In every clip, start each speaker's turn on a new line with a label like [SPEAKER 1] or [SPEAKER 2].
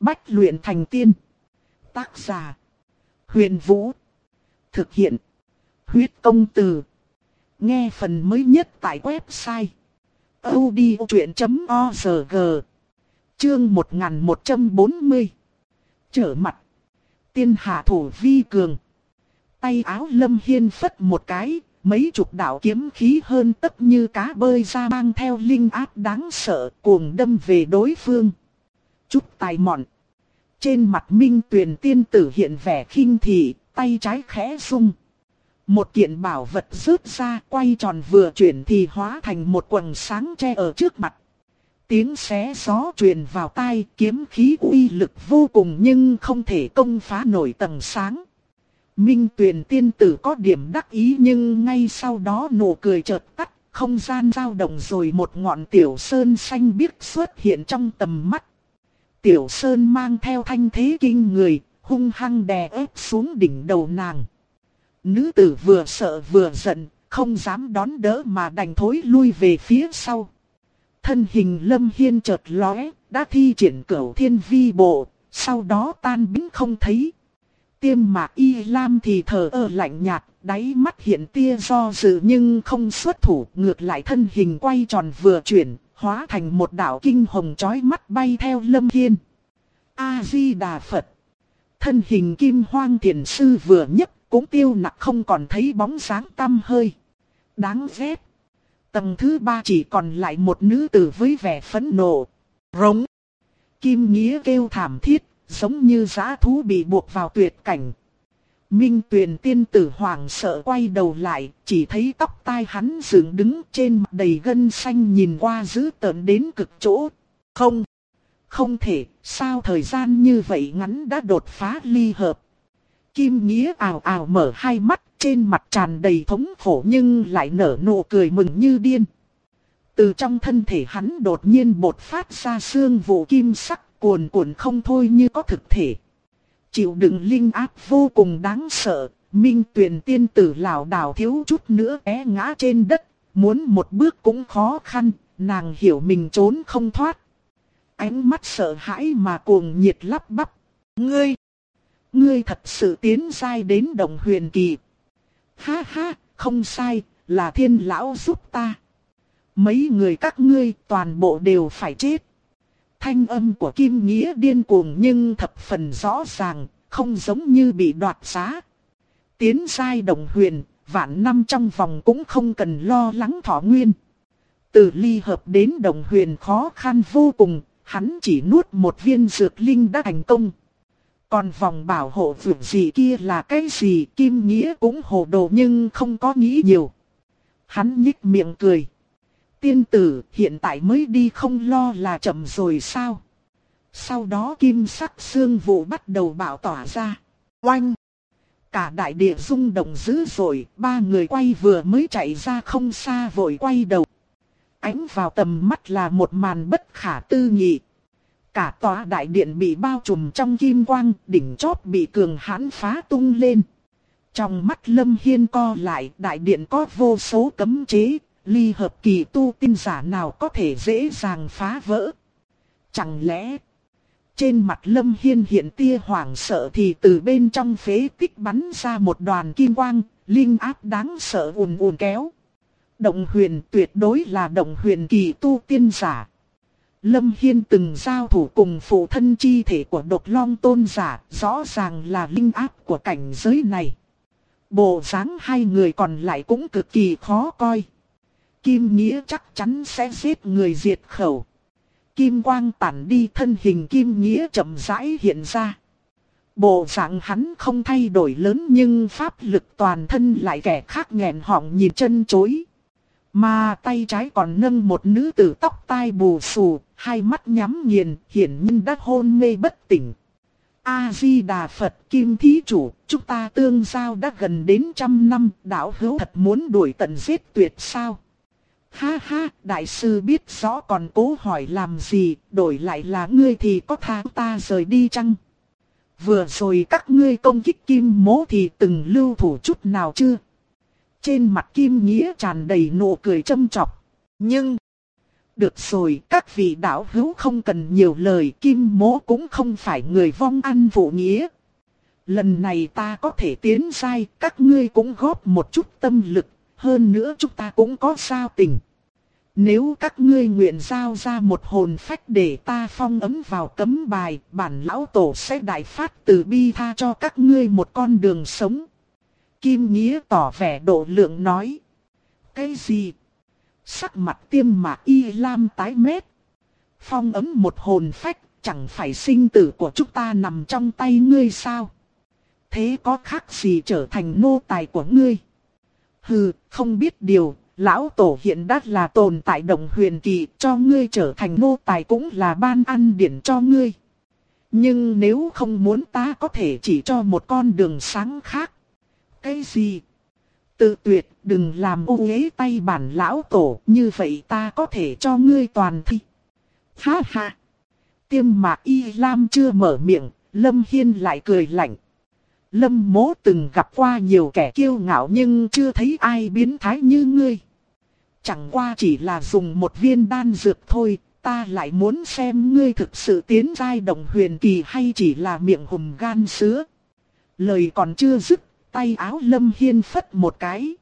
[SPEAKER 1] Bách luyện thành tiên. Tác giả: Huyền Vũ. Thực hiện: Huyết Công Từ. Nghe phần mới nhất tại website audiochuyện.org. Chương 1140. Trở mặt. Tiên hạ thủ vi cường. Tay áo Lâm Hiên phất một cái, mấy chục đạo kiếm khí hơn tấc như cá bơi ra mang theo linh áp đáng sợ cuồng đâm về đối phương. Chút tài mọn. Trên mặt Minh Tuyền tiên tử hiện vẻ khinh thị, tay trái khẽ rung. Một kiện bảo vật rớt ra, quay tròn vừa chuyển thì hóa thành một quầng sáng che ở trước mặt. Tiếng xé gió truyền vào tai, kiếm khí uy lực vô cùng nhưng không thể công phá nổi tầng sáng. Minh Tuyền tiên tử có điểm đắc ý nhưng ngay sau đó nụ cười chợt tắt, không gian dao động rồi một ngọn tiểu sơn xanh biếc xuất hiện trong tầm mắt. Tiểu sơn mang theo thanh thế kinh người, hung hăng đè ép xuống đỉnh đầu nàng. Nữ tử vừa sợ vừa giận, không dám đón đỡ mà đành thối lui về phía sau. Thân hình Lâm Hiên chợt lóe, đã thi triển Cửu Thiên Vi Bộ, sau đó tan biến không thấy. Tiêm Mạc Y Lam thì thờ ơ lạnh nhạt, đáy mắt hiện tia do dự nhưng không xuất thủ, ngược lại thân hình quay tròn vừa chuyển, hóa thành một đạo kinh hồng chói mắt bay theo Lâm Hiên. A-di-đà Phật. Thân hình Kim Hoang Thiền Sư vừa nhấc cũng tiêu nặc không còn thấy bóng dáng tăm hơi. Đáng ghét. Tầng thứ 3 chỉ còn lại một nữ tử với vẻ phẫn nộ. Rống. Kim Nghĩa kêu thảm thiết, giống như dã thú bị buộc vào tuyệt cảnh. Minh Tuyền tiên tử hoảng sợ quay đầu lại, chỉ thấy tóc tai hắn dựng đứng trên mặt đầy gân xanh nhìn qua dữ tợn đến cực chỗ. Không thể, sao thời gian như vậy ngắn đã đột phá ly hợp. Kim Nghĩa ào ào mở hai mắt, trên mặt tràn đầy thống khổ nhưng lại nở nụ cười mừng như điên. Từ trong thân thể hắn đột nhiên bột phát ra xương vụ kim sắc cuồn cuộn không thôi như có thực thể. Chịu đựng linh áp vô cùng đáng sợ, Minh Tuyền tiên tử lảo đảo thiếu chút nữa té ngã trên đất, muốn một bước cũng khó khăn, nàng hiểu mình trốn không thoát. Ánh mắt sợ hãi mà cuồng nhiệt lắp bắp. Ngươi thật sự tiến giai đến Đồng Huyền Kỳ. Ha ha, không sai, là Thiên lão giúp ta. Mấy người các ngươi toàn bộ đều phải chết. Thanh âm của Kim Nghĩa điên cuồng nhưng thập phần rõ ràng, không giống như bị đoạt xá. Tiến giai Đồng Huyền, vạn năm trong vòng cũng không cần lo lắng thọ nguyên. Từ ly hợp đến Đồng Huyền khó khăn vô cùng, hắn chỉ nuốt một viên dược linh đã thành công. Còn vòng bảo hộ vượt gì kia là cái gì, Kim Nghĩa cũng hồ đồ nhưng không có nghĩ nhiều. Hắn nhích miệng cười. Tiên tử, hiện tại mới đi không lo là chậm rồi sao? Sau đó kim sắc xương vụ bắt đầu bạo tỏa ra. Oanh! Cả đại địa rung động dữ dội, ba người quay vừa mới chạy ra không xa vội quay đầu. Ánh vào tầm mắt là một màn bất khả tư nghị. Cả tòa đại điện bị bao trùm trong kim quang, đỉnh chóp bị cường hãn phá tung lên. Trong mắt Lâm Hiên co lại, đại điện có vô số cấm chế, ly hợp kỳ tu tiên giả nào có thể dễ dàng phá vỡ. Chẳng lẽ... Trên mặt Lâm Hiên hiện tia hoảng sợ thì từ bên trong phế tích bắn ra một đoàn kim quang, linh áp đáng sợ ùn ùn kéo. Động Huyền tuyệt đối là Động Huyền kỳ tu tiên giả. Lâm Hiên từng giao thủ cùng phụ thân chi thể của Độc Long tôn giả, rõ ràng là linh áp của cảnh giới này. Bộ dáng hai người còn lại cũng cực kỳ khó coi. Kim Nghĩa chắc chắn sẽ giết người diệt khẩu. Kim quang tản đi, thân hình Kim Nghĩa chậm rãi hiện ra. Bộ dạng hắn không thay đổi lớn nhưng pháp lực toàn thân lại kẻ khác nghẹn họng nhìn chân chối. Mà tay trái còn nâng một nữ tử tóc tai bù xù, hai mắt nhắm nghiền, hiển nhiên đã hôn mê bất tỉnh. A-di-đà Phật, Kim thí chủ, chúng ta tương giao đã gần đến 100 năm, đạo hữu thật muốn đuổi tận giết tuyệt sao? Ha ha, đại sư biết rõ còn cố hỏi làm gì, đổi lại là ngươi thì có tha ta rời đi chăng? Vừa rồi các ngươi công kích Kim Mỗ thì từng lưu thủ chút nào chưa? Trên mặt Kim Nghĩa tràn đầy nụ cười châm chọc. Nhưng Được rồi, các vị đạo hữu không cần nhiều lời, Kim Mỗ cũng không phải người vong ăn phụ nghĩa. Lần này ta có thể tiến giai, các ngươi cũng góp một chút tâm lực, hơn nữa chúng ta cũng có giao tình. Nếu các ngươi nguyện giao ra một hồn phách để ta phong ấn vào cấm bài, bản lão tổ sẽ đại phát từ bi tha cho các ngươi một con đường sống. Kim Nghĩa tỏ vẻ độ lượng nói. Cái gì? Sắc mặt Tiêm Mạc Y Lam tái mét. Phong ấn một hồn phách, chẳng phải sinh tử của chúng ta nằm trong tay ngươi sao? Thế có khác gì trở thành nô tài của ngươi? Hừ, không biết điều, lão tổ hiện đã là tồn tại Động Huyền Kỳ, cho ngươi trở thành nô tài cũng là ban ăn điển cho ngươi. Nhưng nếu không muốn ta có thể chỉ cho một con đường sáng khác. Cái gì? Tự tuyệt, đừng làm ô uế tay bản lão tổ, như vậy ta có thể cho ngươi toàn thi. Ha ha! Tiêm Mạc Y Lam chưa mở miệng, Lâm Hiên lại cười lạnh. Lâm Mỗ từng gặp qua nhiều kẻ kiêu ngạo nhưng chưa thấy ai biến thái như ngươi. Chẳng qua chỉ là dùng một viên đan dược thôi, ta lại muốn xem ngươi thực sự tiến giai Động Huyền Kỳ hay chỉ là miệng hùm gan sứa. Lời còn chưa dứt, tay áo Lâm Hiên phất một cái.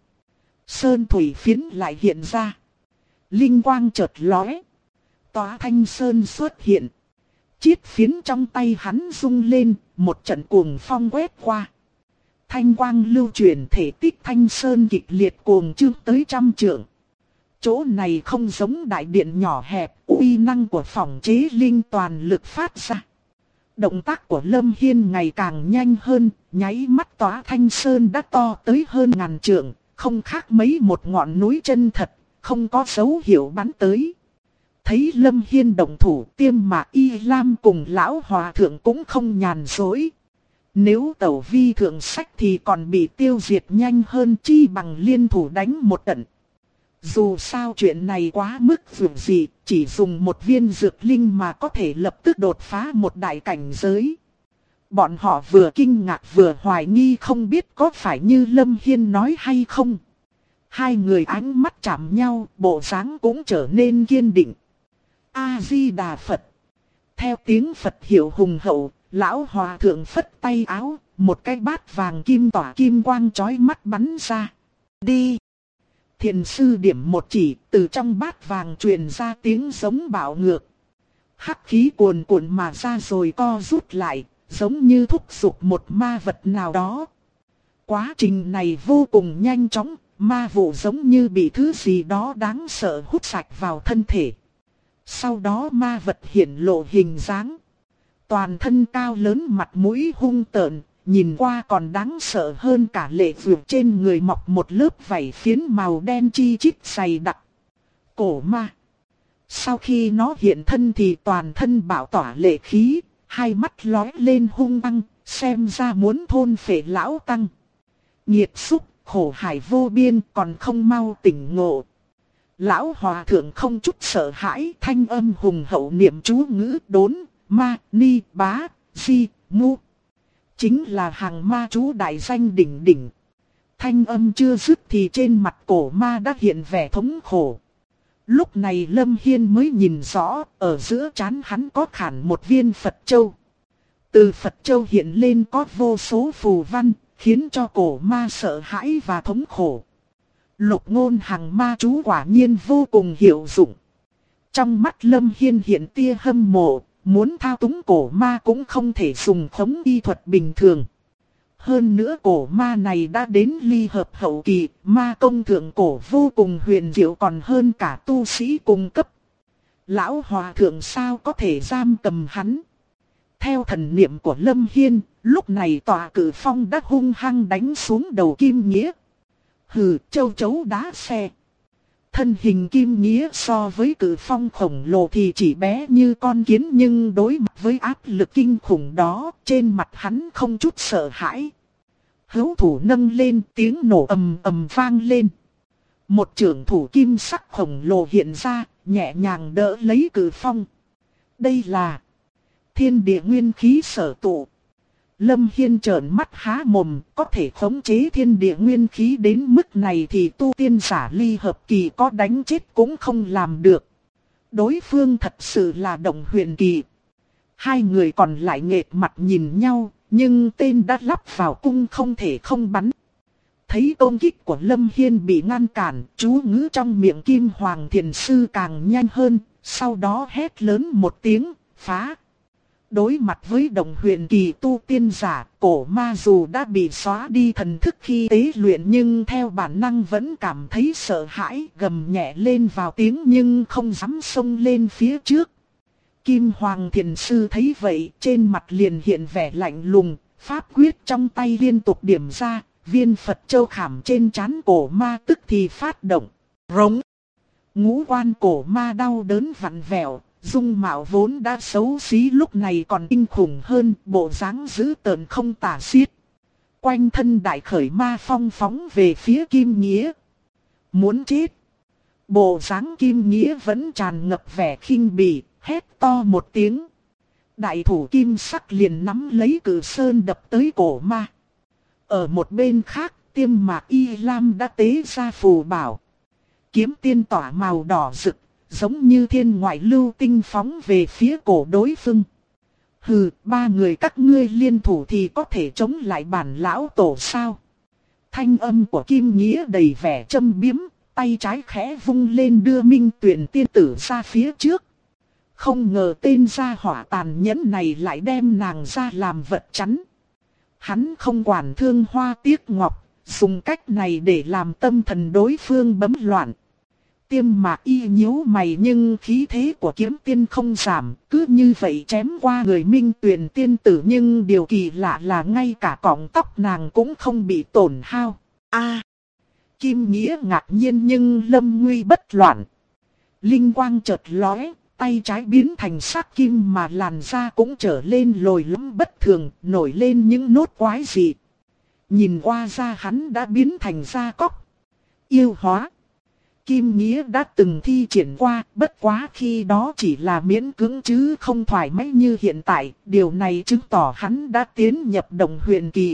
[SPEAKER 1] Sơn thủy phiến lại hiện ra. Linh quang chợt lóe. Tóa thanh sơn xuất hiện. Chiết phiến trong tay hắn rung lên, một trận cuồng phong quét qua. Thanh quang lưu chuyển, thể tích thanh sơn kịch liệt cuồng trương tới 100 trượng. Chỗ này không giống đại điện nhỏ hẹp, uy năng của phòng chế linh toàn lực phát ra. Động tác của Lâm Hiên ngày càng nhanh hơn, nháy mắt tóa thanh sơn đã to tới hơn 1000 trượng, không khác mấy một ngọn núi chân thật, không có dấu hiệu bắn tới. Thấy Lâm Hiên động thủ, Tiêm Mạc Y Lam cùng lão hòa thượng cũng không nhàn dối. Nếu tẩu vi thượng sách thì còn bị tiêu diệt nhanh hơn, chi bằng liên thủ đánh một trận. Dù sao chuyện này quá mức vượt dị, chỉ dùng một viên dược linh mà có thể lập tức đột phá một đại cảnh giới. Bọn họ vừa kinh ngạc vừa hoài nghi không biết có phải như Lâm Hiên nói hay không. Hai người ánh mắt chạm nhau, bộ dáng cũng trở nên kiên định. A-di-đà Phật. Theo tiếng Phật hiệu hùng hậu, lão hòa thượng phất tay áo, một cái bát vàng kim tỏa kim quang chói mắt bắn ra. Đi! Thiền sư điểm một chỉ, từ trong bát vàng truyền ra tiếng giống bạo ngược. Hắc khí cuồn cuộn mà ra rồi co rút lại, giống như thúc giục một ma vật nào đó. Quá trình này vô cùng nhanh chóng, ma vụ giống như bị thứ gì đó đáng sợ hút sạch vào thân thể. Sau đó ma vật hiển lộ hình dáng. Toàn thân cao lớn, mặt mũi hung tợn, nhìn qua còn đáng sợ hơn cả lệ vượt, trên người mọc một lớp vảy phiến màu đen chi chít dày đặc. Cổ ma. Sau khi nó hiện thân thì toàn thân bạo tỏa lệ khí, hai mắt lóe lên hung hăng, xem ra muốn thôn phệ lão tăng. Nhiệt xúc, khổ hải vô biên, còn không mau tỉnh ngộ. Lão hòa thượng không chút sợ hãi, thanh âm hùng hậu niệm chú ngữ đốn, ma, ni, bá, di, mu. Chính là hàng ma chú đại danh đỉnh đỉnh. Thanh âm chưa dứt thì trên mặt cổ ma đã hiện vẻ thống khổ. Lúc này Lâm Hiên mới nhìn rõ, ở giữa trán hắn có khảm một viên Phật Châu. Từ Phật Châu hiện lên có vô số phù văn, khiến cho cổ ma sợ hãi và thống khổ. Lục ngôn hàng ma chú quả nhiên vô cùng hiệu dụng. Trong mắt Lâm Hiên hiện tia hâm mộ, muốn thao túng cổ ma cũng không thể dùng khống y thuật bình thường. Hơn nữa cổ ma này đã đến ly hợp hậu kỳ, ma công thượng cổ vô cùng huyền diệu còn hơn cả tu sĩ cung cấp. Lão hòa thượng sao có thể giam cầm hắn? Theo thần niệm của Lâm Hiên, lúc này tòa cử phong đã hung hăng đánh xuống đầu Kim Nghĩa. Hừ, châu chấu đá xe. Thân hình Kim Nghĩa so với cử phong khổng lồ thì chỉ bé như con kiến, nhưng đối mặt với áp lực kinh khủng đó, trên mặt hắn không chút sợ hãi. Hữu thủ nâng lên, tiếng nổ ầm ầm vang lên. Một trưởng thủ kim sắc khổng lồ hiện ra, nhẹ nhàng đỡ lấy cử phong. Đây là thiên địa nguyên khí sở tụ. Lâm Hiên trợn mắt há mồm, có thể khống chế thiên địa nguyên khí đến mức này thì tu tiên giả ly hợp kỳ có đánh chết cũng không làm được. Đối phương thật sự là Động Huyền Kỳ. Hai người còn lại nghệt mặt nhìn nhau, nhưng tên đã lắp vào cung không thể không bắn. Thấy công kích của Lâm Hiên bị ngăn cản, chú ngữ trong miệng Kim Hoàng Thiền Sư càng nhanh hơn, sau đó hét lớn một tiếng, phá. Đối mặt với Động Huyền Kỳ tu tiên giả, cổ ma dù đã bị xóa đi thần thức khi tế luyện nhưng theo bản năng vẫn cảm thấy sợ hãi, gầm nhẹ lên vào tiếng nhưng không dám xông lên phía trước. Kim Hoàng Thiền Sư thấy vậy, trên mặt liền hiện vẻ lạnh lùng, pháp quyết trong tay liên tục điểm ra, viên Phật châu khảm trên trán cổ ma tức thì phát động. Rống. Ngũ quan cổ ma đau đớn vặn vẹo, dung mạo vốn đã xấu xí lúc này còn kinh khủng hơn, bộ dáng dữ tợn không tả xiết. Quanh thân đại khởi ma phong phóng về phía Kim Nghĩa. Muốn chết. Bộ dáng Kim Nghĩa vẫn tràn ngập vẻ khinh bỉ, hét to một tiếng. Đại thủ kim sắc liền nắm lấy cử sơn đập tới cổ ma. Ở một bên khác, Tiêm Mạc Y Lam đã tế ra phù bảo. Kiếm tiên tỏa màu đỏ rực, giống như thiên ngoại lưu tinh phóng về phía cổ đối phương. Hừ, ba người các ngươi liên thủ thì có thể chống lại bản lão tổ sao? Thanh âm của Kim Nghĩa đầy vẻ châm biếm, tay trái khẽ vung lên đưa Minh Tuyển tiên tử ra phía trước. Không ngờ tên gia hỏa tàn nhẫn này lại đem nàng ra làm vật chắn. Hắn không quản thương hoa tiếc ngọc, dùng cách này để làm tâm thần đối phương bấm loạn. Tiêm Mạc Y nhíu mày nhưng khí thế của kiếm tiên không giảm, cứ như vậy chém qua người Minh Tuyền tiên tử, nhưng điều kỳ lạ là ngay cả cọng tóc nàng cũng không bị tổn hao. Kim Nghĩa ngạc nhiên nhưng lâm nguy bất loạn. Linh quang chợt lóe, tay trái biến thành sắc kim mà làn da cũng trở lên lồi lõm bất thường, nổi lên những nốt quái dị. Nhìn qua da hắn đã biến thành da cóc. Yêu hóa. Kim Nghĩa đã từng thi triển qua, bất quá khi đó chỉ là miễn cưỡng chứ không thoải mái như hiện tại, điều này chứng tỏ hắn đã tiến nhập Động Huyền Kỳ.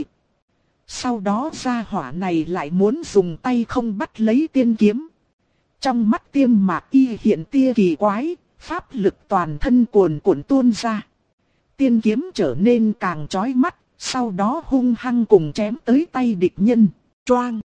[SPEAKER 1] Sau đó gia hỏa này lại muốn dùng tay không bắt lấy tiên kiếm. Trong mắt Tiêm Mạc Y hiện tia kỳ quái, pháp lực toàn thân cuồn cuộn tuôn ra. Tiên kiếm trở nên càng chói mắt, sau đó hung hăng cùng chém tới tay địch nhân. Choang!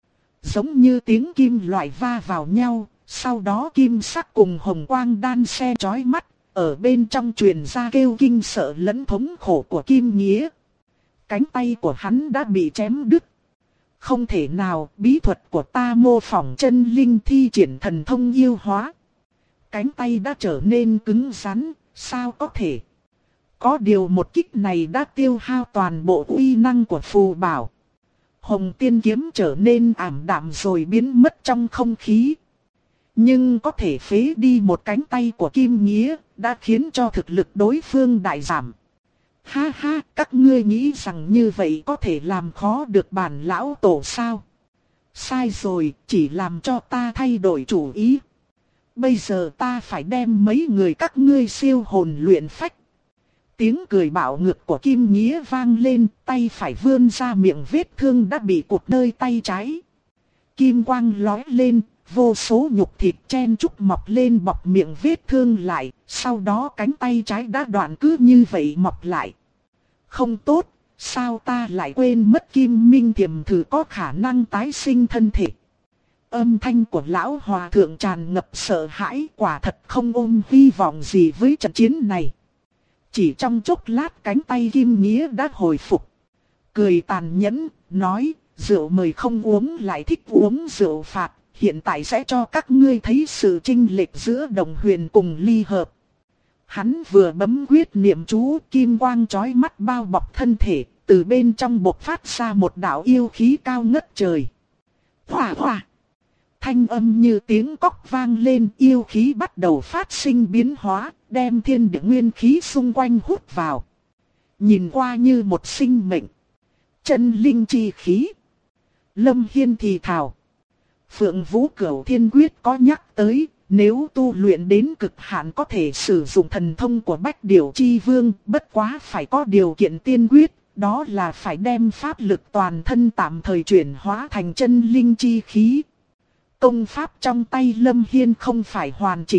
[SPEAKER 1] Giống như tiếng kim loại va vào nhau, sau đó kim sắc cùng hồng quang đan xen chói mắt, ở bên trong truyền ra kêu kinh sợ lẫn thống khổ của Kim Nghĩa. Cánh tay của hắn đã bị chém đứt. Không thể nào, bí thuật của ta mô phỏng chân linh thi triển thần thông yêu hóa. Cánh tay đã trở nên cứng rắn, sao có thể? Có điều một kích này đã tiêu hao toàn bộ uy năng của phù bảo. Hồng tiên kiếm trở nên ảm đạm rồi biến mất trong không khí. Nhưng có thể phế đi một cánh tay của Kim Nghĩa, đã khiến cho thực lực đối phương đại giảm. Ha ha, các ngươi nghĩ rằng như vậy có thể làm khó được bản lão tổ sao? Sai rồi, chỉ làm cho ta thay đổi chủ ý. Bây giờ ta phải đem mấy người các ngươi siêu hồn luyện phách. Tiếng cười bạo ngược của Kim Nghĩa vang lên, tay phải vươn ra, miệng vết thương đã bị cụt nơi tay trái. Kim quang lóe lên, vô số nhục thịt chen chúc mọc lên bọc miệng vết thương lại, sau đó cánh tay trái đã đoạn cứ như vậy mọc lại. Không tốt, sao ta lại quên mất Kim Minh Thiềm thử có khả năng tái sinh thân thể. Âm thanh của lão hòa thượng tràn ngập sợ hãi, quả thật không ôm hy vọng gì với trận chiến này. Chỉ trong chốc lát cánh tay Kim Nghĩa đã hồi phục. Cười tàn nhẫn, nói, rượu mời không uống lại thích uống rượu phạt, hiện tại sẽ cho các ngươi thấy sự chênh lệch giữa Động Huyền cùng ly hợp. Hắn vừa bấm quyết niệm chú, kim quang chói mắt bao bọc thân thể, từ bên trong bộc phát ra một đạo yêu khí cao ngất trời. Hỏa hỏa! Thanh âm như tiếng cóc vang lên, yêu khí bắt đầu phát sinh biến hóa, đem thiên địa nguyên khí xung quanh hút vào. Nhìn qua như một sinh mệnh. Chân linh chi khí. Lâm Hiên thì thào. Phượng Vũ Cửu Thiên Quyết có nhắc tới, nếu tu luyện đến cực hạn có thể sử dụng thần thông của Bách Điểu Chi Vương, bất quá phải có điều kiện tiên quyết, đó là phải đem pháp lực toàn thân tạm thời chuyển hóa thành chân linh chi khí. Công pháp trong tay Lâm Hiên không phải hoàn chỉnh,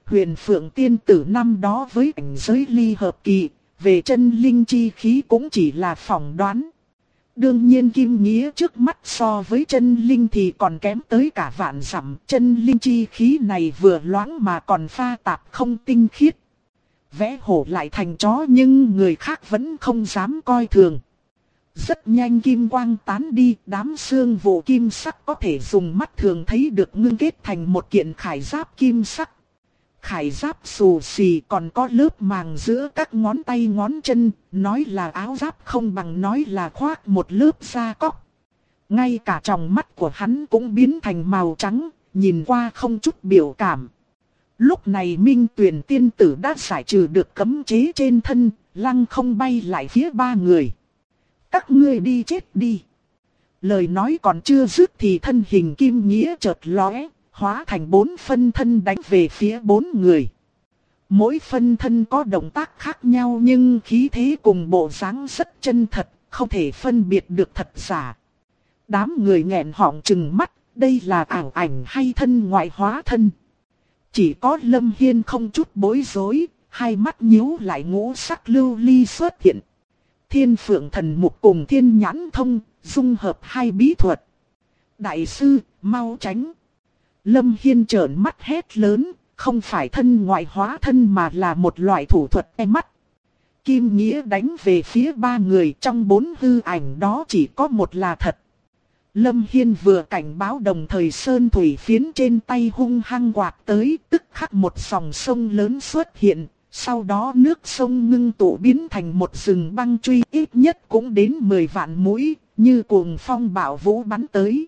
[SPEAKER 1] Huyền Phượng tiên tử năm đó với cảnh giới ly hợp kỳ, về chân linh chi khí cũng chỉ là phỏng đoán. Đương nhiên Kim Nghĩa trước mắt so với chân linh thì còn kém tới cả vạn dặm. Chân linh chi khí này vừa loãng mà còn pha tạp không tinh khiết. Vẽ hổ lại thành chó nhưng người khác vẫn không dám coi thường. Rất nhanh kim quang tán đi, đám xương vụ kim sắc có thể dùng mắt thường thấy được ngưng kết thành một kiện khải giáp kim sắc. Khải giáp xù xì còn có lớp màng giữa các ngón tay ngón chân, nói là áo giáp không bằng nói là khoác một lớp da cóc. Ngay cả tròng mắt của hắn cũng biến thành màu trắng, nhìn qua không chút biểu cảm. Lúc này Minh Tuyền tiên tử đã giải trừ được cấm chế trên thân, lăng không bay lại phía ba người. Các ngươi đi chết đi. Lời nói còn chưa dứt thì thân hình Kim Nghĩa chợt lóe, hóa thành 4 phân thân đánh về phía 4 người. Mỗi phân thân có động tác khác nhau nhưng khí thế cùng bộ dáng rất chân thật, không thể phân biệt được thật giả. Đám người nghẹn họng trừng mắt, đây là ảo ảnh hay thân ngoại hóa thân. Chỉ có Lâm Hiên không chút bối rối, hai mắt nhíu lại ngũ sắc lưu ly xuất hiện. Thiên Phượng Thần Mục cùng Thiên Nhãn Thông, dung hợp hai bí thuật. Đại sư, mau tránh. Lâm Hiên trợn mắt hét lớn, không phải thân ngoại hóa thân mà là một loại thủ thuật e mắt. Kim Nghĩa đánh về phía ba người, trong 4 hư ảnh đó chỉ có một là thật. Lâm Hiên vừa cảnh báo đồng thời sơn thủy phiến trên tay hung hăng quạt tới, tức khắc một dòng sông lớn xuất hiện. Sau đó nước sông ngưng tụ biến thành một rừng băng truy, ít nhất cũng đến 10 vạn mũi, như cuồng phong bão vũ bắn tới.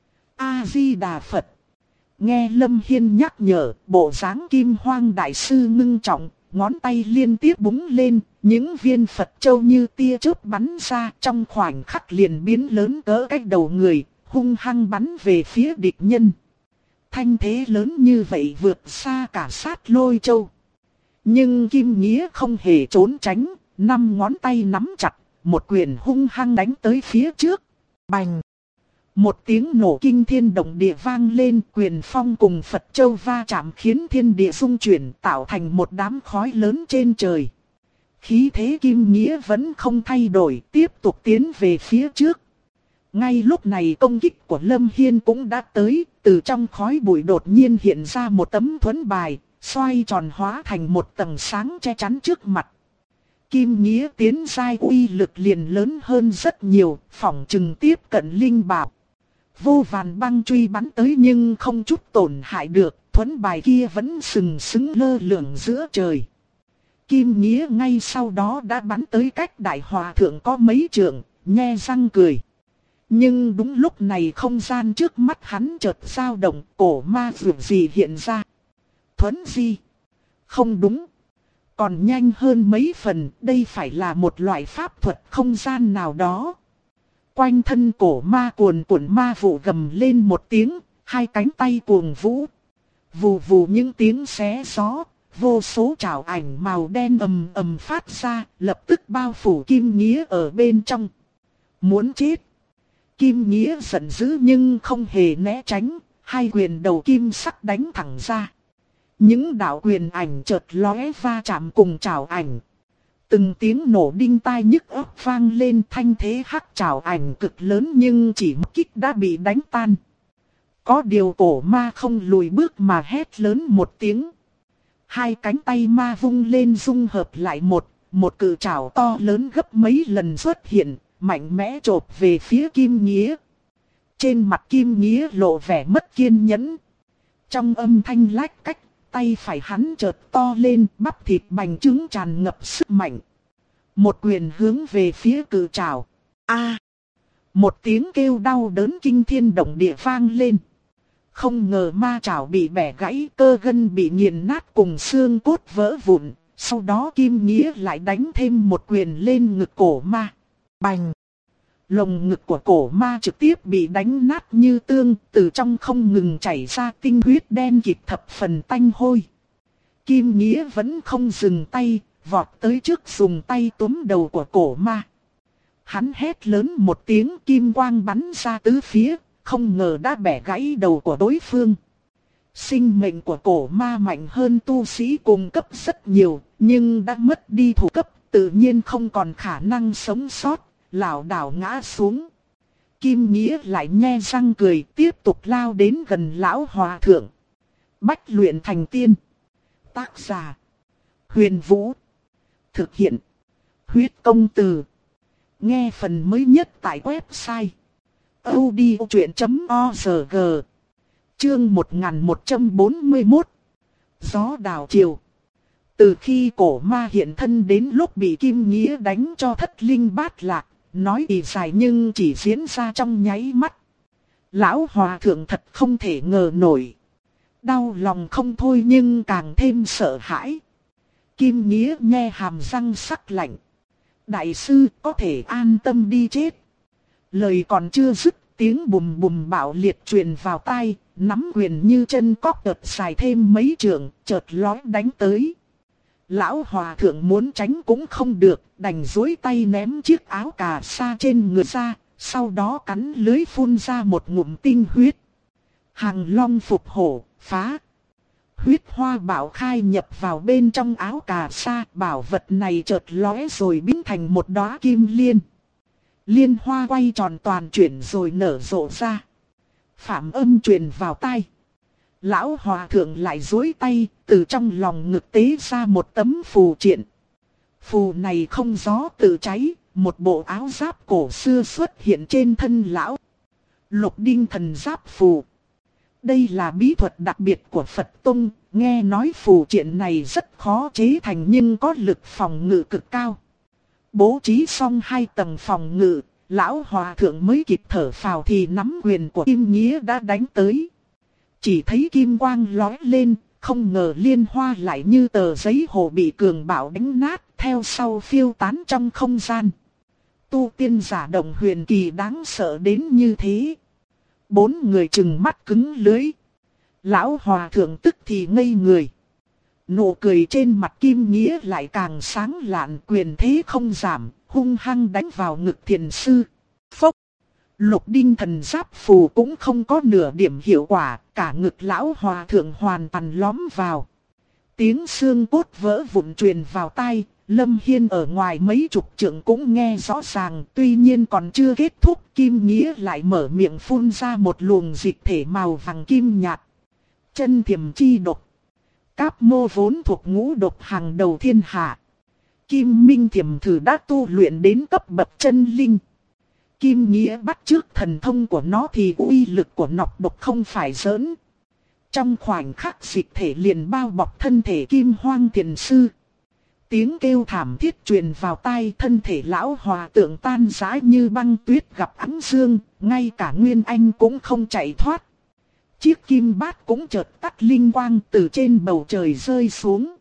[SPEAKER 1] A-di-đà Phật. Nghe Lâm Hiên nhắc nhở, bộ dáng Kim Hoang đại sư ngưng trọng, ngón tay liên tiếp búng lên, những viên Phật châu như tia chớp bắn ra, trong khoảnh khắc liền biến lớn cỡ cách đầu người, hung hăng bắn về phía địch nhân. Thanh thế lớn như vậy vượt xa cả sát lôi châu. Nhưng Kim Nghĩa không hề trốn tránh, 5 ngón tay nắm chặt, một quyền hung hăng đánh tới phía trước. Bành! Một tiếng nổ kinh thiên động địa vang lên, quyền phong cùng Phật Châu va chạm khiến thiên địa rung chuyển, tạo thành một đám khói lớn trên trời. Khí thế Kim Nghĩa vẫn không thay đổi, tiếp tục tiến về phía trước. Ngay lúc này công kích của Lâm Hiên cũng đã tới, từ trong khói bụi đột nhiên hiện ra một tấm thuẫn bài, xoay tròn hóa thành một tầng sáng che chắn trước mặt. Kim Nghĩa tiến giai uy lực liền lớn hơn rất nhiều, phỏng chừng tiếp cận linh bảo. Vô vàn băng truy bắn tới nhưng không chút tổn hại được, thuẫn bài kia vẫn sừng sững lơ lửng giữa trời. Kim Nghĩa ngay sau đó đã bắn tới cách Đại Hòa Thượng có mấy trượng, nhe răng cười. Nhưng đúng lúc này không gian trước mắt hắn chợt dao động, cổ ma vượt gì hiện ra. Thuẫn di? Không đúng. Còn nhanh hơn mấy phần, đây phải là một loại pháp thuật không gian nào đó. Quanh thân cổ ma cuồn cuộn ma vụ gầm lên một tiếng, hai cánh tay cuồng vũ. Vù vù những tiếng xé gió, vô số trảo ảnh màu đen ầm ầm phát ra, lập tức bao phủ Kim Nghĩa ở bên trong. Muốn chết. Kim Nghĩa giận dữ nhưng không hề né tránh, hai quyền đầu kim sắc đánh thẳng ra. Những đạo quyền ảnh chợt lóe va chạm cùng trảo ảnh. Từng tiếng nổ đinh tai nhức óc vang lên, thanh thế hắc trảo ảnh cực lớn nhưng chỉ một kích đã bị đánh tan. Có điều cổ ma không lùi bước mà hét lớn một tiếng. Hai cánh tay ma vung lên dung hợp lại một cự trảo to lớn gấp mấy lần xuất hiện, mạnh mẽ chộp về phía Kim Nghĩa. Trên mặt Kim Nghĩa lộ vẻ mất kiên nhẫn. Trong âm thanh lách cách, tay phải hắn chợt to lên, bắp thịt bành trướng tràn ngập sức mạnh. Một quyền hướng về phía cự trảo. A! Một tiếng kêu đau đớn kinh thiên động địa vang lên. Không ngờ ma trảo bị bẻ gãy, cơ gân bị nghiền nát cùng xương cốt vỡ vụn. Sau đó Kim Nghĩa lại đánh thêm một quyền lên ngực cổ ma. Bành! Lồng ngực của cổ ma trực tiếp bị đánh nát như tương, từ trong không ngừng chảy ra tinh huyết đen kịt thập phần tanh hôi. Kim Nghĩa vẫn không dừng tay, vọt tới trước dùng tay túm đầu của cổ ma. Hắn hét lớn một tiếng, kim quang bắn ra tứ phía, không ngờ đã bẻ gãy đầu của đối phương. Sinh mệnh của cổ ma mạnh hơn tu sĩ cùng cấp rất nhiều, nhưng đã mất đi thủ cấp, tự nhiên không còn khả năng sống sót, lảo đảo ngã xuống. Kim Nghĩa lại nhe răng cười, tiếp tục lao đến gần lão hòa thượng. Bách luyện thành tiên. Tác giả: Huyền Vũ. Thực hiện: Huyết Công Từ. Nghe phần mới nhất tại website audiochuyện.org. Chương 1141. Gió đào chiều. Từ khi cổ ma hiện thân đến lúc bị Kim Nghĩa đánh cho thất linh bát lạc, nói thì dài nhưng chỉ diễn ra trong nháy mắt. Lão hòa thượng thật không thể ngờ nổi. Đau lòng không thôi nhưng càng thêm sợ hãi. Kim Nghĩa nghe hàm răng sắc lạnh. Đại sư có thể an tâm đi chết. Lời còn chưa dứt, tiếng bùm bùm bạo liệt truyền vào tai, nắm quyền như chân cóc chợt dài thêm mấy trượng, chợt lói đánh tới. Lão hòa thượng muốn tránh cũng không được, đành duỗi tay ném chiếc áo cà sa trên người ra, sau đó cắn lưới phun ra một ngụm tinh huyết. Hàng long phục hổ, phá. Huyết hoa bảo khai nhập vào bên trong áo cà sa, bảo vật này chợt lóe rồi biến thành một đóa kim liên. Liên hoa quay tròn toàn chuyển rồi nở rộ ra. Phạm âm truyền vào tai. Lão hòa thượng lại duỗi tay, từ trong lòng ngực tế ra một tấm phù triện. Phù này không gió tự cháy, một bộ áo giáp cổ xưa xuất hiện trên thân lão. Lục đinh thần giáp phù. Đây là bí thuật đặc biệt của Phật Tông, nghe nói phù triện này rất khó chế thành nhưng có lực phòng ngự cực cao. Bố trí xong 2 tầng phòng ngự, lão hòa thượng mới kịp thở phào thì nắm quyền của Kim Nghĩa đã đánh tới. Chỉ thấy kim quang lóe lên, không ngờ liên hoa lại như tờ giấy hồ bị cường bạo đánh nát, theo sau phiêu tán trong không gian. Tu tiên giả động huyền kỳ đáng sợ đến như thế. 4 người trừng mắt cứng lưỡi. Lão hòa thượng tức thì ngây người. Nụ cười trên mặt Kim Nghĩa lại càng sáng lạn, quyền thế không giảm, hung hăng đánh vào ngực thiền sư. Phốc! Lục đinh thần giáp phù cũng không có nửa điểm hiệu quả, cả ngực lão hòa thượng hoàn toàn lõm vào. Tiếng xương cốt vỡ vụn truyền vào tai, Lâm Hiên ở ngoài mấy chục trượng cũng nghe rõ ràng, tuy nhiên còn chưa kết thúc, Kim Nghĩa lại mở miệng phun ra một luồng dịch thể màu vàng kim nhạt. Chân thiềm chi độc. Cáp mô vốn thuộc ngũ độc hàng đầu thiên hạ. Kim Minh thiềm thử đã tu luyện đến cấp bậc chân linh. Kim Nghĩa bắt chước thần thông của nó thì uy lực của nọc độc không phải giỡn. Trong khoảnh khắc dịch thể liền bao bọc thân thể Kim Hoang thiền sư. Tiếng kêu thảm thiết truyền vào tai, thân thể lão hòa tượng tan rã như băng tuyết gặp ánh dương, ngay cả Nguyên Anh cũng không chạy thoát. Chiếc kim bát cũng chợt tắt linh quang từ trên bầu trời rơi xuống.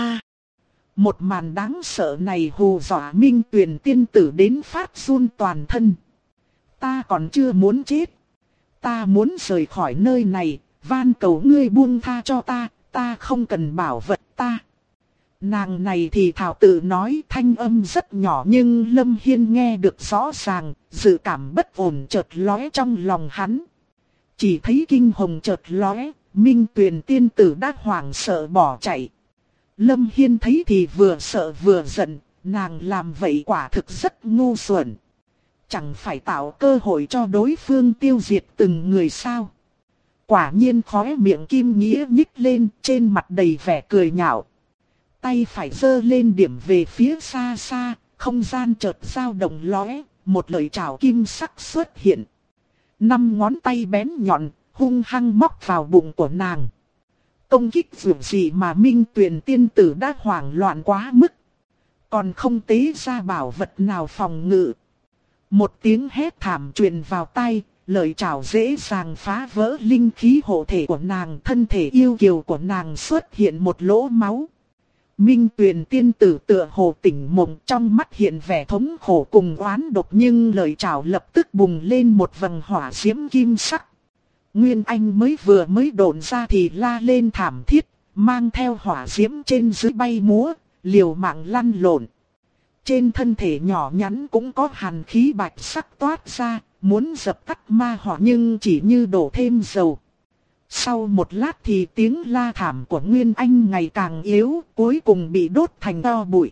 [SPEAKER 1] Một màn đáng sợ này hù dọa Minh Tuyền tiên tử đến phát run toàn thân. Ta còn chưa muốn chết. Ta muốn rời khỏi nơi này, van cầu ngươi buông tha cho ta, ta không cần bảo vật ta. Nàng này thì thảo tự nói, thanh âm rất nhỏ nhưng Lâm Hiên nghe được rõ ràng, dự cảm bất ổn chợt lóe trong lòng hắn. Chỉ thấy kinh hồng chợt lóe, Minh Tuyền tiên tử đã hoảng sợ bỏ chạy. Lâm Hiên thấy thì vừa sợ vừa giận, nàng làm vậy quả thực rất ngu xuẩn. Chẳng phải tạo cơ hội cho đối phương tiêu diệt từng người sao. Quả nhiên khóe miệng Kim Nghĩa nhích lên, trên mặt đầy vẻ cười nhạo. Tay phải giơ lên điểm về phía xa xa, không gian chợt dao động lóe, một lợi trảo kim sắc xuất hiện. 5 ngón tay bén nhọn, hung hăng móc vào bụng của nàng. Công kích dường gì mà Minh Tuyền tiên tử đã hoảng loạn quá mức. Còn không tế ra bảo vật nào phòng ngự. Một tiếng hét thảm truyền vào tai, lợi trảo dễ dàng phá vỡ linh khí hộ thể của nàng. Thân thể yêu kiều của nàng xuất hiện một lỗ máu. Minh Tuyền tiên tử tựa hồ tỉnh mộng, trong mắt hiện vẻ thống khổ cùng oán độc, nhưng lợi trảo lập tức bùng lên một vầng hỏa diễm kim sắc. Nguyên Anh mới độn ra thì la lên thảm thiết, mang theo hỏa diễm trên dưới bay múa, liều mạng lăn lộn. Trên thân thể nhỏ nhắn cũng có hàn khí bạch sắc toát ra, muốn dập tắt ma hỏa nhưng chỉ như đổ thêm dầu. Sau một lát thì tiếng la thảm của Nguyên Anh ngày càng yếu, cuối cùng bị đốt thành tro bụi.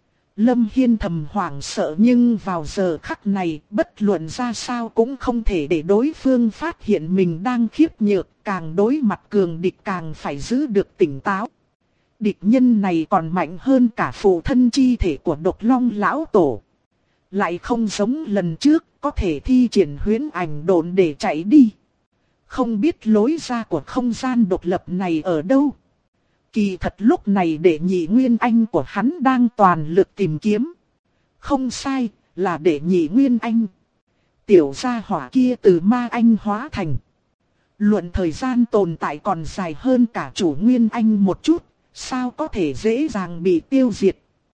[SPEAKER 1] Lâm Hiên thầm hoảng sợ, nhưng vào giờ khắc này, bất luận ra sao cũng không thể để đối phương phát hiện mình đang khiếp nhược, càng đối mặt cường địch càng phải giữ được tỉnh táo. Địch nhân này còn mạnh hơn cả phụ thân chi thể của Độc Long lão tổ. Lại không giống lần trước, có thể thi triển huyễn ảnh độn để chạy đi. Không biết lối ra của không gian độc lập này ở đâu. Kỳ thật lúc này Đệ Nhị Nguyên Anh của hắn đang toàn lực tìm kiếm. Không sai, là Đệ Nhị Nguyên Anh. Tiểu gia hỏa kia từ ma anh hóa thành. Luận thời gian tồn tại còn dài hơn cả chủ Nguyên Anh một chút, sao có thể dễ dàng bị tiêu diệt.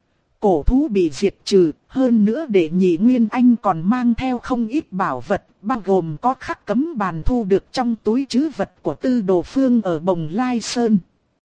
[SPEAKER 1] Cổ thú bị diệt trừ, hơn nữa Đệ Nhị Nguyên Anh còn mang theo không ít bảo vật, bao gồm có khắc cấm bàn thu được trong túi trữ vật của Tư Đồ Phương ở Bồng Lai Sơn.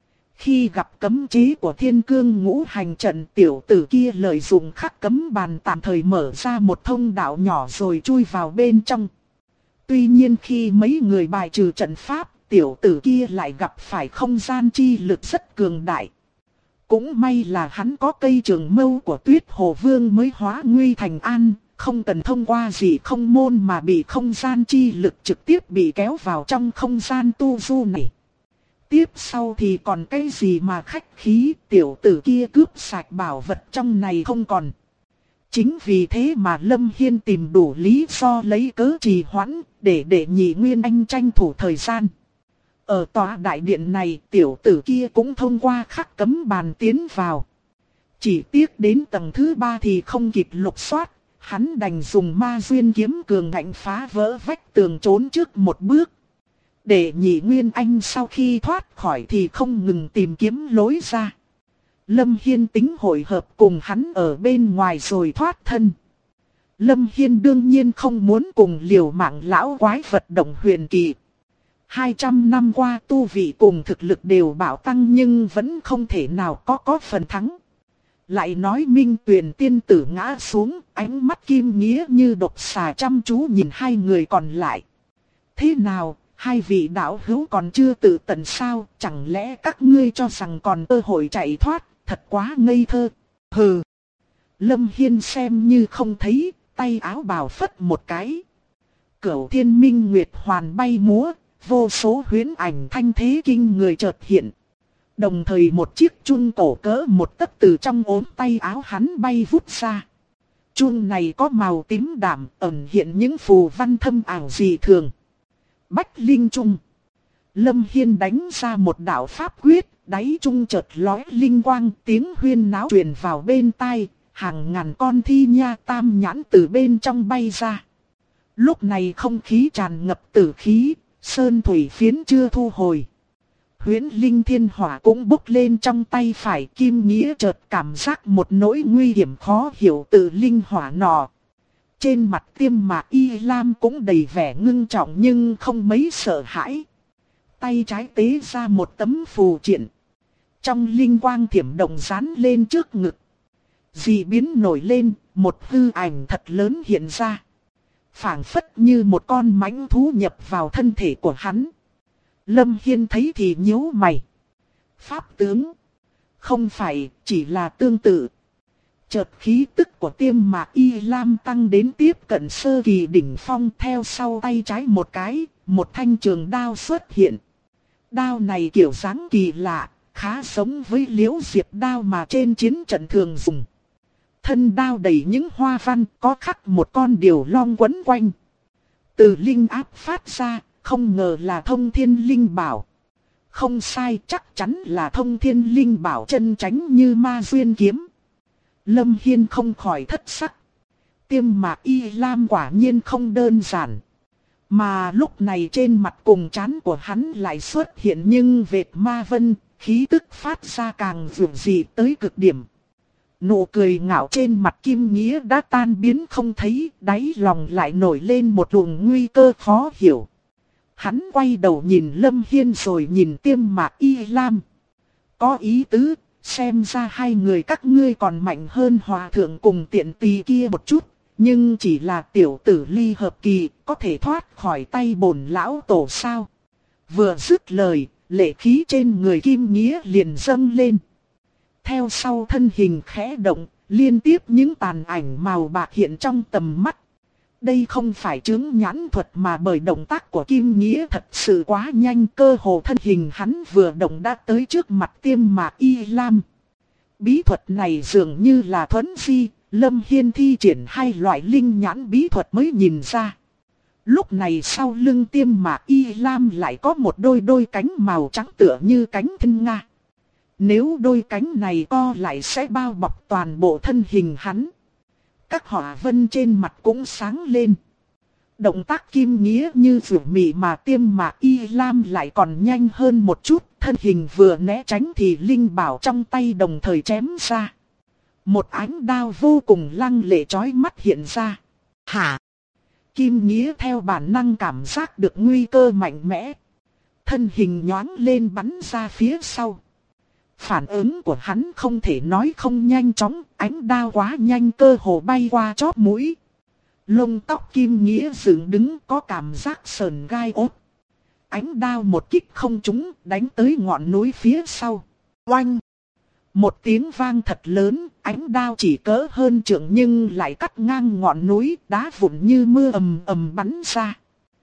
[SPEAKER 1] Khi gặp cấm chế của Thiên Cương Ngũ Hành Trận, tiểu tử kia lợi dụng khắc cấm bàn tạm thời mở ra một thông đạo nhỏ rồi chui vào bên trong. Tuy nhiên khi mấy người bài trừ trận pháp, tiểu tử kia lại gặp phải không gian chi lực rất cường đại. Cũng may là hắn có cây trường mâu của Tuyết Hồ Vương mới hóa nguy thành an, không cần thông qua gì không môn mà bị không gian chi lực trực tiếp bị kéo vào trong không gian tu du này. Tiếp sau thì còn cái gì mà khách khí, tiểu tử kia cướp sạch bảo vật trong này không còn. Chính vì thế mà Lâm Hiên tìm đủ lý do lấy cớ trì hoãn, để Đệ Nhị Nguyên Anh tranh thủ thời gian. Ở tòa đại điện này, tiểu tử kia cũng thông qua khắc cấm bàn tiến vào. Chỉ tiếc đến tầng thứ 3 thì không kịp lục soát, hắn đành dùng ma duyên kiếm cường ngạnh phá vỡ vách tường trốn trước một bước. Đệ Nhị Nguyên Anh sau khi thoát khỏi thì không ngừng tìm kiếm lối ra. Lâm Hiên tính hội hợp cùng hắn ở bên ngoài rồi thoát thân. Lâm Hiên đương nhiên không muốn cùng liều mạng lão quái vật động huyền kỳ. 200 năm qua tu vị cùng thực lực đều bảo tăng nhưng vẫn không thể nào có phần thắng. Lại nói Minh Tuyền tiên tử ngã xuống, ánh mắt Kim Nghĩa như độc xà chăm chú nhìn hai người còn lại. Thế nào, hai vị đạo hữu còn chưa tự tận sao, chẳng lẽ các ngươi cho rằng còn cơ hội chạy thoát, thật quá ngây thơ. Hừ. Lâm Hiên xem như không thấy, tay áo bào phất một cái. Cửu Thiên Minh Nguyệt Hoàn bay múa, vô số huyễn ảnh thanh thế kinh người chợt hiện. Đồng thời một chiếc chun cổ cỡ một tấc từ trong ốm tay áo hắn bay vút ra. Chun này có màu tím đạm, ẩn hiện những phù văn thâm ảo dị thường. Bách Linh Trung. Lâm Hiên đánh ra một đạo pháp quyết, đáy trung chợt lóe linh quang, tiếng huyên náo truyền vào bên tai, hàng ngàn con thi nha tam nhãn từ bên trong bay ra. Lúc này không khí tràn ngập tử khí, sơn thủy phiến chưa thu hồi. Huyễn linh thiên hỏa cũng bốc lên trong tay phải, Kim Nghĩa chợt cảm giác một nỗi nguy hiểm khó hiểu từ linh hỏa nọ. Trên mặt Tiêm Mạc Y Lam cũng đầy vẻ ngưng trọng nhưng không mấy sợ hãi. Tay trái tế ra một tấm phù triện. Trong linh quang thiểm động dán lên trước ngực. Dị biến nổi lên, một hư ảnh thật lớn hiện ra. Phảng phất như một con mãnh thú nhập vào thân thể của hắn. Lâm Hiên thấy thì nhíu mày. Pháp tướng. Không phải, chỉ là tương tự. Chợt khí tức của Tiêm Mạc Y Lam tăng đến tiếp cận sơ kỳ đỉnh phong, theo sau tay trái một cái, một thanh trường đao xuất hiện. Đao này kiểu dáng kỳ lạ, khá giống với liễu diệp đao mà trên chiến trận thường dùng. Thân đao đầy những hoa văn, có khắc một con diều long quấn quanh. Từ linh áp phát ra, không ngờ là Thông Thiên Linh Bảo. Không sai, chắc chắn là Thông Thiên Linh Bảo chân chánh như ma duyên kiếm. Lâm Hiên không khỏi thất sắc. Tiêm Mạc Y Lam quả nhiên không đơn giản. Mà lúc này trên mặt cùng trán của hắn lại xuất hiện nhưng vệt ma vân, khí tức phát ra càng dường dị tới cực điểm. Nụ cười ngạo trên mặt Kim Nghĩa đã tan biến không thấy, đáy lòng lại nổi lên một luồng nguy cơ khó hiểu. Hắn quay đầu nhìn Lâm Hiên rồi nhìn Tiêm Mạc Y Lam. Có ý tứ, xem ra hai người các ngươi còn mạnh hơn hòa thượng cùng tiện tỳ kia một chút. Nhưng chỉ là tiểu tử ly hợp kỳ, có thể thoát khỏi tay bổn lão tổ sao? Vừa dứt lời, lệ khí trên người Kim Nghĩa liền dâng lên. Theo sau thân hình khẽ động, liên tiếp những tàn ảnh màu bạc hiện trong tầm mắt. Đây không phải chướng nhãn thuật mà bởi động tác của Kim Nghĩa thật sự quá nhanh, cơ hồ thân hình hắn vừa động đã tới trước mặt Tiêm Mạc Y Lam. Bí thuật này dường như là thuấn di, Lâm Hiên thi triển hai loại linh nhãn bí thuật mới nhìn ra. Lúc này sau lưng Tiêm Mạc Y Lam lại có một đôi cánh màu trắng tựa như cánh thiên nga. Nếu đôi cánh này co lại sẽ bao bọc toàn bộ thân hình hắn. Các họa vân trên mặt cũng sáng lên. Động tác Kim Nghĩa như rượu mị mà Tiêm Mạc Y Lam lại còn nhanh hơn một chút. Thân hình vừa né tránh thì linh bảo trong tay đồng thời chém ra. Một ánh đao vô cùng lăng lệ chói mắt hiện ra. Hả? Kim Nghĩa theo bản năng cảm giác được nguy cơ mạnh mẽ. Thân hình nhoáng lên bắn ra phía sau. Phản ứng của hắn không thể nói không nhanh chóng, ánh đao quá nhanh cơ hồ bay qua chóp mũi. Lông tóc Kim Nghĩa dựng đứng có cảm giác sờn gai ốt. Ánh đao một kích không trúng, đánh tới ngọn núi phía sau. Oanh! Một tiếng vang thật lớn, ánh đao chỉ cỡ hơn trượng nhưng lại cắt ngang ngọn núi, đá vụn như mưa ầm ầm bắn ra.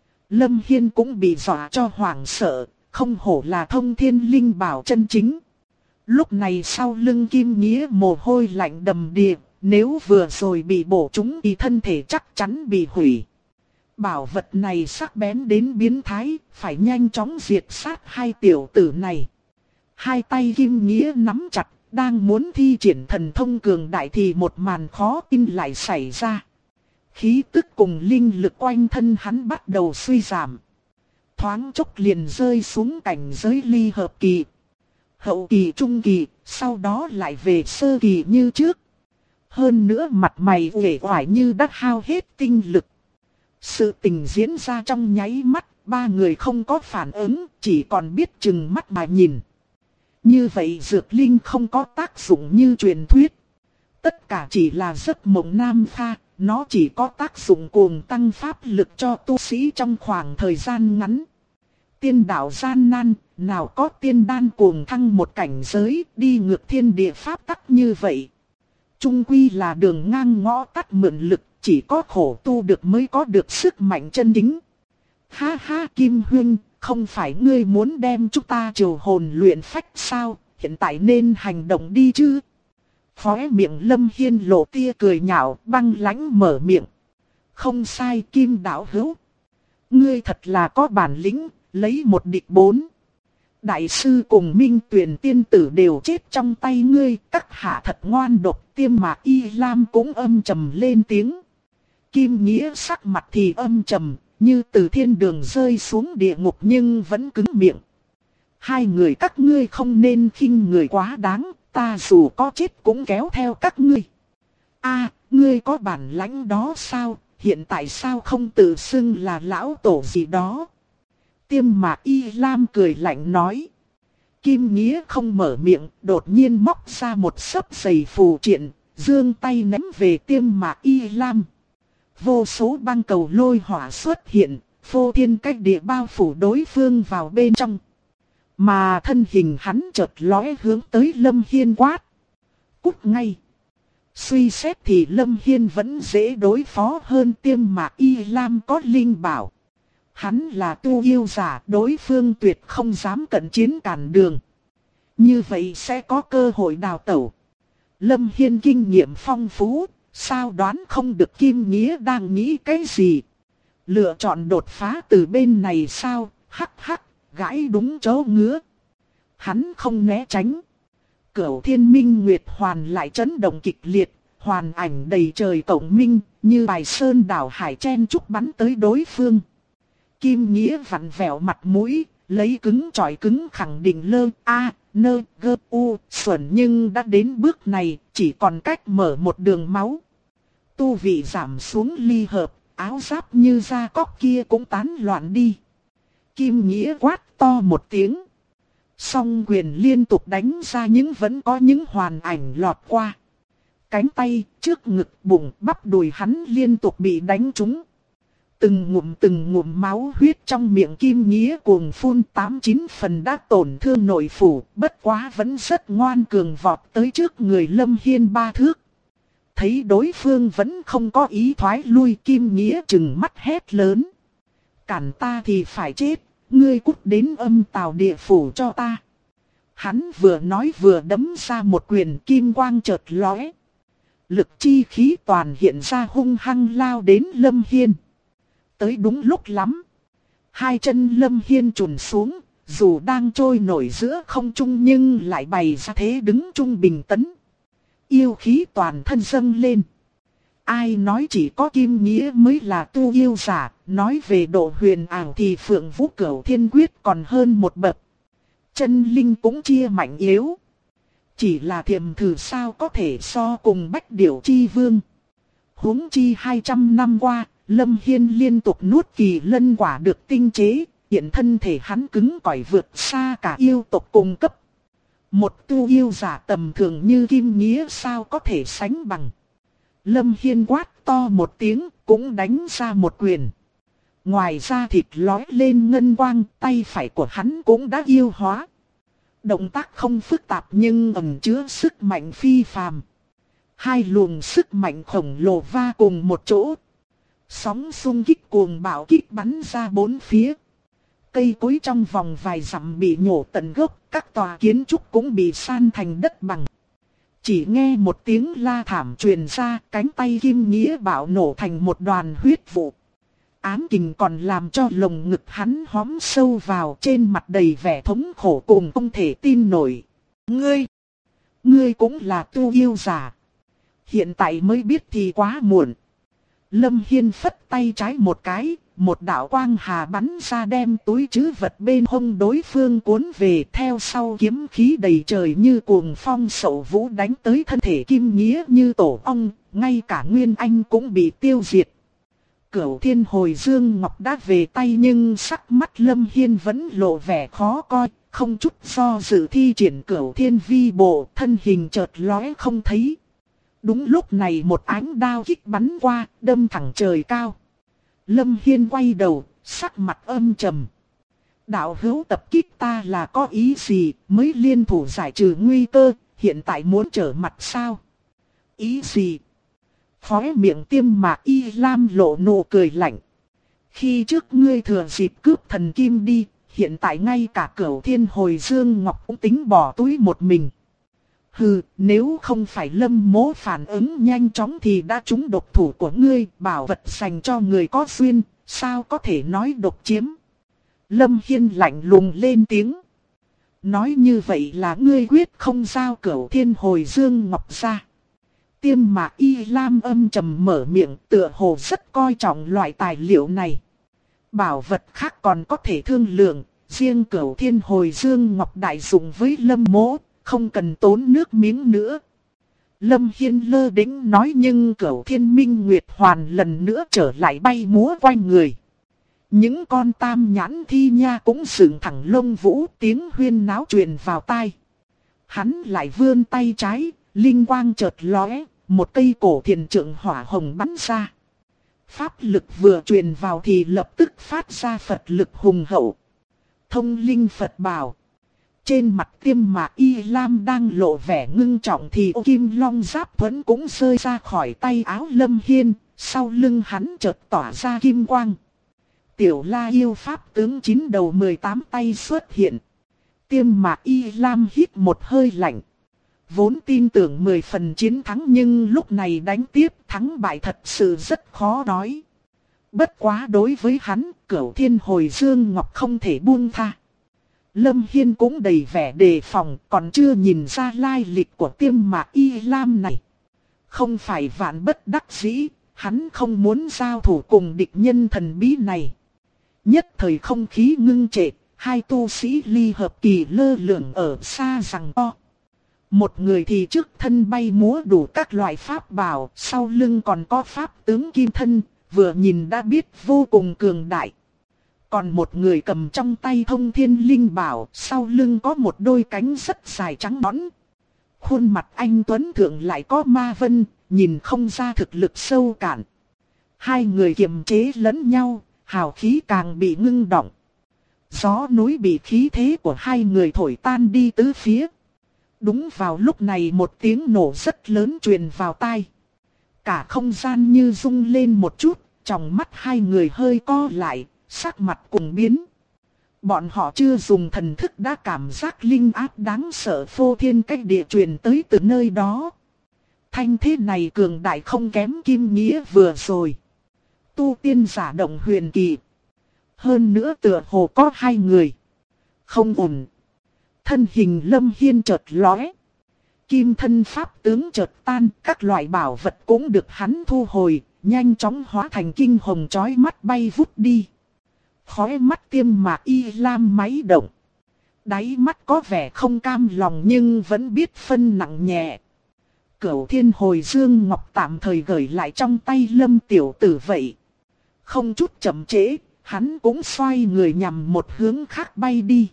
[SPEAKER 1] Lâm Hiên cũng bị dọa cho hoảng sợ, không hổ là thông thiên linh bảo chân chính. Lúc này sau lưng Kim Nghĩa mồ hôi lạnh đầm đìa, nếu vừa rồi bị bổ trúng thì thân thể chắc chắn bị hủy. Bảo vật này sắc bén đến biến thái, phải nhanh chóng diệt sát hai tiểu tử này. Hai tay Kim Nghĩa nắm chặt, đang muốn thi triển thần thông cường đại thì một màn khó tin lại xảy ra. Khí tức cùng linh lực quanh thân hắn bắt đầu suy giảm. Thoáng chốc liền rơi xuống cảnh giới ly hợp kỳ, hậu kỳ, trung kỳ, sau đó lại về sơ kỳ như trước. Hơn nữa mặt mày uể oải như đã hao hết tinh lực. Sự tình diễn ra trong nháy mắt, ba người không có phản ứng, chỉ còn biết chừng mắt mà nhìn. Như vậy dược linh không có tác dụng như truyền thuyết. Tất cả chỉ là giấc mộng nam pha, nó chỉ có tác dụng cuồng tăng pháp lực cho tu sĩ trong khoảng thời gian ngắn. Tiên đạo gian nan, nào có tiên đan cuồng thăng một cảnh giới đi ngược thiên địa pháp tắc như vậy. Trung quy là đường ngang ngõ tắt mượn lực, chỉ có khổ tu được mới có được sức mạnh chân chính. Ha ha Kim Huynh, không phải ngươi muốn đem chúng ta triều hồn luyện phách sao, hiện tại nên hành động đi chứ. Khóe miệng Lâm Hiên lộ tia cười nhạo, băng lãnh mở miệng. Không sai Kim đạo hữu. Ngươi thật là có bản lĩnh, lấy một địch bốn. Đại sư cùng Minh Tuyền tiên tử đều chết trong tay ngươi, các hạ thật ngoan độc. Tiêm Mạc Y Lam cũng âm trầm lên tiếng. Kim Nghĩa sắc mặt thì âm trầm, như từ thiên đường rơi xuống địa ngục nhưng vẫn cứng miệng. Hai người các ngươi không nên khinh người quá đáng, ta dù có chết cũng kéo theo các ngươi. A, ngươi có bản lãnh đó sao, hiện tại sao không tự xưng là lão tổ gì đó? Tiêm Mạc Y Lam cười lạnh nói. Kim Nghĩa không mở miệng, đột nhiên móc ra một xấp giày phù triện, giương tay ném về Tiêm Mạc Y Lam. Vô số băng cầu lôi hỏa xuất hiện, phô thiên cách địa bao phủ đối phương vào bên trong. Mà thân hình hắn chợt lóe hướng tới Lâm Hiên quát. Cút ngay. Suy xét thì Lâm Hiên vẫn dễ đối phó hơn Tiêm Mạc Y Lam có linh bảo. Hắn là tu yêu giả, đối phương tuyệt không dám cận chiến cản đường. Như vậy sẽ có cơ hội đào tẩu. Lâm Hiên kinh nghiệm phong phú, sao đoán không được Kim Nghĩa đang nghĩ cái gì. Lựa chọn đột phá từ bên này sao, hắc hắc, gãi đúng chỗ ngứa. Hắn không né tránh. Cửu Thiên Minh Nguyệt Hoàn lại chấn động kịch liệt, hoàn ảnh đầy trời cộng minh, như bài sơn đảo hải chen chúc bắn tới đối phương. Kim Nghĩa vặn vẹo mặt mũi, lấy cứng chọi cứng khẳng định lơ a nơ gơ u xuẩn, nhưng đã đến bước này chỉ còn cách mở một đường máu. Tu vị giảm xuống ly hợp, áo giáp như da cóc kia cũng tán loạn đi. Kim Nghĩa quát to một tiếng. Song quyền liên tục đánh ra nhưng vẫn có những hoàn ảnh lọt qua. Cánh tay, trước ngực, bụng, bắp đùi hắn liên tục bị đánh trúng. Từng ngụm máu huyết trong miệng Kim Nghĩa cuồng phun 8-9 phần đã tổn thương nội phủ, bất quá vẫn rất ngoan cường vọt tới trước người Lâm Hiên 3 thước. Thấy đối phương vẫn không có ý thoái lui, Kim Nghĩa trừng mắt hét lớn. Cản ta thì phải chết, ngươi cút đến âm tào địa phủ cho ta. Hắn vừa nói vừa đấm ra một quyền, kim quang chợt lóe. Lực chi khí toàn hiện ra, hung hăng lao đến Lâm Hiên. Tới đúng lúc lắm. Hai chân Lâm Hiên chùn xuống, dù đang trôi nổi giữa không trung nhưng lại bày ra thế đứng trung bình tấn. Yêu khí toàn thân dâng lên. Ai nói chỉ có Kim Nghĩa mới là tu yêu giả, nói về độ huyền ảo thì Phượng Vũ Cửu Thiên Quyết còn hơn một bậc. Chân linh cũng chia mạnh yếu. Chỉ là Thiềm Thử sao có thể so cùng Bách Điểu Chi Vương. Huống chi 200 năm qua, Lâm Hiên liên tục nuốt kỳ lân quả được tinh chế, hiện thân thể hắn cứng cỏi vượt xa cả yêu tộc cùng cấp. Một tu yêu giả tầm thường như Kim Nghĩa sao có thể sánh bằng. Lâm Hiên quát to một tiếng, cũng đánh ra một quyền. Ngoài ra thịt lói lên ngân quang, tay phải của hắn cũng đã yêu hóa. Động tác không phức tạp nhưng ẩn chứa sức mạnh phi phàm. Hai luồng sức mạnh khổng lồ va cùng một chỗ. Sóng xung kích cuồng bạo kích bắn ra bốn phía. Cây cối trong vòng vài dặm bị nhổ tận gốc, các tòa kiến trúc cũng bị san thành đất bằng. Chỉ nghe một tiếng la thảm truyền ra, cánh tay Kim Nghĩa bạo nổ thành một đoàn huyết vụ. Ám kình còn làm cho lồng ngực hắn hóm sâu vào, trên mặt đầy vẻ thống khổ cùng không thể tin nổi. Ngươi cũng là tu yêu giả. Hiện tại mới biết thì quá muộn. Lâm Hiên phất tay trái một cái, một đạo quang hà bắn ra đem túi trữ vật bên hông đối phương cuốn về, theo sau kiếm khí đầy trời như cuồng phong sậu vũ đánh tới thân thể Kim Nghĩa như tổ ong, ngay cả Nguyên Anh cũng bị tiêu diệt. Cửu Thiên Hồi Dương Ngọc đã về tay nhưng sắc mắt Lâm Hiên vẫn lộ vẻ khó coi, không chút do dự thi triển Cửu Thiên Vi Bộ, thân hình chợt lóe không thấy. Đúng lúc này một ánh đao kích bắn qua, đâm thẳng trời cao. Lâm Hiên quay đầu, sắc mặt âm trầm. Đạo hữu tập kích ta là có ý gì, mới liên thủ giải trừ nguy cơ, hiện tại muốn trở mặt sao? Ý gì? Khóe miệng Tiêm Mạc Y Lam lộ nụ cười lạnh. Khi trước ngươi thừa dịp cướp thần kim đi, hiện tại ngay cả Cửu Thiên Hồi Dương Ngọc cũng tính bỏ túi một mình. Hừ, nếu không phải Lâm Mỗ phản ứng nhanh chóng thì đã trúng độc thủ của ngươi, bảo vật dành cho người có duyên, sao có thể nói độc chiếm. Lâm Hiên lạnh lùng lên tiếng. Nói như vậy là ngươi quyết không giao Cửu Thiên Hồi Dương Ngọc ra. Tiêm Mạc Y Lam âm trầm mở miệng, tựa hồ rất coi trọng loại tài liệu này. Bảo vật khác còn có thể thương lượng, riêng Cửu Thiên Hồi Dương Ngọc đại dụng với Lâm Mỗ, không cần tốn nước miếng nữa. Lâm Hiên lơ đễnh nói, nhưng Cửu Thiên Minh Nguyệt Hoàn lần nữa trở lại bay múa quanh người. Những con tam nhãn thi nha cũng dựng thẳng lông vũ, tiếng huyên náo truyền vào tai. Hắn lại vươn tay trái, linh quang chợt lóe, một cây cổ thiền trượng hỏa hồng bắn ra. Pháp lực vừa truyền vào thì lập tức phát ra Phật lực hùng hậu. Thông linh Phật bảo. Trên mặt Tiêm Mạc Y Lam đang lộ vẻ ngưng trọng thì ô kim long giáp thuẫn cũng rơi ra khỏi tay áo Lâm Hiên, sau lưng hắn chợt tỏa ra kim quang. Tiểu La yêu pháp tướng 9 đầu 18 tay xuất hiện. Tiêm Mạc Y Lam hít một hơi lạnh. Vốn tin tưởng 10 phần chiến thắng nhưng lúc này đánh tiếp thắng bại thật sự rất khó nói. Bất quá đối với hắn, Cửu Thiên Hồi Dương Ngọc không thể buông tha. Lâm Hiên cũng đầy vẻ đề phòng, còn chưa nhìn ra lai lịch của Tiêm Mạc Y Lam này. Không phải vạn bất đắc dĩ, hắn không muốn giao thủ cùng địch nhân thần bí này. Nhất thời không khí ngưng trệ, hai tu sĩ ly hợp kỳ lơ lửng ở xa rằng to. Một người thì trước thân bay múa đủ các loại pháp bảo, sau lưng còn có pháp tướng kim thân, vừa nhìn đã biết vô cùng cường đại. Còn một người cầm trong tay Thông Thiên Linh Bảo, sau lưng có một đôi cánh rất dài trắng nõn. Khuôn mặt anh tuấn thượng lại có ma vân, nhìn không ra thực lực sâu cạn. Hai người kiềm chế lẫn nhau, hào khí càng bị ngưng động. Gió núi bị khí thế của hai người thổi tan đi tứ phía. Đúng vào lúc này một tiếng nổ rất lớn truyền vào tai. Cả không gian như rung lên một chút, tròng mắt hai người hơi co lại, sắc mặt cùng biến. Bọn họ chưa dùng thần thức đã cảm giác linh áp đáng sợ phô thiên cách địa truyền tới từ nơi đó. Thanh thế này cường đại không kém Kim Nghĩa vừa rồi. Tu tiên giả động huyền kỳ. Hơn nữa tựa hồ có hai người. Không ổn. Thân hình Lâm Hiên chợt lóe. Kim thân pháp tướng chợt tan, các loại bảo vật cũng được hắn thu hồi, nhanh chóng hóa thành kinh hồng chói mắt bay vút đi. Khóe mắt Tiêm Mạc Y Lam máy động. Đáy mắt có vẻ không cam lòng nhưng vẫn biết phân nặng nhẹ. Cửu Thiên Hồi Dương Ngọc tạm thời gửi lại trong tay Lâm tiểu tử vậy. Không chút chậm trễ, hắn cũng xoay người nhằm một hướng khác bay đi.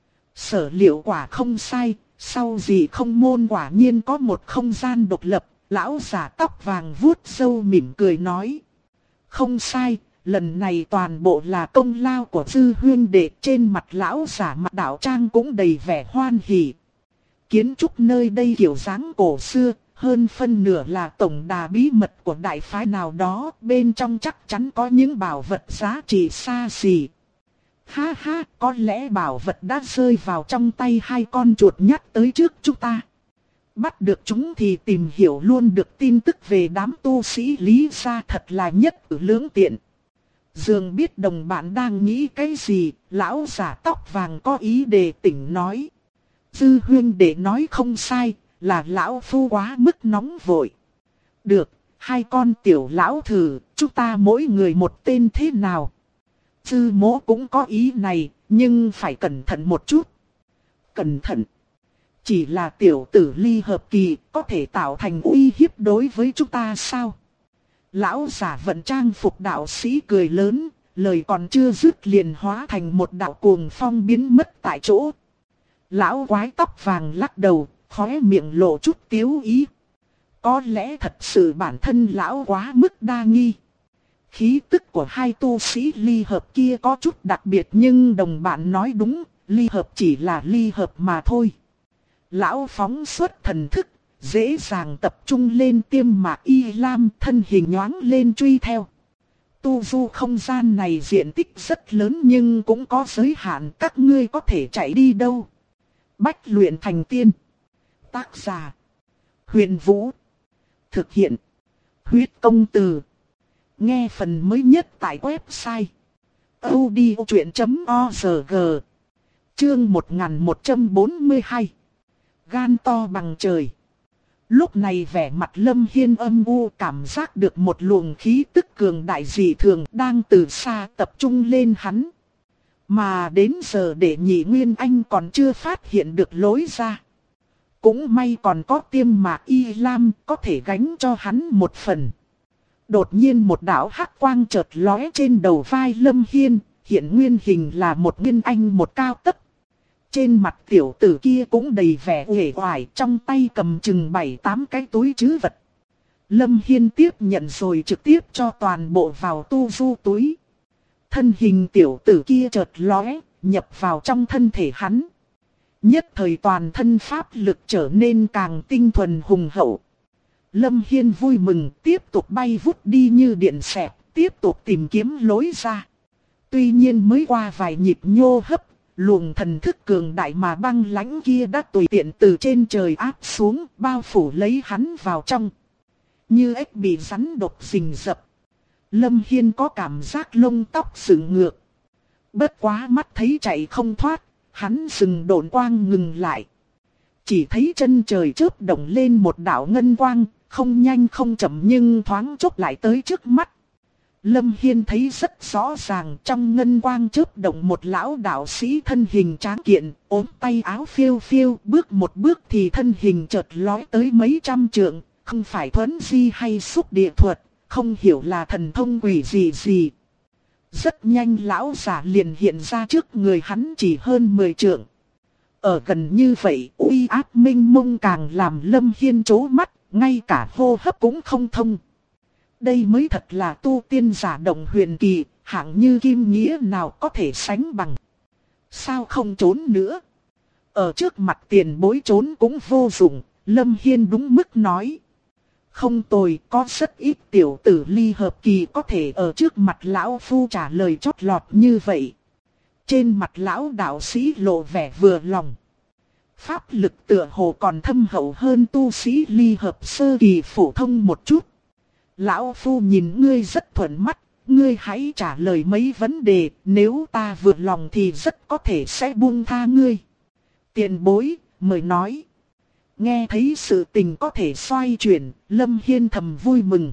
[SPEAKER 1] Sở liệu quả không sai, sau gì không môn quả nhiên có một không gian độc lập, lão giả tóc vàng vuốt râu mỉm cười nói. Không sai, lần này toàn bộ là công lao của Dư huynh đệ. Trên mặt lão giả mặt đạo trang cũng đầy vẻ hoan hỉ. Kiến trúc nơi đây kiểu dáng cổ xưa, hơn phân nửa là tổng đà bí mật của đại phái nào đó, bên trong chắc chắn có những bảo vật giá trị xa xỉ. Ha ha, có lẽ bảo vật đã rơi vào trong tay hai con chuột nhắt tới trước chúng ta. Bắt được chúng thì tìm hiểu luôn được tin tức về đám tu sĩ Lý gia, thật là nhất cử lưỡng tiện. Dường biết đồng bạn đang nghĩ cái gì, lão giả tóc vàng có ý đề tỉnh nói. Dư huynh đệ nói không sai, là lão phu quá mức nóng vội. Được, hai con tiểu lão thử, chúng ta mỗi người một tên thế nào? Dư mỗ cũng có ý này, nhưng phải cẩn thận một chút. Cẩn thận. Chỉ là tiểu tử ly hợp kỳ, có thể tạo thành uy hiếp đối với chúng ta sao? Lão giả vận trang phục đạo sĩ cười lớn, lời còn chưa dứt liền hóa thành một đạo cuồng phong biến mất tại chỗ. Lão quái tóc vàng lắc đầu, khóe miệng lộ chút tiếu ý. Có lẽ thật sự bản thân lão quá mức đa nghi. Khí tức của hai tu sĩ ly hợp kia có chút đặc biệt, nhưng đồng bạn nói đúng, ly hợp chỉ là ly hợp mà thôi. Lão phóng xuất thần thức, dễ dàng tập trung lên Tiêm Mạc Y Lam, thân hình nhoáng lên truy theo. Tu du không gian này diện tích rất lớn nhưng cũng có giới hạn, các ngươi có thể chạy đi đâu. Bách luyện thành tiên. Tác giả: Huyền Vũ. Thực hiện: Huyết Công Từ. Nghe phần mới nhất tại website audiochuyen.org. Chương 1142. Gan to bằng trời. Lúc này vẻ mặt Lâm Hiên âm u, cảm giác được một luồng khí tức cường đại dị thường đang từ xa tập trung lên hắn. Mà đến giờ Đệ Nhị Nguyên Anh còn chưa phát hiện được lối ra. Cũng may còn có Tiêm Mạc Y Lam có thể gánh cho hắn một phần. Đột nhiên một đạo hắc quang chợt lóe trên đầu vai Lâm Hiên, hiện nguyên hình là một nguyên anh một cao tấc. Trên mặt tiểu tử kia cũng đầy vẻ uể oải, trong tay cầm chừng 7-8 cái túi trữ vật. Lâm Hiên tiếp nhận rồi trực tiếp cho toàn bộ vào tu du túi. Thân hình tiểu tử kia chợt lóe, nhập vào trong thân thể hắn. Nhất thời toàn thân pháp lực trở nên càng tinh thuần hùng hậu. Lâm Hiên vui mừng, tiếp tục bay vút đi như điện xẹt, tiếp tục tìm kiếm lối ra. Tuy nhiên mới qua vài nhịp nhô hấp, luồng thần thức cường đại mà băng lãnh kia đã tùy tiện từ trên trời áp xuống, bao phủ lấy hắn vào trong. Như ếch bị rắn độc rình rập. Lâm Hiên có cảm giác lông tóc dựng ngược. Bất quá mắt thấy chạy không thoát, hắn dừng độn quang ngừng lại. Chỉ thấy chân trời chớp động lên một đạo ngân quang, không nhanh không chậm nhưng thoáng chốc lại tới trước mắt. Lâm Hiên thấy rất rõ ràng, trong ngân quang chớp động một lão đạo sĩ thân hình tráng kiện, ốm tay áo phiêu phiêu, bước một bước thì thân hình chợt lói tới mấy trăm trượng, không phải thuấn di hay xúc địa thuật, không hiểu là thần thông quỷ gì. Rất nhanh lão giả liền hiện ra trước người hắn chỉ hơn 10 trượng. Ở gần như vậy, uy áp minh mông càng làm Lâm Hiên chố mắt, ngay cả hô hấp cũng không thông. Đây mới thật là tu tiên giả động huyền kỳ, hạng như Kim Nghĩa nào có thể sánh bằng. Sao không trốn nữa? Ở trước mặt tiền bối trốn cũng vô dụng, Lâm Hiên đúng mức nói. Không tồi, có rất ít tiểu tử ly hợp kỳ có thể ở trước mặt lão phu trả lời chót lọt như vậy. Trên mặt lão đạo sĩ lộ vẻ vừa lòng. Pháp lực tựa hồ còn thâm hậu hơn tu sĩ ly hợp sơ kỳ phổ thông một chút. Lão phu nhìn ngươi rất thuận mắt, ngươi hãy trả lời mấy vấn đề, nếu ta vừa lòng thì rất có thể sẽ buông tha ngươi. Tiền bối, mời nói. Nghe thấy sự tình có thể xoay chuyển, Lâm Hiên thầm vui mừng.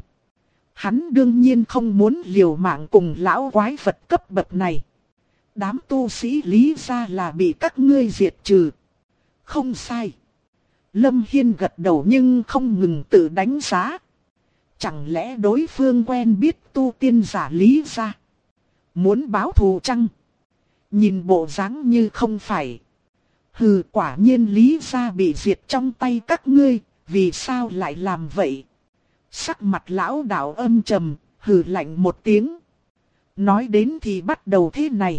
[SPEAKER 1] Hắn đương nhiên không muốn liều mạng cùng lão quái vật cấp bậc này. Đám tu sĩ lý ra là bị các ngươi diệt trừ. Không sai. Lâm Hiên gật đầu nhưng không ngừng tự đánh giá. Chẳng lẽ đối phương quen biết tu tiên giả lý ra? Muốn báo thù chăng? Nhìn bộ dáng như không phải. Hừ, quả nhiên lý ra bị diệt trong tay các ngươi, vì sao lại làm vậy? Sắc mặt lão đạo âm trầm, hừ lạnh một tiếng. Nói đến thì bắt đầu thế này.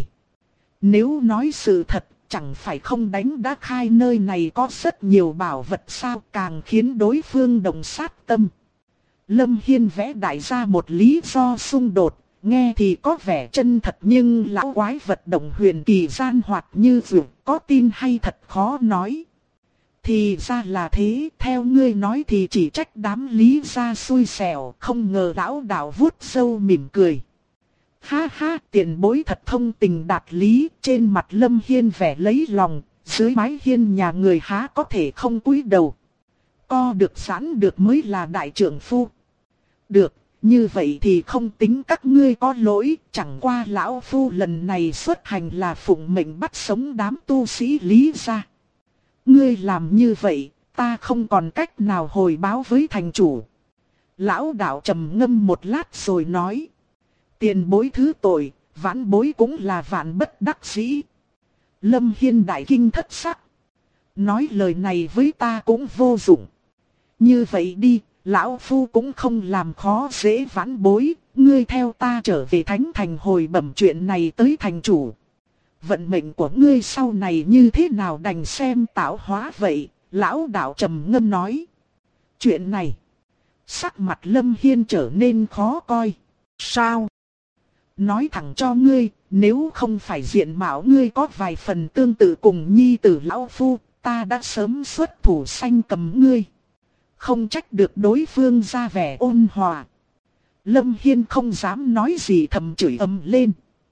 [SPEAKER 1] Nếu nói sự thật, chẳng phải không đánh đã khai nơi này có rất nhiều bảo vật sao, càng khiến đối phương đồng sát tâm. Lâm Hiên vẽ đại ra một lý do xung đột, nghe thì có vẻ chân thật nhưng lão quái vật động huyền kỳ gian hoạt như vượt, có tin hay thật khó nói. Thì ra là thế, theo ngươi nói thì chỉ trách đám lý gia xui xẻo, không ngờ lão đạo vuốt râu mỉm cười. Ha ha, tiền bối thật thông tình đạt lý, trên mặt Lâm Hiên vẻ lấy lòng, dưới mái hiên nhà người há có thể không cúi đầu. Co được giãn được mới là đại trưởng phu. Được, như vậy thì không tính các ngươi có lỗi, chẳng qua lão phu lần này xuất hành là phụng mệnh bắt sống đám tu sĩ lý gia. Ngươi làm như vậy, ta không còn cách nào hồi báo với thành chủ. Lão đạo trầm ngâm một lát rồi nói. Tiền bối thứ tội, vãn bối cũng là vạn bất đắc dĩ. Lâm Hiên đại kinh thất sắc. Nói lời này với ta cũng vô dụng. Như vậy đi, lão phu cũng không làm khó dễ vãn bối, ngươi theo ta trở về thánh thành hồi bẩm chuyện này tới thành chủ. Vận mệnh của ngươi sau này như thế nào đành xem tạo hóa vậy, lão đạo trầm ngâm nói. Chuyện này, sắc mặt Lâm Hiên trở nên khó coi. Sao? Nói thẳng cho ngươi, nếu không phải diện mạo ngươi có vài phần tương tự cùng nhi tử lão phu, ta đã sớm xuất thủ sanh cầm ngươi. Không trách được đối phương ra vẻ ôn hòa. Lâm Hiên không dám nói gì thầm chửi ầm lên.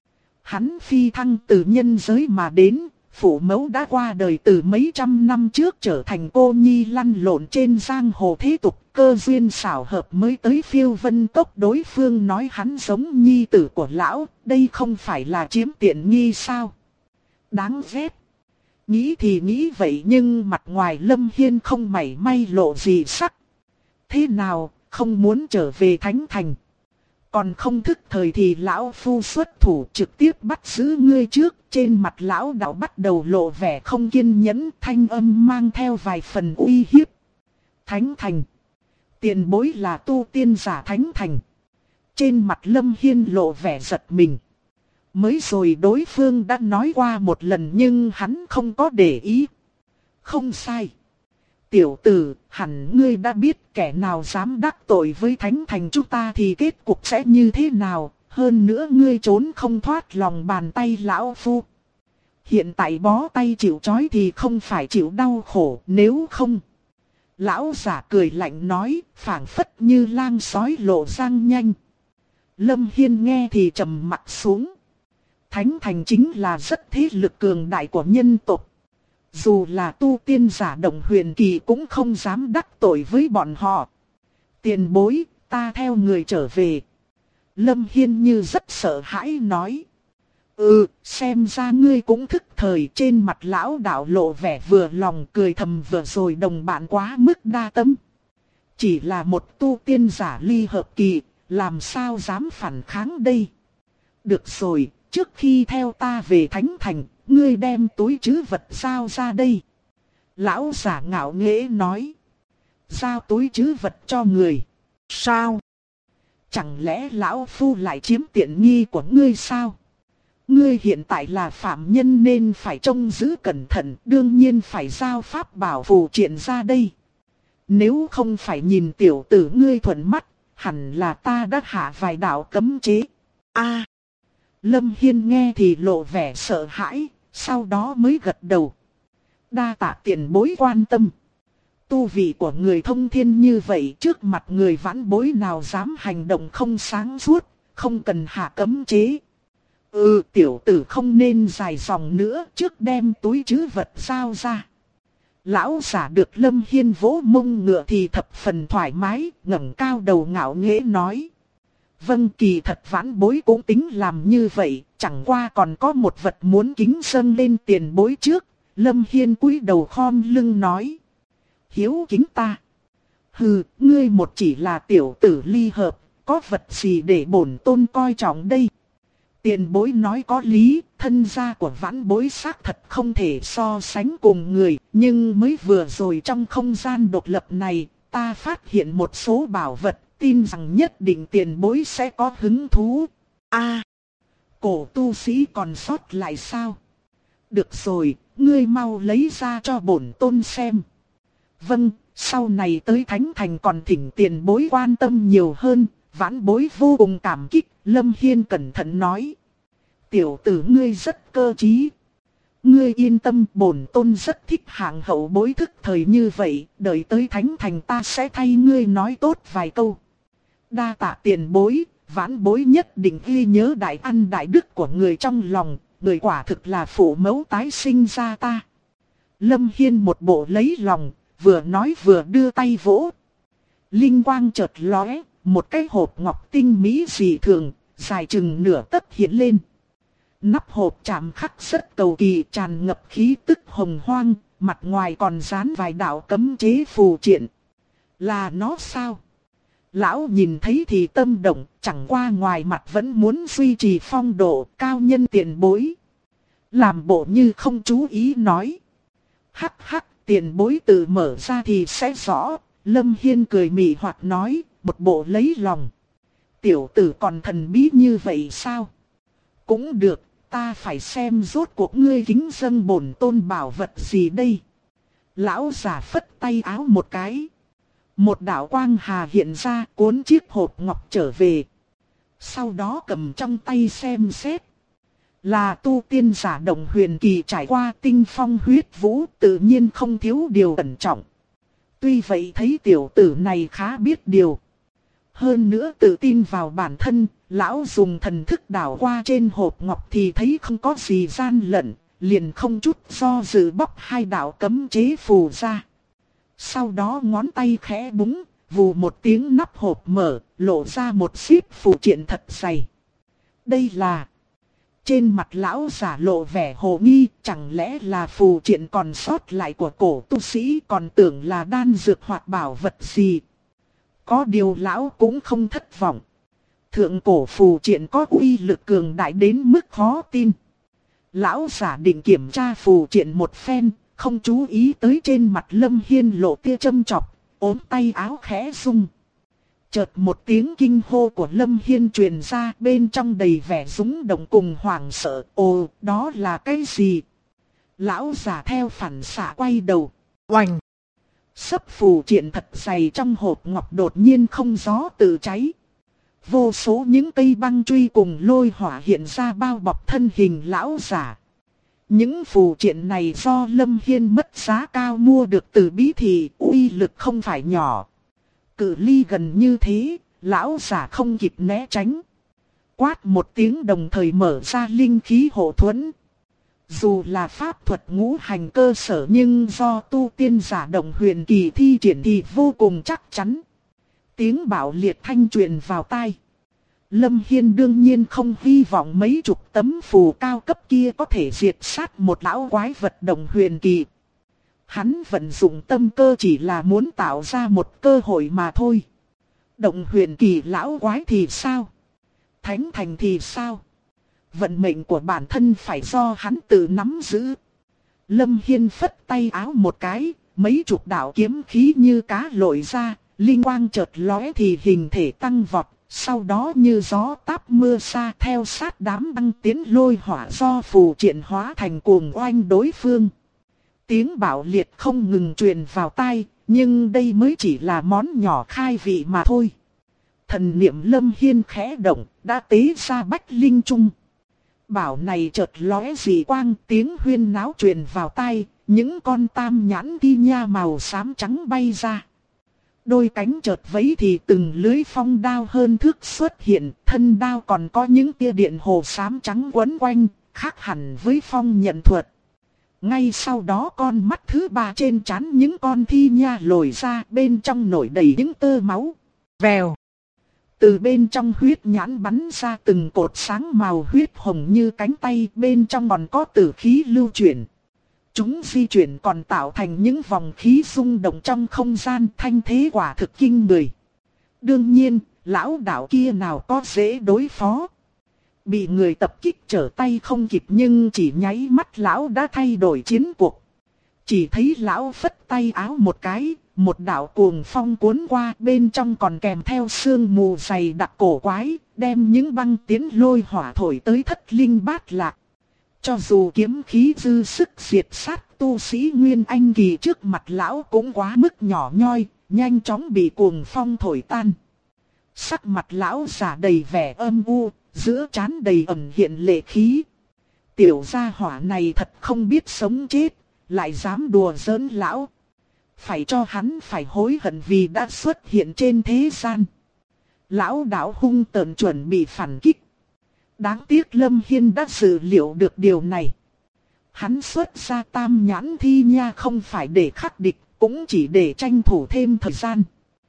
[SPEAKER 1] Hắn phi thăng từ nhân giới mà đến, phụ mẫu đã qua đời từ mấy trăm năm trước trở thành cô nhi lăn lộn trên giang hồ thế tục, cơ duyên xảo hợp mới tới Phiêu Vân Cốc. Đối phương nói hắn giống nhi tử của lão, đây không phải là chiếm tiện nghi sao? Đáng ghét. Nghĩ thì nghĩ vậy nhưng mặt ngoài Lâm Hiên không mảy may lộ gì sắc. Thế nào, không muốn trở về Thánh Thành? Còn không thức thời thì lão phu xuất thủ trực tiếp bắt giữ ngươi trước. Trên mặt lão đạo bắt đầu lộ vẻ không kiên nhẫn, thanh âm mang theo vài phần uy hiếp. Thánh Thành. Tiền bối là tu tiên giả Thánh Thành. Trên mặt Lâm Hiên lộ vẻ giật mình. Mới rồi đối phương đã nói qua một lần nhưng hắn không có để ý. Không sai. Tiểu tử, hẳn ngươi đã biết kẻ nào dám đắc tội với Thánh Thành chúng ta thì kết cục sẽ như thế nào. Hơn nữa ngươi trốn không thoát lòng bàn tay lão phu. Hiện tại bó tay chịu trói thì không phải chịu đau khổ, nếu không. Lão giả cười lạnh nói, phảng phất như lang sói lộ răng nhanh. Lâm Hiên nghe thì trầm mặt xuống. Thánh Thành chính là rất thế lực cường đại của nhân tộc. Dù là tu tiên giả động huyền kỳ cũng không dám đắc tội với bọn họ. Tiền bối, ta theo người trở về. Lâm Hiên như rất sợ hãi nói. Xem ra ngươi cũng thức thời. Trên mặt lão đạo lộ vẻ vừa lòng cười thầm, vừa rồi đồng bạn quá mức đa tâm. Chỉ là một tu tiên giả ly hợp kỳ, làm sao dám phản kháng đây. Được rồi, trước khi theo ta về Thánh Thành, ngươi đem túi trữ vật giao ra đây. Lão giả ngạo nghễ nói. Giao túi trữ vật cho người. Sao? chẳng lẽ lão phu lại chiếm tiện nghi của ngươi sao? Ngươi hiện tại là phạm nhân nên phải trông giữ cẩn thận, đương nhiên phải giao pháp bảo phù triện ra đây. Nếu không phải nhìn tiểu tử ngươi thuận mắt, hẳn là ta đã hạ vài đạo cấm chế. Lâm Hiên nghe thì lộ vẻ sợ hãi, sau đó mới gật đầu. Đa tạ tiền bối quan tâm. Tu vị của người thông thiên như vậy, trước mặt người vãn bối nào dám hành động không sáng suốt, không cần hạ cấm chế. Tiểu tử không nên dài dòng nữa, trước đem túi trữ vật giao ra. Lão giả được Lâm Hiên vỗ mông ngựa thì thập phần thoải mái, ngẩng cao đầu ngạo nghễ nói. Vâng, kỳ thật vãn bối cũng tính làm như vậy, chẳng qua còn có một vật muốn kính dâng lên tiền bối trước. Lâm Hiên cúi đầu khom lưng nói. Hiếu kính ta. Hừ, ngươi một chỉ là tiểu tử ly hợp, có vật gì để bổn tôn coi trọng đây? Tiền bối nói có lý, thân gia của vãn bối xác thật không thể so sánh cùng người, nhưng mới vừa rồi trong không gian độc lập này, ta phát hiện một số bảo vật, tin rằng nhất định tiền bối sẽ có hứng thú. Cổ tu sĩ còn sót lại sao? Được rồi, ngươi mau lấy ra cho bổn tôn xem. Vâng, sau này tới Thánh Thành còn thỉnh tiền bối quan tâm nhiều hơn, vãn bối vô cùng cảm kích. Lâm Hiên cẩn thận nói. Tiểu tử ngươi rất cơ trí. Ngươi yên tâm, bổn tôn rất thích hạng hậu bối thức thời như vậy, đợi tới Thánh Thành ta sẽ thay ngươi nói tốt vài câu. Đa tạ tiền bối, vãn bối nhất định ghi nhớ đại ân đại đức của người trong lòng, người quả thực là phụ mẫu tái sinh ra ta. Lâm Hiên một bộ lấy lòng, vừa nói vừa đưa tay vỗ. Linh quang chợt lóe, một cái hộp ngọc tinh mỹ dị thường, dài chừng nửa tấc hiện lên. Nắp hộp chạm khắc rất cầu kỳ, tràn ngập khí tức hồng hoang, mặt ngoài còn dán vài đạo cấm chế phù triện. Là nó sao? Lão nhìn thấy thì tâm động, chẳng qua ngoài mặt vẫn muốn duy trì phong độ cao nhân tiền bối. Làm bộ như không chú ý nói. Hắc hắc, tiền bối tự mở ra thì sẽ rõ. Lâm Hiên cười mị hoặc nói, một bộ lấy lòng. Tiểu tử còn thần bí như vậy sao? Cũng được, ta phải xem rốt cuộc ngươi kính dâng bổn tôn bảo vật gì đây. Lão giả phất tay áo một cái. Một đạo quang hà hiện ra, cuốn chiếc hộp ngọc trở về. Sau đó cầm trong tay xem xét. Là tu tiên giả Động Huyền Kỳ trải qua tinh phong huyết vũ, tự nhiên không thiếu điều cẩn trọng. Tuy vậy thấy tiểu tử này khá biết điều. Hơn nữa tự tin vào bản thân, lão dùng thần thức đảo qua trên hộp ngọc thì thấy không có gì gian lận, liền không chút do dự bóc hai đạo cấm chế phù ra. Sau đó ngón tay khẽ búng, vù một tiếng nắp hộp mở, lộ ra một xíp phù triện thật dày. Đây là... Trên mặt lão giả lộ vẻ hồ nghi, chẳng lẽ là phù triện còn sót lại của cổ tu sĩ, còn tưởng là đan dược hoặc bảo vật gì. Có điều lão cũng không thất vọng. Thượng cổ phù triện có uy lực cường đại đến mức khó tin. Lão giả định kiểm tra phù triện một phen, không chú ý tới trên mặt Lâm Hiên lộ tia châm chọc, ốm tay áo khẽ rung. Chợt một tiếng kinh hô của Lâm Hiên truyền ra, bên trong đầy vẻ rúng động cùng hoảng sợ. Ồ, đó là cái gì? Lão giả theo phản xạ quay đầu. Oành! Sấp phù triện thật dày trong hộp ngọc đột nhiên không gió tự cháy. Vô số những cây băng truy cùng lôi hỏa hiện ra bao bọc thân hình lão giả. Những phù triện này do Lâm Hiên mất giá cao mua được từ bí thị, uy lực không phải nhỏ. Cự ly gần như thế, lão giả không kịp né tránh. Quát một tiếng đồng thời mở ra linh khí hộ thuẫn. Dù là pháp thuật ngũ hành cơ sở nhưng do tu tiên giả Động Huyền Kỳ thi triển thì vô cùng chắc chắn. Tiếng bạo liệt thanh truyền vào tai. Lâm Hiên đương nhiên không hy vọng mấy chục tấm phù cao cấp kia có thể diệt sát một lão quái vật Động Huyền Kỳ. Hắn vận dụng tâm cơ chỉ là muốn tạo ra một cơ hội mà thôi. Động Huyền Kỳ lão quái thì sao? Thánh Thành thì sao? Vận mệnh của bản thân phải do hắn tự nắm giữ. Lâm Hiên phất tay áo một cái, mấy chục đạo kiếm khí như cá lội ra, linh quang chợt lóe thì hình thể tăng vọt, Sau đó như gió táp mưa xa theo sát đám băng tiến lôi hỏa do phù triện hóa thành cuồng oanh đối phương. Tiếng bạo liệt không ngừng truyền vào tai, nhưng đây mới chỉ là món nhỏ khai vị mà thôi. Thần niệm Lâm Hiên khẽ động, đã tế ra Bách Linh Trung. Bảo này chợt lóe dị quang, tiếng huyên náo truyền vào tai, những con tam nhãn thi nha màu xám trắng bay ra. Đôi cánh chợt vẫy thì từng lưới phong đao hơn thước xuất hiện, thân đao còn có những tia điện hồ xám trắng quấn quanh, khác hẳn với phong nhận thuật. Ngay sau đó con mắt thứ ba trên trán những con thi nha lồi ra, bên trong nổi đầy những tơ máu. Vèo. Từ bên trong huyết nhãn bắn ra từng cột sáng màu huyết hồng như cánh tay, bên trong còn có tử khí lưu chuyển. Chúng di chuyển còn tạo thành những vòng khí rung động trong không gian, thanh thế quả thực kinh người. Đương nhiên, lão đạo kia nào có dễ đối phó. Bị người tập kích trở tay không kịp, nhưng chỉ nháy mắt lão đã thay đổi chiến cuộc. Chỉ thấy lão phất tay áo một cái, một đạo cuồng phong cuốn qua, bên trong còn kèm theo sương mù dày đặc cổ quái, đem những băng tiến lôi hỏa thổi tới thất linh bát lạc. Cho dù kiếm khí dư sức diệt sát tu sĩ Nguyên Anh kỳ trước mặt lão cũng quá mức nhỏ nhoi, nhanh chóng bị cuồng phong thổi tan. Sắc mặt lão giả đầy vẻ âm u, giữa trán đầy ẩn hiện lệ khí. Tiểu gia hỏa này thật không biết sống chết, lại dám đùa giỡn lão. Phải cho hắn phải hối hận vì đã xuất hiện trên thế gian. Lão đạo hung tợn chuẩn bị phản kích. Đáng tiếc Lâm Hiên đã dự liệu được điều này. Hắn xuất ra tam nhãn thi nha không phải để khắc địch, cũng chỉ để tranh thủ thêm thời gian.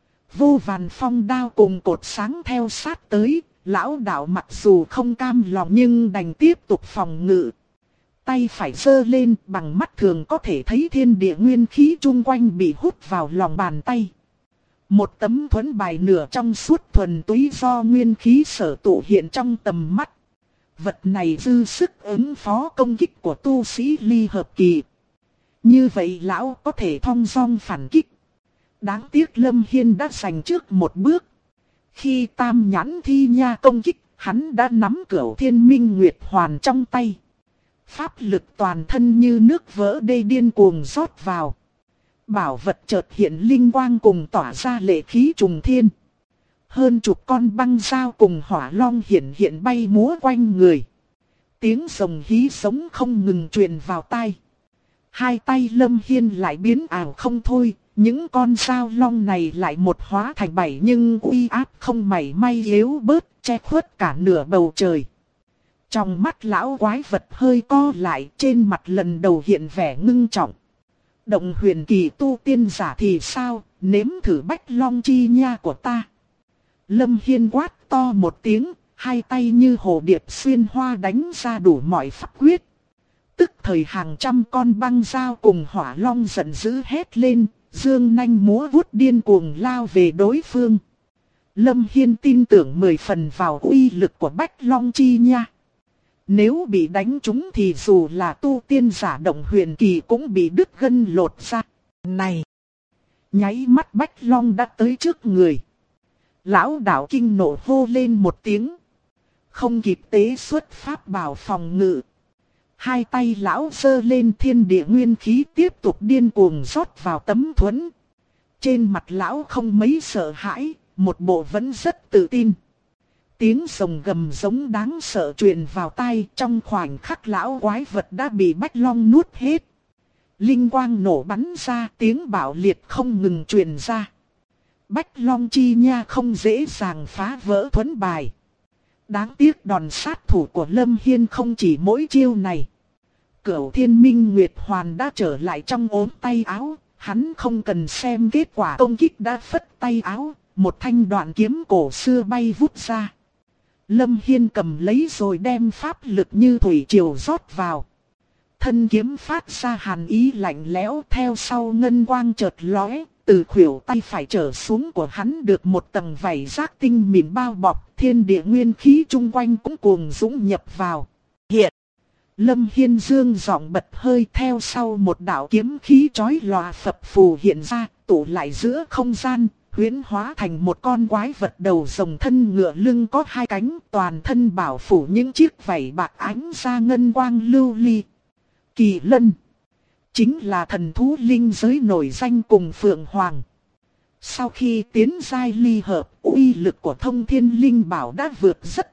[SPEAKER 1] Vô vàn phong đao cùng cột sáng theo sát tới, lão đạo mặc dù không cam lòng nhưng đành tiếp tục phòng ngự. Tay phải giơ lên, bằng mắt thường có thể thấy thiên địa nguyên khí chung quanh bị hút vào lòng bàn tay. Một tấm thuẫn bài nửa trong suốt thuần túy do nguyên khí sở tụ hiện trong tầm mắt. Vật này dư sức ứng phó công kích của tu sĩ ly hợp kỳ. Như vậy lão có thể thong dong phản kích. Đáng tiếc Lâm Hiên đã giành trước một bước. Khi tam nhãn thi nha công kích, hắn đã nắm cửu thiên minh nguyệt hoàn trong tay. Pháp lực toàn thân như nước vỡ đê điên cuồng rót vào. Bảo vật chợt hiện linh quang cùng tỏa ra lệ khí trùng thiên. Hơn chục con băng dao cùng hỏa long hiện bay múa quanh người. Tiếng rồng hí sống không ngừng truyền vào tai. Hai tay Lâm Hiên lại biến ảo không thôi. Những con dao long này lại một hóa thành bảy, nhưng uy áp không mảy may yếu bớt, che khuất cả nửa bầu trời. Trong mắt lão quái vật hơi co lại, trên mặt lần đầu hiện vẻ ngưng trọng. Động huyền kỳ tu tiên giả thì sao, nếm thử bách long chi nha của ta. Lâm Hiên quát to một tiếng, hai tay như hồ điệp xuyên hoa đánh ra đủ mọi pháp quyết. Tức thời hàng trăm con băng dao cùng hỏa long giận dữ hét lên, dương nanh múa vuốt điên cuồng lao về đối phương. Lâm Hiên tin tưởng 10 phần vào uy lực của bách long chi nha. Nếu bị đánh trúng thì dù là tu tiên giả động huyền kỳ cũng bị đứt gân lột ra. Này! Nháy mắt bách long đã tới trước người. Lão đạo kinh nộ hô lên một tiếng. Không kịp tế xuất pháp bảo phòng ngự. Hai tay lão giơ lên, thiên địa nguyên khí tiếp tục điên cuồng rót vào tấm thuẫn. Trên mặt lão không mấy sợ hãi, một bộ vẫn rất tự tin. Tiếng rồng gầm giống đáng sợ truyền vào tai, trong khoảnh khắc lão quái vật đã bị bách long nuốt hết. Linh quang nổ bắn ra, tiếng bạo liệt không ngừng truyền ra. Bách long chi nha không dễ dàng phá vỡ thuẫn bài. Đáng tiếc đòn sát thủ của Lâm Hiên không chỉ mỗi chiêu này. Cửu thiên minh nguyệt hoàn đã trở lại trong ốm tay áo, hắn không cần xem kết quả công kích đã phất tay áo, một thanh đoạn kiếm cổ xưa bay vút ra. Lâm Hiên cầm lấy rồi đem pháp lực như thủy triều rót vào. Thân kiếm phát ra hàn ý lạnh lẽo, theo sau ngân quang chợt lóe, từ khuỷu tay phải trở xuống của hắn được một tầng vảy giác tinh mịn bao bọc, thiên địa nguyên khí chung quanh cũng cuồng dũng nhập vào. Hiện! Lâm Hiên dương giọng bật hơi, theo sau một đạo kiếm khí chói lòa phập phù hiện ra, tụ lại giữa không gian, huyễn hóa thành một con quái vật đầu rồng thân ngựa lưng có hai cánh, toàn thân bảo phủ những chiếc vảy bạc ánh ra ngân quang lưu ly. Kỳ lân chính là thần thú linh giới nổi danh cùng Phượng Hoàng. Sau khi tiến giai ly hợp, uy lực của Thông Thiên Linh Bảo đã vượt rất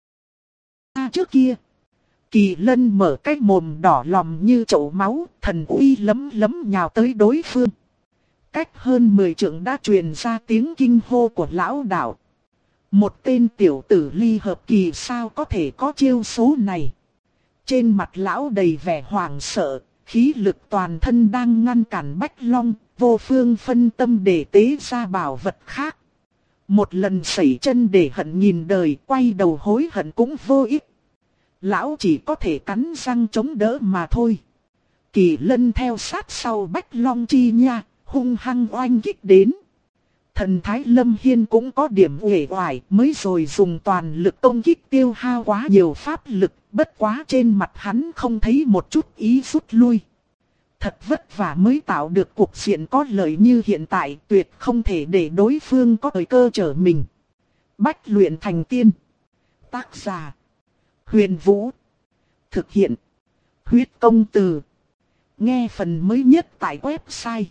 [SPEAKER 1] xa trước kia. Kỳ lân mở cái mồm đỏ lòm như chậu máu, thần uy lấm lấm nhào tới đối phương. Cách hơn 10 trượng đã truyền ra tiếng kinh hô của lão đạo. Một tên tiểu tử ly hợp kỳ sao có thể có chiêu số này. Trên mặt lão đầy vẻ hoảng sợ, khí lực toàn thân đang ngăn cản Bách Long, vô phương phân tâm để tế ra bảo vật khác. Một lần sẩy chân để hận nghìn đời, quay đầu hối hận cũng vô ích. Lão chỉ có thể cắn răng chống đỡ mà thôi. Kỳ lân theo sát sau Bách Long chi nha, hung hăng oanh kích đến. Thần thái Lâm Hiên cũng có điểm uể oải, mới rồi dùng toàn lực công kích tiêu hao quá nhiều pháp lực, bất quá trên mặt hắn không thấy một chút ý rút lui. Thật vất vả mới tạo được cuộc diện có lợi như hiện tại, tuyệt không thể để đối phương có thời cơ trở mình. Bách luyện thành tiên. Tác giả: Huyền Vũ. Thực hiện: Huyết Công Từ. Nghe phần mới nhất tại website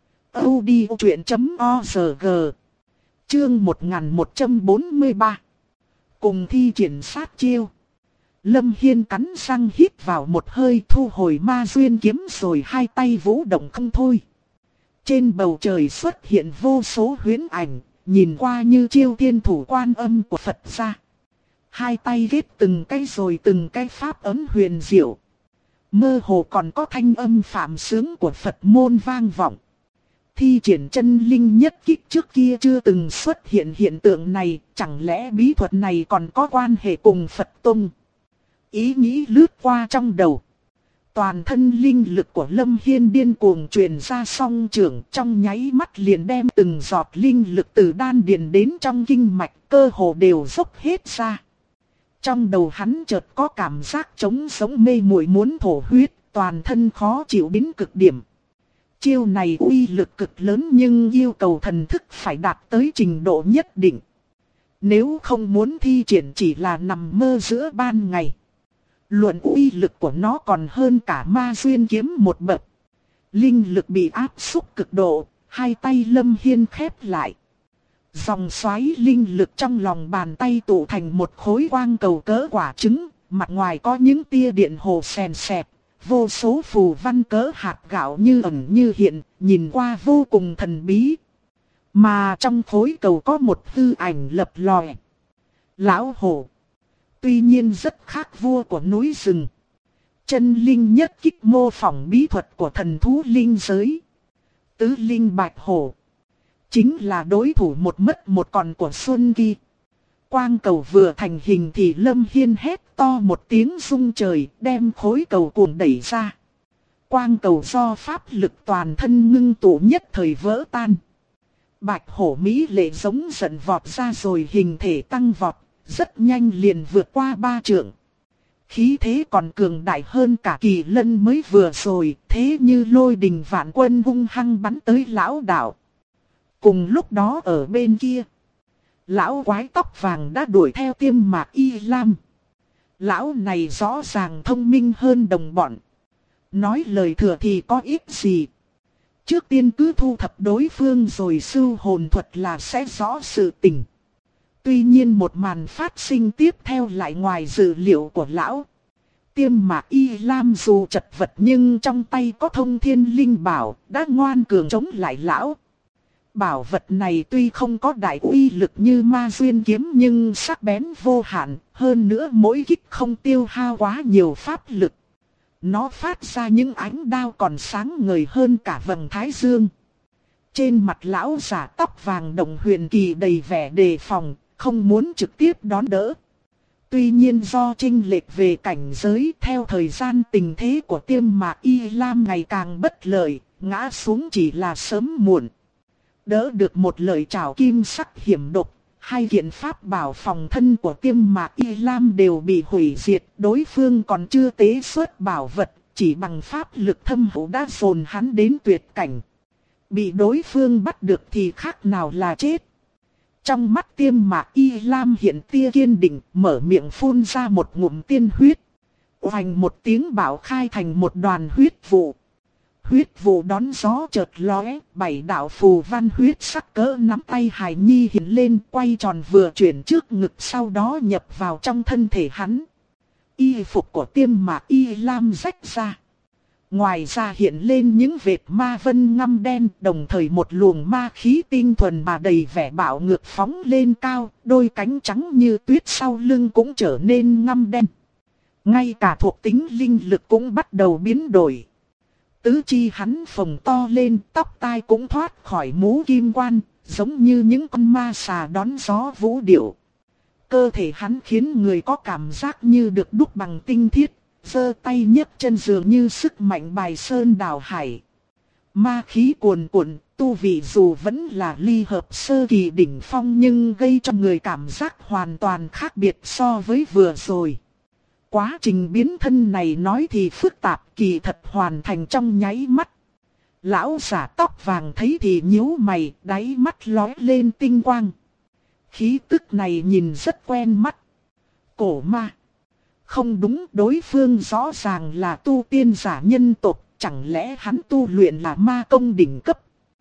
[SPEAKER 1] audiochuyện.org. Chương 1143. Cùng thi triển sát chiêu. Lâm Hiên cắn răng hít vào một hơi, thu hồi ma duyên kiếm rồi hai tay vũ động không thôi. Trên bầu trời xuất hiện vô số huyễn ảnh, nhìn qua như chiêu thiên thủ quan âm của Phật gia. Hai tay ghép từng cái rồi từng cái pháp ấn huyền diệu. Mơ hồ còn có thanh âm phạm sướng của Phật môn vang vọng. Thi triển chân linh nhất kích trước kia chưa từng xuất hiện hiện tượng này, chẳng lẽ bí thuật này còn có quan hệ cùng Phật Tông? Ý nghĩ lướt qua trong đầu. Toàn thân linh lực của Lâm Hiên điên cuồng truyền ra song trưởng, trong nháy mắt liền đem từng giọt linh lực từ đan điền đến trong kinh mạch cơ hồ đều dốc hết ra. Trong đầu hắn chợt có cảm giác trống sống mê muội muốn thổ huyết, toàn thân khó chịu đến cực điểm. Chiêu này uy lực cực lớn nhưng yêu cầu thần thức phải đạt tới trình độ nhất định. Nếu không muốn thi triển chỉ là nằm mơ giữa ban ngày. Luận uy lực của nó còn hơn cả ma duyên kiếm một bậc. Linh lực bị áp xúc cực độ, hai tay Lâm Hiên khép lại. Dòng xoáy linh lực trong lòng bàn tay tụ thành một khối quang cầu cỡ quả trứng, mặt ngoài có những tia điện hồ sèn sẹp, vô số phù văn cỡ hạt gạo như ẩn như hiện, nhìn qua vô cùng thần bí. Mà trong khối cầu có một hư ảnh lập lòe. Lão hổ. Tuy nhiên rất khác vua của núi rừng. Chân linh nhất kích mô phỏng bí thuật của thần thú linh giới. Tứ linh bạch hổ. Chính là đối thủ một mất một còn của Xuân Kỳ. Quang cầu vừa thành hình thì Lâm Hiên hét to một tiếng rung trời, đem khối cầu cuồng đẩy ra. Quang cầu do pháp lực toàn thân ngưng tụ nhất thời vỡ tan. Bạch hổ mỹ lệ giống giận vọt ra rồi hình thể tăng vọt, rất nhanh liền vượt qua 3 trượng. Khí thế còn cường đại hơn cả kỳ lân mới vừa rồi, thế như lôi đình vạn quân hung hăng bắn tới lão đạo. Cùng lúc đó ở bên kia, lão quái tóc vàng đã đuổi theo Tiêm Mạc Y Lam. Lão này rõ ràng thông minh hơn đồng bọn. Nói lời thừa thì có ích gì. Trước tiên cứ thu thập đối phương rồi sưu hồn thuật là sẽ rõ sự tình. Tuy nhiên một màn phát sinh tiếp theo lại ngoài dự liệu của lão. Tiêm Mạc Y Lam dù chật vật nhưng trong tay có Thông Thiên Linh Bảo, đã ngoan cường chống lại lão. Bảo vật này tuy không có đại uy lực như ma duyên kiếm nhưng sắc bén vô hạn, hơn nữa mỗi kích không tiêu hao quá nhiều pháp lực. Nó phát ra những ánh đao còn sáng ngời hơn cả vầng thái dương. Trên mặt lão giả tóc vàng Đồng Huyền Kỳ đầy vẻ đề phòng, không muốn trực tiếp đón đỡ. Tuy nhiên do chênh lệch về cảnh giới, theo thời gian tình thế của Tiêm Mạc Y Lam ngày càng bất lợi, ngã xuống chỉ là sớm muộn. Đỡ được một lời trảo kim sắc hiểm độc, hai kiện pháp bảo phòng thân của Tiêm Mạc Y Lam đều bị hủy diệt, đối phương còn chưa tế xuất bảo vật, chỉ bằng pháp lực thâm hậu đã dồn hắn đến tuyệt cảnh. Bị đối phương bắt được thì khác nào là chết. Trong mắt Tiêm Mạc Y Lam hiện tia kiên định, mở miệng phun ra một ngụm tiên huyết. Oành một tiếng bạo khai thành một đoàn huyết vụ. Huyết vụ đón gió chợt lóe, 7 đạo phù văn huyết sắc cỡ nắm tay Hải Nhi hiện lên, quay tròn vừa chuyển trước ngực, sau đó nhập vào trong thân thể hắn. Y phục của Tiêm Mạc Y Lam rách ra. Ngoài ra hiện lên những vệt ma vân ngăm đen, đồng thời một luồng ma khí tinh thuần mà đầy vẻ bạo ngược phóng lên cao, đôi cánh trắng như tuyết sau lưng cũng trở nên ngăm đen. Ngay cả thuộc tính linh lực cũng bắt đầu biến đổi. Tứ chi hắn phồng to lên, tóc tai cũng thoát khỏi mũ kim quan, giống như những con ma xà đón gió vũ điệu. Cơ thể hắn khiến người có cảm giác như được đúc bằng tinh thiết, giơ tay nhấc chân dường như sức mạnh bài sơn đào hải. Ma khí cuồn cuộn, tu vị dù vẫn là ly hợp sơ kỳ đỉnh phong nhưng gây cho người cảm giác hoàn toàn khác biệt so với vừa rồi. Quá trình biến thân này nói thì phức tạp, kỳ thật hoàn thành trong nháy mắt. Lão giả tóc vàng thấy thì nhíu mày, đáy mắt lóe lên tinh quang. Khí tức này nhìn rất quen mắt. Cổ ma. Không đúng, đối phương rõ ràng là tu tiên giả nhân tộc, chẳng lẽ hắn tu luyện là ma công đỉnh cấp.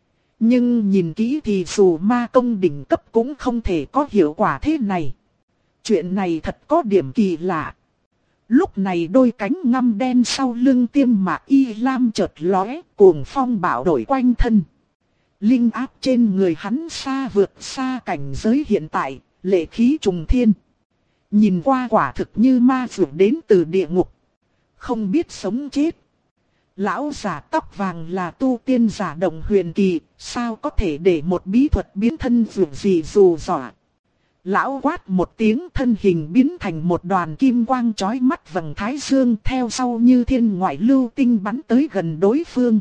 [SPEAKER 1] Nhưng nhìn kỹ thì dù ma công đỉnh cấp cũng không thể có hiệu quả thế này. Chuyện này thật có điểm kỳ lạ. Lúc này đôi cánh ngăm đen sau lưng Tiêm Mạc Y Lam chợt lóe, cuồng phong bạo đổi quanh thân. Linh áp trên người hắn xa vượt xa cảnh giới hiện tại, lệ khí trùng thiên. Nhìn qua quả thực như ma vượt đến từ địa ngục. Không biết sống chết. Lão giả tóc vàng là tu tiên giả đồng huyền kỳ, sao có thể để một bí thuật biến thân vượt gì dù dọa. Lão quát một tiếng, thân hình biến thành một đoàn kim quang chói mắt vầng thái dương, theo sau như thiên ngoại lưu tinh bắn tới gần đối phương.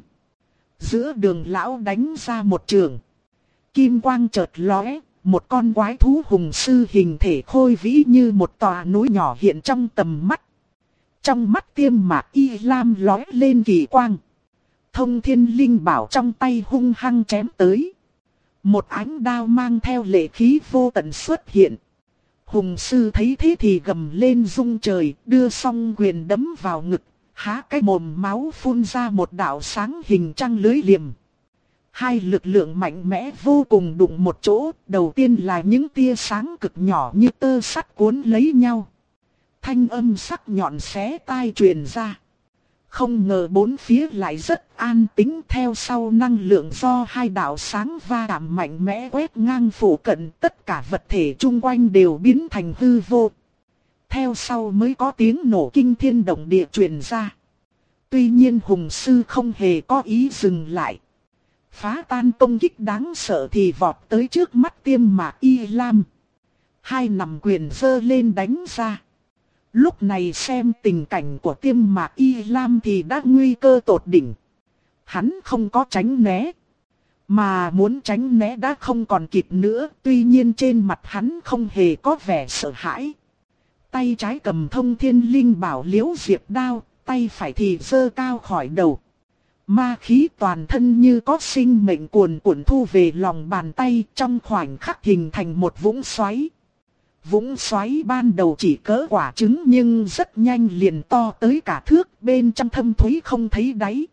[SPEAKER 1] Giữa đường lão đánh ra một trường. Kim quang chợt lóe, một con quái thú hùng sư hình thể khôi vĩ như một tòa núi nhỏ hiện trong tầm mắt. Trong mắt Tiêm Mạc Y Lam lóe lên kỳ quang. Thông thiên linh bảo trong tay hung hăng chém tới. Một ánh đao mang theo lệ khí vô tận xuất hiện. Hùng sư thấy thế thì gầm lên rung trời, đưa song quyền đấm vào ngực, há cái mồm máu phun ra một đạo sáng hình trăng lưới liềm. Hai lực lượng mạnh mẽ vô cùng đụng một chỗ, đầu tiên là những tia sáng cực nhỏ như tơ sắt cuốn lấy nhau. Thanh âm sắc nhọn xé tai truyền ra. Không ngờ bốn phía lại rất an tĩnh, theo sau năng lượng do hai đạo sáng va chạm mạnh mẽ quét ngang phủ cận, tất cả vật thể chung quanh đều biến thành hư vô. Theo sau mới có tiếng nổ kinh thiên động địa truyền ra. Tuy nhiên hùng sư không hề có ý dừng lại. Phá tan công kích đáng sợ thì vọt tới trước mắt Tiêm Mạc Y Lam. Hai nắm quyền giơ lên đánh ra. Lúc này xem tình cảnh của Tiêm Mạc Y Lam thì đã nguy cơ tột đỉnh. Hắn không có tránh né. Mà muốn tránh né đã không còn kịp nữa. Tuy nhiên trên mặt hắn không hề có vẻ sợ hãi. Tay trái cầm thông thiên linh bảo liễu diệp đao, tay phải thì giơ cao khỏi đầu. Ma khí toàn thân như có sinh mệnh cuồn cuộn thu về lòng bàn tay, trong khoảnh khắc hình thành một vũng xoáy. Vũng xoáy ban đầu chỉ cỡ quả trứng nhưng rất nhanh liền to tới cả thước, bên trong thâm thúy không thấy đáy.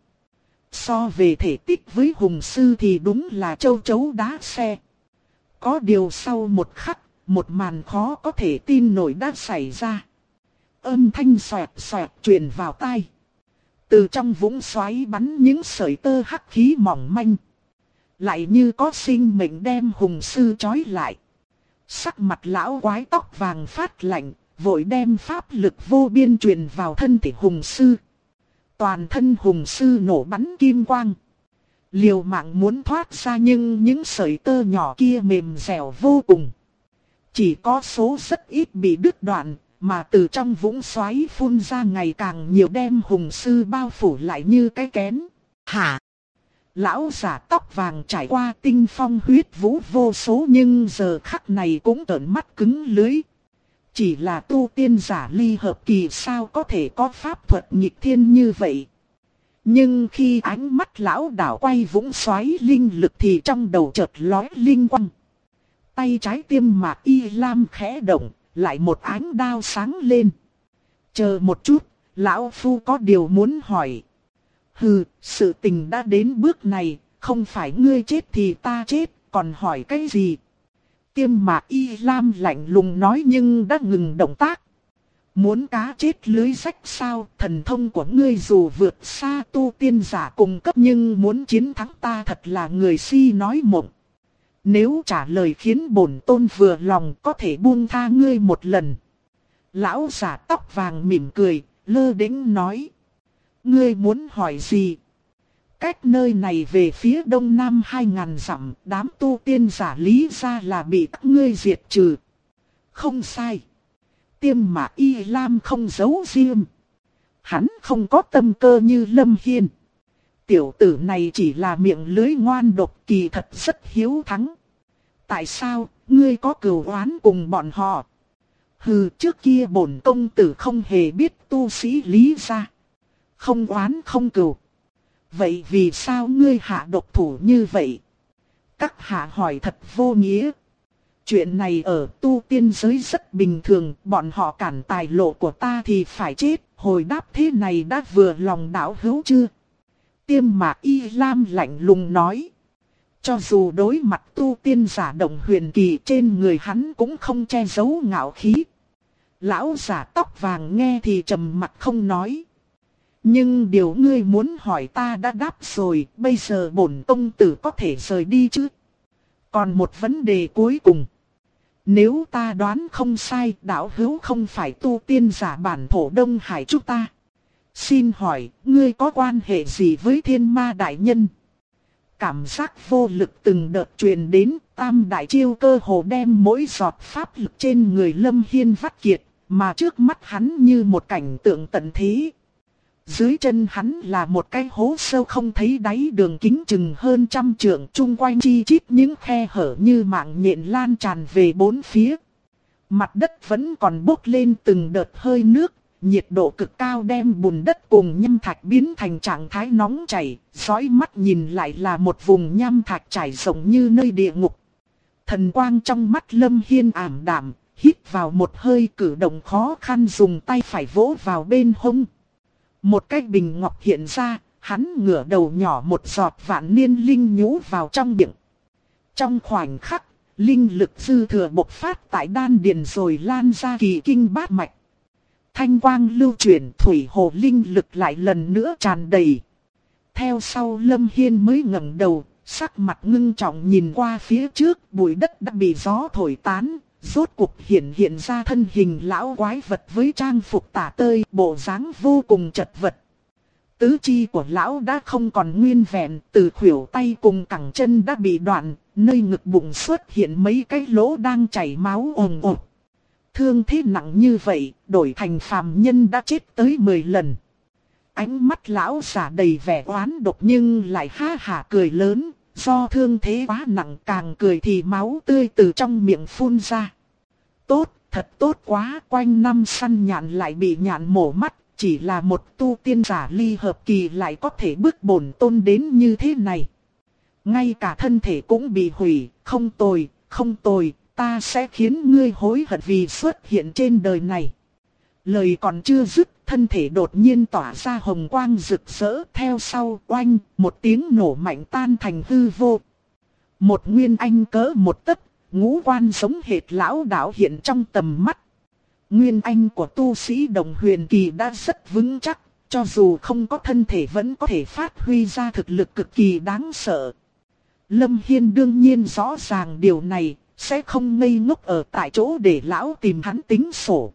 [SPEAKER 1] So về thể tích với hùng sư thì đúng là châu chấu đá xe. Có điều sau một khắc, một màn khó có thể tin nổi đã xảy ra. Âm thanh xoẹt xoẹt truyền vào tai. Từ trong vũng xoáy bắn những sợi tơ hắc khí mỏng manh. Lại như có sinh mệnh đem hùng sư trói lại. Sắc mặt lão quái tóc vàng phát lạnh, vội đem pháp lực vô biên truyền vào thân thể hùng sư. Toàn thân hùng sư nổ bắn kim quang. Liều mạng muốn thoát ra nhưng những sợi tơ nhỏ kia mềm dẻo vô cùng. Chỉ có số rất ít bị đứt đoạn, mà từ trong vũng xoáy phun ra ngày càng nhiều đem hùng sư bao phủ lại như cái kén. Hả? Lão giả tóc vàng trải qua tinh phong huyết vũ vô số nhưng giờ khắc này cũng trợn mắt cứng lưỡi. Chỉ là tu tiên giả ly hợp kỳ sao có thể có pháp thuật nghịch thiên như vậy. Nhưng khi ánh mắt lão đảo quay vũng xoáy linh lực thì trong đầu chợt lóe linh quang. Tay trái Tiêm Mạc Y Lam khẽ động, lại một ánh đao sáng lên. Chờ một chút, lão phu có điều muốn hỏi. Hừ, sự tình đã đến bước này, không phải ngươi chết thì ta chết, còn hỏi cái gì? Tiêm Mạc Y Lam lạnh lùng nói nhưng đã ngừng động tác. Muốn cá chết lưới rách sao? Thần thông của ngươi dù vượt xa tu tiên giả cùng cấp nhưng muốn chiến thắng ta thật là người si nói mộng. Nếu trả lời khiến bổn tôn vừa lòng có thể buông tha ngươi một lần. Lão giả tóc vàng mỉm cười, lơ đễnh nói. Ngươi muốn hỏi gì? Cách nơi này về phía đông nam 2000 dặm, đám tu tiên giả Lý gia là bị các ngươi diệt trừ. Không sai. Tiêm Mạc Y Lam không giấu riêng. Hắn không có tâm cơ như Lâm Hiên. Tiểu tử này chỉ là miệng lưới ngoan độc, kỳ thật rất hiếu thắng. Tại sao, ngươi có cừu oán cùng bọn họ? Hừ, trước kia bổn công tử không hề biết tu sĩ Lý gia. Không oán không cừu. Vậy vì sao ngươi hạ độc thủ như vậy? Các hạ hỏi thật vô nghĩa. Chuyện này ở tu tiên giới rất bình thường, bọn họ cản tài lộ của ta thì phải chết, hồi đáp thế này đã vừa lòng đạo hữu chưa? Tiêm Mạc Y Lam lạnh lùng nói. Cho dù đối mặt tu tiên giả Động Huyền Kỳ trên người hắn cũng không che giấu ngạo khí. Lão giả tóc vàng nghe thì trầm mặt không nói. Nhưng điều ngươi muốn hỏi ta đã đáp rồi, bây giờ bổn công tử có thể rời đi chứ? Còn một vấn đề cuối cùng. Nếu ta đoán không sai, đạo hữu không phải tu tiên giả bản thổ Đông Hải chúng ta. Xin hỏi, ngươi có quan hệ gì với Thiên Ma đại nhân? Cảm giác vô lực từng đợt truyền đến, Tam đại chiêu cơ hồ đem mỗi giọt pháp lực trên người Lâm Hiên vắt kiệt, mà trước mắt hắn như một cảnh tượng tận thế. Dưới chân hắn là một cái hố sâu không thấy đáy, đường kính chừng hơn 100 trượng, chung quanh chi chít những khe hở như mạng nhện lan tràn về bốn phía. Mặt đất vẫn còn bốc lên từng đợt hơi nước, nhiệt độ cực cao đem bùn đất cùng nham thạch biến thành trạng thái nóng chảy, dõi mắt nhìn lại là một vùng nham thạch trải rộng như nơi địa ngục. Thần quang trong mắt Lâm Hiên ảm đạm, hít vào một hơi, cử động khó khăn dùng tay phải vỗ vào bên hông. Một cái bình ngọc hiện ra, hắn ngửa đầu nhỏ một giọt vạn niên linh nhũ vào trong miệng. Trong khoảnh khắc, linh lực dư thừa bộc phát tại đan điền rồi lan ra kỳ kinh bát mạch. Thanh quang lưu chuyển, thủy hồ linh lực lại lần nữa tràn đầy. Theo sau Lâm Hiên mới ngẩng đầu, sắc mặt ngưng trọng nhìn qua phía trước, bụi đất đã bị gió thổi tán. Rốt cuộc hiện ra thân hình lão quái vật với trang phục tả tơi, bộ dáng vô cùng chật vật. Tứ chi của lão đã không còn nguyên vẹn, từ khuỷu tay cùng cẳng chân đã bị đoạn, nơi ngực bụng xuất hiện mấy cái lỗ đang chảy máu ồn ồn. Thương thế nặng như vậy, đổi thành phàm nhân đã chết tới 10 lần. Ánh mắt lão giả đầy vẻ oán độc nhưng lại ha hả cười lớn. Do thương thế quá nặng, càng cười thì máu tươi từ trong miệng phun ra. Tốt, thật tốt quá, quanh năm săn nhạn lại bị nhạn mổ mắt, chỉ là một tu tiên giả ly hợp kỳ lại có thể bước bổn tôn đến như thế này. Ngay cả thân thể cũng bị hủy, không tồi, không tồi, ta sẽ khiến ngươi hối hận vì xuất hiện trên đời này. Lời còn chưa dứt, thân thể đột nhiên tỏa ra hồng quang rực rỡ, theo sau oanh, một tiếng nổ mạnh tan thành hư vô. Một nguyên anh cỡ một tấc, ngũ quan giống hệt lão đạo hiện trong tầm mắt. Nguyên anh của tu sĩ Đồng Huyền Kỳ đã rất vững chắc, cho dù không có thân thể vẫn có thể phát huy ra thực lực cực kỳ đáng sợ. Lâm Hiên đương nhiên rõ ràng điều này, sẽ không ngây ngốc ở tại chỗ để lão tìm hắn tính sổ.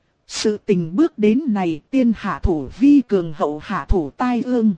[SPEAKER 1] Sự tình bước đến này, tiên hạ thủ vi cường, hậu hạ thủ tai ương.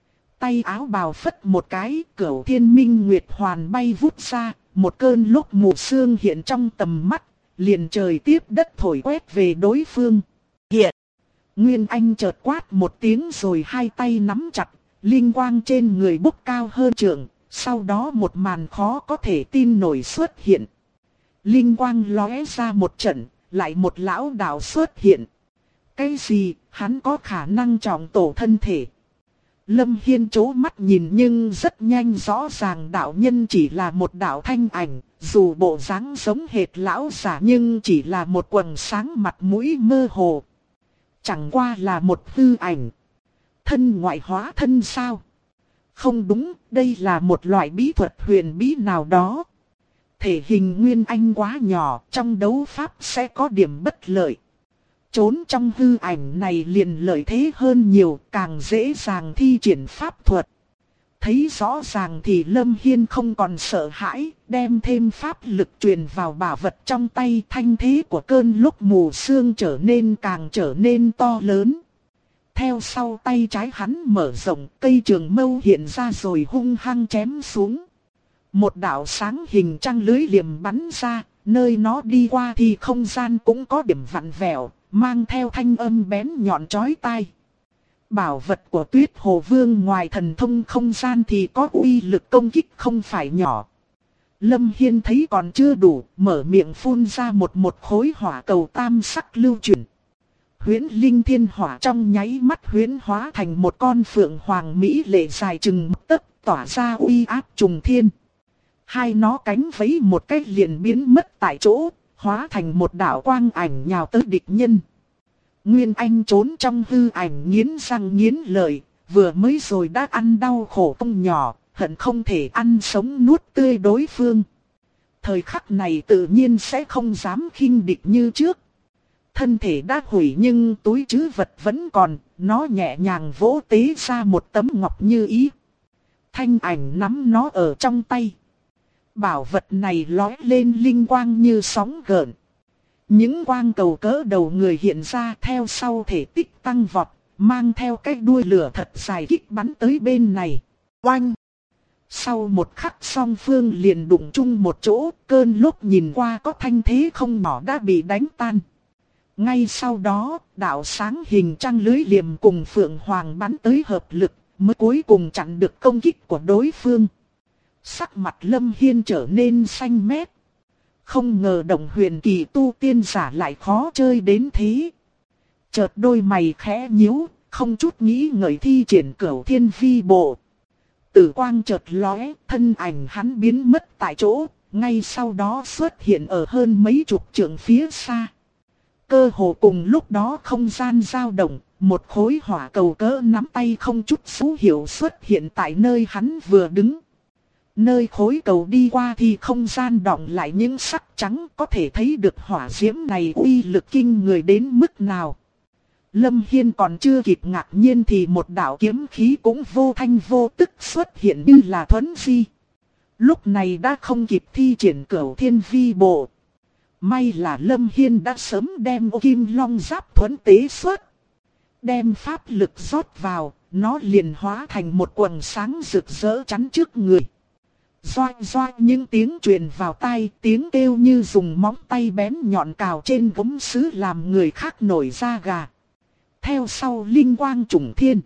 [SPEAKER 1] Tay áo bào phất một cái, Cửu Thiên Minh Nguyệt Hoàn bay vút ra, một cơn lốc mù sương hiện trong tầm mắt, liền trời tiếp đất thổi quét về đối phương. Hiện, Nguyên Anh chợt quát một tiếng rồi hai tay nắm chặt, linh quang trên người bốc cao hơn trượng, sau đó một màn khó có thể tin nổi xuất hiện. Linh quang lóe ra một trận, lại một lão đạo xuất hiện. Cái gì, hắn có khả năng trọng tổ thân thể. Lâm Hiên chố mắt nhìn nhưng rất nhanh rõ ràng đạo nhân chỉ là một đạo thanh ảnh, dù bộ dáng giống hệt lão giả nhưng chỉ là một quầng sáng mặt mũi mơ hồ. Chẳng qua là một hư ảnh. Thân ngoại hóa thân sao? Không đúng, đây là một loại bí thuật huyền bí nào đó. Thể hình Nguyên Anh quá nhỏ, trong đấu pháp sẽ có điểm bất lợi. Trốn trong hư ảnh này liền lợi thế hơn nhiều, càng dễ dàng thi triển pháp thuật. Thấy rõ ràng thì Lâm Hiên không còn sợ hãi, đem thêm pháp lực truyền vào bảo vật trong tay, thanh thế của cơn lúc mù sương càng trở nên to lớn. Theo sau tay trái hắn mở rộng, cây trường mâu hiện ra rồi hung hăng chém xuống. Một đạo sáng hình trăng lưới liềm bắn ra, nơi nó đi qua thì không gian cũng có điểm vặn vẹo, mang theo thanh âm bén nhọn chói tai. Bảo vật của Tuyết Hồ Vương ngoài thần thông không gian thì có uy lực công kích không phải nhỏ. Lâm Hiên thấy còn chưa đủ, mở miệng phun ra một khối hỏa cầu tam sắc lưu chuyển. Huyễn linh thiên hỏa trong nháy mắt huyễn hóa thành một con phượng hoàng mỹ lệ dài chừng một tấc, tỏa ra uy áp trùng thiên. Hai nó cánh vẫy một cách liền biến mất tại chỗ, hóa thành một đạo quang ảnh nhào tới địch nhân. Nguyên Anh trốn trong hư ảnh nghiến răng nghiến lợi, vừa mới rồi đã ăn đau khổ không nhỏ, hận không thể ăn sống nuốt tươi đối phương. Thời khắc này tự nhiên sẽ không dám khinh địch như trước. Thân thể đã hủy nhưng túi trữ vật vẫn còn, nó nhẹ nhàng vỗ tế ra một tấm ngọc như ý. Thanh ảnh nắm nó ở trong tay. Bảo vật này lóe lên linh quang như sóng gợn. Những quang cầu cỡ đầu người hiện ra theo sau thể tích tăng vọt, mang theo cái đuôi lửa thật dài kích bắn tới bên này. Oanh! Sau một khắc song phương liền đụng chung một chỗ, cơn lốc nhìn qua có thanh thế không nhỏ đã bị đánh tan. Ngay sau đó, đạo sáng hình trăng lưới liềm cùng phượng hoàng bắn tới hợp lực, mới cuối cùng chặn được công kích của đối phương. Sắc mặt Lâm Hiên trở nên xanh mét. Không ngờ Động Huyền kỳ tu tiên giả lại khó chơi đến thế. Chợt đôi mày khẽ nhíu, không chút nghĩ ngợi thi triển Cửu Thiên Vi Bộ. Tử quang chợt lóe, thân ảnh hắn biến mất tại chỗ, ngay sau đó xuất hiện ở hơn mấy chục trượng phía xa. Cơ hồ cùng lúc đó không gian dao động, một khối hỏa cầu cỡ nắm tay không chút dấu hiệu xuất hiện tại nơi hắn vừa đứng. Nơi khối cầu đi qua thì không gian đọng lại những sắc trắng, có thể thấy được hỏa diễm này uy lực kinh người đến mức nào. Lâm Hiên còn chưa kịp ngạc nhiên thì một đạo kiếm khí cũng vô thanh vô tức xuất hiện như là thuấn di. Lúc này đã không kịp thi triển Cửu Thiên Vi Bộ. May là Lâm Hiên đã sớm đem ô kim long giáp thuẫn tế xuất. Đem pháp lực rót vào, nó liền hóa thành một quầng sáng rực rỡ chắn trước người. Doang doang những tiếng truyền vào tai, tiếng kêu như dùng móng tay bén nhọn cào trên gốm sứ làm người khác nổi da gà. Theo sau linh quang trùng thiên.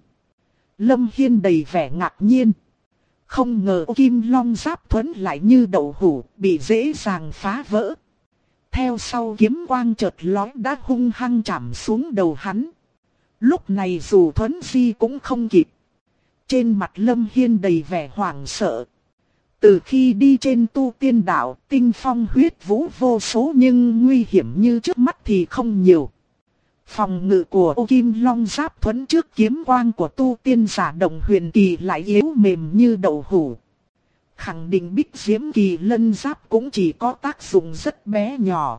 [SPEAKER 1] Lâm Hiên đầy vẻ ngạc nhiên. Không ngờ ô kim long giáp thuẫn lại như đậu hũ, bị dễ dàng phá vỡ. Theo sau kiếm quang chợt lóe đã hung hăng chạm xuống đầu hắn. Lúc này dù thuấn di cũng không kịp. Trên mặt Lâm Hiên đầy vẻ hoảng sợ. Từ khi đi trên tu tiên đạo, tinh phong huyết vũ vô số nhưng nguy hiểm như trước mắt thì không nhiều. Phòng ngự của ô kim long giáp thuẫn trước kiếm quang của tu tiên giả Động Huyền kỳ lại yếu mềm như đậu hũ. Khẳng định Bích Diễm Kỳ Lân Giáp cũng chỉ có tác dụng rất bé nhỏ.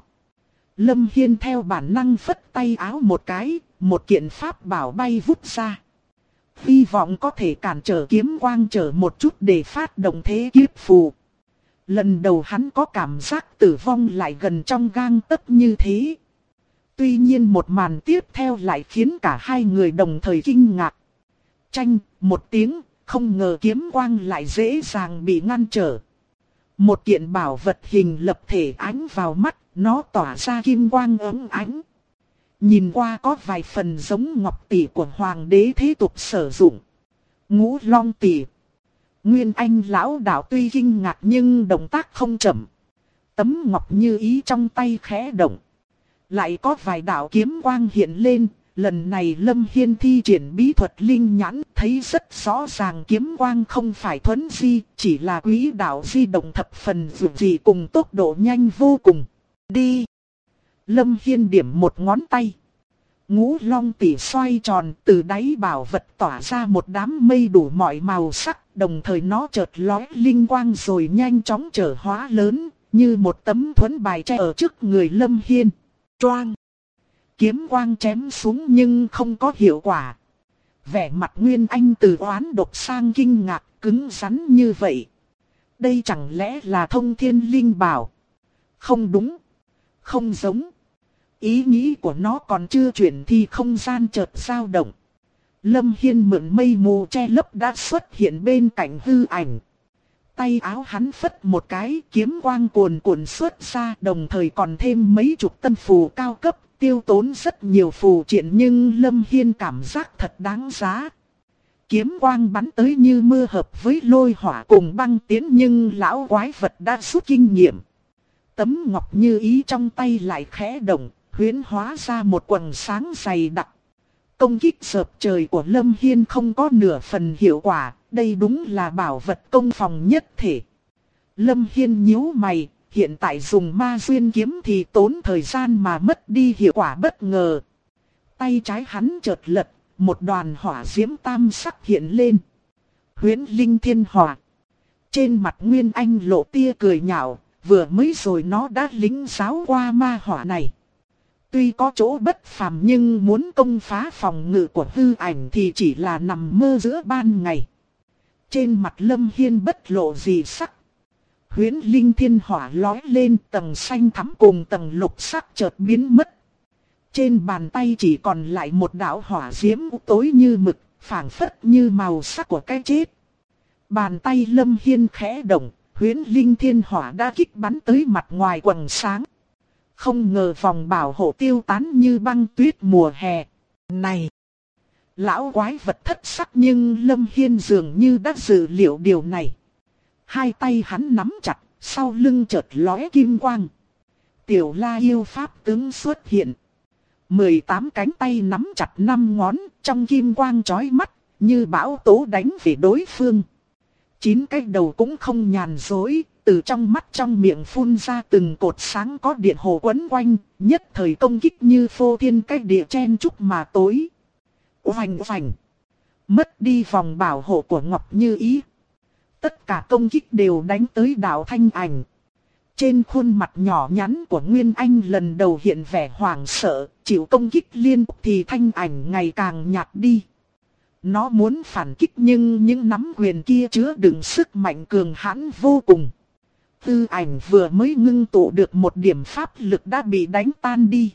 [SPEAKER 1] Lâm Hiên theo bản năng phất tay áo một cái, một kiện pháp bảo bay vút ra. Hy vọng có thể cản trở kiếm quang trở một chút để phát động thế kiếp phù. Lần đầu hắn có cảm giác tử vong lại gần trong gang tấc như thế. Tuy nhiên một màn tiếp theo lại khiến cả hai người đồng thời kinh ngạc. Chanh, một tiếng. Không ngờ kiếm quang lại dễ dàng bị ngăn trở. Một kiện bảo vật hình lập thể ánh vào mắt, nó tỏa ra kim quang óng ánh. Nhìn qua có vài phần giống ngọc tỷ của hoàng đế thế tục sử dụng. Ngũ long tỷ. Nguyên Anh lão đạo tuy kinh ngạc nhưng động tác không chậm. Tấm ngọc như ý trong tay khẽ động. Lại có vài đạo kiếm quang hiện lên, lần này Lâm Hiên thi triển bí thuật linh nhãn, thấy rất rõ ràng kiếm quang không phải thuấn di, chỉ là quỹ đạo di động thập phần dù gì cùng tốc độ nhanh vô cùng. Đi! Lâm Hiên điểm một ngón tay. Ngũ long tỷ xoay tròn, từ đáy bảo vật tỏa ra một đám mây đủ mọi màu sắc, đồng thời nó chợt lóe linh quang rồi nhanh chóng trở hóa lớn, như một tấm thuẫn bài che ở trước người Lâm Hiên. Choang! Kiếm quang chém xuống nhưng không có hiệu quả. Vẻ mặt Nguyên Anh từ oán độc sang kinh ngạc, cứng rắn như vậy. Đây chẳng lẽ là thông thiên linh bảo? Không đúng. Không giống. Ý nghĩ của nó còn chưa chuyển thì không gian chợt dao động. Lâm Hiên mượn mây mù che lấp đã xuất hiện bên cạnh hư ảnh. Tay áo hắn phất một cái, kiếm quang cuồn cuộn xuất ra, đồng thời còn thêm mấy chục tân phù cao cấp, tiêu tốn rất nhiều phù triện nhưng Lâm Hiên cảm giác thật đáng giá. Kiếm quang bắn tới như mưa hợp với lôi hỏa cùng băng tiến nhưng lão quái vật đã rút kinh nghiệm. Tấm ngọc như ý trong tay lại khẽ động, huyễn hóa ra một quầng sáng dày đặc. Công kích sợp trời của Lâm Hiên không có nửa phần hiệu quả, đây đúng là bảo vật công phòng nhất thể. Lâm Hiên nhíu mày, hiện tại dùng ma duyên kiếm thì tốn thời gian mà mất đi hiệu quả bất ngờ. Tay trái hắn chợt lật, một đoàn hỏa diễm tam sắc hiện lên. Huyễn linh thiên hỏa. Trên mặt Nguyên Anh lộ tia cười nhạo, vừa mới rồi nó đã lĩnh giáo qua ma hỏa này. Tuy có chỗ bất phàm nhưng muốn công phá phòng ngự của hư ảnh thì chỉ là nằm mơ giữa ban ngày. Trên mặt Lâm Hiên bất lộ gì sắc. Huyễn linh thiên hỏa lói lên, tầng xanh thắm cùng tầng lục sắc chợt biến mất. Trên bàn tay chỉ còn lại một đạo hỏa diễm tối như mực, phảng phất như màu sắc của cái chết. Bàn tay Lâm Hiên khẽ động, huyễn linh thiên hỏa đã kích bắn tới mặt ngoài quầng sáng. Không ngờ vòng bảo hộ tiêu tán như băng tuyết mùa hè. Này! Lão quái vật thất sắc nhưng Lâm Hiên dường như đã dự liệu điều này. Hai tay hắn nắm chặt, sau lưng chợt lóe kim quang. Tiểu La yêu pháp tướng xuất hiện. 18 cánh tay nắm chặt 5 ngón, trong kim quang chói mắt, như bão tố đánh về đối phương. 9 cái đầu cũng không nhàn dối, từ trong mắt trong miệng phun ra từng cột sáng có điện hồ quấn quanh, nhất thời công kích như phô thiên cách địa chen chúc mà tối. Oành oành! Mất đi vòng bảo hộ của Ngọc Như Ý. Tất cả công kích đều đánh tới đạo thanh ảnh. Trên khuôn mặt nhỏ nhắn của Nguyên Anh lần đầu hiện vẻ hoảng sợ, chịu công kích liên tục thì thanh ảnh ngày càng nhạt đi. Nó muốn phản kích nhưng những nắm quyền kia chứa đựng sức mạnh cường hãn vô cùng. Tư ảnh vừa mới ngưng tụ được một điểm pháp lực đã bị đánh tan đi.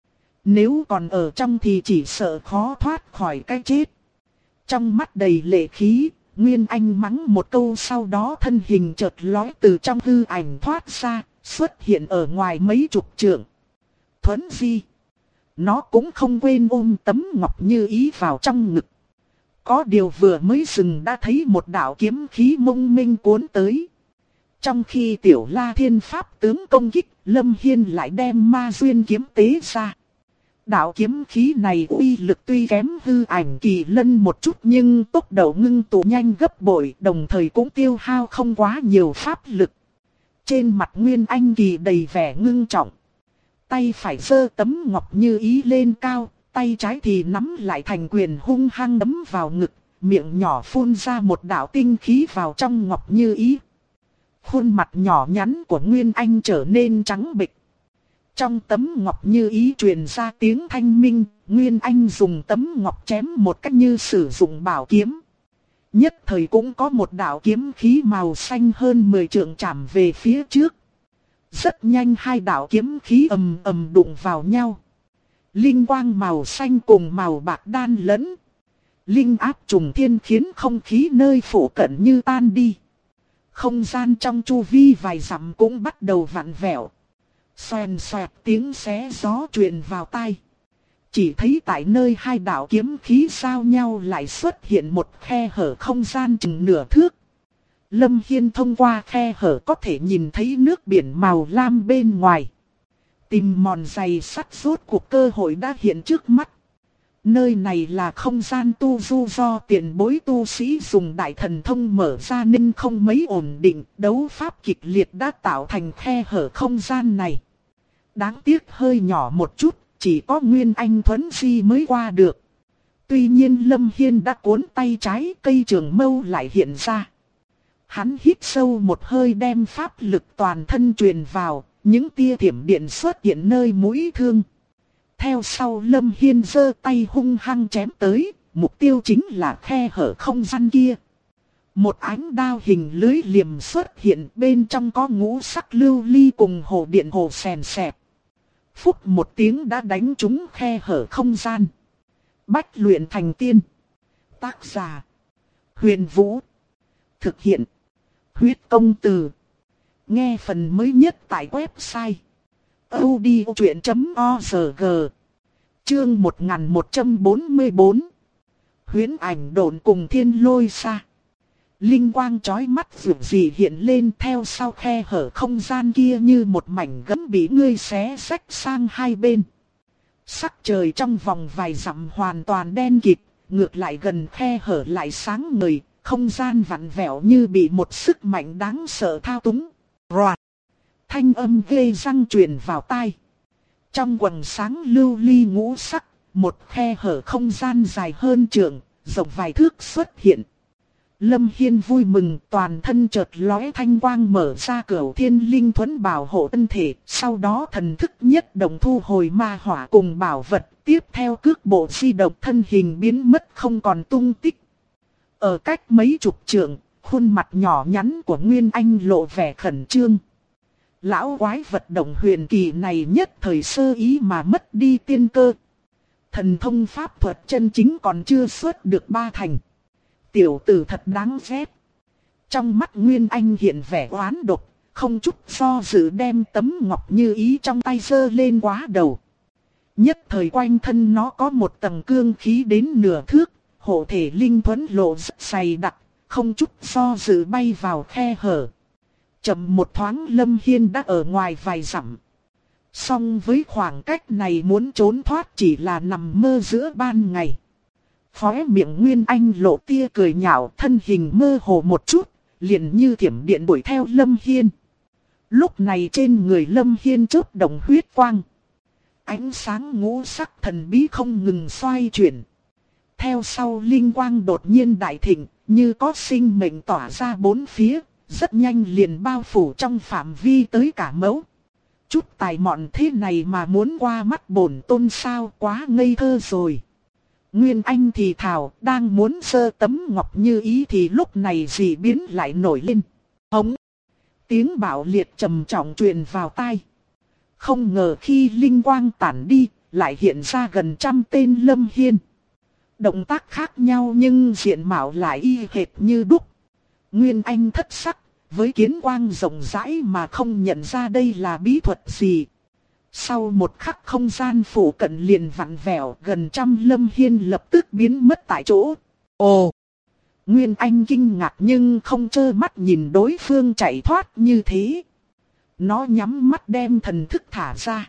[SPEAKER 1] Nếu còn ở trong thì chỉ sợ khó thoát khỏi cái chết. Trong mắt đầy lệ khí, Nguyên Anh mắng một câu sau đó thân hình chợt lóe từ trong hư ảnh thoát ra, xuất hiện ở ngoài mấy chục trượng. Thuấn di. Nó cũng không quên ôm tấm ngọc như ý vào trong ngực. Có điều vừa mới dừng đã thấy một đạo kiếm khí mông minh cuốn tới. Trong khi Tiểu La Thiên Pháp tướng công kích, Lâm Hiên lại đem ma duyên kiếm tế ra. Đạo kiếm khí này uy lực tuy kém hư ảnh kỳ lân một chút nhưng tốc độ ngưng tụ nhanh gấp bội, đồng thời cũng tiêu hao không quá nhiều pháp lực. Trên mặt Nguyên Anh kỳ đầy vẻ ngưng trọng. Tay phải giơ tấm ngọc như ý lên cao, tay trái thì nắm lại thành quyền hung hăng đấm vào ngực, miệng nhỏ phun ra một đạo tinh khí vào trong ngọc như ý. Khuôn mặt nhỏ nhắn của Nguyên Anh trở nên trắng bệch. Trong tấm ngọc như ý truyền ra tiếng thanh minh, Nguyên Anh dùng tấm ngọc chém một cách như sử dụng bảo kiếm. Nhất thời cũng có một đạo kiếm khí màu xanh hơn 10 trượng chạm về phía trước. Rất nhanh hai đạo kiếm khí ầm ầm đụng vào nhau. Linh quang màu xanh cùng màu bạc đan lẫn. Linh áp trùng thiên khiến không khí nơi phủ cận như tan đi. Không gian trong chu vi vài dặm cũng bắt đầu vặn vẹo. Xoèn xoẹt tiếng xé gió truyền vào tai. Chỉ thấy tại nơi hai đạo kiếm khí giao nhau lại xuất hiện một khe hở không gian chừng nửa thước. Lâm Hiên thông qua khe hở có thể nhìn thấy nước biển màu lam bên ngoài. Tìm mòn giày sắt rốt cuộc cơ hội đã hiện trước mắt. Nơi này là không gian tu du do tiền bối tu sĩ dùng đại thần thông mở ra nên không mấy ổn định, đấu pháp kịch liệt đã tạo thành khe hở không gian này. Đáng tiếc hơi nhỏ một chút, chỉ có Nguyên Anh Thuấn Di mới qua được. Tuy nhiên Lâm Hiên đã cuốn tay trái, cây trường mâu lại hiện ra. Hắn hít sâu một hơi đem pháp lực toàn thân truyền vào, những tia thiểm điện xuất hiện nơi mũi thương. Theo sau Lâm Hiên giơ tay hung hăng chém tới, mục tiêu chính là khe hở không gian kia. Một ánh đao hình lưới liềm xuất hiện, bên trong có ngũ sắc lưu ly cùng hồ điện hồ sèn sẹp. Phúc một tiếng đã đánh trúng khe hở không gian. Bách luyện thành tiên. Tác giả: Huyền Vũ. Thực hiện: Huyết Công Từ. Nghe phần mới nhất tại website audiochuyện.org. Chương 1144. Huyễn ảnh độn cùng thiên lôi xa. Linh quang chói mắt vượt dị hiện lên, theo sau khe hở không gian kia như một mảnh gấm bị ngươi xé rách sang hai bên. Sắc trời trong vòng vài dặm hoàn toàn đen kịt, ngược lại gần khe hở lại sáng ngời, không gian vặn vẹo như bị một sức mạnh đáng sợ thao túng. Roạt! Thanh âm ghê răng truyền vào tai. Trong quầng sáng lưu ly ngũ sắc, một khe hở không gian dài hơn trượng, rộng vài thước xuất hiện. Lâm Hiên vui mừng, toàn thân chợt lóe thanh quang, mở ra Cửu Thiên Linh Thuẫn bảo hộ thân thể, sau đó thần thức nhất động thu hồi ma hỏa cùng bảo vật, tiếp theo cước bộ di động, thân hình biến mất không còn tung tích. Ở cách mấy chục trượng, khuôn mặt nhỏ nhắn của Nguyên Anh lộ vẻ khẩn trương. Lão quái vật động huyền kỳ này nhất thời sơ ý mà mất đi tiên cơ. Thần thông pháp thuật chân chính còn chưa xuất được ba thành. Tiểu tử thật đáng ghét. Trong mắt Nguyên Anh hiện vẻ oán độc, không chút do dự đem tấm ngọc như ý trong tay giơ lên quá đầu. Nhất thời quanh thân nó có một tầng cương khí đến nửa thước, hộ thể linh thuẫn lộ rất dày đặc, không chút do dự bay vào khe hở. Chậm một thoáng Lâm Hiên đã ở ngoài vài dặm. Song với khoảng cách này muốn trốn thoát chỉ là nằm mơ giữa ban ngày. Khóe miệng Nguyên Anh lộ tia cười nhạo, thân hình mơ hồ một chút, liền như thiểm điện đuổi theo Lâm Hiên. Lúc này trên người Lâm Hiên chớp động huyết quang. Ánh sáng ngũ sắc thần bí không ngừng xoay chuyển. Theo sau linh quang đột nhiên đại thịnh, như có sinh mệnh tỏa ra bốn phía, rất nhanh liền bao phủ trong phạm vi tới cả mẫu. Chút tài mọn thế này mà muốn qua mắt bổn tôn sao, quá ngây thơ rồi. Nguyên Anh thì thào, đang muốn giơ tấm ngọc như ý thì lúc này dị biến lại nổi lên. Hống! Tiếng bạo liệt trầm trọng truyền vào tai. Không ngờ khi linh quang tản đi, lại hiện ra gần 100 tên Lâm Hiên. Động tác khác nhau nhưng diện mạo lại y hệt như đúc. Nguyên Anh thất sắc, với kiến quang rộng rãi mà không nhận ra đây là bí thuật gì. Sau một khắc không gian phủ cận liền vặn vẹo, gần 100 Lâm Hiên lập tức biến mất tại chỗ. Ồ! Nguyên Anh kinh ngạc nhưng không trơ mắt nhìn đối phương chạy thoát như thế. Nó nhắm mắt đem thần thức thả ra.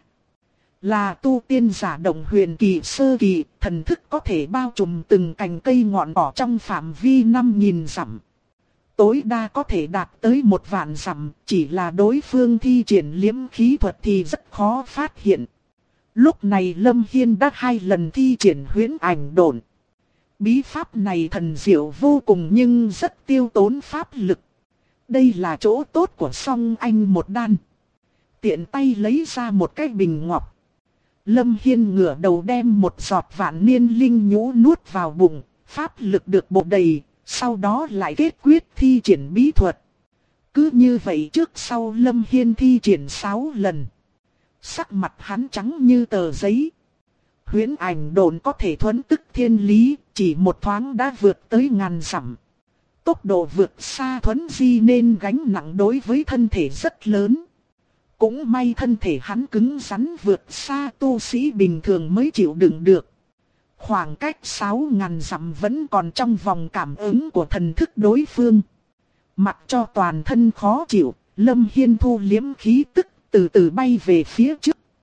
[SPEAKER 1] Là tu tiên giả động huyền kỳ sơ kỳ, thần thức có thể bao trùm từng cành cây ngọn cỏ trong phạm vi 5.000 dặm. Tối đa có thể đạt tới 1.000 dặm, chỉ là đối phương thi triển liễm khí thuật thì rất khó phát hiện. Lúc này Lâm Hiên đã 2 lần thi triển huyễn ảnh độn. Bí pháp này thần diệu vô cùng nhưng rất tiêu tốn pháp lực. Đây là chỗ tốt của song anh một đan. Tiện tay lấy ra một cái bình ngọc. Lâm Hiên ngửa đầu đem một giọt vạn niên linh nhũ nuốt vào bụng, pháp lực được bổ đầy, sau đó lại kết quyết thi triển bí thuật. Cứ như vậy trước sau Lâm Hiên thi triển 6 lần. Sắc mặt hắn trắng như tờ giấy. Huyễn ảnh độn có thể thuấn tức thiên lý, chỉ một thoáng đã vượt tới 1000 dặm. Tốc độ vượt xa thuấn di nên gánh nặng đối với thân thể rất lớn. Cũng may thân thể hắn cứng rắn vượt xa tu sĩ bình thường mới chịu đựng được. Khoảng cách 6.000 dặm vẫn còn trong vòng cảm ứng của thần thức đối phương. Mặc cho toàn thân khó chịu, Lâm Hiên thu liễm khí tức từ từ bay về phía trước.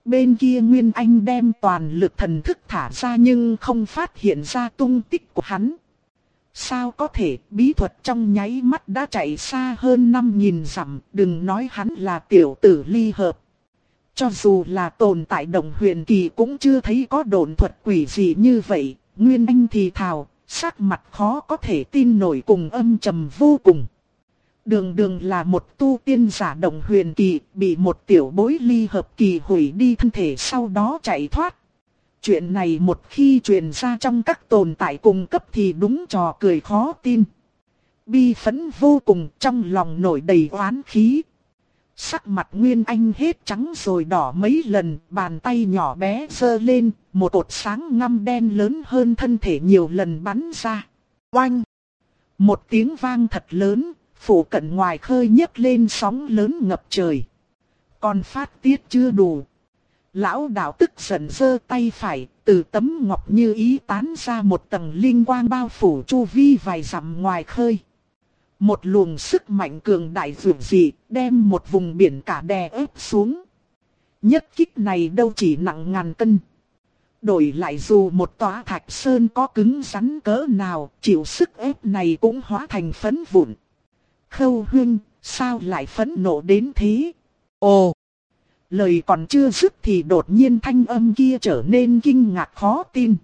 [SPEAKER 1] Bên kia Nguyên Anh đem toàn lực thần thức thả ra nhưng không phát hiện ra tung tích của hắn. Sao có thể, bí thuật trong nháy mắt đã chạy xa hơn 5.000 dặm, đừng nói hắn là tiểu tử ly hợp. Cho dù là tồn tại đồng huyền kỳ cũng chưa thấy có độn thuật quỷ gì như vậy, Nguyên Anh thì thào, sắc mặt khó có thể tin nổi cùng âm trầm vô cùng. Đường đường là một tu tiên giả đồng huyền kỳ, bị một tiểu bối ly hợp kỳ hủy đi thân thể sau đó chạy thoát. Chuyện này một khi truyền ra trong các tồn tại cùng cấp thì đúng trò cười khó tin. Bi phẫn vô cùng, trong lòng nổi đầy oán khí. Sắc mặt Nguyên Anh hết trắng rồi đỏ mấy lần, bàn tay nhỏ bé giơ lên, một cột sáng ngăm đen lớn hơn thân thể nhiều lần bắn ra. Oanh! Một tiếng vang thật lớn, phủ cận ngoài khơi nhấc lên sóng lớn ngập trời. Còn phát tiết chưa đủ. Lão đạo tức giận giơ tay phải, từ tấm ngọc như ý tán ra một tầng linh quang bao phủ chu vi vài dặm ngoài khơi. Một luồng sức mạnh cường đại dường dị, đem một vùng biển cả đè ép xuống. Nhất kích này đâu chỉ nặng ngàn cân. Đổi lại dù một tòa thạch sơn có cứng rắn cỡ nào, chịu sức ép này cũng hóa thành phấn vụn. Khâu Huynh, sao lại phẫn nộ đến thế? Ồ! Lời còn chưa dứt thì đột nhiên thanh âm kia trở nên kinh ngạc khó tin.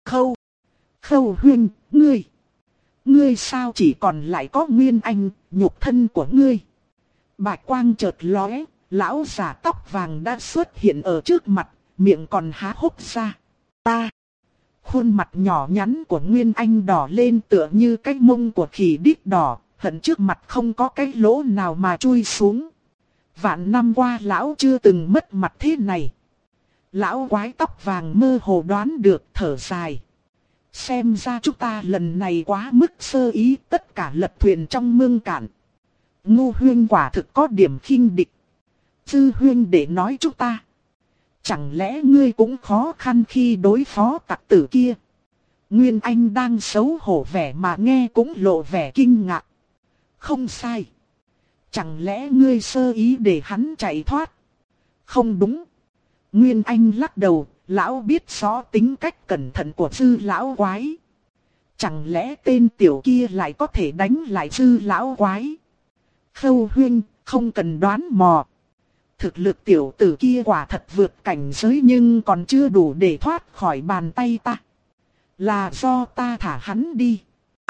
[SPEAKER 1] Khâu Huynh, ngươi sao chỉ còn lại có Nguyên Anh, nhục thân của ngươi? Bạch quang chợt lóe, lão già tóc vàng đã xuất hiện ở trước mặt, miệng còn há hốc ra. Ta! Khuôn mặt nhỏ nhắn của Nguyên Anh đỏ lên tựa như cái mông của khỉ đít đỏ, hận trước mặt không có cái lỗ nào mà chui xuống. Vạn năm qua lão chưa từng mất mặt thế này. Lão quái tóc vàng mơ hồ đoán được, thở dài. Xem ra chúng ta lần này quá mức sơ ý, tất cả lật thuyền trong mương cạn. Ngô Huyên quả thực có điểm khinh địch. Dư Huyên để nói chúng ta. Chẳng lẽ ngươi cũng khó khăn khi đối phó tặc tử kia? Nguyên Anh đang xấu hổ vẻ mà nghe cũng lộ vẻ kinh ngạc. Không sai. Chẳng lẽ ngươi sơ ý để hắn chạy thoát? Không đúng. Nguyên Anh lắc đầu, lão biết rõ tính cách cẩn thận của Dư lão quái. Chẳng lẽ tên tiểu kia lại có thể đánh lại Dư lão quái? Khâu Huynh, không cần đoán mò. Thực lực tiểu tử kia quả thật vượt cảnh giới nhưng còn chưa đủ để thoát khỏi bàn tay ta. Là do ta thả hắn đi.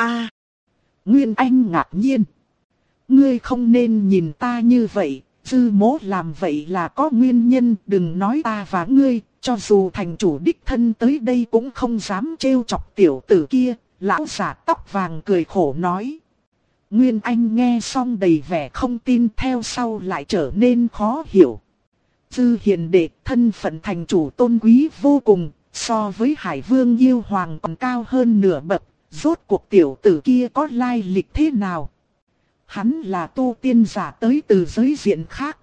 [SPEAKER 1] Nguyên Anh ngạc nhiên. Ngươi không nên nhìn ta như vậy, Dư Mỗ làm vậy là có nguyên nhân, đừng nói ta và ngươi, cho dù thành chủ đích thân tới đây cũng không dám trêu chọc tiểu tử kia, lão giả tóc vàng cười khổ nói. Nguyên Anh nghe xong đầy vẻ không tin, theo sau lại trở nên khó hiểu. Dư Hiền Đệ thân phận thành chủ tôn quý vô cùng, so với Hải Vương Yêu Hoàng còn cao hơn nửa bậc, rốt cuộc tiểu tử kia có lai lịch thế nào? Hắn là tu tiên giả tới từ giới diện khác.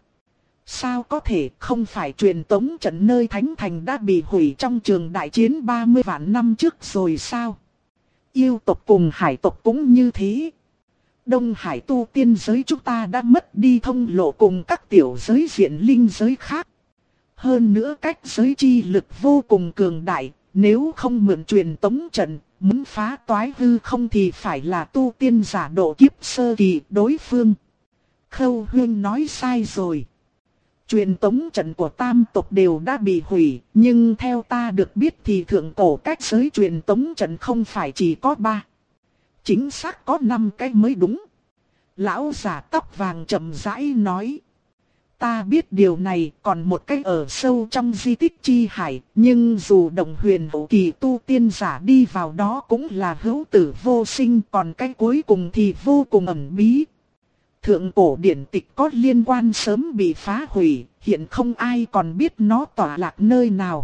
[SPEAKER 1] Sao có thể không phải truyền tống trận nơi Thánh Thành đã bị hủy trong trường đại chiến 30 vạn năm trước rồi sao? Yêu tộc cùng hải tộc cũng như thế. Đông Hải tu tiên giới chúng ta đã mất đi thông lộ cùng các tiểu giới diện linh giới khác. Hơn nữa cách giới chi lực vô cùng cường đại, nếu không mượn truyền tống trận, muốn phá toái hư không thì phải là tu tiên giả độ kiếp sơ kỳ đối phương. Khâu Huyên nói sai rồi. Truyền tống trận của tam tộc đều đã bị hủy, nhưng theo ta được biết thì thượng cổ cách giới truyền tống trận không phải chỉ có 3. Chính xác có 5 cái mới đúng. Lão già tóc vàng chậm rãi nói. Ta biết điều này, còn một cái ở sâu trong di tích chi hải, nhưng dù đồng huyền hậu kỳ tu tiên giả đi vào đó cũng là hữu tử vô sinh, còn cái cuối cùng thì vô cùng ẩn bí. Thượng cổ điển tịch có liên quan sớm bị phá hủy, hiện không ai còn biết nó tỏa lạc nơi nào.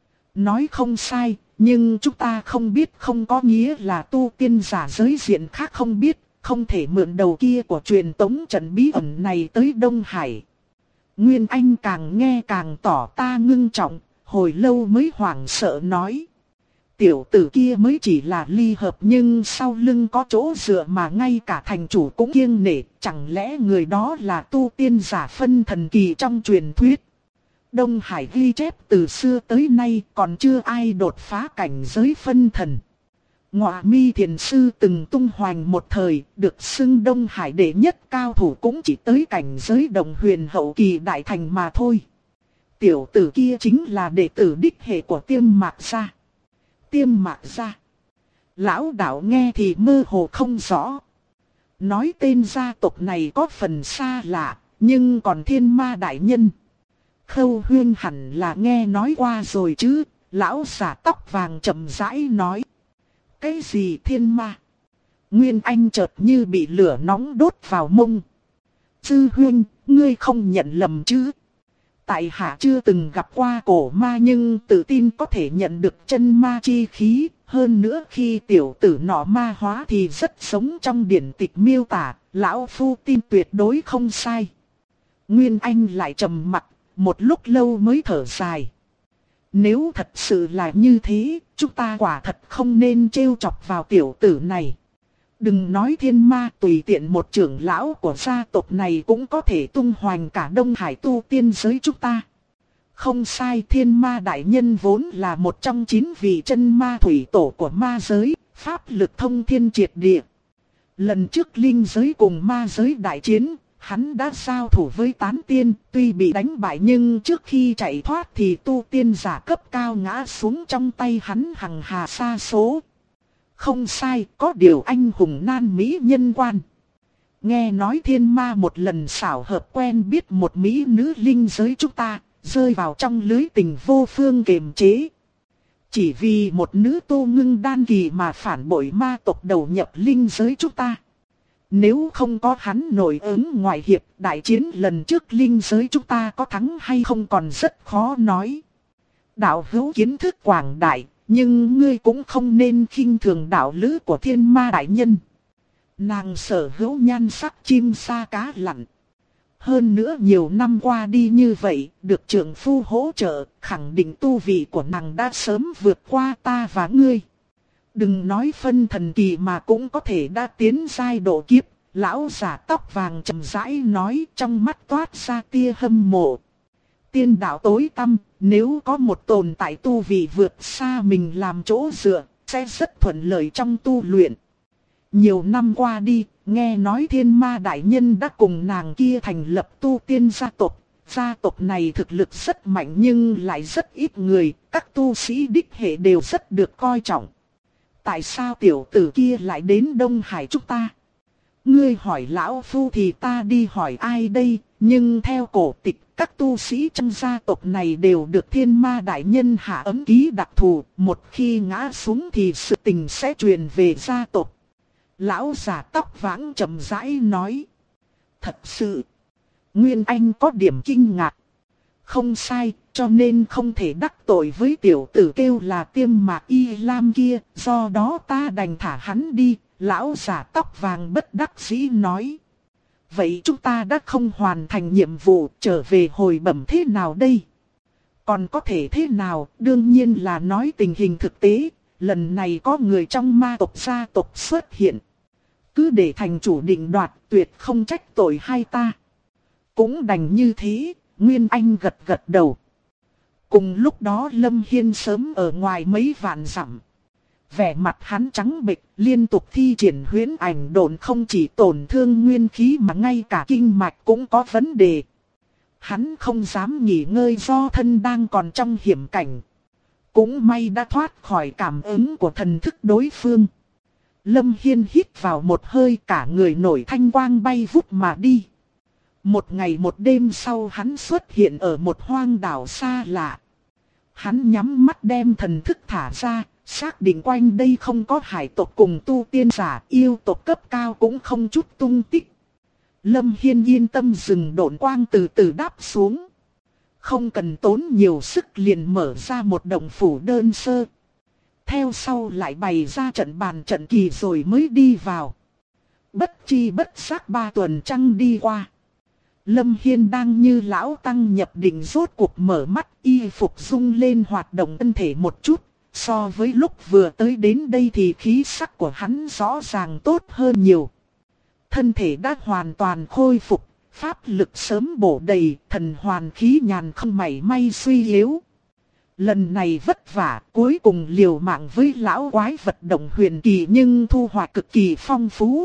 [SPEAKER 1] Nói không sai, nhưng chúng ta không biết không có nghĩa là tu tiên giả giới diện khác không biết, không thể mượn đầu kia của truyền tống trận bí ẩn này tới Đông Hải. Nguyên Anh càng nghe càng tỏ ta ngưng trọng, hồi lâu mới hoảng sợ nói. Tiểu tử kia mới chỉ là ly hợp nhưng sau lưng có chỗ dựa mà ngay cả thành chủ cũng kiêng nể, chẳng lẽ người đó là tu tiên giả phân thần kỳ trong truyền thuyết. Đông Hải ghi chép từ xưa tới nay còn chưa ai đột phá cảnh giới phân thần. Ngọa Mi Thiền Sư từng tung hoành một thời, được xưng Đông Hải đệ nhất cao thủ cũng chỉ tới cảnh giới đồng huyền hậu kỳ đại thành mà thôi. Tiểu tử kia chính là đệ tử đích hệ của Tiêm Mạc Gia. Tiêm Mạc Gia. Lão đạo nghe thì mơ hồ không rõ. Nói tên gia tộc này có phần xa lạ, nhưng còn Thiên Ma đại nhân. Khâu Huyên hẳn là nghe nói qua rồi chứ. Lão giả tóc vàng chậm rãi nói. Cái gì Thiên Ma? Nguyên Anh chợt như bị lửa nóng đốt vào mông. Sư Huyên, ngươi không nhận lầm chứ? Tại hạ chưa từng gặp qua cổ ma nhưng tự tin có thể nhận được chân ma chi khí. Hơn nữa khi tiểu tử nọ ma hóa thì rất sống trong điển tịch miêu tả. Lão phu tin tuyệt đối không sai. Nguyên Anh lại trầm mặt, một lúc lâu mới thở dài. Nếu thật sự là như thế, chúng ta quả thật không nên trêu chọc vào tiểu tử này. Đừng nói Thiên Ma, tùy tiện một trưởng lão của gia tộc này cũng có thể tung hoành cả Đông Hải tu tiên giới chúng ta. Không sai, Thiên Ma đại nhân vốn là một trong 9 vị chân ma thủy tổ của ma giới, pháp lực thông thiên triệt địa. Lần trước linh giới cùng ma giới đại chiến, hắn đã giao thủ với tán tiên, tuy bị đánh bại nhưng trước khi chạy thoát thì tu tiên giả cấp cao ngã xuống trong tay hắn hằng hà sa số. Không sai, có điều anh hùng nan mỹ nhân quan. Nghe nói Thiên Ma một lần xảo hợp quen biết một mỹ nữ linh giới chúng ta, rơi vào trong lưới tình vô phương kiềm chế. Chỉ vì một nữ tu ngưng đan kỳ mà phản bội ma tộc đầu nhập linh giới chúng ta. Nếu không có hắn nổi ứng ngoại hiệp, đại chiến lần trước linh giới chúng ta có thắng hay không còn rất khó nói. Đạo hữu kiến thức quảng đại, nhưng ngươi cũng không nên khinh thường đạo lữ của Thiên Ma đại nhân. Nàng sở hữu nhan sắc chim sa cá lặn. Hơn nữa nhiều năm qua đi như vậy, được trưởng phu hỗ trợ, khẳng định tu vị của nàng đã sớm vượt qua ta và ngươi. Đừng nói phân thần kỳ mà cũng có thể đã tiến giai độ kiếp. Lão giả tóc vàng chậm rãi nói, trong mắt toát ra tia hâm mộ. Tiên đạo tối tăm, nếu có một tồn tại tu vị vượt xa mình làm chỗ dựa, sẽ rất thuận lợi trong tu luyện. Nhiều năm qua đi, nghe nói Thiên Ma đại nhân đã cùng nàng kia thành lập tu tiên gia tộc. Gia tộc này thực lực rất mạnh nhưng lại rất ít người, các tu sĩ đích hệ đều rất được coi trọng. Tại sao tiểu tử kia lại đến Đông Hải chúng ta? Ngươi hỏi lão phu thì ta đi hỏi ai đây? Nhưng theo cổ tịch, các tu sĩ trong gia tộc này đều được Thiên Ma đại nhân hạ ấm ký đặc thù. Một khi ngã xuống thì sự tình sẽ truyền về gia tộc. Lão giả tóc vàng chậm rãi nói. Thật sự, Nguyên Anh có điểm kinh ngạc. Không sai, cho nên không thể đắc tội với tiểu tử kêu là Tiêm Mạc Y Lam kia, do đó ta đành thả hắn đi. Lão giả tóc vàng bất đắc dĩ nói. Vậy chúng ta đã không hoàn thành nhiệm vụ, trở về hồi bẩm thế nào đây? Còn có thể thế nào, đương nhiên là nói tình hình thực tế, lần này có người trong ma tộc gia tộc xuất hiện. Cứ để thành chủ định đoạt, tuyệt không trách tội hai ta. Cũng đành như thế, Nguyên Anh gật gật đầu. Cùng lúc đó Lâm Hiên sớm ở ngoài mấy vạn dặm. Vẻ mặt hắn trắng bệch, liên tục thi triển huyễn ảnh độn, không chỉ tổn thương nguyên khí mà ngay cả kinh mạch cũng có vấn đề. Hắn không dám nghỉ ngơi do thân đang còn trong hiểm cảnh. Cũng may đã thoát khỏi cảm ứng của thần thức đối phương. Lâm Hiên hít vào một hơi, cả người nổi thanh quang bay vút mà đi. Một ngày một đêm sau hắn xuất hiện ở một hoang đảo xa lạ. Hắn nhắm mắt đem thần thức thả ra, xác định quanh đây không có hải tộc cùng tu tiên giả, yêu tộc cấp cao cũng không chút tung tích. Lâm Hiên yên tâm dừng độn quang từ từ đáp xuống. Không cần tốn nhiều sức liền mở ra một động phủ đơn sơ. Theo sau lại bày ra trận bàn trận kỳ rồi mới đi vào. Bất chi bất giác 3 tuần trăng đi qua. Lâm Hiên đang như lão tăng nhập định rốt cuộc mở mắt, y phục rung lên hoạt động thân thể một chút. So với lúc vừa tới đến đây thì khí sắc của hắn rõ ràng tốt hơn nhiều. Thân thể đã hoàn toàn khôi phục, pháp lực sớm bổ đầy, thần hoàn khí nhàn không mảy may suy yếu. Lần này vất vả, cuối cùng liều mạng với lão quái vật động huyền kỳ nhưng thu hoạch cực kỳ phong phú.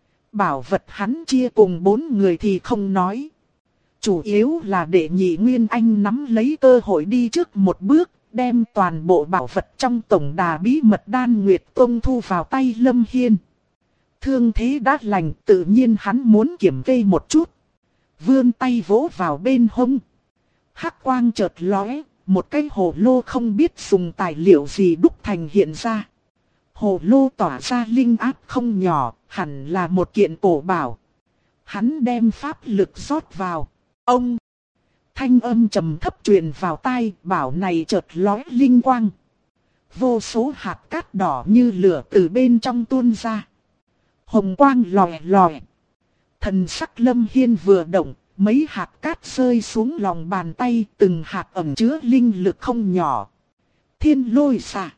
[SPEAKER 1] Bảo vật hắn chia cùng 4 người thì không nói. Chủ yếu là để Nhị Nguyên Anh nắm lấy cơ hội đi trước một bước, đem toàn bộ bảo vật trong tổng đà bí mật Đan Nguyệt Tông thu vào tay Lâm Hiên. Thương thế đã lành, tự nhiên hắn muốn kiểm kê một chút. Vươn tay vỗ vào bên hông. Hắc quang chợt lóe, một cái hồ lô không biết dùng tài liệu gì đúc thành hiện ra. Hồ lô tỏa ra linh áp không nhỏ, hẳn là một kiện cổ bảo. Hắn đem pháp lực rót vào. Ông! Thanh âm trầm thấp truyền vào tai, bảo này chợt lóe linh quang. Vô số hạt cát đỏ như lửa từ bên trong tuôn ra. Hồng quang lòe lòe. Thần sắc Lâm Hiên vừa động, mấy hạt cát rơi xuống lòng bàn tay, từng hạt ẩn chứa linh lực không nhỏ. Thiên lôi xạ.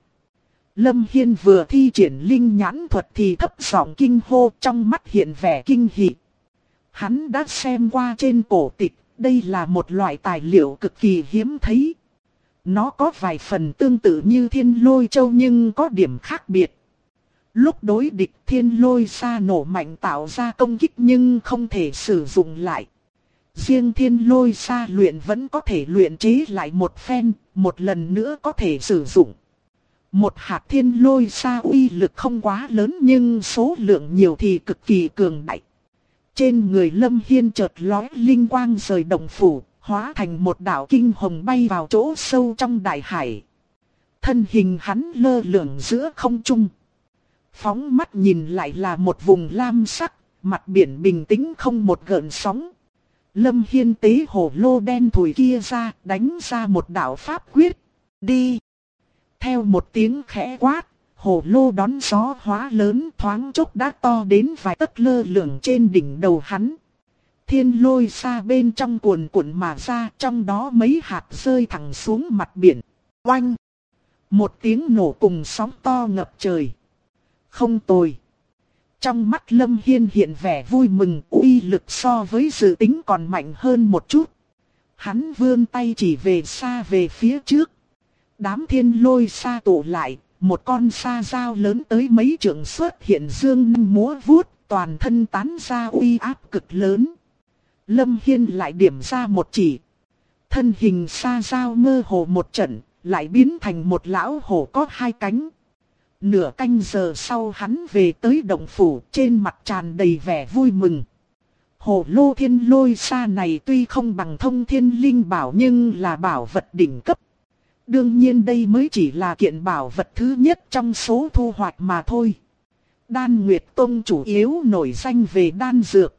[SPEAKER 1] Lâm Hiên vừa thi triển linh nhãn thuật thì thấp giọng kinh hô, trong mắt hiện vẻ kinh hỉ. Hắn đã xem qua trên cổ tịch, đây là một loại tài liệu cực kỳ hiếm thấy. Nó có vài phần tương tự như thiên lôi châu nhưng có điểm khác biệt. Lúc đối địch thiên lôi xa nổ mạnh tạo ra công kích nhưng không thể sử dụng lại. Riêng thiên lôi xa luyện vẫn có thể luyện chế lại một phen, một lần nữa có thể sử dụng. Một hạt thiên lôi xa uy lực không quá lớn nhưng số lượng nhiều thì cực kỳ cường đại. Trên người Lâm Hiên chợt lóe linh quang rời động phủ, hóa thành một đạo kinh hồng bay vào chỗ sâu trong đại hải. Thân hình hắn lơ lửng giữa không trung. Phóng mắt nhìn lại là một vùng lam sắc, mặt biển bình tĩnh không một gợn sóng. Lâm Hiên tế hồ lô đen thùi kia ra, đánh ra một đạo pháp quyết. Đi! Theo một tiếng khẽ quát, hồ lô đón gió hóa lớn thoáng chốc đã to đến vài tấc lơ lửng trên đỉnh đầu hắn. Thiên lôi xa bên trong cuồn cuộn mà ra, trong đó mấy hạt rơi thẳng xuống mặt biển. Oanh! Một tiếng nổ cùng sóng to ngập trời. Không tồi. Trong mắt Lâm Hiên hiện vẻ vui mừng, uy lực so với dự tính còn mạnh hơn một chút. Hắn vươn tay chỉ về xa về phía trước. Đám thiên lôi xa tụ lại, một con sa dao lớn tới mấy trượng xuất hiện dương nanh múa vuốt, toàn thân tán ra uy áp cực lớn. Lâm Hiên lại điểm ra một chỉ. Thân hình sa dao mơ hồ một trận, lại biến thành một lão hổ có 2 cánh. Nửa canh giờ sau hắn về tới động phủ, trên mặt tràn đầy vẻ vui mừng. Hồ lô thiên lôi xa này tuy không bằng thông thiên linh bảo nhưng là bảo vật đỉnh cấp. Đương nhiên đây mới chỉ là kiện bảo vật thứ nhất trong số thu hoạch mà thôi. Đan Nguyệt Tông chủ yếu nổi danh về đan dược.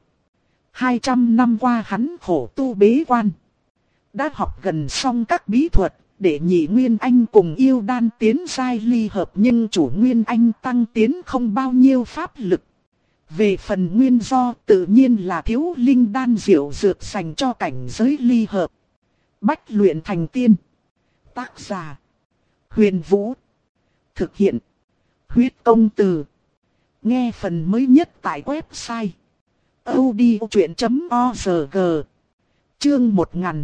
[SPEAKER 1] 200 năm qua hắn khổ tu bế quan. Đã học gần xong các bí thuật, để Nhị Nguyên Anh cùng yêu đan tiến giai ly hợp nhưng chủ Nguyên Anh tăng tiến không bao nhiêu pháp lực. Về phần nguyên do tự nhiên là thiếu linh đan diệu dược dành cho cảnh giới ly hợp. Bách luyện thành tiên. Tác giả: Huyền Vũ. Thực hiện: Huyết Công Từ. Nghe phần mới nhất tại website audiochuyện.org. Chương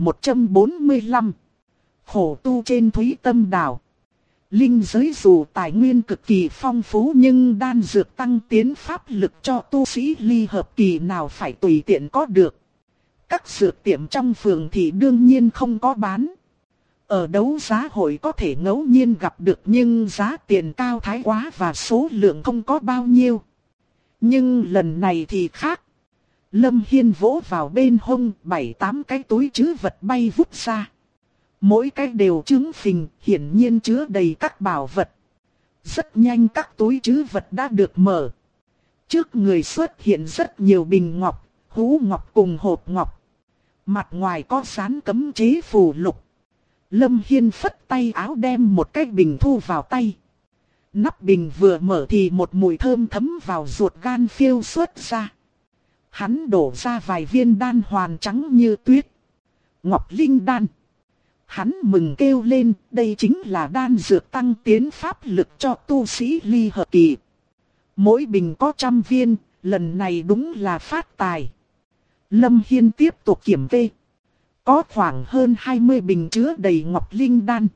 [SPEAKER 1] 1145. Khổ tu trên Thúy Tâm Đảo. Linh giới dù tài nguyên cực kỳ phong phú nhưng đan dược tăng tiến pháp lực cho tu sĩ ly hợp kỳ nào phải tùy tiện có được. Các dược tiệm trong phường thì đương nhiên không có bán. Ở đấu giá hội có thể ngẫu nhiên gặp được nhưng giá tiền cao thái quá và số lượng không có bao nhiêu. Nhưng lần này thì khác. Lâm Hiên vỗ vào bên hông 7-8 cái túi trữ vật bay vút ra. Mỗi cái đều trứng phình, hiển nhiên chứa đầy các bảo vật. Rất nhanh các túi trữ vật đã được mở. Trước người xuất hiện rất nhiều bình ngọc, hũ ngọc cùng hộp ngọc. Mặt ngoài có dán cấm chế phù lục. Lâm Hiên phất tay áo đem một cái bình thu vào tay. Nắp bình vừa mở thì một mùi thơm thấm vào ruột gan phiêu xuất ra. Hắn đổ ra vài viên đan hoàn trắng như tuyết. Ngọc Linh đan. Hắn mừng kêu lên, đây chính là đan dược tăng tiến pháp lực cho tu sĩ ly hợp kỳ. Mỗi bình có 100 viên, lần này đúng là phát tài. Lâm Hiên tiếp tục kiểm kê. Có khoảng hơn 20 bình chứa đầy ngọc linh đan.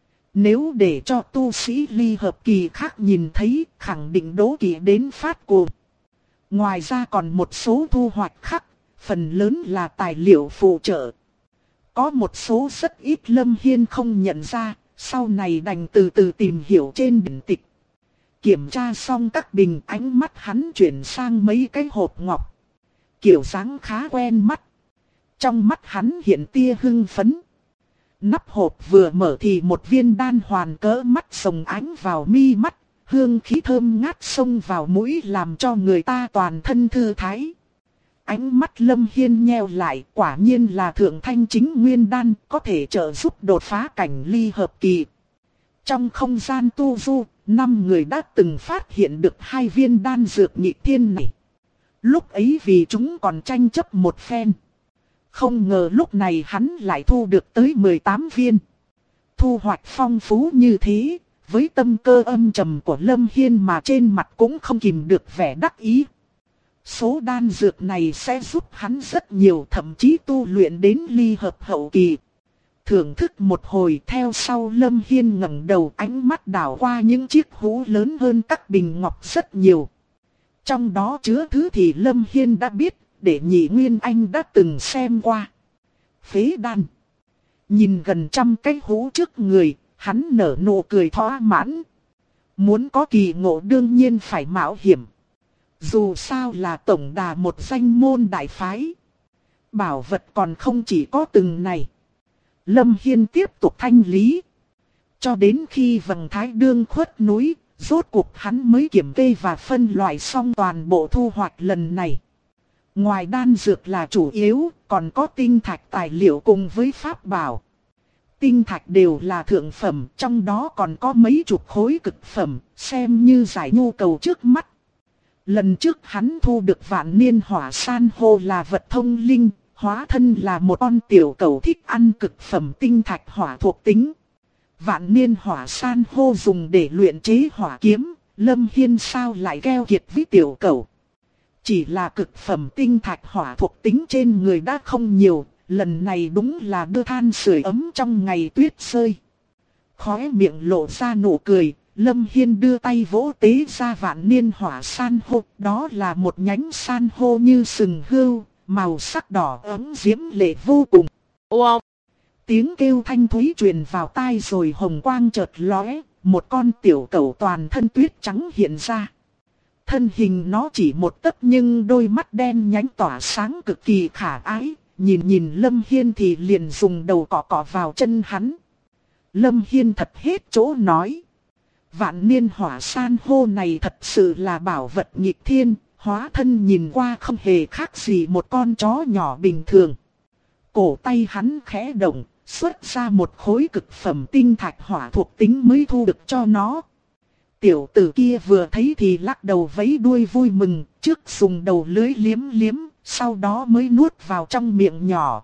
[SPEAKER 1] Nếu để cho tu sĩ ly hợp kỳ khác nhìn thấy, khẳng định đố kỵ đến phát cuồng. Ngoài ra còn một số thu hoạch khác, phần lớn là tài liệu phụ trợ. Có một số rất ít Lâm Hiên không nhận ra, sau này đành từ từ tìm hiểu trên điển tịch. Kiểm tra xong các bình, ánh mắt hắn chuyển sang mấy cái hộp ngọc. Kiểu dáng khá quen mắt. Trong mắt hắn hiện tia hưng phấn. Nắp hộp vừa mở thì một viên đan hoàn cỡ mắt sồng ánh vào mi mắt. Hương khí thơm ngát xông vào mũi làm cho người ta toàn thân thư thái. Ánh mắt Lâm Hiên nheo lại, quả nhiên là thượng thanh chính nguyên đan, có thể trợ giúp đột phá cảnh ly hợp kỳ. Trong không gian tu du, 5 người đã từng phát hiện được 2 viên đan dược nhị thiên này. Lúc ấy vì chúng còn tranh chấp một phen. Không ngờ lúc này hắn lại thu được tới 18 viên. Thu hoạch phong phú như thế, với tâm cơ âm trầm của Lâm Hiên mà trên mặt cũng không kìm được vẻ đắc ý. Số đan dược này sẽ giúp hắn rất nhiều, thậm chí tu luyện đến ly hợp hậu kỳ. Thưởng thức một hồi theo sau, Lâm Hiên ngẩng đầu, ánh mắt đảo qua những chiếc hũ lớn hơn các bình ngọc rất nhiều. Trong đó chứa thứ thì Lâm Hiên đã biết, để nhị Nguyên Anh đã từng xem qua. Phế đan. Nhìn gần trăm cái hũ trước người, hắn nở nụ cười thỏa mãn. Muốn có kỳ ngộ đương nhiên phải mạo hiểm. Dù sao là tổng đà một danh môn đại phái. Bảo vật còn không chỉ có từng này. Lâm Hiên tiếp tục thanh lý. Cho đến khi vầng thái đương khuất núi, rốt cuộc hắn mới kiểm kê và phân loại xong toàn bộ thu hoạch lần này. Ngoài đan dược là chủ yếu, còn có tinh thạch tài liệu cùng với pháp bảo. Tinh thạch đều là thượng phẩm, trong đó còn có mấy chục khối cực phẩm, xem như giải nhu cầu trước mắt. Lần trước hắn thu được vạn niên hỏa san hô là vật thông linh, hóa thân là một con tiểu cẩu thích ăn cực phẩm tinh thạch hỏa thuộc tính. Vạn niên hỏa san hô dùng để luyện chế hỏa kiếm, Lâm Hiên sao lại keo kiệt với tiểu cẩu. Chỉ là cực phẩm tinh thạch hỏa thuộc tính trên người đã không nhiều, lần này đúng là đưa than sưởi ấm trong ngày tuyết rơi. Khóe miệng lộ ra nụ cười, Lâm Hiên đưa tay vỗ tế ra vạn niên hỏa san hô, đó là một nhánh san hô như sừng hươu, màu sắc đỏ ấm diễm lệ vô cùng. Wow! Tiếng kêu thanh thúy truyền vào tai rồi hồng quang chợt lóe, một con tiểu cẩu toàn thân tuyết trắng hiện ra. Thân hình nó chỉ một tấc nhưng đôi mắt đen nhánh tỏa sáng cực kỳ khả ái, nhìn Lâm Hiên thì liền dùng đầu cọ cọ vào chân hắn. Lâm Hiên thật hết chỗ nói. Vạn niên hỏa san hô này thật sự là bảo vật nghịch thiên, hóa thân nhìn qua không hề khác gì một con chó nhỏ bình thường. Cổ tay hắn khẽ động, xuất ra một khối cực phẩm tinh thạch hỏa thuộc tính mới thu được cho nó. Tiểu tử kia vừa thấy thì lắc đầu vẫy đuôi vui mừng, trước dùng đầu lưới liếm liếm, sau đó mới nuốt vào trong miệng nhỏ.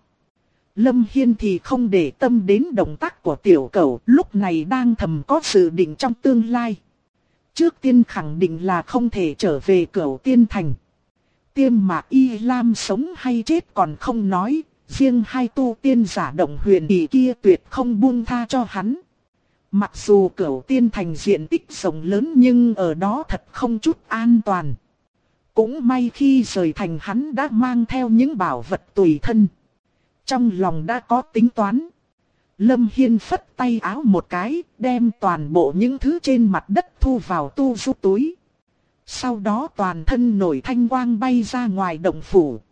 [SPEAKER 1] Lâm Hiên thì không để tâm đến động tác của tiểu cẩu, lúc này đang thầm có dự định trong tương lai. Trước tiên khẳng định là không thể trở về Cửu Tiên Thành. Tiêm Mạc Y Lam sống hay chết còn không nói, riêng hai tu tiên giả động huyền kỳ kia tuyệt không buông tha cho hắn. Mặc dù Cửu Tiên Thành diện tích rộng lớn nhưng ở đó thật không chút an toàn. Cũng may khi rời thành hắn đã mang theo những bảo vật tùy thân. Trong lòng đã có tính toán. Lâm Hiên phất tay áo một cái, đem toàn bộ những thứ trên mặt đất thu vào tu du túi. Sau đó toàn thân nổi thanh quang bay ra ngoài động phủ.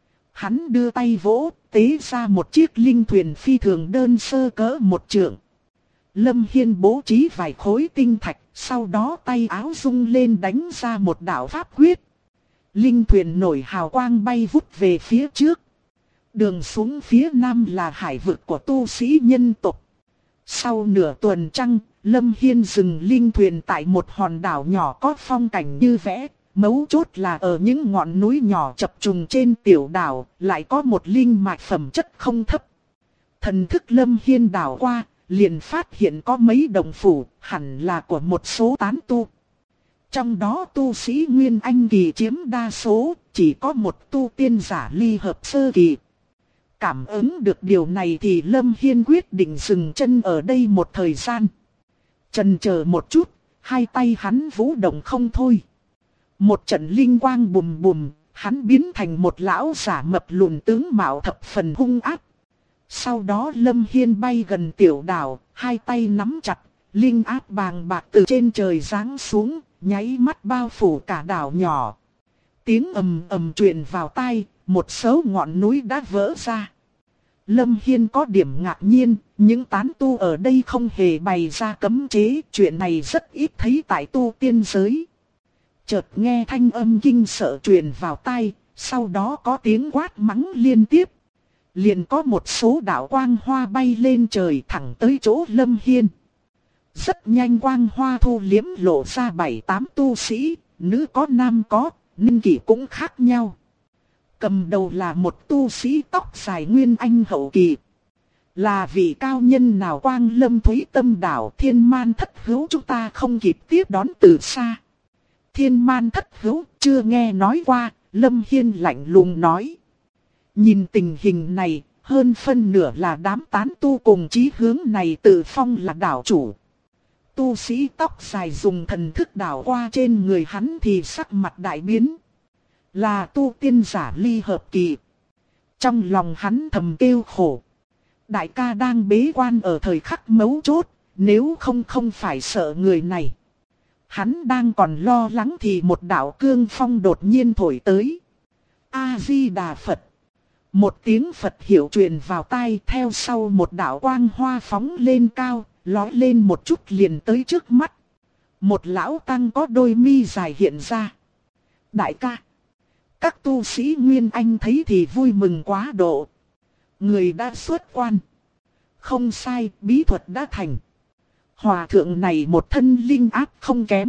[SPEAKER 1] Hắn đưa tay vỗ, tế ra một chiếc linh thuyền phi thường đơn sơ cỡ một trượng. Lâm Hiên bố trí vài khối tinh thạch, sau đó tay áo rung lên đánh ra một đạo pháp quyết. Linh thuyền nổi hào quang bay vút về phía trước. Đường xuống phía nam là hải vực của tu sĩ nhân tộc. Sau nửa tuần trăng, Lâm Hiên dừng linh thuyền tại một hòn đảo nhỏ có phong cảnh như vẽ. Mấu chốt là ở những ngọn núi nhỏ chập trùng trên tiểu đảo, lại có một linh mạch phẩm chất không thấp. Thần thức Lâm Hiên đảo qua, liền phát hiện có mấy đồng phủ, hẳn là của một số tán tu. Trong đó tu sĩ Nguyên Anh kỳ chiếm đa số, chỉ có một tu tiên giả ly hợp sơ kỳ. Cảm ứng được điều này thì Lâm Hiên quyết định dừng chân ở đây một thời gian. Chần chờ một chút, hai tay hắn vũ động không thôi. Một trận linh quang bùm bùm, hắn biến thành một lão giả mập lùn tướng mạo thập phần hung ác. Sau đó Lâm Hiên bay gần tiểu đảo, hai tay nắm chặt, linh áp bàng bạc từ trên trời giáng xuống, nháy mắt bao phủ cả đảo nhỏ. Tiếng ầm ầm truyền vào tai, một số ngọn núi đã vỡ ra. Lâm Hiên có điểm ngạc nhiên, những tán tu ở đây không hề bày ra cấm chế, chuyện này rất ít thấy tại tu tiên giới. Chợt nghe thanh âm kinh sợ truyền vào tai, sau đó có tiếng quát mắng liên tiếp. Liền có một số đạo quang hoa bay lên trời thẳng tới chỗ Lâm Hiên. Rất nhanh quang hoa thu liếm lộ ra 7-8 tu sĩ, nữ có nam có, niên kỷ cũng khác nhau. Cầm đầu là một tu sĩ tóc dài Nguyên Anh hậu kỳ. Là vị cao nhân nào Quang Lâm Thúy Tâm Đảo Thiên Man Thất Hữu chúng ta không kịp tiếp đón từ xa. Thiên Man Thất Hữu chưa nghe nói qua, Lâm Hiên lạnh lùng nói. Nhìn tình hình này, hơn phân nửa là đám tán tu cùng chí hướng này tự phong là đảo chủ. Tu sĩ tóc dài dùng thần thức đảo qua trên người hắn thì sắc mặt đại biến. Là tu tiên giả ly hợp kỳ. Trong lòng hắn thầm kêu khổ. Đại ca đang bế quan ở thời khắc mấu chốt, nếu không phải sợ người này. Hắn đang còn lo lắng thì một đạo cương phong đột nhiên thổi tới. A-di-đà Phật. Một tiếng Phật hiệu truyền vào tai, theo sau một đạo quang hoa phóng lên cao, lói lên một chút liền tới trước mắt. Một lão tăng có đôi mi dài hiện ra. Đại ca. Các tu sĩ Nguyên Anh thấy thì vui mừng quá độ. Người đã xuất quan. Không sai, bí thuật đã thành. Hòa thượng này một thân linh áp không kém.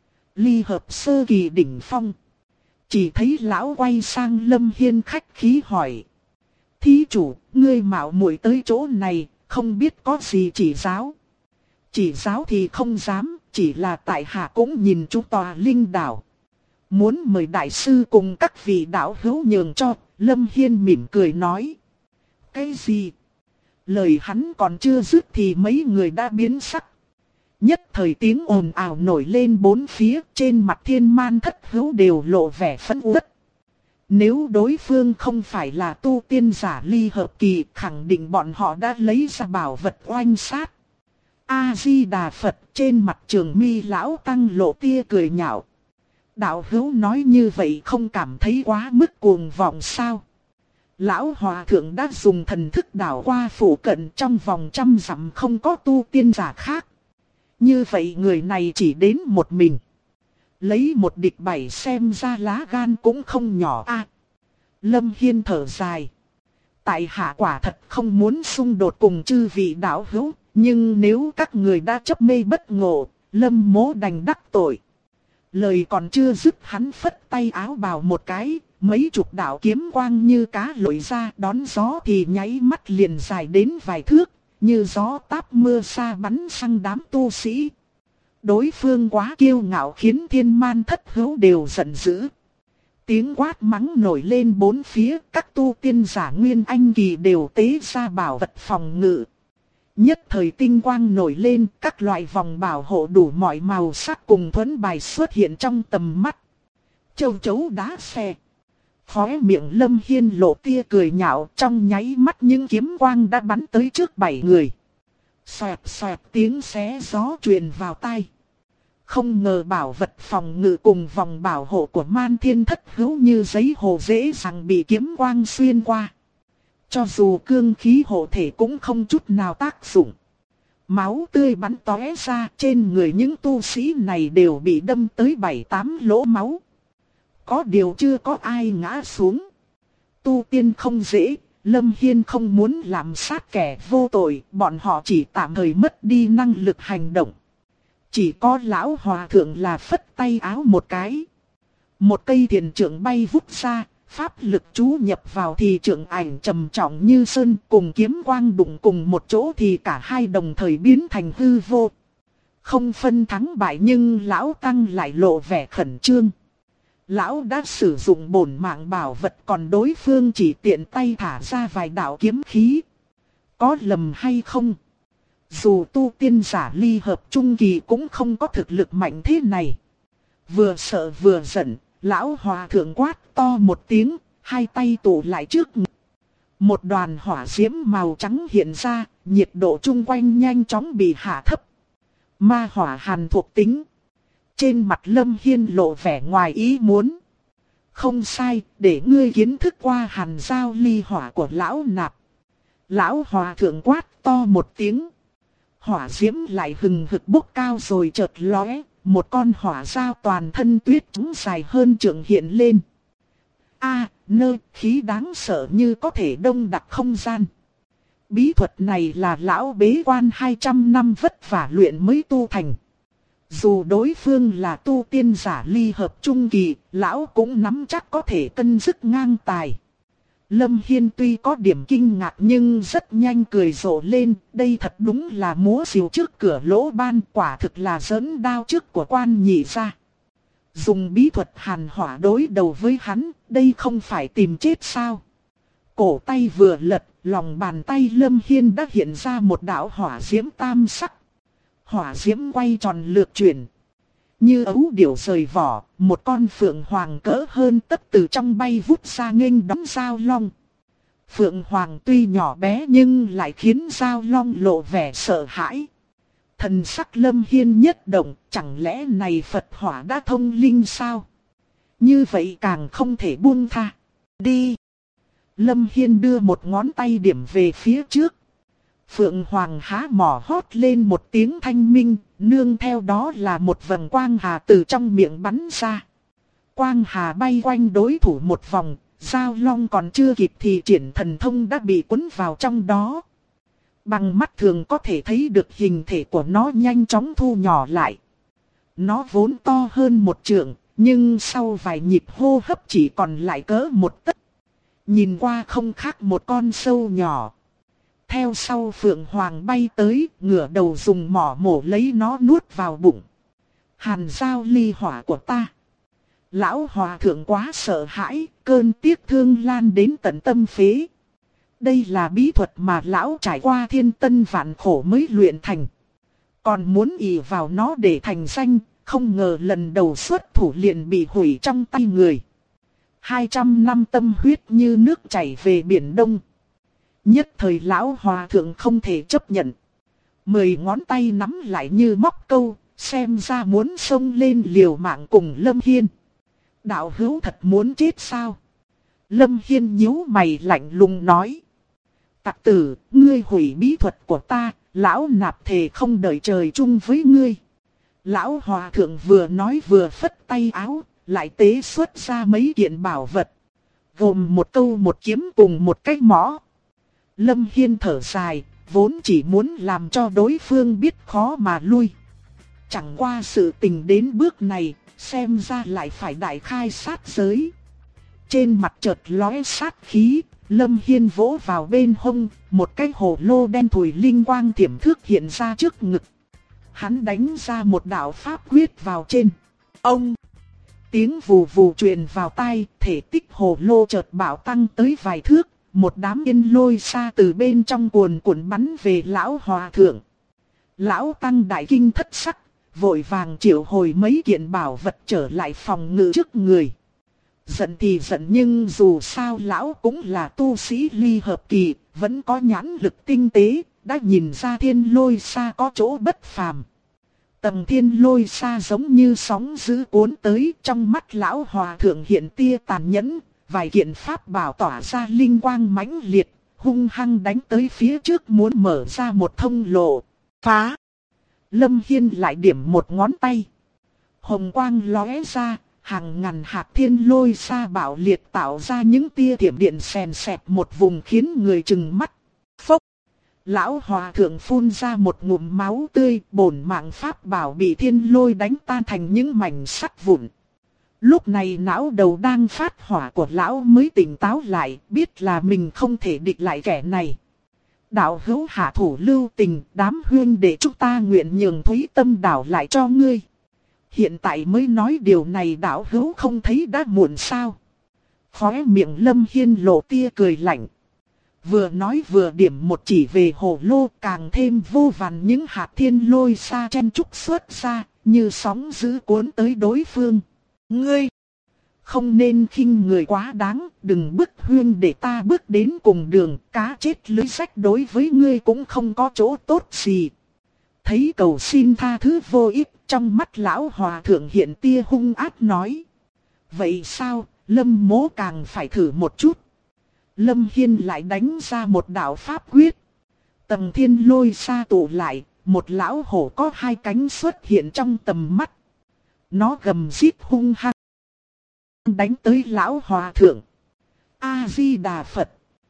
[SPEAKER 1] Ly hợp sơ kỳ đỉnh phong. Chỉ thấy lão quay sang Lâm Hiên khách khí hỏi. Thí chủ, ngươi mạo muội tới chỗ này, không biết có gì chỉ giáo. Chỉ giáo thì không dám, chỉ là tại hạ cũng nhìn chúng tòa linh đảo. Muốn mời đại sư cùng các vị đạo hữu nhường cho, Lâm Hiên mỉm cười nói. Cái gì? Lời hắn còn chưa dứt thì mấy người đã biến sắc. Nhất thời tiếng ồn ào nổi lên bốn phía, trên mặt Thiên Man Thất Hữu đều lộ vẻ phẫn uất. Nếu đối phương không phải là tu tiên giả ly hợp kỳ, khẳng định bọn họ đã lấy ra bảo vật oanh sát. A-di-đà Phật, trên mặt Trường Mi lão tăng lộ tia cười nhạo. Đạo hữu nói như vậy không cảm thấy quá mức cuồng vọng sao? Lão hòa thượng đã dùng thần thức đảo qua phủ cận, trong vòng 100 dặm không có tu tiên giả khác. Như vậy người này chỉ đến một mình. Lấy một địch 7 xem ra lá gan cũng không nhỏ a. Lâm Hiên thở dài. Tại hạ quả thật không muốn xung đột cùng chư vị đạo hữu, nhưng nếu các người đã chấp mê bất ngộ, Lâm mỗ đành đắc tội. Lời còn chưa dứt hắn phất tay áo bào một cái, mấy chục đạo kiếm quang như cá lội ra đón gió thì nháy mắt liền dài đến vài thước, như gió táp mưa sa bắn sang đám tu sĩ. Đối phương quá kiêu ngạo khiến Thiên Man Thất Hữu đều giận dữ. Tiếng quát mắng nổi lên bốn phía, các tu tiên giả Nguyên Anh kỳ đều tế ra bảo vật phòng ngự. Nhất thời tinh quang nổi lên, các loại vòng bảo hộ đủ mọi màu sắc cùng thuẫn bài xuất hiện trong tầm mắt. Châu chấu đá xe. Khóe miệng Lâm Hiên lộ tia cười nhạo, trong nháy mắt những kiếm quang đã bắn tới trước 7 người. Xoẹt xoẹt tiếng xé gió truyền vào tai. Không ngờ bảo vật phòng ngự cùng vòng bảo hộ của Man Thiên Thất Hữu như giấy hồ dễ dàng bị kiếm quang xuyên qua. Cho dù cương khí hộ thể cũng không chút nào tác dụng. Máu tươi bắn tóe ra, trên người những tu sĩ này đều bị đâm tới 7-8 lỗ máu. Có điều chưa có ai ngã xuống. Tu tiên không dễ, Lâm Hiên không muốn làm sát kẻ vô tội, bọn họ chỉ tạm thời mất đi năng lực hành động. Chỉ có lão hòa thượng là phất tay áo một cái. Một cây thiền trượng bay vút ra, pháp lực chú nhập vào thì trượng ảnh trầm trọng như sơn, cùng kiếm quang đụng cùng một chỗ thì cả hai đồng thời biến thành hư vô. Không phân thắng bại nhưng lão tăng lại lộ vẻ khẩn trương. Lão đã sử dụng bổn mạng bảo vật còn đối phương chỉ tiện tay thả ra vài đạo kiếm khí. Có lầm hay không? Dù tu tiên giả ly hợp trung kỳ cũng không có thực lực mạnh thế này. Vừa sợ vừa giận, lão hòa thượng quát to một tiếng, hai tay tụ lại trước ngực. Một đoàn hỏa diễm màu trắng hiện ra, nhiệt độ chung quanh nhanh chóng bị hạ thấp. Ma hỏa hàn thuộc tính. Trên mặt Lâm Hiên lộ vẻ ngoài ý muốn. Không sai, để ngươi kiến thức qua hàn giao ly hỏa của lão nạp. Lão hòa thượng quát to một tiếng. Hỏa diễm lại hừng hực bốc cao rồi chợt lóe, một con hỏa dao toàn thân tuyết trắng dài hơn trượng hiện lên. Khí đáng sợ như có thể đông đặc không gian. Bí thuật này là lão bế quan 200 năm vất vả luyện mới tu thành. Dù đối phương là tu tiên giả ly hợp trung kỳ, lão cũng nắm chắc có thể cân sức ngang tài. Lâm Hiên tuy có điểm kinh ngạc nhưng rất nhanh cười rộ lên, đây thật đúng là múa rìu trước cửa lỗ ban, quả thực là giỡn đao trước của quan nhị gia. Dùng bí thuật hàn hỏa đối đầu với hắn, đây không phải tìm chết sao? Cổ tay vừa lật, lòng bàn tay Lâm Hiên đã hiện ra một đạo hỏa diễm tam sắc. Hỏa diễm quay tròn lượt chuyển. Như ấu điểu rời vỏ, một con phượng hoàng cỡ hơn tấc từ trong bay vút ra nghênh đón Giao Long. Phượng hoàng tuy nhỏ bé nhưng lại khiến Giao Long lộ vẻ sợ hãi. Thần sắc Lâm Hiên nhất động, chẳng lẽ này Phật hỏa đã thông linh sao? Như vậy càng không thể buông tha. Đi! Lâm Hiên đưa một ngón tay điểm về phía trước. Phượng Hoàng há mỏ hót lên một tiếng thanh minh, nương theo đó là một vầng quang hà từ trong miệng bắn ra. Quang hà bay quanh đối thủ một vòng, Giao Long còn chưa kịp thì triển thần thông đã bị cuốn vào trong đó. Bằng mắt thường có thể thấy được hình thể của nó nhanh chóng thu nhỏ lại. Nó vốn to hơn một trượng, nhưng sau vài nhịp hô hấp chỉ còn lại cỡ một tấc. Nhìn qua không khác một con sâu nhỏ. Theo sau Phượng Hoàng bay tới, ngửa đầu dùng mỏ mổ lấy nó nuốt vào bụng. Hàn giao ly hỏa của ta. Lão hòa thượng quá sợ hãi, cơn tiếc thương lan đến tận tâm phế. Đây là bí thuật mà lão trải qua thiên tân vạn khổ mới luyện thành. Còn muốn ỷ vào nó để thành danh, không ngờ lần đầu xuất thủ liền bị hủy trong tay người. 200 năm tâm huyết như nước chảy về biển đông. Nhất thời lão hòa thượng không thể chấp nhận. 10 ngón tay nắm lại như móc câu, xem ra muốn xông lên liều mạng cùng Lâm Hiên. Đạo hữu thật muốn chết sao? Lâm Hiên nhíu mày lạnh lùng nói. Tặc tử, ngươi hủy bí thuật của ta, lão nạp thề không đợi trời chung với ngươi. Lão hòa thượng vừa nói vừa phất tay áo, lại tế xuất ra mấy kiện bảo vật. Gồm một câu một kiếm cùng một cái mõ. Lâm Hiên thở dài, vốn chỉ muốn làm cho đối phương biết khó mà lui. Chẳng qua sự tình đến bước này, xem ra lại phải đại khai sát giới. Trên mặt chợt lóe sát khí, Lâm Hiên vỗ vào bên hông, một cái hồ lô đen thùi linh quang thiểm thước hiện ra trước ngực. Hắn đánh ra một đạo pháp quyết vào trên. Ông! Tiếng vù vù truyền vào tai, thể tích hồ lô chợt bạo tăng tới vài thước. Một đám yên lôi xa từ bên trong cuồn cuộn bắn về lão hòa thượng. Lão tăng đại kinh thất sắc, vội vàng triệu hồi mấy kiện bảo vật trở lại phòng ngự trước người. Giận thì giận nhưng dù sao lão cũng là tu sĩ ly hợp kỳ, vẫn có nhãn lực tinh tế, đã nhìn ra thiên lôi xa có chỗ bất phàm. Tầng thiên lôi xa giống như sóng dữ cuốn tới, trong mắt lão hòa thượng hiện tia tàn nhẫn. Vài kiện pháp bảo tỏa ra linh quang mãnh liệt, hung hăng đánh tới phía trước muốn mở ra một thông lộ. Phá! Lâm Hiên lại điểm một ngón tay. Hồng quang lóe ra, hàng ngàn hạt thiên lôi sa bạo liệt tạo ra những tia thiểm điện xèn xẹt một vùng khiến người chừng mắt. Phốc! Lão hòa thượng phun ra một ngụm máu tươi, bổn mạng pháp bảo bị thiên lôi đánh tan thành những mảnh sắt vụn. Lúc này não đầu đang phát hỏa của lão mới tỉnh táo lại, biết là mình không thể địch lại kẻ này. Đạo hữu hạ thủ lưu tình, đám huyên để chúng ta nguyện nhường Thúy Tâm đảo lại cho ngươi. Hiện tại mới nói điều này đạo hữu không thấy đã muộn sao? Khóe miệng Lâm Hiên lộ tia cười lạnh. Vừa nói vừa điểm một chỉ về hồ lô, càng thêm vô vàn những hạt thiên lôi xa chen trúc xuất ra, như sóng dữ cuốn tới đối phương. Ngươi không nên khinh người quá đáng, đừng bức huyên để ta bước đến cùng đường, cá chết lưới rách đối với ngươi cũng không có chỗ tốt gì. Thấy cầu xin tha thứ vô ích, trong mắt lão hòa thượng hiện tia hung ác nói. Vậy sao, Lâm mỗ càng phải thử một chút. Lâm Hiên lại đánh ra một đạo pháp quyết. Tầng thiên lôi xa tụ lại, một lão hổ có hai cánh xuất hiện trong tầm mắt. Nó gầm rít hung hăng đánh tới lão hòa thượng. A-di-đà Phật.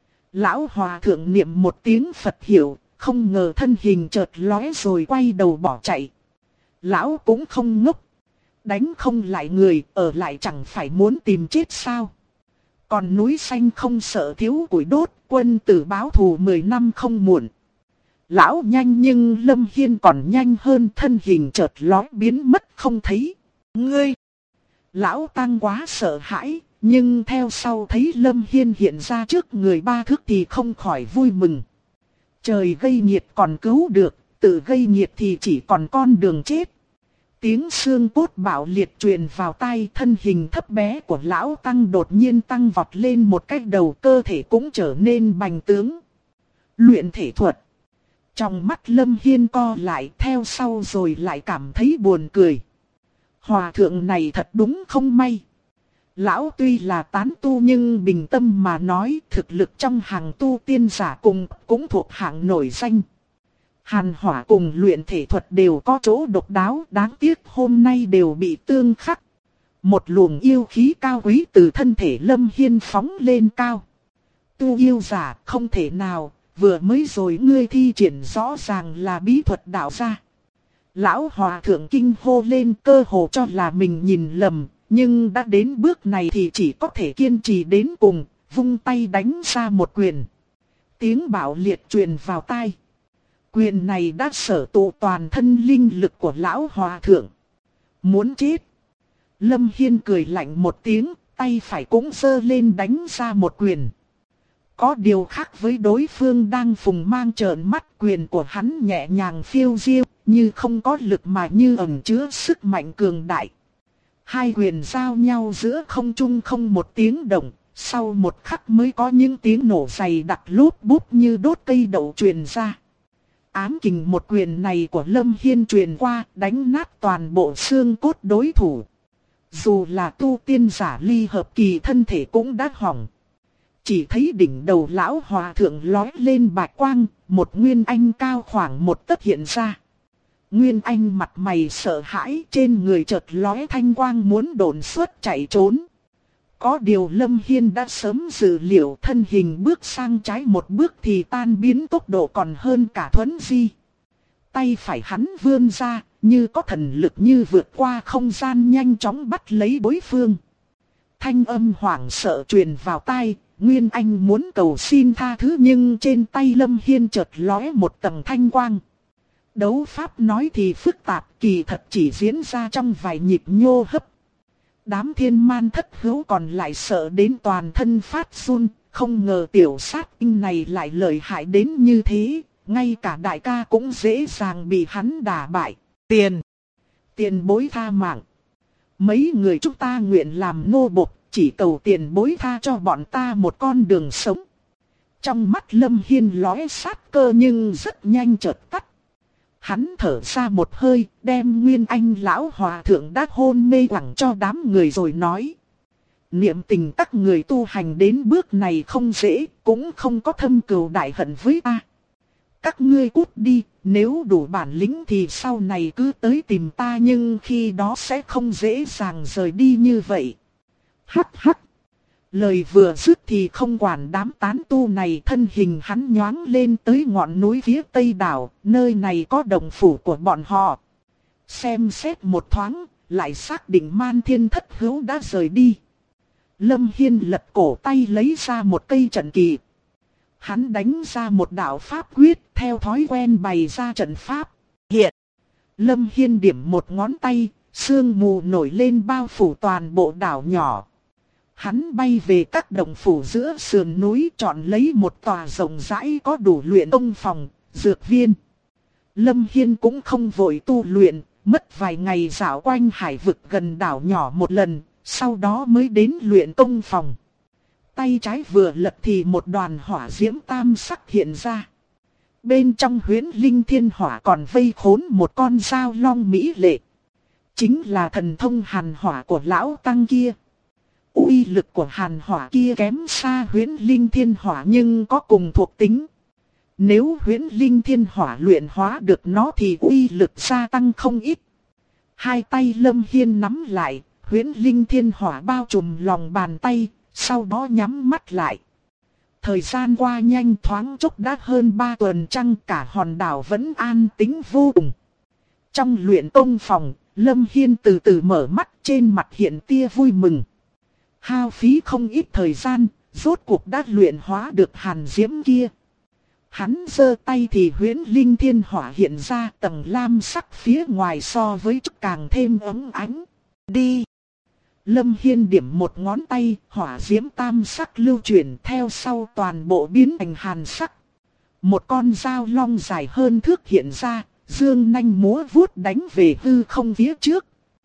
[SPEAKER 1] Lão hòa thượng niệm một tiếng Phật hiệu, không ngờ thân hình chợt lóe rồi quay đầu bỏ chạy. Lão cũng không ngốc. Đánh không lại người, ở lại chẳng phải muốn tìm chết sao. Còn núi xanh không sợ thiếu củi đốt, quân tử báo thù 10 năm không muộn. Lão nhanh nhưng Lâm Hiên còn nhanh hơn, thân hình chợt lóe biến mất không thấy. Ngươi! Lão tăng quá sợ hãi, nhưng theo sau thấy Lâm Hiên hiện ra trước người 3 thước thì không khỏi vui mừng. Trời gây nhiệt còn cứu được, tự gây nhiệt thì chỉ còn con đường chết. Tiếng xương cốt bạo liệt truyền vào tai, thân hình thấp bé của lão tăng đột nhiên tăng vọt lên một cách, đầu cơ thể cũng trở nên bành tướng. Luyện thể thuật. Trong mắt Lâm Hiên co lại, theo sau rồi lại cảm thấy buồn cười. Hòa thượng này thật đúng không may. Lão tuy là tán tu nhưng bình tâm mà nói, thực lực trong hàng tu tiên giả cùng cũng thuộc hạng nổi danh. Hàn hỏa cùng luyện thể thuật đều có chỗ độc đáo, đáng tiếc hôm nay đều bị tương khắc. Một luồng yêu khí cao quý từ thân thể Lâm Hiên phóng lên cao. Tu yêu giả không thể nào, vừa mới rồi ngươi thi triển rõ ràng là bí thuật đạo gia. Lão hòa thượng kinh hô lên, cơ hồ cho là mình nhìn lầm, nhưng đã đến bước này thì chỉ có thể kiên trì đến cùng, vung tay đánh ra một quyền. Tiếng bạo liệt truyền vào tai. Quyền này đã sở tụ toàn thân linh lực của lão hòa thượng. Muốn chết. Lâm Hiên cười lạnh một tiếng, tay phải cũng giơ lên đánh ra một quyền. Có điều khác với đối phương đang phùng mang trợn mắt, quyền của hắn nhẹ nhàng phiêu diêu, như không có lực mà như ẩn chứa sức mạnh cường đại. Hai quyền giao nhau giữa không trung không một tiếng động, sau một khắc mới có những tiếng nổ dày đặc lốp búp như đốt cây đậu truyền ra. Ám kình một quyền này của Lâm Hiên truyền qua, đánh nát toàn bộ xương cốt đối thủ. Dù là tu tiên giả ly hợp kỳ thân thể cũng đã hỏng. Chỉ thấy đỉnh đầu lão hòa thượng lói lên bạch quang, một nguyên anh cao khoảng 1 tấc hiện ra. Nguyên anh mặt mày sợ hãi, trên người chợt lóe thanh quang muốn độn xuất chạy trốn. Có điều Lâm Hiên đã sớm dự liệu, thân hình bước sang trái một bước thì tan biến tốc độ còn hơn cả Thuấn Di. Tay phải hắn vươn ra, như có thần lực như vượt qua không gian nhanh chóng bắt lấy đối phương. Thanh âm hoảng sợ truyền vào tai, Nguyên Anh muốn cầu xin tha thứ nhưng trên tay Lâm Hiên chợt lóe một tầng thanh quang. Đấu pháp nói thì phức tạp, kỳ thật chỉ diễn ra trong vài nhịp nhô hấp. Đám thiên man thất hữu còn lại sợ đến toàn thân phát run, không ngờ tiểu sát tinh này lại lợi hại đến như thế, ngay cả đại ca cũng dễ dàng bị hắn đả bại. Tiền bối tha mạng. Mấy người chúng ta nguyện làm nô bộc, chỉ cầu tiền bối tha cho bọn ta một con đường sống. Trong mắt Lâm Hiên lóe sát cơ nhưng rất nhanh chợt tắt. Hắn thở ra một hơi, đem Nguyên Anh lão hòa thượng đã hôn mê quẳng cho đám người rồi nói. Niệm tình các người tu hành đến bước này không dễ, cũng không có thâm cừu đại hận với ta. Các ngươi cút đi, nếu đủ bản lĩnh thì sau này cứ tới tìm ta, nhưng khi đó sẽ không dễ dàng rời đi như vậy. Hắc hắc. Lời vừa dứt thì không quản đám tán tu này, thân hình hắn nhoáng lên tới ngọn núi phía tây đảo, nơi này có động phủ của bọn họ. Xem xét một thoáng, lại xác định Man Thiên Thất Hữu đã rời đi. Lâm Hiên lật cổ tay lấy ra một cây trận kỳ. Hắn đánh ra một đạo pháp quyết, theo thói quen bày ra trận pháp. Hiện, Lâm Hiên điểm một ngón tay, sương mù nổi lên bao phủ toàn bộ đảo nhỏ. Hắn bay về các động phủ giữa sườn núi, chọn lấy một tòa rộng rãi có đủ luyện công phòng, dược viên. Lâm Hiên cũng không vội tu luyện, mất vài ngày dạo quanh hải vực gần đảo nhỏ một lần, sau đó mới đến luyện công phòng. Tay trái vừa lật thì một đoàn hỏa diễm tam sắc hiện ra. Bên trong huyễn linh thiên hỏa còn vây khốn một con dao long mỹ lệ. Chính là thần thông hàn hỏa của lão tăng kia. Uy lực của hàn hỏa kia kém xa huyễn linh thiên hỏa nhưng có cùng thuộc tính. Nếu huyễn linh thiên hỏa luyện hóa được nó thì uy lực gia tăng không ít. Hai tay Lâm Hiên nắm lại, huyễn linh thiên hỏa bao trùm lòng bàn tay, sau đó nhắm mắt lại. Thời gian qua nhanh, thoáng chốc đã hơn 3 tuần trăng, cả hòn đảo vẫn an tĩnh vô cùng. Trong luyện công phòng, Lâm Hiên từ từ mở mắt, trên mặt hiện tia vui mừng. Hao phí không ít thời gian, rốt cuộc đã luyện hóa được hàn diễm kia. Hắn giơ tay thì huyễn linh thiên hỏa hiện ra, tầng lam sắc phía ngoài so với chút càng thêm ấm ánh. Đi! Lâm Hiên điểm một ngón tay, hỏa diễm tam sắc lưu chuyển, theo sau toàn bộ biến thành hàn sắc. Một con dao long dài hơn thước hiện ra, dương nanh múa vuốt đánh về hư không phía trước.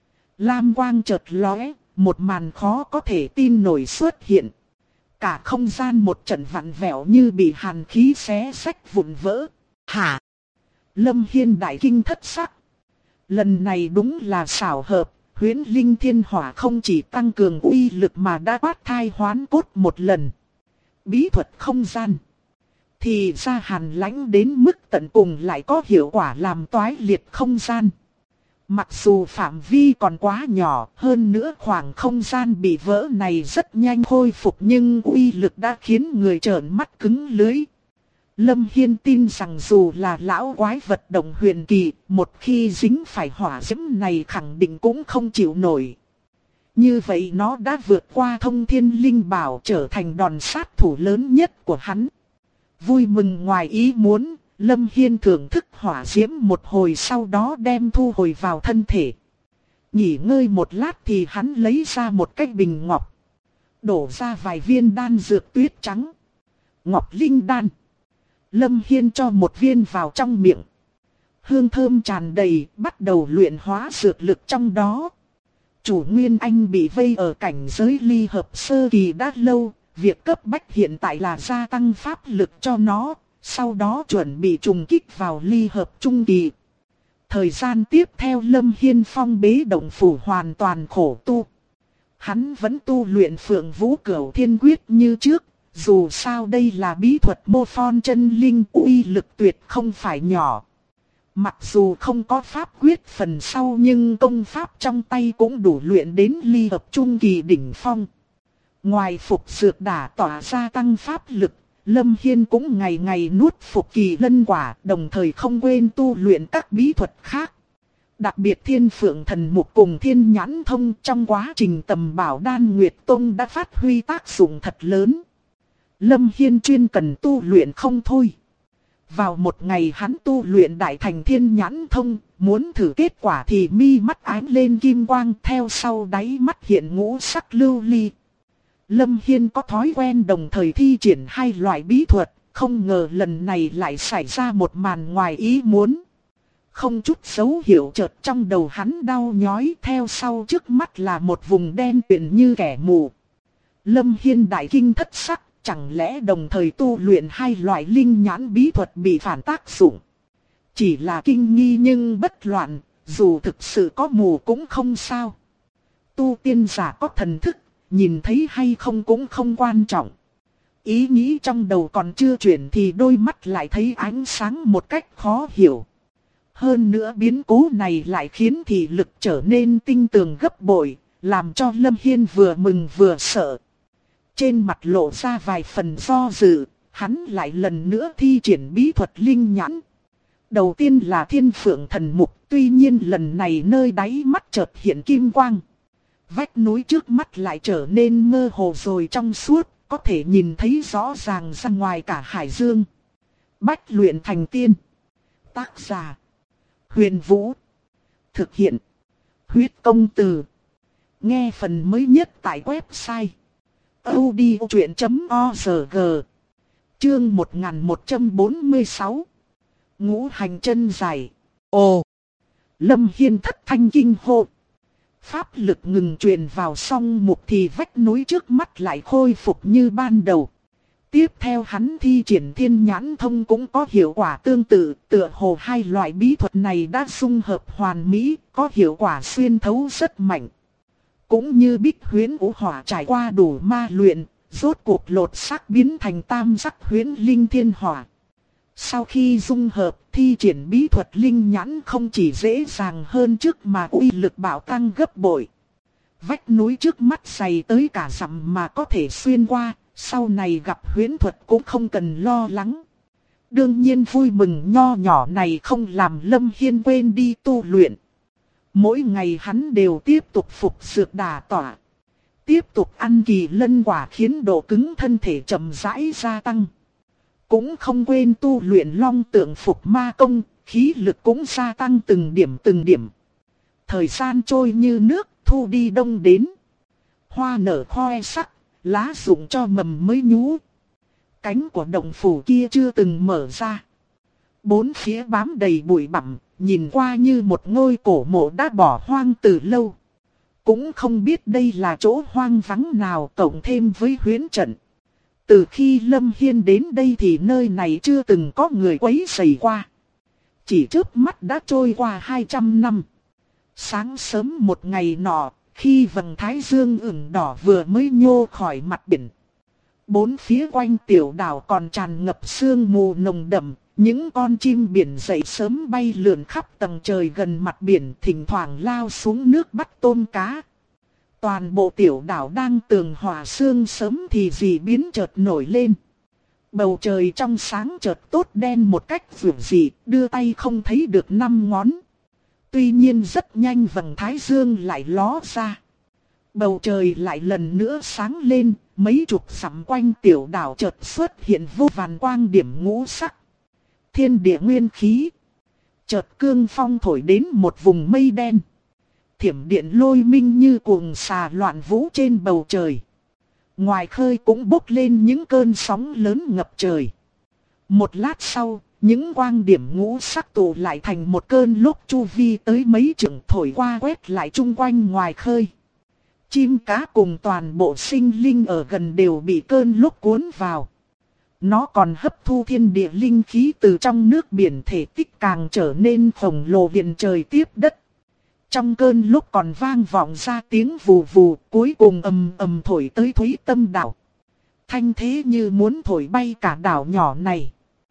[SPEAKER 1] Lam quang chợt lóe, một màn khó có thể tin nổi xuất hiện. Cả không gian một trận vặn vẹo như bị hàn khí xé rách vụn vỡ. Hả? Lâm Hiên đại kinh thất sắc. Lần này đúng là xảo hợp, huyễn linh thiên hỏa không chỉ tăng cường uy lực mà đã quát thai hoán cốt một lần. Bí thuật không gian. Thì ra hàn lãnh đến mức tận cùng lại có hiệu quả làm toái liệt không gian. Mặc dù phạm vi còn quá nhỏ, hơn nữa khoảng không gian bị vỡ này rất nhanh khôi phục, nhưng uy lực đã khiến người trợn mắt cứng lưỡi. Lâm Hiên tin rằng dù là lão quái vật đồng huyền kỳ, một khi dính phải hỏa diễm này khẳng định cũng không chịu nổi. Như vậy nó đã vượt qua thông thiên linh bảo, trở thành đòn sát thủ lớn nhất của hắn. Vui mừng ngoài ý muốn, Lâm Hiên thưởng thức hỏa diễm một hồi, sau đó đem thu hồi vào thân thể. Nghỉ ngơi một lát thì hắn lấy ra một cái bình ngọc, đổ ra vài viên đan dược tuyết trắng. Ngọc linh đan. Lâm Hiên cho một viên vào trong miệng. Hương thơm tràn đầy, bắt đầu luyện hóa dược lực trong đó. Chủ Nguyên Anh bị vây ở cảnh giới ly hợp sơ kỳ đã lâu, việc cấp bách hiện tại là gia tăng pháp lực cho nó, sau đó chuẩn bị trùng kích vào ly hợp trung kỳ. Thời gian tiếp theo Lâm Hiên phong bế động phủ hoàn toàn khổ tu. Hắn vẫn tu luyện Phượng Vũ Cửu Thiên Quyết như trước, dù sao đây là bí thuật mô phon chân linh, uy lực tuyệt không phải nhỏ. Mặc dù không có pháp quyết phần sau nhưng công pháp trong tay cũng đủ luyện đến ly hợp trung kỳ đỉnh phong. Ngoài phục dược đả tỏa gia tăng pháp lực, Lâm Hiên cũng ngày ngày nuốt phục kỳ lân quả, đồng thời không quên tu luyện các bí thuật khác. Đặc biệt Thiên Phượng Thần Mục cùng Thiên Nhãn Thông trong quá trình tầm bảo Đan Nguyệt Tông đã phát huy tác dụng thật lớn. Lâm Hiên chuyên cần tu luyện không thôi. Vào một ngày hắn tu luyện đại thành Thiên Nhãn Thông, muốn thử kết quả thì mi mắt ánh lên kim quang, theo sau đáy mắt hiện ngũ sắc lưu ly. Lâm Hiên có thói quen đồng thời thi triển hai loại bí thuật, không ngờ lần này lại xảy ra một màn ngoài ý muốn. Không chút dấu hiệu chợt trong đầu hắn đau nhói, theo sau trước mắt là một vùng đen tuyền như kẻ mù. Lâm Hiên đại kinh thất sắc, chẳng lẽ đồng thời tu luyện hai loại linh nhãn bí thuật bị phản tác dụng. Chỉ là kinh nghi nhưng bất loạn, dù thực sự có mù cũng không sao. Tu tiên giả có thần thức, nhìn thấy hay không cũng không quan trọng. Ý nghĩ trong đầu còn chưa chuyển thì đôi mắt lại thấy ánh sáng một cách khó hiểu. Hơn nữa biến cố này lại khiến thị lực trở nên tinh tường gấp bội, làm cho Lâm Hiên vừa mừng vừa sợ. Trên mặt lộ ra vài phần do dự, hắn lại lần nữa thi triển bí thuật linh nhãn. Đầu tiên là Thiên Phượng Thần Mục, tuy nhiên lần này nơi đáy mắt chợt hiện kim quang. Vách núi trước mắt lại trở nên mơ hồ rồi trong suốt, có thể nhìn thấy rõ ràng ra ngoài cả hải dương. Bách luyện thành tiên. Tác giả: Huyền Vũ. Thực hiện: Huyết Công Từ. Nghe phần mới nhất tại website audiochuyện.org. Chương 1146. Ngũ hành chân dài. Ồ! Lâm Hiên thất thanh kinh hô. Pháp lực ngừng truyền vào song mục thì vách núi trước mắt lại khôi phục như ban đầu. Tiếp theo hắn thi triển thiên nhãn thông cũng có hiệu quả tương tự, tựa hồ hai loại bí thuật này đã xung hợp hoàn mỹ, có hiệu quả xuyên thấu rất mạnh. Cũng như Bích Huyễn Vũ Hỏa trải qua đủ ma luyện, rốt cuộc lột xác biến thành tam sắc huyễn linh thiên hỏa. Sau khi dung hợp, thi triển bí thuật linh nhãn không chỉ dễ dàng hơn trước mà uy lực bạo tăng gấp bội. Vách núi trước mắt dày tới cả dặm mà có thể xuyên qua, sau này gặp huyễn thuật cũng không cần lo lắng. Đương nhiên vui mừng nho nhỏ này không làm Lâm Hiên quên đi tu luyện. Mỗi ngày hắn đều tiếp tục phục dược đả tỏa. Tiếp tục ăn kỳ lân quả khiến độ cứng thân thể chậm rãi gia tăng. Cũng không quên tu luyện long tượng phục ma công, khí lực cũng gia tăng từng điểm từng điểm. Thời gian trôi như nước, thu đi đông đến. Hoa nở khoe sắc, lá rụng cho mầm mới nhú. Cánh của động phủ kia chưa từng mở ra. Bốn phía bám đầy bụi bặm, nhìn qua như một ngôi cổ mộ đã bỏ hoang từ lâu. Cũng không biết đây là chỗ hoang vắng nào, cộng thêm với huyễn trận. Từ khi Lâm Hiên đến đây thì nơi này chưa từng có người quấy rầy qua. Chỉ trước mắt đã trôi qua 200 năm. Sáng sớm một ngày nọ, khi vầng thái dương ửng đỏ vừa mới nhô khỏi mặt biển. Bốn phía quanh tiểu đảo còn tràn ngập sương mù nồng đậm. Những con chim biển dậy sớm bay lượn khắp tầng trời gần mặt biển, thỉnh thoảng lao xuống nước bắt tôm cá. Toàn bộ tiểu đảo đang tường hòa sương sớm thì dị biến chợt nổi lên. Bầu trời trong sáng chợt tốt đen một cách vượt dị, đưa tay không thấy được 5 ngón. Tuy nhiên rất nhanh vầng thái dương lại ló ra. Bầu trời lại lần nữa sáng lên, mấy chục dặm quanh tiểu đảo chợt xuất hiện vô vàn quang điểm ngũ sắc. Thiên địa nguyên khí. Chợt cương phong thổi đến một vùng mây đen. Thiểm điện lôi minh như cuồng xà loạn vũ trên bầu trời. Ngoài khơi cũng bốc lên những cơn sóng lớn ngập trời. Một lát sau, những quang điểm ngũ sắc tụ lại thành một cơn lốc chu vi tới mấy trượng thổi qua quét lại chung quanh ngoài khơi. Chim cá cùng toàn bộ sinh linh ở gần đều bị cơn lốc cuốn vào. Nó còn hấp thu thiên địa linh khí từ trong nước biển, thể tích càng trở nên khổng lồ viện trời tiếp đất. Trong cơn lúc còn vang vọng ra tiếng vù vù, cuối cùng ầm ầm thổi tới Thúy Tâm đảo. Thanh thế như muốn thổi bay cả đảo nhỏ này.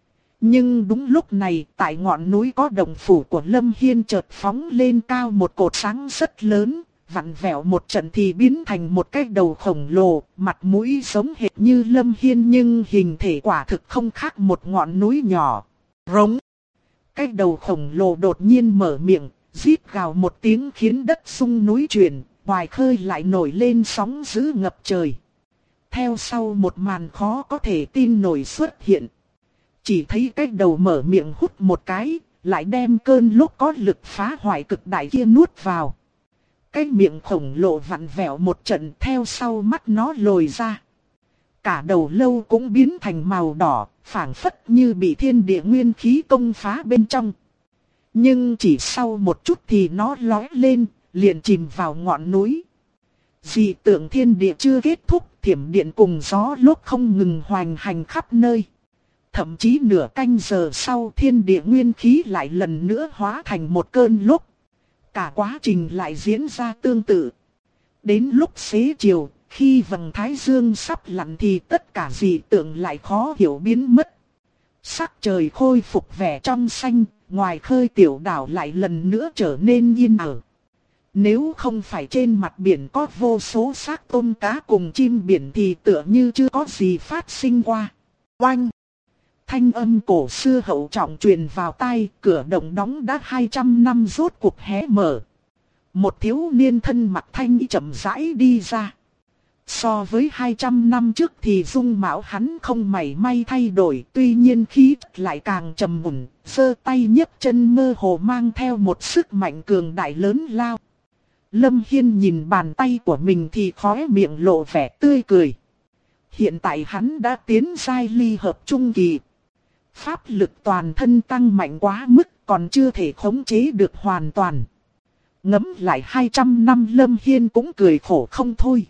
[SPEAKER 1] Nhưng đúng lúc này, tại ngọn núi có động phủ của Lâm Hiên chợt phóng lên cao một cột sáng rất lớn. Vặn vẹo một trận thì biến thành một cái đầu khổng lồ, mặt mũi giống hệt như Lâm Hiên nhưng hình thể quả thực không khác một ngọn núi nhỏ. Rống! Cái đầu khổng lồ đột nhiên mở miệng, rít gào một tiếng khiến đất sung núi chuyển, ngoài khơi lại nổi lên sóng dữ ngập trời. Theo sau một màn khó có thể tin nổi xuất hiện. Chỉ thấy cái đầu mở miệng hút một cái, lại đem cơn lốc có lực phá hoại cực đại kia nuốt vào. Cái miệng khổng lồ vặn vẹo một trận, theo sau mắt nó lồi ra. Cả đầu lâu cũng biến thành màu đỏ, phảng phất như bị thiên địa nguyên khí công phá bên trong. Nhưng chỉ sau một chút thì nó lói lên, liền chìm vào ngọn núi. Dị tượng thiên địa chưa kết thúc, thiểm điện cùng gió lốc không ngừng hoành hành khắp nơi. Thậm chí nửa canh giờ sau, thiên địa nguyên khí lại lần nữa hóa thành một cơn lốc. Cả quá trình lại diễn ra tương tự. Đến lúc xế chiều, khi vầng thái dương sắp lặn thì tất cả dị tượng lại khó hiểu biến mất. Sắc trời khôi phục vẻ trong xanh, ngoài khơi tiểu đảo lại lần nữa trở nên yên ả. Nếu không phải trên mặt biển có vô số xác tôm cá cùng chim biển thì tựa như chưa có gì phát sinh qua. Oanh! Thanh âm cổ xưa hậu trọng truyền vào tai, cửa động đóng đã 200 năm rốt cuộc hé mở. Một thiếu niên thân mặc thanh y chậm rãi đi ra. So với 200 năm trước thì dung mạo hắn không mảy may thay đổi, tuy nhiên khí chất lại càng trầm mùn, giơ tay nhấc chân mơ hồ mang theo một sức mạnh cường đại lớn lao. Lâm Hiên nhìn bàn tay của mình thì khóe miệng lộ vẻ tươi cười. Hiện tại hắn đã tiến giai ly hợp trung kỳ. Pháp lực toàn thân tăng mạnh quá mức còn chưa thể khống chế được hoàn toàn. Ngẫm lại 200 năm Lâm Hiên cũng cười khổ không thôi.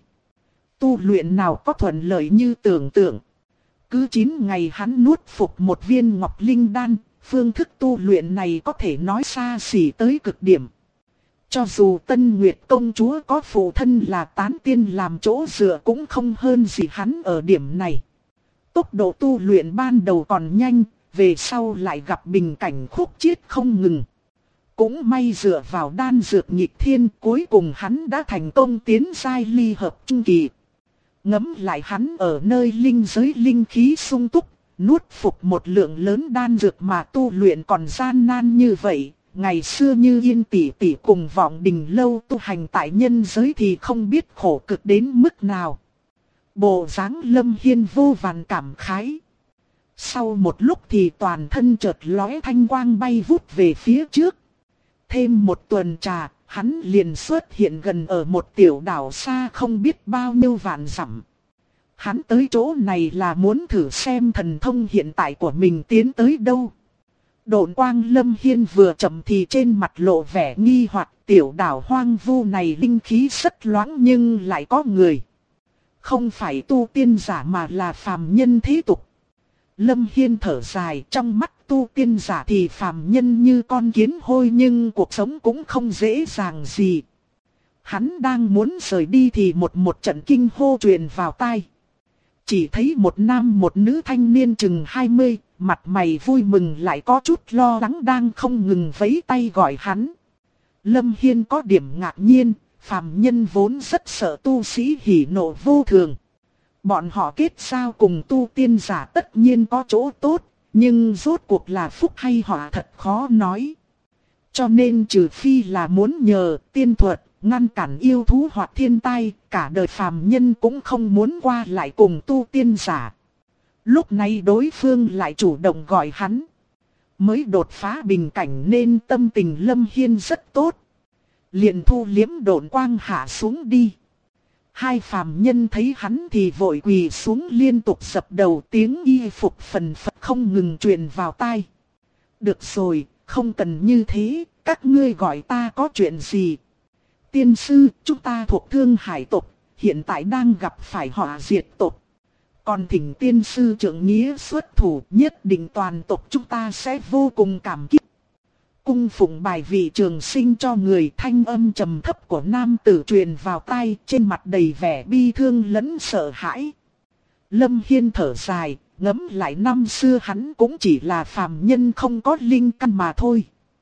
[SPEAKER 1] Tu luyện nào có thuận lợi như tưởng tượng. Cứ 9 ngày hắn nuốt phục một viên ngọc linh đan, phương thức tu luyện này có thể nói xa xỉ tới cực điểm. Cho dù Tân Nguyệt công chúa có phụ thân là tán tiên làm chỗ dựa cũng không hơn gì hắn ở điểm này. Tốc độ tu luyện ban đầu còn nhanh, về sau lại gặp bình cảnh khúc chiết không ngừng. Cũng may dựa vào đan dược nghịch thiên, cuối cùng hắn đã thành công tiến giai ly hợp trung kỳ. Ngẫm lại hắn ở nơi linh giới linh khí sung túc, nuốt phục một lượng lớn đan dược mà tu luyện còn gian nan như vậy. Ngày xưa như Yên tỷ tỷ cùng Vọng Đình lâu tu hành tại nhân giới thì không biết khổ cực đến mức nào. Bộ dáng Lâm Hiên vô vàn cảm khái. Sau một lúc thì toàn thân chợt lóe thanh quang bay vút về phía trước. Thêm một tuần trà, hắn liền xuất hiện gần ở một tiểu đảo xa không biết bao nhiêu vạn dặm. Hắn tới chỗ này là muốn thử xem thần thông hiện tại của mình tiến tới đâu. Độn quang Lâm Hiên vừa chậm thì trên mặt lộ vẻ nghi hoặc, tiểu đảo hoang vu này linh khí rất loãng nhưng lại có người. Không phải tu tiên giả mà là phàm nhân thế tục. Lâm Hiên thở dài, trong mắt tu tiên giả thì phàm nhân như con kiến hôi nhưng cuộc sống cũng không dễ dàng gì. Hắn đang muốn rời đi thì một trận kinh hô truyền vào tai. Chỉ thấy một nam một nữ thanh niên chừng 20, mặt mày vui mừng lại có chút lo lắng đang không ngừng vẫy tay gọi hắn. Lâm Hiên có điểm ngạc nhiên, phàm nhân vốn rất sợ tu sĩ hỉ nộ vô thường. Bọn họ kết giao cùng tu tiên giả tất nhiên có chỗ tốt, nhưng rốt cuộc là phúc hay họa thật khó nói. Cho nên trừ phi là muốn nhờ tiên thuật, ngăn cản yêu thú hoặc thiên tai, cả đời phàm nhân cũng không muốn qua lại cùng tu tiên giả. Lúc này đối phương lại chủ động gọi hắn. Mới đột phá bình cảnh nên tâm tình Lâm Hiên rất tốt. Liền thu liếm độn quang hạ xuống đi. Hai phàm nhân thấy hắn thì vội quỳ xuống liên tục dập đầu, tiếng y phục phần phật không ngừng truyền vào tai. Được rồi, không cần như thế, các ngươi gọi ta có chuyện gì? Tiên sư, chúng ta thuộc Thương Hải tộc, hiện tại đang gặp phải họa diệt tộc. Còn thỉnh tiên sư trưởng nghĩa xuất thủ, nhất định toàn tộc chúng ta sẽ vô cùng cảm kích. Cung phụng bài vị trường sinh cho người, thanh âm trầm thấp của nam tử truyền vào tai, trên mặt đầy vẻ bi thương lẫn sợ hãi. Lâm Hiên thở dài, ngẫm lại năm xưa hắn cũng chỉ là phàm nhân không có linh căn mà thôi.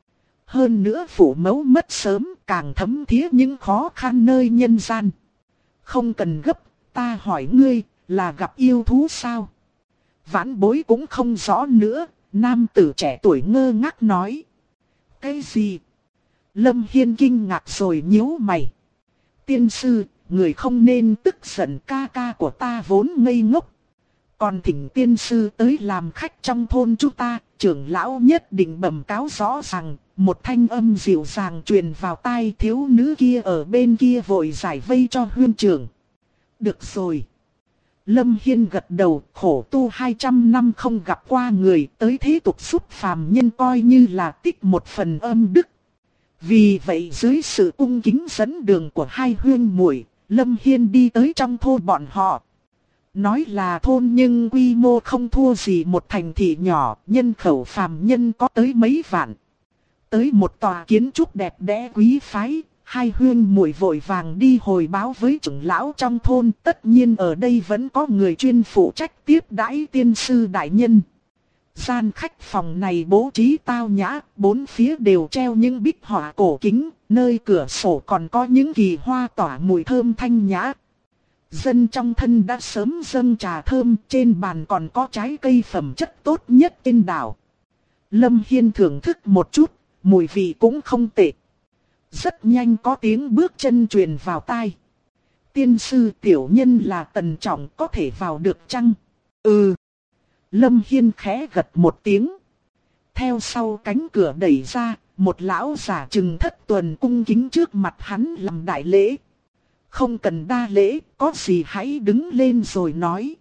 [SPEAKER 1] Hơn nữa phụ mẫu mất sớm, càng thấm thía những khó khăn nơi nhân gian. Không cần gấp, ta hỏi ngươi, là gặp yêu thú sao? Vãn bối cũng không rõ nữa, nam tử trẻ tuổi ngơ ngác nói. Cái gì? Lâm Hiên kinh ngạc rồi nhíu mày. Tiên sư, người không nên tức giận, ca ca của ta vốn ngây ngốc. Còn thỉnh tiên sư tới làm khách trong thôn chúng ta, trưởng lão nhất định bẩm cáo rõ ràng. Một thanh âm dịu dàng truyền vào tai, thiếu nữ kia ở bên kia vội giải vây cho huyên trưởng. Được rồi. Lâm Hiên gật đầu, khổ tu 200 năm không gặp qua người, tới thế tục giúp phàm nhân coi như là tích một phần âm đức. Vì vậy dưới sự cung kính dẫn đường của hai huyên muội, Lâm Hiên đi tới trong thôn bọn họ. Nói là thôn nhưng quy mô không thua gì một thành thị nhỏ, nhân khẩu phàm nhân có tới mấy vạn. Tới một tòa kiến trúc đẹp đẽ quý phái, hai huyên muội vội vàng đi hồi báo với trưởng lão trong thôn. Tất nhiên ở đây vẫn có người chuyên phụ trách tiếp đãi tiên sư đại nhân. Gian khách phòng này bố trí tao nhã, bốn phía đều treo những bích họa cổ kính, nơi cửa sổ còn có những kỳ hoa tỏa mùi thơm thanh nhã. Dân trong thân đã sớm dâng trà thơm, trên bàn còn có trái cây phẩm chất tốt nhất trên đảo. Lâm Hiên thưởng thức một chút, mùi vị cũng không tệ. Rất nhanh có tiếng bước chân truyền vào tai. Tiên sư tiểu nhân là Tần Trọng, có thể vào được chăng? Ừ. Lâm Hiên khẽ gật một tiếng. Theo sau cánh cửa đẩy ra, một lão giả chừng thất tuần cung kính trước mặt hắn làm đại lễ. Không cần đa lễ, có gì hãy đứng lên rồi nói.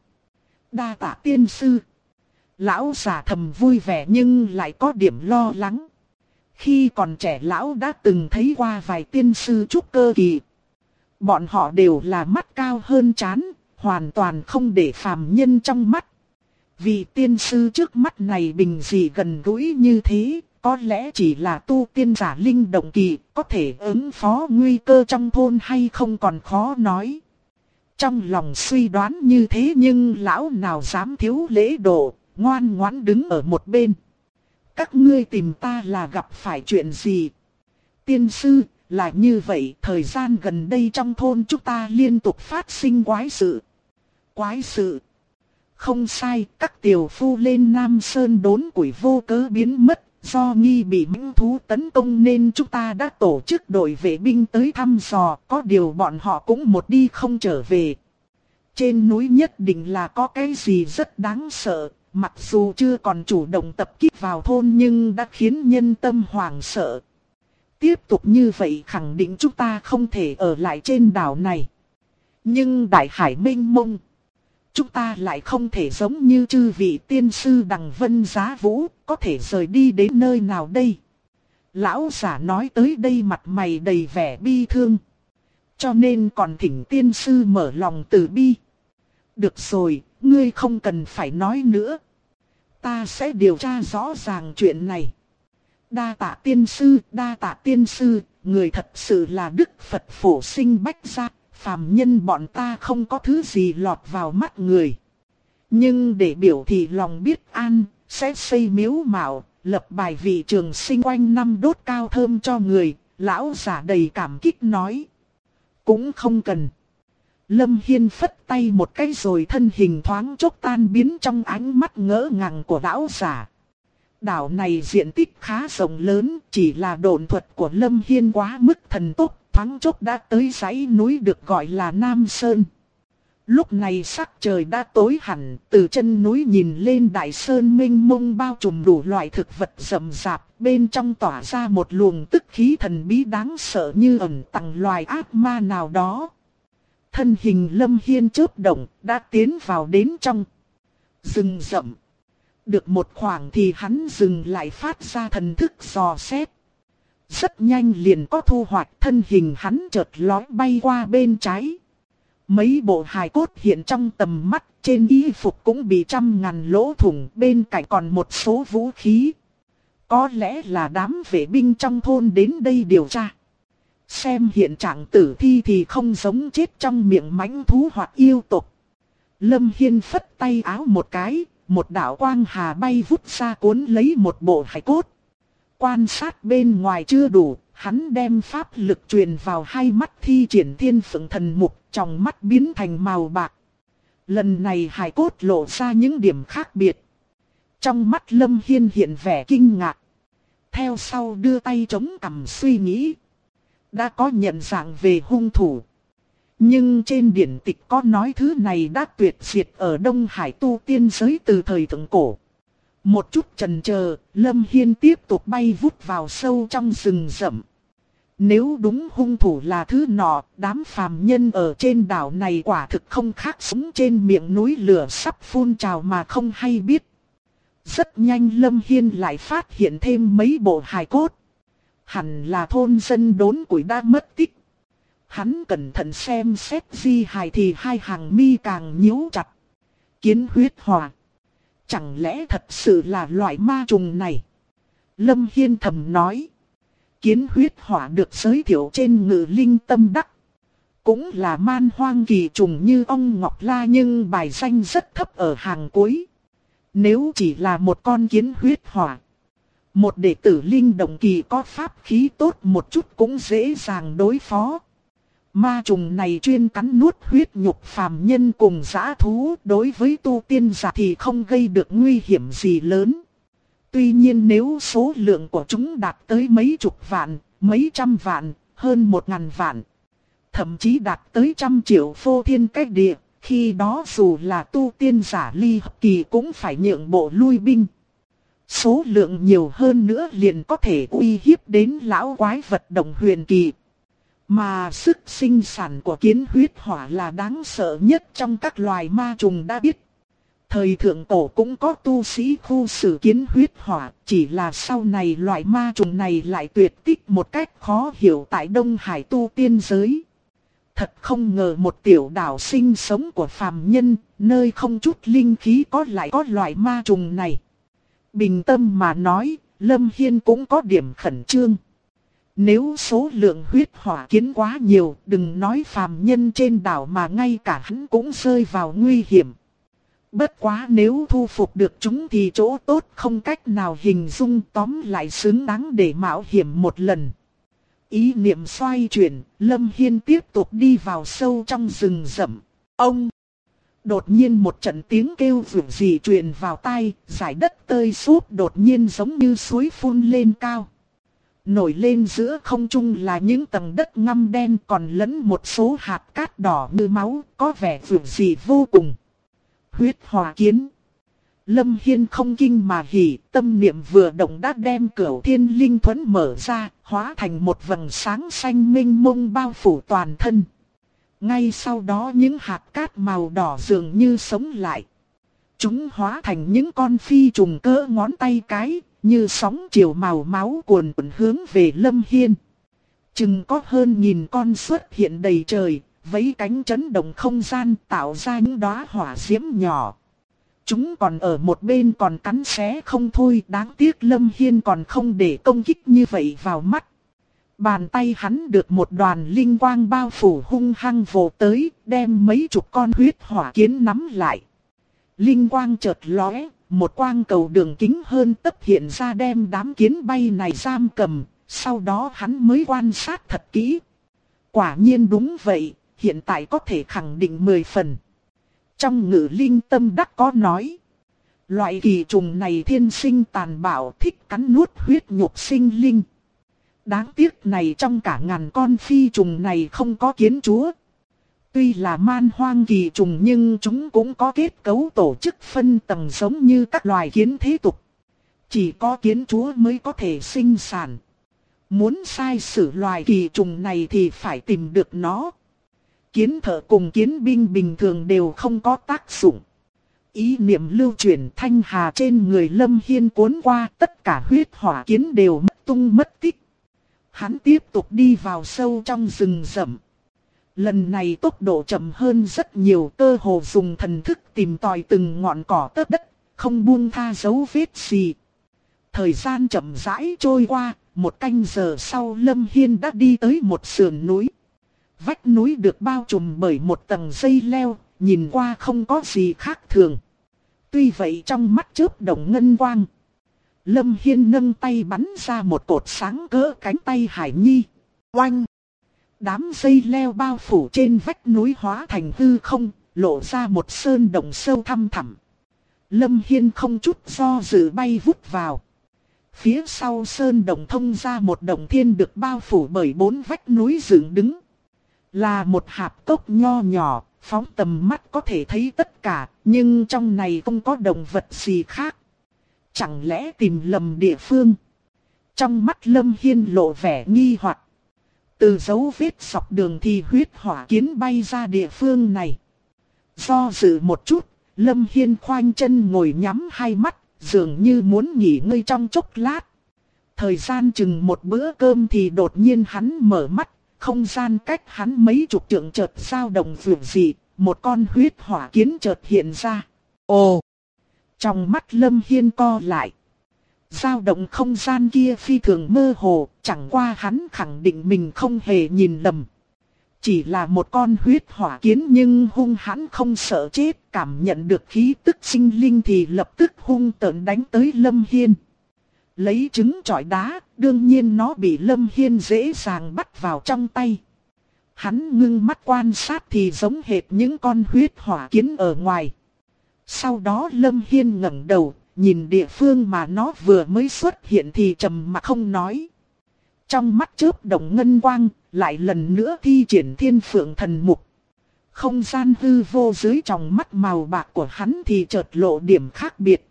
[SPEAKER 1] Đa tạ tiên sư. Lão giả thầm vui vẻ nhưng lại có điểm lo lắng. Khi còn trẻ lão đã từng thấy qua vài tiên sư trúc cơ kỳ. Bọn họ đều là mắt cao hơn trán, hoàn toàn không để phàm nhân trong mắt. Vị tiên sư trước mắt này bình dị gần gũi như thế, có lẽ chỉ là tu tiên giả linh động kỳ, có thể ứng phó nguy cơ trong thôn hay không còn khó nói. Trong lòng suy đoán như thế nhưng lão nào dám thiếu lễ độ, ngoan ngoãn đứng ở một bên. Các ngươi tìm ta là gặp phải chuyện gì? Tiên sư, là như vậy, thời gian gần đây trong thôn chúng ta liên tục phát sinh quái sự. Quái sự? Không sai, các tiểu phu lên Nam Sơn đốn củi vô cớ biến mất, do nghi bị mãnh thú tấn công nên chúng ta đã tổ chức đội vệ binh tới thăm dò, có điều bọn họ cũng một đi không trở về. Trên núi nhất định là có cái gì rất đáng sợ, mặc dù chưa còn chủ động tập kích vào thôn nhưng đã khiến nhân tâm hoảng sợ. Tiếp tục như vậy khẳng định chúng ta không thể ở lại trên đảo này. Nhưng đại hải mênh mông, chúng ta lại không thể giống như chư vị tiên sư Đằng Vân Giá Vũ, có thể rời đi đến nơi nào đây? Lão giả nói tới đây mặt mày đầy vẻ bi thương. Cho nên còn thỉnh tiên sư mở lòng từ bi. Được rồi, ngươi không cần phải nói nữa. Ta sẽ điều tra rõ ràng chuyện này. Đa tạ tiên sư, đa tạ tiên sư, người thật sự là Đức Phật phổ sinh bách gia. Phàm nhân bọn ta không có thứ gì lọt vào mắt người. Nhưng để biểu thị lòng biết an, sẽ xây miếu mạo, lập bài vị trường sinh quanh năm đốt cao thơm cho người. Lão giả đầy cảm kích nói. Cũng không cần. Lâm Hiên phất tay một cái rồi thân hình thoáng chốc tan biến trong ánh mắt ngỡ ngàng của lão giả. Đảo này diện tích khá rộng lớn, chỉ là độn thuật của Lâm Hiên quá mức thần tốc, thoáng chốc đã tới dãy núi được gọi là Nam Sơn. Lúc này sắc trời đã tối hẳn, từ chân núi nhìn lên đại sơn mênh mông bao trùm đủ loại thực vật rậm rạp, bên trong tỏa ra một luồng tức khí thần bí đáng sợ như ẩn tàng loài ác ma nào đó. Thân hình Lâm Hiên chớp động, đã tiến vào đến trong rừng rậm. Được một khoảng thì hắn dừng lại phát ra thần thức dò xét. Rất nhanh liền có thu hoạch, thân hình hắn chợt lói bay qua bên trái. Mấy bộ hài cốt hiện trong tầm mắt, trên y phục cũng bị trăm ngàn lỗ thủng, bên cạnh còn một số vũ khí. Có lẽ là đám vệ binh trong thôn đến đây điều tra. Xem hiện trạng tử thi thì không giống chết trong miệng mãnh thú hoặc yêu tộc. Lâm Hiên phất tay áo một cái, một đạo quang hà bay vút ra cuốn lấy một bộ hài cốt. Quan sát bên ngoài chưa đủ, hắn đem pháp lực truyền vào hai mắt thi triển thiên phượng thần mục, trong mắt biến thành màu bạc. Lần này hài cốt lộ ra những điểm khác biệt. Trong mắt Lâm Hiên hiện vẻ kinh ngạc. Theo sau đưa tay chống cằm suy nghĩ. Đã có nhận dạng về hung thủ. Nhưng trên điển tịch có nói thứ này đã tuyệt diệt ở Đông Hải tu tiên giới từ thời thượng cổ. Một chút chần chờ, Lâm Hiên tiếp tục bay vút vào sâu trong rừng rậm. Nếu đúng hung thủ là thứ nọ, đám phàm nhân ở trên đảo này quả thực không khác sống trên miệng núi lửa sắp phun trào mà không hay biết. Rất nhanh Lâm Hiên lại phát hiện thêm mấy bộ hài cốt. Hẳn là thôn dân đốn củi đã mất tích. Hắn cẩn thận xem xét di hài thì hai hàng mi càng nhíu chặt. Kiến huyết hỏa. Chẳng lẽ thật sự là loại ma trùng này? Lâm Hiên thầm nói. Kiến huyết hỏa được giới thiệu trên Ngự Linh Tâm Đắc. Cũng là man hoang kỳ trùng như ong Ngọc La nhưng bài danh rất thấp ở hàng cuối. Nếu chỉ là một con kiến huyết hỏa, một đệ tử linh động kỳ có pháp khí tốt một chút cũng dễ dàng đối phó. Ma trùng này chuyên cắn nuốt huyết nhục phàm nhân cùng dã thú, đối với tu tiên giả thì không gây được nguy hiểm gì lớn. Tuy nhiên nếu số lượng của chúng đạt tới mấy chục vạn, mấy trăm vạn, hơn 1000 vạn, thậm chí đạt tới 100 triệu phô thiên cách địa, khi đó dù là tu tiên giả ly hợp kỳ cũng phải nhượng bộ lui binh. Số lượng nhiều hơn nữa liền có thể uy hiếp đến lão quái vật động huyền kỳ. Mà sức sinh sản của kiến huyết hỏa là đáng sợ nhất trong các loài ma trùng đã biết. Thời thượng cổ cũng có tu sĩ khu xử kiến huyết hỏa, chỉ là sau này loại ma trùng này lại tuyệt tích một cách khó hiểu tại Đông Hải tu tiên giới. Thật không ngờ một tiểu đảo sinh sống của phàm nhân, nơi không chút linh khí có lại có loại ma trùng này. Bình tâm mà nói, Lâm Hiên cũng có điểm khẩn trương. Nếu số lượng huyết hỏa kiến quá nhiều, đừng nói phàm nhân trên đảo mà ngay cả hắn cũng rơi vào nguy hiểm. Bất quá nếu thu phục được chúng thì chỗ tốt không cách nào hình dung, tóm lại xứng đáng để mạo hiểm một lần. Ý niệm xoay chuyển, Lâm Hiên tiếp tục đi vào sâu trong rừng rậm. Ông! Đột nhiên một trận tiếng kêu vượt dị truyền vào tai, dải đất tơi xốp đột nhiên giống như suối phun lên cao. Nổi lên giữa không trung là những tầng đất ngăm đen còn lẫn một số hạt cát đỏ như máu, có vẻ vượt dị vô cùng. Huyết hỏa kiến. Lâm Hiên không kinh mà hỉ, tâm niệm vừa động đã đem Cửu Thiên Linh Thuẫn mở ra, hóa thành một vầng sáng xanh mênh mông bao phủ toàn thân. Ngay sau đó những hạt cát màu đỏ dường như sống lại. Chúng hóa thành những con phi trùng cỡ ngón tay cái, như sóng chiều màu máu cuồn cuộn hướng về Lâm Hiên. Chừng có hơn 1000 con xuất hiện đầy trời, vẫy cánh chấn động không gian tạo ra những đóa hỏa diễm nhỏ. Chúng còn ở một bên còn cắn xé không thôi, đáng tiếc Lâm Hiên còn không để công kích như vậy vào mắt. Bàn tay hắn được một đoàn linh quang bao phủ hung hăng vồ tới, đem mấy chục con huyết hỏa kiến nắm lại. Linh quang chợt lóe, một quang cầu đường kính hơn tấc hiện ra đem đám kiến bay này giam cầm, sau đó hắn mới quan sát thật kỹ. Quả nhiên đúng vậy, hiện tại có thể khẳng định 10 phần. Trong Ngự Linh Tâm Đắc có nói, loại kỳ trùng này thiên sinh tàn bạo, thích cắn nuốt huyết nhục sinh linh. Đáng tiếc này trong cả ngàn con phi trùng này không có kiến chúa. Tuy là man hoang kỳ trùng nhưng chúng cũng có kết cấu tổ chức phân tầng giống như các loài kiến thế tục. Chỉ có kiến chúa mới có thể sinh sản. Muốn sai sử loài kỳ trùng này thì phải tìm được nó. Kiến thợ cùng kiến binh bình thường đều không có tác dụng. Ý niệm lưu chuyển thanh hà trên người Lâm Hiên cuốn qua, tất cả huyết hỏa kiến đều mất tung mất tích. Hắn tiếp tục đi vào sâu trong rừng rậm. Lần này tốc độ chậm hơn rất nhiều, cơ hồ dùng thần thức tìm tòi từng ngọn cỏ tớp đất, không buông tha dấu vết gì. Thời gian chậm rãi trôi qua, một canh giờ sau Lâm Hiên đã đi tới một sườn núi. Vách núi được bao trùm bởi một tầng dây leo, nhìn qua không có gì khác thường. Tuy vậy trong mắt chớp động ngân quang. Lâm Hiên nâng tay bắn ra một cột sáng cỡ cánh tay Hải Nhi. Oanh! Đám dây leo bao phủ trên vách núi hóa thành hư không, lộ ra một sơn động sâu thăm thẳm. Lâm Hiên không chút do dự bay vút vào. Phía sau sơn động thông ra một động thiên được bao phủ bởi 4 vách núi dựng đứng. Là một hạp cốc nho nhỏ, phóng tầm mắt có thể thấy tất cả, nhưng trong này không có động vật gì khác. Chẳng lẽ tìm lầm địa phương? Trong mắt Lâm Hiên lộ vẻ nghi hoặc. Từ dấu vết dọc đường thì huyết hỏa kiến bay ra địa phương này. Do dự một chút, Lâm Hiên khoanh chân ngồi nhắm hai mắt, dường như muốn nghỉ ngơi trong chốc lát. Thời gian chừng một bữa cơm thì đột nhiên hắn mở mắt, không gian cách hắn mấy chục trượng chợt dao động vượt dị, một con huyết hỏa kiến chợt hiện ra. Ồ! Trong mắt Lâm Hiên co lại. Dao động không gian kia phi thường mơ hồ, chẳng qua hắn khẳng định mình không hề nhìn lầm. Chỉ là một con huyết hỏa kiến nhưng hung hãn không sợ chết, cảm nhận được khí tức sinh linh thì lập tức hung tợn đánh tới Lâm Hiên. Lấy trứng trọi đá, đương nhiên nó bị Lâm Hiên dễ dàng bắt vào trong tay. Hắn ngưng mắt quan sát thì giống hệt những con huyết hỏa kiến ở ngoài. Sau đó Lâm Hiên ngẩng đầu, nhìn địa phương mà nó vừa mới xuất hiện thì trầm mặc không nói. Trong mắt chớp động ngân quang, lại lần nữa thi triển Thiên Phượng Thần Mục. Không gian hư vô dưới tròng mắt màu bạc của hắn thì chợt lộ điểm khác biệt.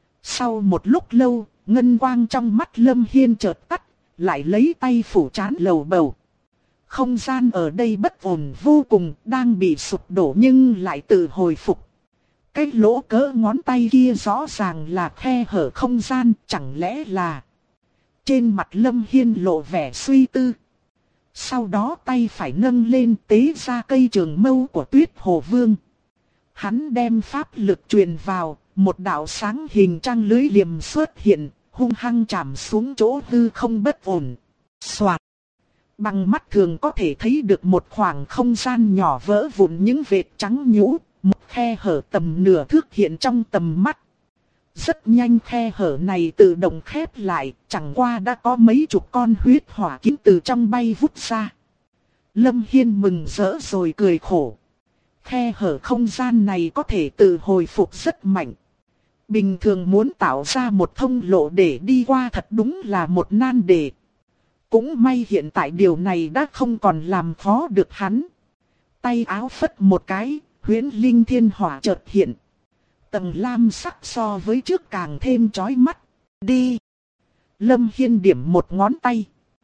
[SPEAKER 1] Sau một lúc lâu, ngân quang trong mắt Lâm Hiên chợt tắt, lại lấy tay phủ trán lầu bầu. Không gian ở đây bất ổn vô cùng, đang bị sụp đổ nhưng lại tự hồi phục. Cái lỗ cỡ ngón tay kia rõ ràng là khe hở không gian, chẳng lẽ là... Trên mặt Lâm Hiên lộ vẻ suy tư. Sau đó tay phải nâng lên tế ra cây trường mâu của Tuyết Hồ Vương. Hắn đem pháp lực truyền vào, một đạo sáng hình trăng lưới liềm xuất hiện, hung hăng chạm xuống chỗ hư không bất ổn. Soạt. Bằng mắt thường có thể thấy được một khoảng không gian nhỏ vỡ vụn những vệt trắng nhũ, một khe hở tầm nửa thước hiện trong tầm mắt. Rất nhanh khe hở này tự động khép lại, chẳng qua đã có mấy chục con huyết hỏa kiếm từ trong bay vút ra. Lâm Hiên mừng rỡ rồi cười khổ. Khe hở không gian này có thể tự hồi phục rất mạnh. Bình thường muốn tạo ra một thông lộ để đi qua thật đúng là một nan đề. Cũng may hiện tại điều này đã không còn làm khó được hắn. Tay áo phất một cái, huyễn linh thiên hỏa chợt hiện. Tầng lam sắc so với trước càng thêm chói mắt. Đi! Lâm Hiên điểm một ngón tay.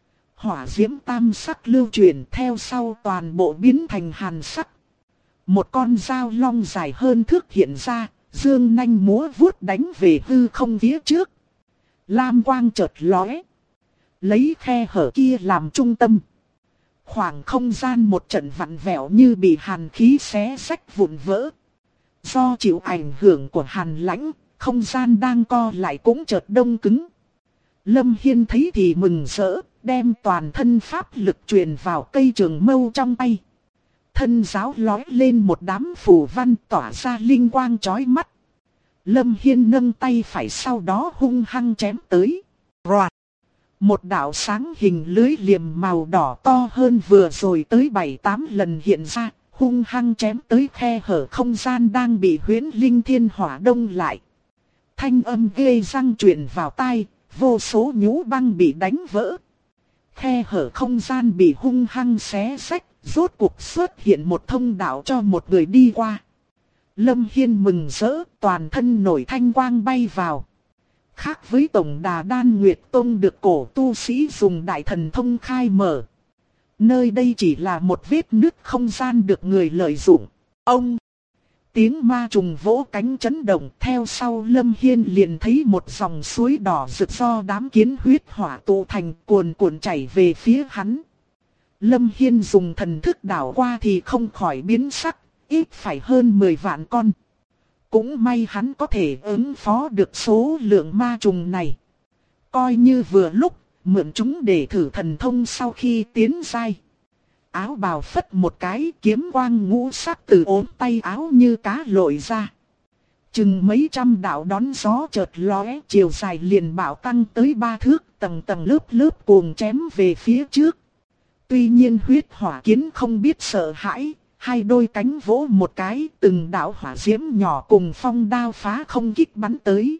[SPEAKER 1] Hỏa diễm tam sắc lưu truyền theo sau toàn bộ biến thành hàn sắc. Một con dao long dài hơn thước hiện ra, dương nanh múa vuốt đánh về hư không phía trước. Lam quang chợt lóe. Lấy khe hở kia làm trung tâm. Khoảng không gian một trận vặn vẹo như bị hàn khí xé rách vụn vỡ. Do chịu ảnh hưởng của hàn lãnh, không gian đang co lại cũng chợt đông cứng. Lâm Hiên thấy thì mừng rỡ, đem toàn thân pháp lực truyền vào cây trường mâu trong tay. Thân giáo lói lên một đám phù văn tỏa ra linh quang chói mắt. Lâm Hiên nâng tay phải sau đó hung hăng chém tới. Roạt! Một đạo sáng hình lưới liềm màu đỏ to hơn vừa rồi tới 7-8 lần hiện ra, hung hăng chém tới khe hở không gian đang bị huyễn linh thiên hỏa đông lại. Thanh âm ghê răng truyền vào tai, vô số nhũ băng bị đánh vỡ. Khe hở không gian bị hung hăng xé rách, rốt cuộc xuất hiện một thông đạo cho một người đi qua. Lâm Hiên mừng rỡ, toàn thân nổi thanh quang bay vào. Khác với tổng đà Đan Nguyệt Tông được cổ tu sĩ dùng đại thần thông khai mở. Nơi đây chỉ là một vết nứt không gian được người lợi dụng. Ông! Tiếng ma trùng vỗ cánh chấn động, theo sau Lâm Hiên liền thấy một dòng suối đỏ rực do đám kiến huyết hỏa tụ thành cuồn cuộn chảy về phía hắn. Lâm Hiên dùng thần thức đảo qua thì không khỏi biến sắc, ít phải hơn 10 vạn con. Cũng may hắn có thể ứng phó được số lượng ma trùng này. Coi như vừa lúc, mượn chúng để thử thần thông sau khi tiến giai. Áo bào phất một cái, kiếm quang ngũ sắc từ ốm tay áo như cá lội ra. Chừng mấy trăm đạo đón gió chợt lóe, chiều dài liền bạo tăng tới 3 thước, tầng tầng lớp lớp cuồng chém về phía trước. Tuy nhiên huyết hỏa kiến không biết sợ hãi, hai đôi cánh vỗ một cái, từng đạo hỏa diễm nhỏ cùng phong đao phá không kích bắn tới.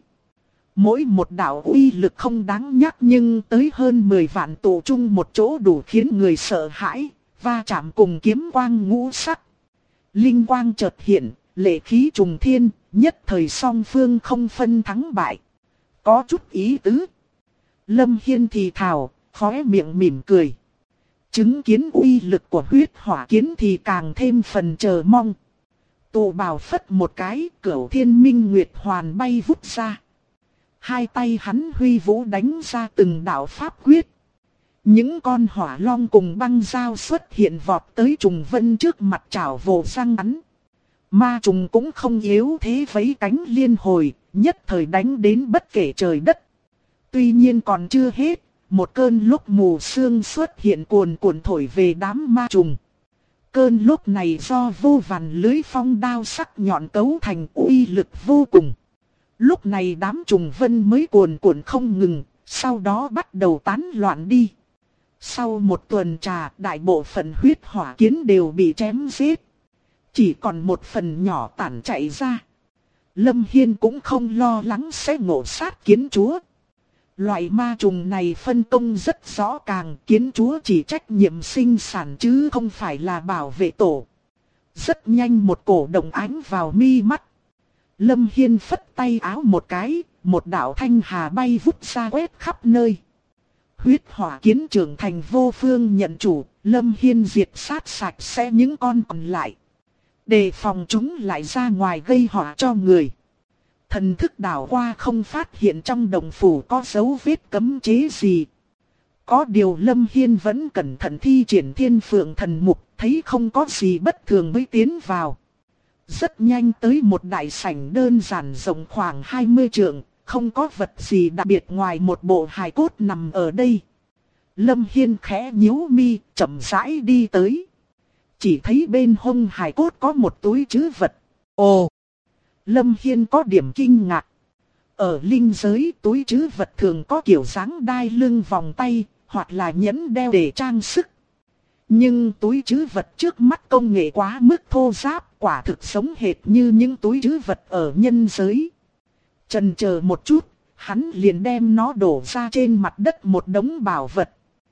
[SPEAKER 1] Mỗi một đạo uy lực không đáng nhắc nhưng tới hơn 10 vạn tụ chung một chỗ đủ khiến người sợ hãi, va chạm cùng kiếm quang ngũ sắc. Linh quang chợt hiện, lệ khí trùng thiên, nhất thời song phương không phân thắng bại. Có chút ý tứ. Lâm Hiên thì thào, khóe miệng mỉm cười. Chứng kiến uy lực của huyết hỏa kiến thì càng thêm phần chờ mong. Tụ bào phất một cái, Cửu Thiên Minh Nguyệt Hoàn bay vút ra. Hai tay hắn huy vũ đánh ra từng đạo pháp quyết. Những con hỏa long cùng băng dao xuất hiện vọt tới trùng vân trước mặt chảo vồ răng bắn. Ma trùng cũng không yếu thế vẫy cánh liên hồi, nhất thời đánh đến bất kể trời đất. Tuy nhiên còn chưa hết, một cơn lốc mù sương xuất hiện cuồn cuộn thổi về đám ma trùng. Cơn lốc này do vô vàn lưới phong đao sắc nhọn cấu thành uy lực vô cùng. Lúc này đám trùng vân mới cuồn cuộn không ngừng, sau đó bắt đầu tán loạn đi. Sau một tuần trà, đại bộ phận huyết hỏa kiến đều bị chém giết. Chỉ còn một phần nhỏ tản chạy ra. Lâm Hiên cũng không lo lắng sẽ ngộ sát kiến chúa. Loại ma trùng này phân công rất rõ ràng, kiến chúa chỉ trách nhiệm sinh sản chứ không phải là bảo vệ tổ. Rất nhanh một cổ động ánh vào mi mắt. Lâm Hiên phất tay áo một cái, một đạo thanh hà bay vút ra quét khắp nơi. Huyết hỏa kiến trưởng thành vô phương nhận chủ, Lâm Hiên diệt sát sạch sẽ những con còn lại. Đề phòng chúng lại ra ngoài gây họa cho người. Thần thức đảo qua không phát hiện trong đồng phủ có dấu vết cấm chế gì. Có điều Lâm Hiên vẫn cẩn thận thi triển Thiên Phượng Thần Mục, thấy không có gì bất thường mới tiến vào. Rất nhanh tới một đại sảnh đơn giản rộng khoảng 20 trượng, không có vật gì đặc biệt ngoài một bộ hài cốt nằm ở đây. Lâm Hiên khẽ nhíu mi, chậm rãi đi tới. Chỉ thấy bên hông hài cốt có một túi trữ vật. Ồ! Lâm Hiên có điểm kinh ngạc. Ở linh giới túi trữ vật thường có kiểu dáng đai lưng vòng tay, hoặc là nhẫn đeo để trang sức. Nhưng túi trữ vật trước mắt công nghệ quá mức thô ráp, quả thực giống hệt như những túi trữ vật ở nhân giới. Chần chờ một chút, hắn liền đem nó đổ ra trên mặt đất một đống bảo vật.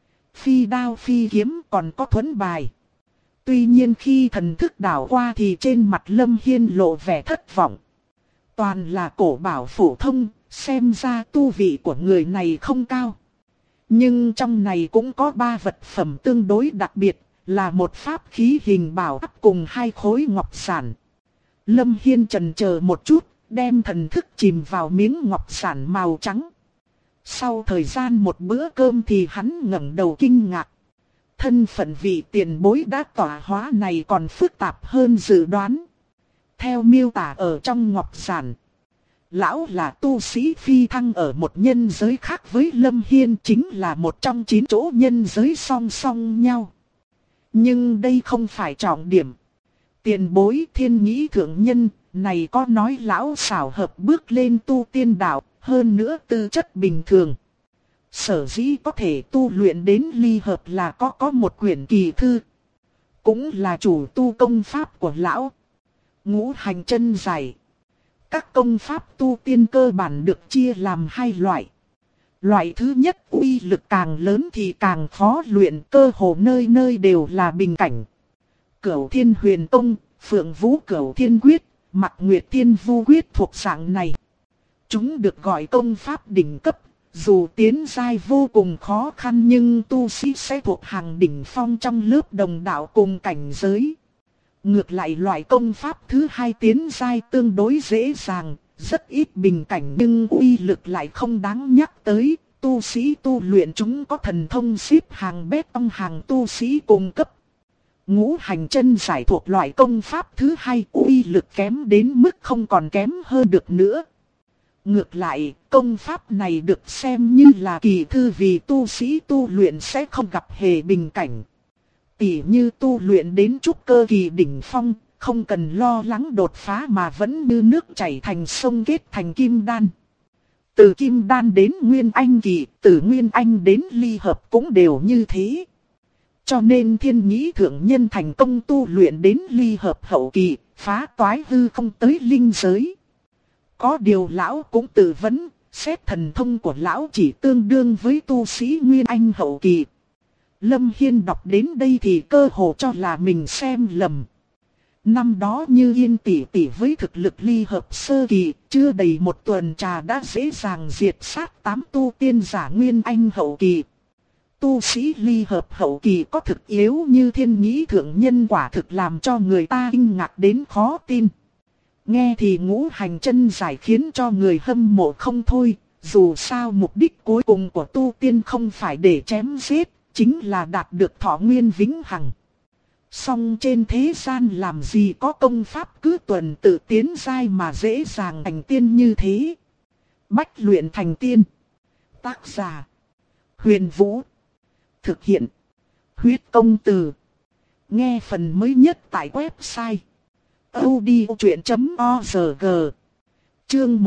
[SPEAKER 1] Phi đao phi kiếm còn có thuẫn bài. Tuy nhiên khi thần thức đảo qua thì trên mặt Lâm Hiên lộ vẻ thất vọng. Toàn là cổ bảo phổ thông, xem ra tu vị của người này không cao. Nhưng trong này cũng có 3 vật phẩm tương đối đặc biệt, là một pháp khí hình bảo áp cùng 2 khối ngọc sản. Lâm Hiên chần chờ một chút, đem thần thức chìm vào miếng ngọc sản màu trắng. Sau thời gian một bữa cơm thì hắn ngẩng đầu kinh ngạc. Thân phận vị tiền bối đã tỏa hóa này còn phức tạp hơn dự đoán. Theo miêu tả ở trong ngọc sản, lão là tu sĩ phi thăng ở một nhân giới khác với Lâm Hiên, chính là một trong 9 chỗ nhân giới song song nhau. Nhưng đây không phải trọng điểm. Tiền bối thiên nghĩ thượng nhân này có nói lão xảo hợp bước lên tu tiên đạo, hơn nữa tư chất bình thường. Sở dĩ có thể tu luyện đến ly hợp là có một quyển kỳ thư. Cũng là chủ tu công pháp của lão. Ngũ hành chân giải. Các công pháp tu tiên cơ bản được chia làm 2 loại. Loại thứ nhất uy lực càng lớn thì càng khó luyện, cơ hồ nơi nơi đều là bình cảnh. Cửu Thiên Huyền Tông, Phượng Vũ Cửu Thiên Quyết, Mạc Nguyệt Thiên Vu Quyết thuộc dạng này. Chúng được gọi công pháp đỉnh cấp, dù tiến giai vô cùng khó khăn nhưng tu sĩ sẽ thuộc hàng đỉnh phong trong lớp đồng đạo cùng cảnh giới. Ngược lại loại công pháp thứ 2 tiến giai tương đối dễ dàng, rất ít bình cảnh nhưng uy lực lại không đáng nhắc tới. Tu sĩ tu luyện chúng có thần thông xếp hàng bét trong hàng tu sĩ cùng cấp. Ngũ hành chân giải thuộc loại công pháp thứ 2, uy lực kém đến mức không còn kém hơn được nữa. Ngược lại, công pháp này được xem như là kỳ thư vì tu sĩ tu luyện sẽ không gặp hề bình cảnh. Tỉ như tu luyện đến trúc cơ kỳ đỉnh phong, không cần lo lắng đột phá mà vẫn như nước chảy thành sông kết thành kim đan. Từ kim đan đến nguyên anh kỳ, từ nguyên anh đến ly hợp cũng đều như thế. Cho nên thiên nhĩ thượng nhân thành công tu luyện đến ly hợp hậu kỳ, phá toái hư không tới linh giới. Có điều lão cũng tự vấn, xét thần thông của lão chỉ tương đương với tu sĩ nguyên anh hậu kỳ. Lâm Hiên đọc đến đây thì cơ hồ cho là mình xem lầm. Năm đó Như Yên tỷ tỷ với thực lực ly hợp sơ kỳ, chưa đầy một tuần trà đã dễ dàng diệt sát 8 tu tiên giả nguyên anh hậu kỳ. Tu sĩ ly hợp hậu kỳ có thực yếu như thiên nhĩ thượng nhân quả thực làm cho người ta kinh ngạc đến khó tin. Nghe thì ngũ hành chân giải khiến cho người hâm mộ không thôi, dù sao mục đích cuối cùng của tu tiên không phải để chém giết, chính là đạt được thọ nguyên vĩnh hằng. Song trên thế gian làm gì có công pháp cứ tuần tự tiến giai mà dễ dàng thành tiên như thế. Bách luyện thành tiên. Tác giả: Huyền Vũ. Thực hiện: Huyết Công Từ. Nghe phần mới nhất tại website audiochuyện.org. Chương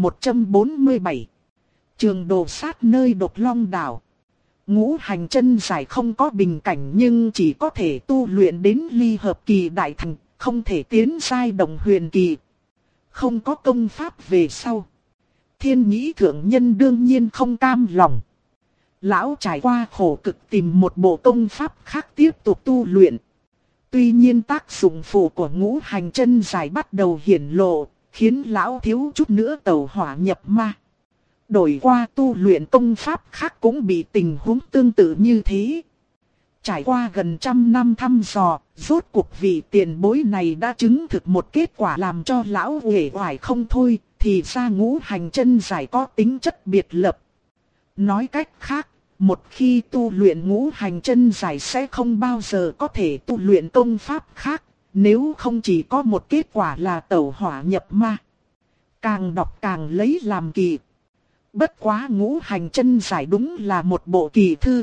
[SPEAKER 1] 1147. Trường đồ sát nơi Độc Long đảo. Ngũ hành chân giải không có bình cảnh nhưng chỉ có thể tu luyện đến ly hợp kỳ đại thành, không thể tiến giai đồng huyền kỳ. Không có công pháp về sau. Thiên Nhĩ thượng nhân đương nhiên không cam lòng. Lão trải qua khổ cực tìm một bộ công pháp khác tiếp tục tu luyện. Tuy nhiên tác dụng phụ của ngũ hành chân giải bắt đầu hiển lộ, khiến lão thiếu chút nữa tẩu hỏa nhập ma. Đổi qua tu luyện công pháp khác cũng bị tình huống tương tự như thế. Trải qua gần 100 năm thăm dò, rốt cuộc vị tiền bối này đã chứng thực một kết quả làm cho lão uể oải không thôi, thì ra ngũ hành chân giải có tính chất biệt lập. Nói cách khác, một khi tu luyện ngũ hành chân giải sẽ không bao giờ có thể tu luyện công pháp khác, nếu không chỉ có một kết quả là tẩu hỏa nhập ma. Càng đọc càng lấy làm kỳ. Bất quá ngũ hành chân giải đúng là một bộ kỳ thư.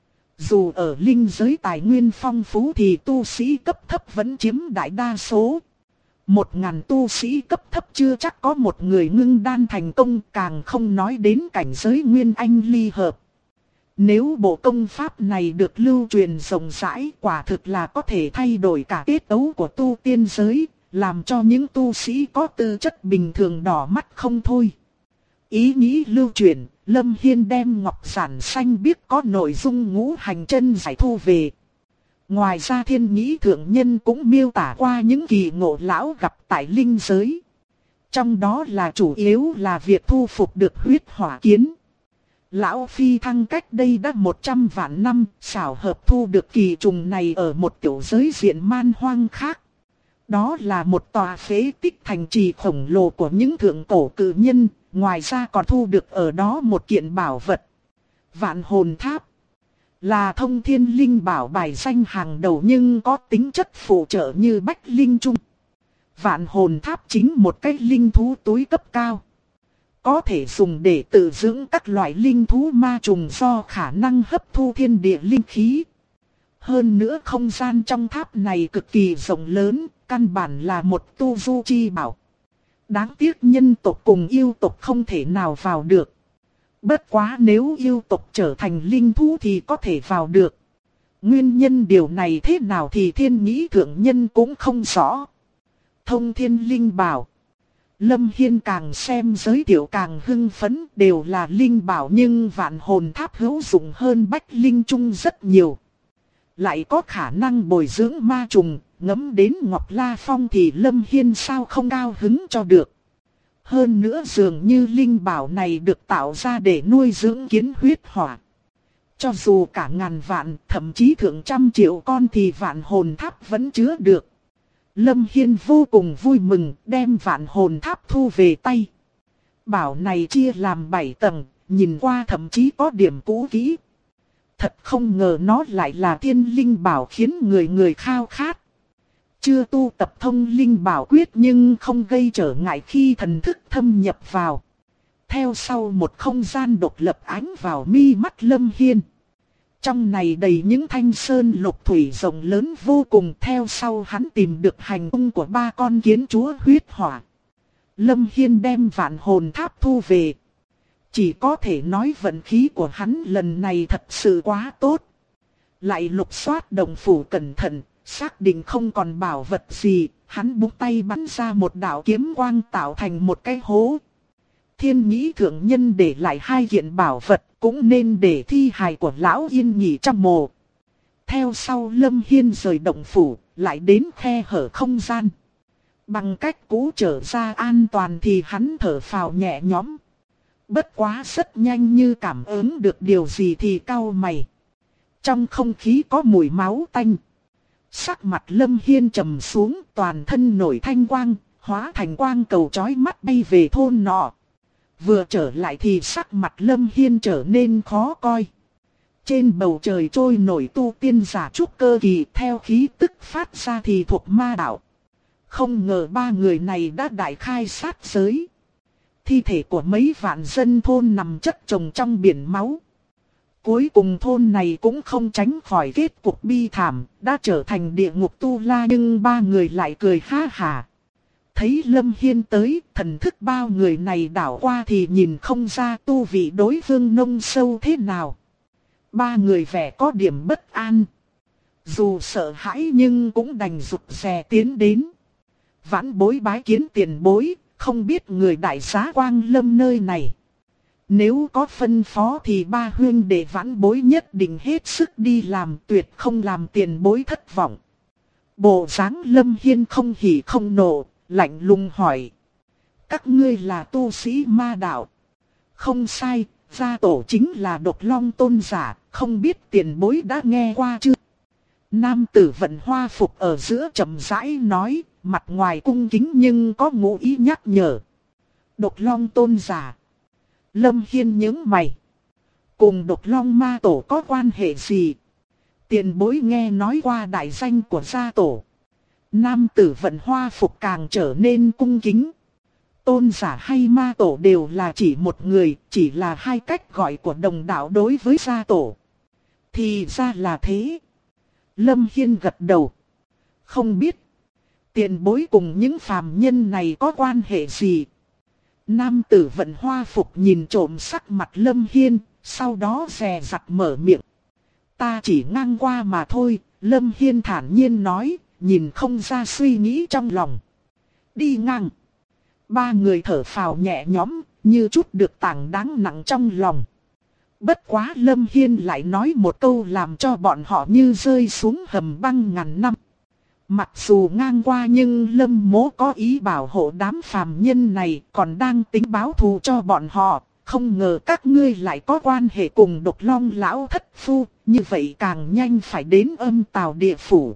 [SPEAKER 1] Dù ở linh giới tài nguyên phong phú thì tu sĩ cấp thấp vẫn chiếm đại đa số. 1000 tu sĩ cấp thấp chưa chắc có một người ngưng đan thành công, càng không nói đến cảnh giới nguyên anh ly hợp. Nếu bộ công pháp này được lưu truyền rộng rãi, quả thực là có thể thay đổi cả kết cấu của tu tiên giới, làm cho những tu sĩ có tư chất bình thường đỏ mắt không thôi. Ý nghĩ lưu truyền, Lâm Hiên đem ngọc giản xanh biếc có nội dung ngũ hành chân giải thu về. Ngoài ra Thiên Nhĩ thượng nhân cũng miêu tả qua những kỳ ngộ lão gặp tại linh giới. Trong đó là chủ yếu là việc thu phục được huyết hỏa kiến. Lão phi thăng cách đây đã 100 vạn năm, xảo hợp thu được kỳ trùng này ở một tiểu giới diện man hoang khác. Đó là một tòa phế tích thành trì khổng lồ của những thượng cổ cự nhân, ngoài ra còn thu được ở đó một kiện bảo vật. Vạn hồn tháp là thông thiên linh bảo bài danh hàng đầu nhưng có tính chất phụ trợ như bách linh trung. Vạn hồn tháp chính một cái linh thú túi cấp cao. Có thể dùng để tự dưỡng các loại linh thú ma trùng do khả năng hấp thu thiên địa linh khí. Hơn nữa không gian trong tháp này cực kỳ rộng lớn, căn bản là một tu du chi bảo. Đáng tiếc nhân tộc cùng yêu tộc không thể nào vào được. Bất quá nếu yêu tộc trở thành linh thú thì có thể vào được. Nguyên nhân điều này thế nào thì Thiên Nhĩ thượng nhân cũng không rõ. Thông thiên linh bảo. Lâm Hiên càng xem giới thiệu càng hưng phấn, đều là linh bảo nhưng vạn hồn tháp hữu dụng hơn bách linh trung rất nhiều. Lại có khả năng bồi dưỡng ma trùng, ngẫm đến Ngọc La Phong thì Lâm Hiên sao không cao hứng cho được. Hơn nữa dường như linh bảo này được tạo ra để nuôi dưỡng kiến huyết hỏa. Cho dù cả ngàn vạn, thậm chí thượng trăm triệu con thì vạn hồn tháp vẫn chứa được. Lâm Hiên vô cùng vui mừng đem vạn hồn tháp thu về tay. Bảo này chia làm 7 tầng, nhìn qua thậm chí có điểm cũ kỹ. Thật không ngờ nó lại là thiên linh bảo khiến người người khao khát. Chưa tu tập thông linh bảo quyết nhưng không gây trở ngại khi thần thức thâm nhập vào. Theo sau một không gian độc lập ánh vào mi mắt Lâm Hiên. Trong này đầy những thanh sơn lục thủy rộng lớn vô cùng, theo sau hắn tìm được hành tung của 3 con kiến chúa huyết hỏa. Lâm Hiên đem vạn hồn tháp thu về. Chỉ có thể nói vận khí của hắn lần này thật sự quá tốt. Lại lục soát đồng phủ cẩn thận, xác định không còn bảo vật gì, hắn búng tay bắn ra một đạo kiếm quang tạo thành một cái hố. Thiên Nhĩ thượng nhân để lại 2 kiện bảo vật, cũng nên để thi hài của lão yên nghỉ trong mồ. Theo sau Lâm Hiên rời động phủ, lại đến khe hở không gian. Bằng cách cũ trở ra an toàn thì hắn thở phào nhẹ nhõm. Bất quá rất nhanh như cảm ứng được điều gì thì cau mày. Trong không khí có mùi máu tanh. Sắc mặt Lâm Hiên trầm xuống, toàn thân nổi thanh quang, hóa thành quang cầu chói mắt bay về thôn nọ. Vừa trở lại thì sắc mặt Lâm Hiên trở nên khó coi. Trên bầu trời trôi nổi tu tiên giả trúc cơ kỳ, theo khí tức phát ra thì thuộc ma đạo. Không ngờ 3 người này đã đại khai sát giới. Thi thể của mấy vạn dân thôn nằm chất chồng trong biển máu. Cuối cùng thôn này cũng không tránh khỏi kết cục bi thảm, đã trở thành địa ngục tu la, nhưng 3 người lại cười ha hả. Thấy Lâm Hiên tới, thần thức bao người này đảo qua thì nhìn không ra tu vị đối phương nông sâu thế nào. 3 người vẻ có điểm bất an. Dù sợ hãi nhưng cũng đành rụt rè tiến đến. Vãn bối bái kiến tiền bối, không biết người đại giá Quang Lâm nơi này. Nếu có phân phó thì ba huynh đệ vãn bối nhất định hết sức đi làm, tuyệt không làm tiền bối thất vọng. Bộ dáng Lâm Hiên không hỉ không nộ, lạnh lùng hỏi. Các ngươi là tu sĩ ma đạo. Không sai, gia tổ chính là Độc Long tôn giả, không biết tiền bối đã nghe qua chưa? Nam tử vận hoa phục ở giữa chậm rãi nói, mặt ngoài cung kính nhưng có ngụ ý nhắc nhở. Độc Long tôn giả. Lâm Hiên nhướng mày. Cùng Độc Long ma tổ có quan hệ gì? Tiền bối nghe nói qua đại danh của gia tổ. Nam tử vận hoa phục càng trở nên cung kính. Tôn giả hay ma tổ đều là chỉ một người, chỉ là hai cách gọi của đồng đạo đối với gia tổ. Thì ra là thế. Lâm Hiên gật đầu. Không biết. Tiền bối cùng những phàm nhân này có quan hệ gì? Nam tử vận hoa phục nhìn trộm sắc mặt Lâm Hiên, sau đó dè dặt mở miệng. Ta chỉ ngang qua mà thôi, Lâm Hiên thản nhiên nói, nhìn không ra suy nghĩ trong lòng. Đi ngang. Ba người thở phào nhẹ nhõm, như chút được tảng đáng nặng trong lòng. Bất quá Lâm Hiên lại nói một câu làm cho bọn họ như rơi xuống hầm băng ngàn năm. Mặc dù ngang qua nhưng Lâm Mỗ có ý bảo hộ đám phàm nhân này, còn đang tính báo thù cho bọn họ. Không ngờ các ngươi lại có quan hệ cùng Độc Long lão thất phu, như vậy càng nhanh phải đến Âm Tào địa phủ.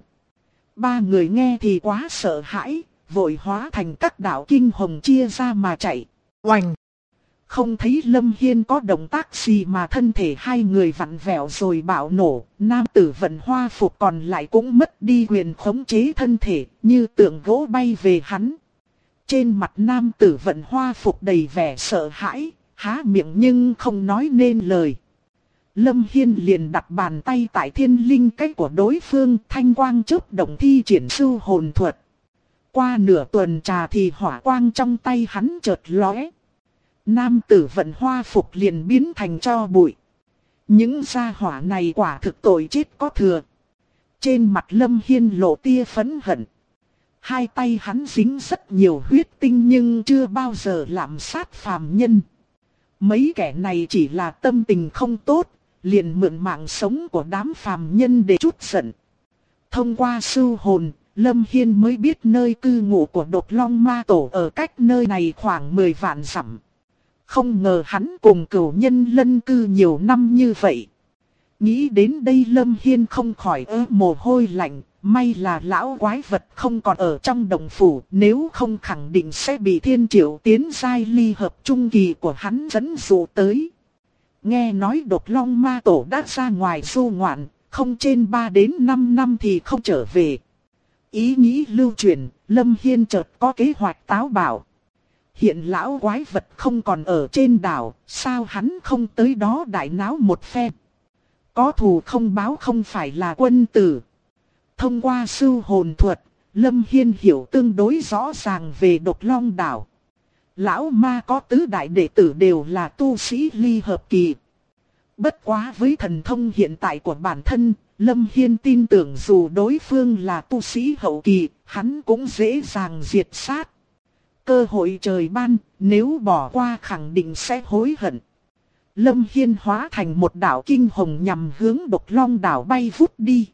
[SPEAKER 1] Ba người nghe thì quá sợ hãi, vội hóa thành các đạo kinh hồng chia ra mà chạy. Oành! Không thấy Lâm Hiên có động tác gì mà thân thể hai người vặn vẹo rồi bạo nổ. Nam tử vận hoa phục còn lại cũng mất đi quyền khống chế thân thể, như tượng gỗ bay về hắn. Trên mặt nam tử vận hoa phục đầy vẻ sợ hãi, há miệng nhưng không nói nên lời. Lâm Hiên liền đặt bàn tay tại thiên linh cách của đối phương, thanh quang chớp động thi triển sưu hồn thuật. Qua nửa tuần trà thì hỏa quang trong tay hắn chợt lóe. Nam tử vận hoa phục liền biến thành tro bụi. Những gia hỏa này quả thực tội chết có thừa. Trên mặt Lâm Hiên lộ tia phẫn hận. Hai tay hắn dính rất nhiều huyết tinh nhưng chưa bao giờ lạm sát phàm nhân. Mấy kẻ này chỉ là tâm tình không tốt, liền mượn mạng sống của đám phàm nhân để trút giận. Thông qua sưu hồn, Lâm Hiên mới biết nơi cư ngụ của Độc Long ma tổ ở cách nơi này khoảng 10 vạn dặm. Không ngờ hắn cùng cửu nhân lân cư nhiều năm như vậy. Nghĩ đến đây Lâm Hiên không khỏi mồ hôi lạnh. May là lão quái vật không còn ở trong đồng phủ, nếu không khẳng định sẽ bị thiên triệu tiến giai ly hợp trung kỳ của hắn dẫn dụ tới. Nghe nói Độc Long ma tổ đã ra ngoài du ngoạn, không trên 3 đến 5 năm thì không trở về. Ý nghĩ lưu truyền, Lâm Hiên chợt có kế hoạch táo bạo. Hiện lão quái vật không còn ở trên đảo, sao hắn không tới đó đại náo một phen. Có thù không báo không phải là quân tử. Thông qua sưu hồn thuật, Lâm Hiên hiểu tương đối rõ ràng về Độc Long đảo. Lão ma có tứ đại đệ tử đều là tu sĩ ly hợp kỳ. Bất quá với thần thông hiện tại của bản thân, Lâm Hiên tin tưởng dù đối phương là tu sĩ hậu kỳ, hắn cũng dễ dàng diệt sát. Cơ hội trời ban, nếu bỏ qua khẳng định sẽ hối hận. Lâm Hiên hóa thành một đạo kinh hồng nhằm hướng Độc Long đảo bay vút đi.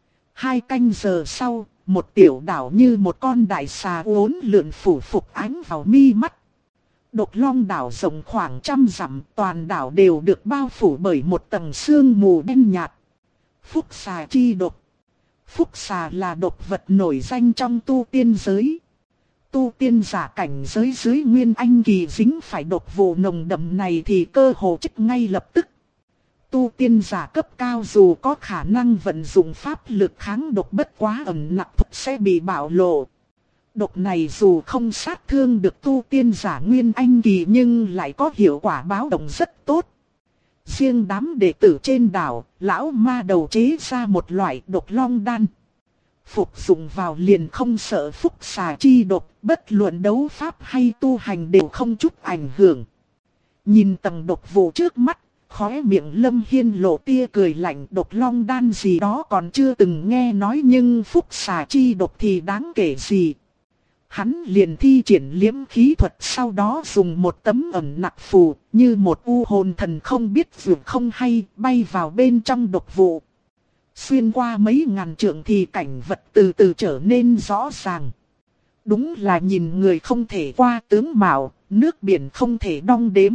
[SPEAKER 1] 2 canh giờ sau, một tiểu đảo như một con đại xà uốn lượn phủ phục ánh vào mi mắt. Độc Long đảo rộng khoảng 100 dặm, toàn đảo đều được bao phủ bởi một tầng sương mù đen nhạt. Phúc xà chi độc. Phúc xà là độc vật nổi danh trong tu tiên giới. Tu tiên giả cảnh giới dưới nguyên anh kỳ dính phải độc vụ nồng đậm này thì cơ hồ chết ngay lập tức. Tu tiên giả cấp cao dù có khả năng vận dụng pháp lực kháng độc bất quá ẩn nặc sẽ bị bạo lộ. Độc này dù không sát thương được tu tiên giả nguyên anh kỳ nhưng lại có hiệu quả báo động rất tốt. Riêng đám đệ tử trên đảo, lão ma đầu chế ra một loại độc long đan. Phục dụng vào liền không sợ phúc xà chi độc, bất luận đấu pháp hay tu hành đều không chút ảnh hưởng. Nhìn tầng độc vụ trước mắt, khóe miệng Lâm Hiên lộ tia cười lạnh, độc long đan gì đó còn chưa từng nghe nói nhưng phúc xà chi độc thì đáng kể gì. Hắn liền thi triển liễm khí thuật, sau đó dùng một tấm ẩn nặc phù, như một u hồn thần không biết vượt không hay, bay vào bên trong độc vụ. Xuyên qua mấy ngàn trượng thì cảnh vật từ từ trở nên rõ ràng. Đúng là nhìn người không thể qua tướng mạo, nước biển không thể đong đếm.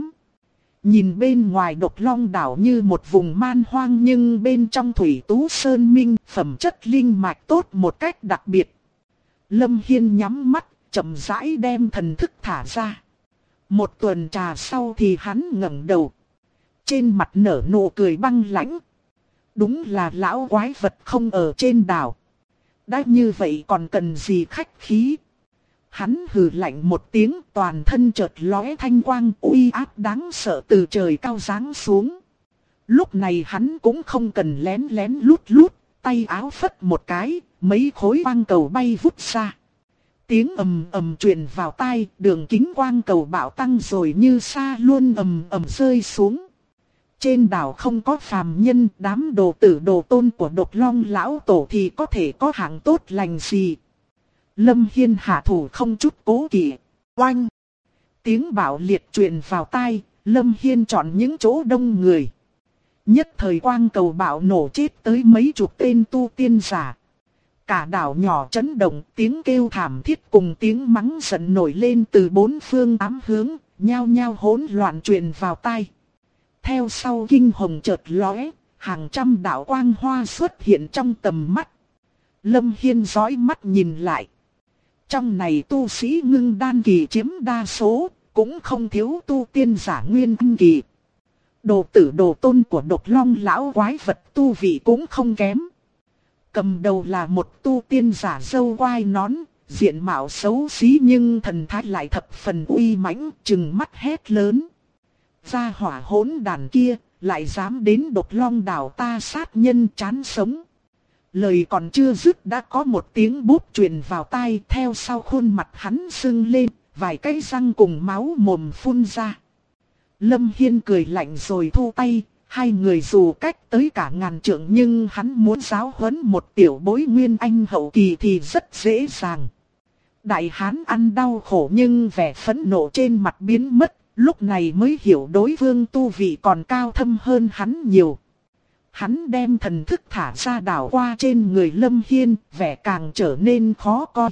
[SPEAKER 1] Nhìn bên ngoài Độc Long đảo như một vùng man hoang, nhưng bên trong thủy tú sơn minh, phẩm chất linh mạch tốt một cách đặc biệt. Lâm Hiên nhắm mắt, chậm rãi đem thần thức thả ra. Một tuần trà sau thì hắn ngẩng đầu. Trên mặt nở nụ cười băng lãnh. Đúng là lão quái vật không ở trên đảo. Đã như vậy còn cần gì khách khí. Hắn hừ lạnh một tiếng, toàn thân chợt lóe thanh quang, uy áp đáng sợ từ trời cao giáng xuống. Lúc này hắn cũng không cần lén lén lút lút, tay áo phất một cái, mấy khối quang cầu bay vút ra. Tiếng ầm ầm truyền vào tai, đường kính quang cầu bạo tăng rồi như sa luôn ầm ầm rơi xuống. Trên đảo không có phàm nhân, đám đồ tử đồ tôn của Độc Long lão tổ thì có thể có hạng tốt lành gì. Lâm Hiên hạ thủ không chút cố kỵ. Oanh! Tiếng bạo liệt truyền vào tai, Lâm Hiên chọn những chỗ đông người. Nhất thời quang cầu bạo nổ chết tới mấy chục tên tu tiên giả. Cả đảo nhỏ chấn động, tiếng kêu thảm thiết cùng tiếng mắng giận nổi lên từ bốn phương tám hướng, nhao nhao hỗn loạn truyền vào tai. Theo sau kinh hồng chợt lóe, hàng trăm đạo quang hoa xuất hiện trong tầm mắt. Lâm Hiên dõi mắt nhìn lại. Trong này tu sĩ ngưng đan kỳ chiếm đa số, cũng không thiếu tu tiên giả nguyên anh kỳ. Đồ tử đồ tôn của Độc Long lão quái vật tu vị cũng không kém. Cầm đầu là một tu tiên giả râu quai nón, diện mạo xấu xí nhưng thần thái lại thập phần uy mãnh, trừng mắt hét lớn. Gia hỏa hỗn đàn kia, lại dám đến Độc Long đảo ta sát nhân chán sống. Lời còn chưa dứt đã có một tiếng búp truyền vào tai, theo sau khuôn mặt hắn sưng lên, vài cái răng cùng máu mồm phun ra. Lâm Hiên cười lạnh rồi thu tay, hai người dù cách tới cả ngàn trượng nhưng hắn muốn giáo huấn một tiểu bối nguyên anh hậu kỳ thì rất dễ dàng. Đại hán ăn đau khổ nhưng vẻ phẫn nộ trên mặt biến mất, lúc này mới hiểu đối phương tu vị còn cao thâm hơn hắn nhiều. Hắn đem thần thức thả ra đảo qua trên người Lâm Hiên, vẻ càng trở nên khó coi.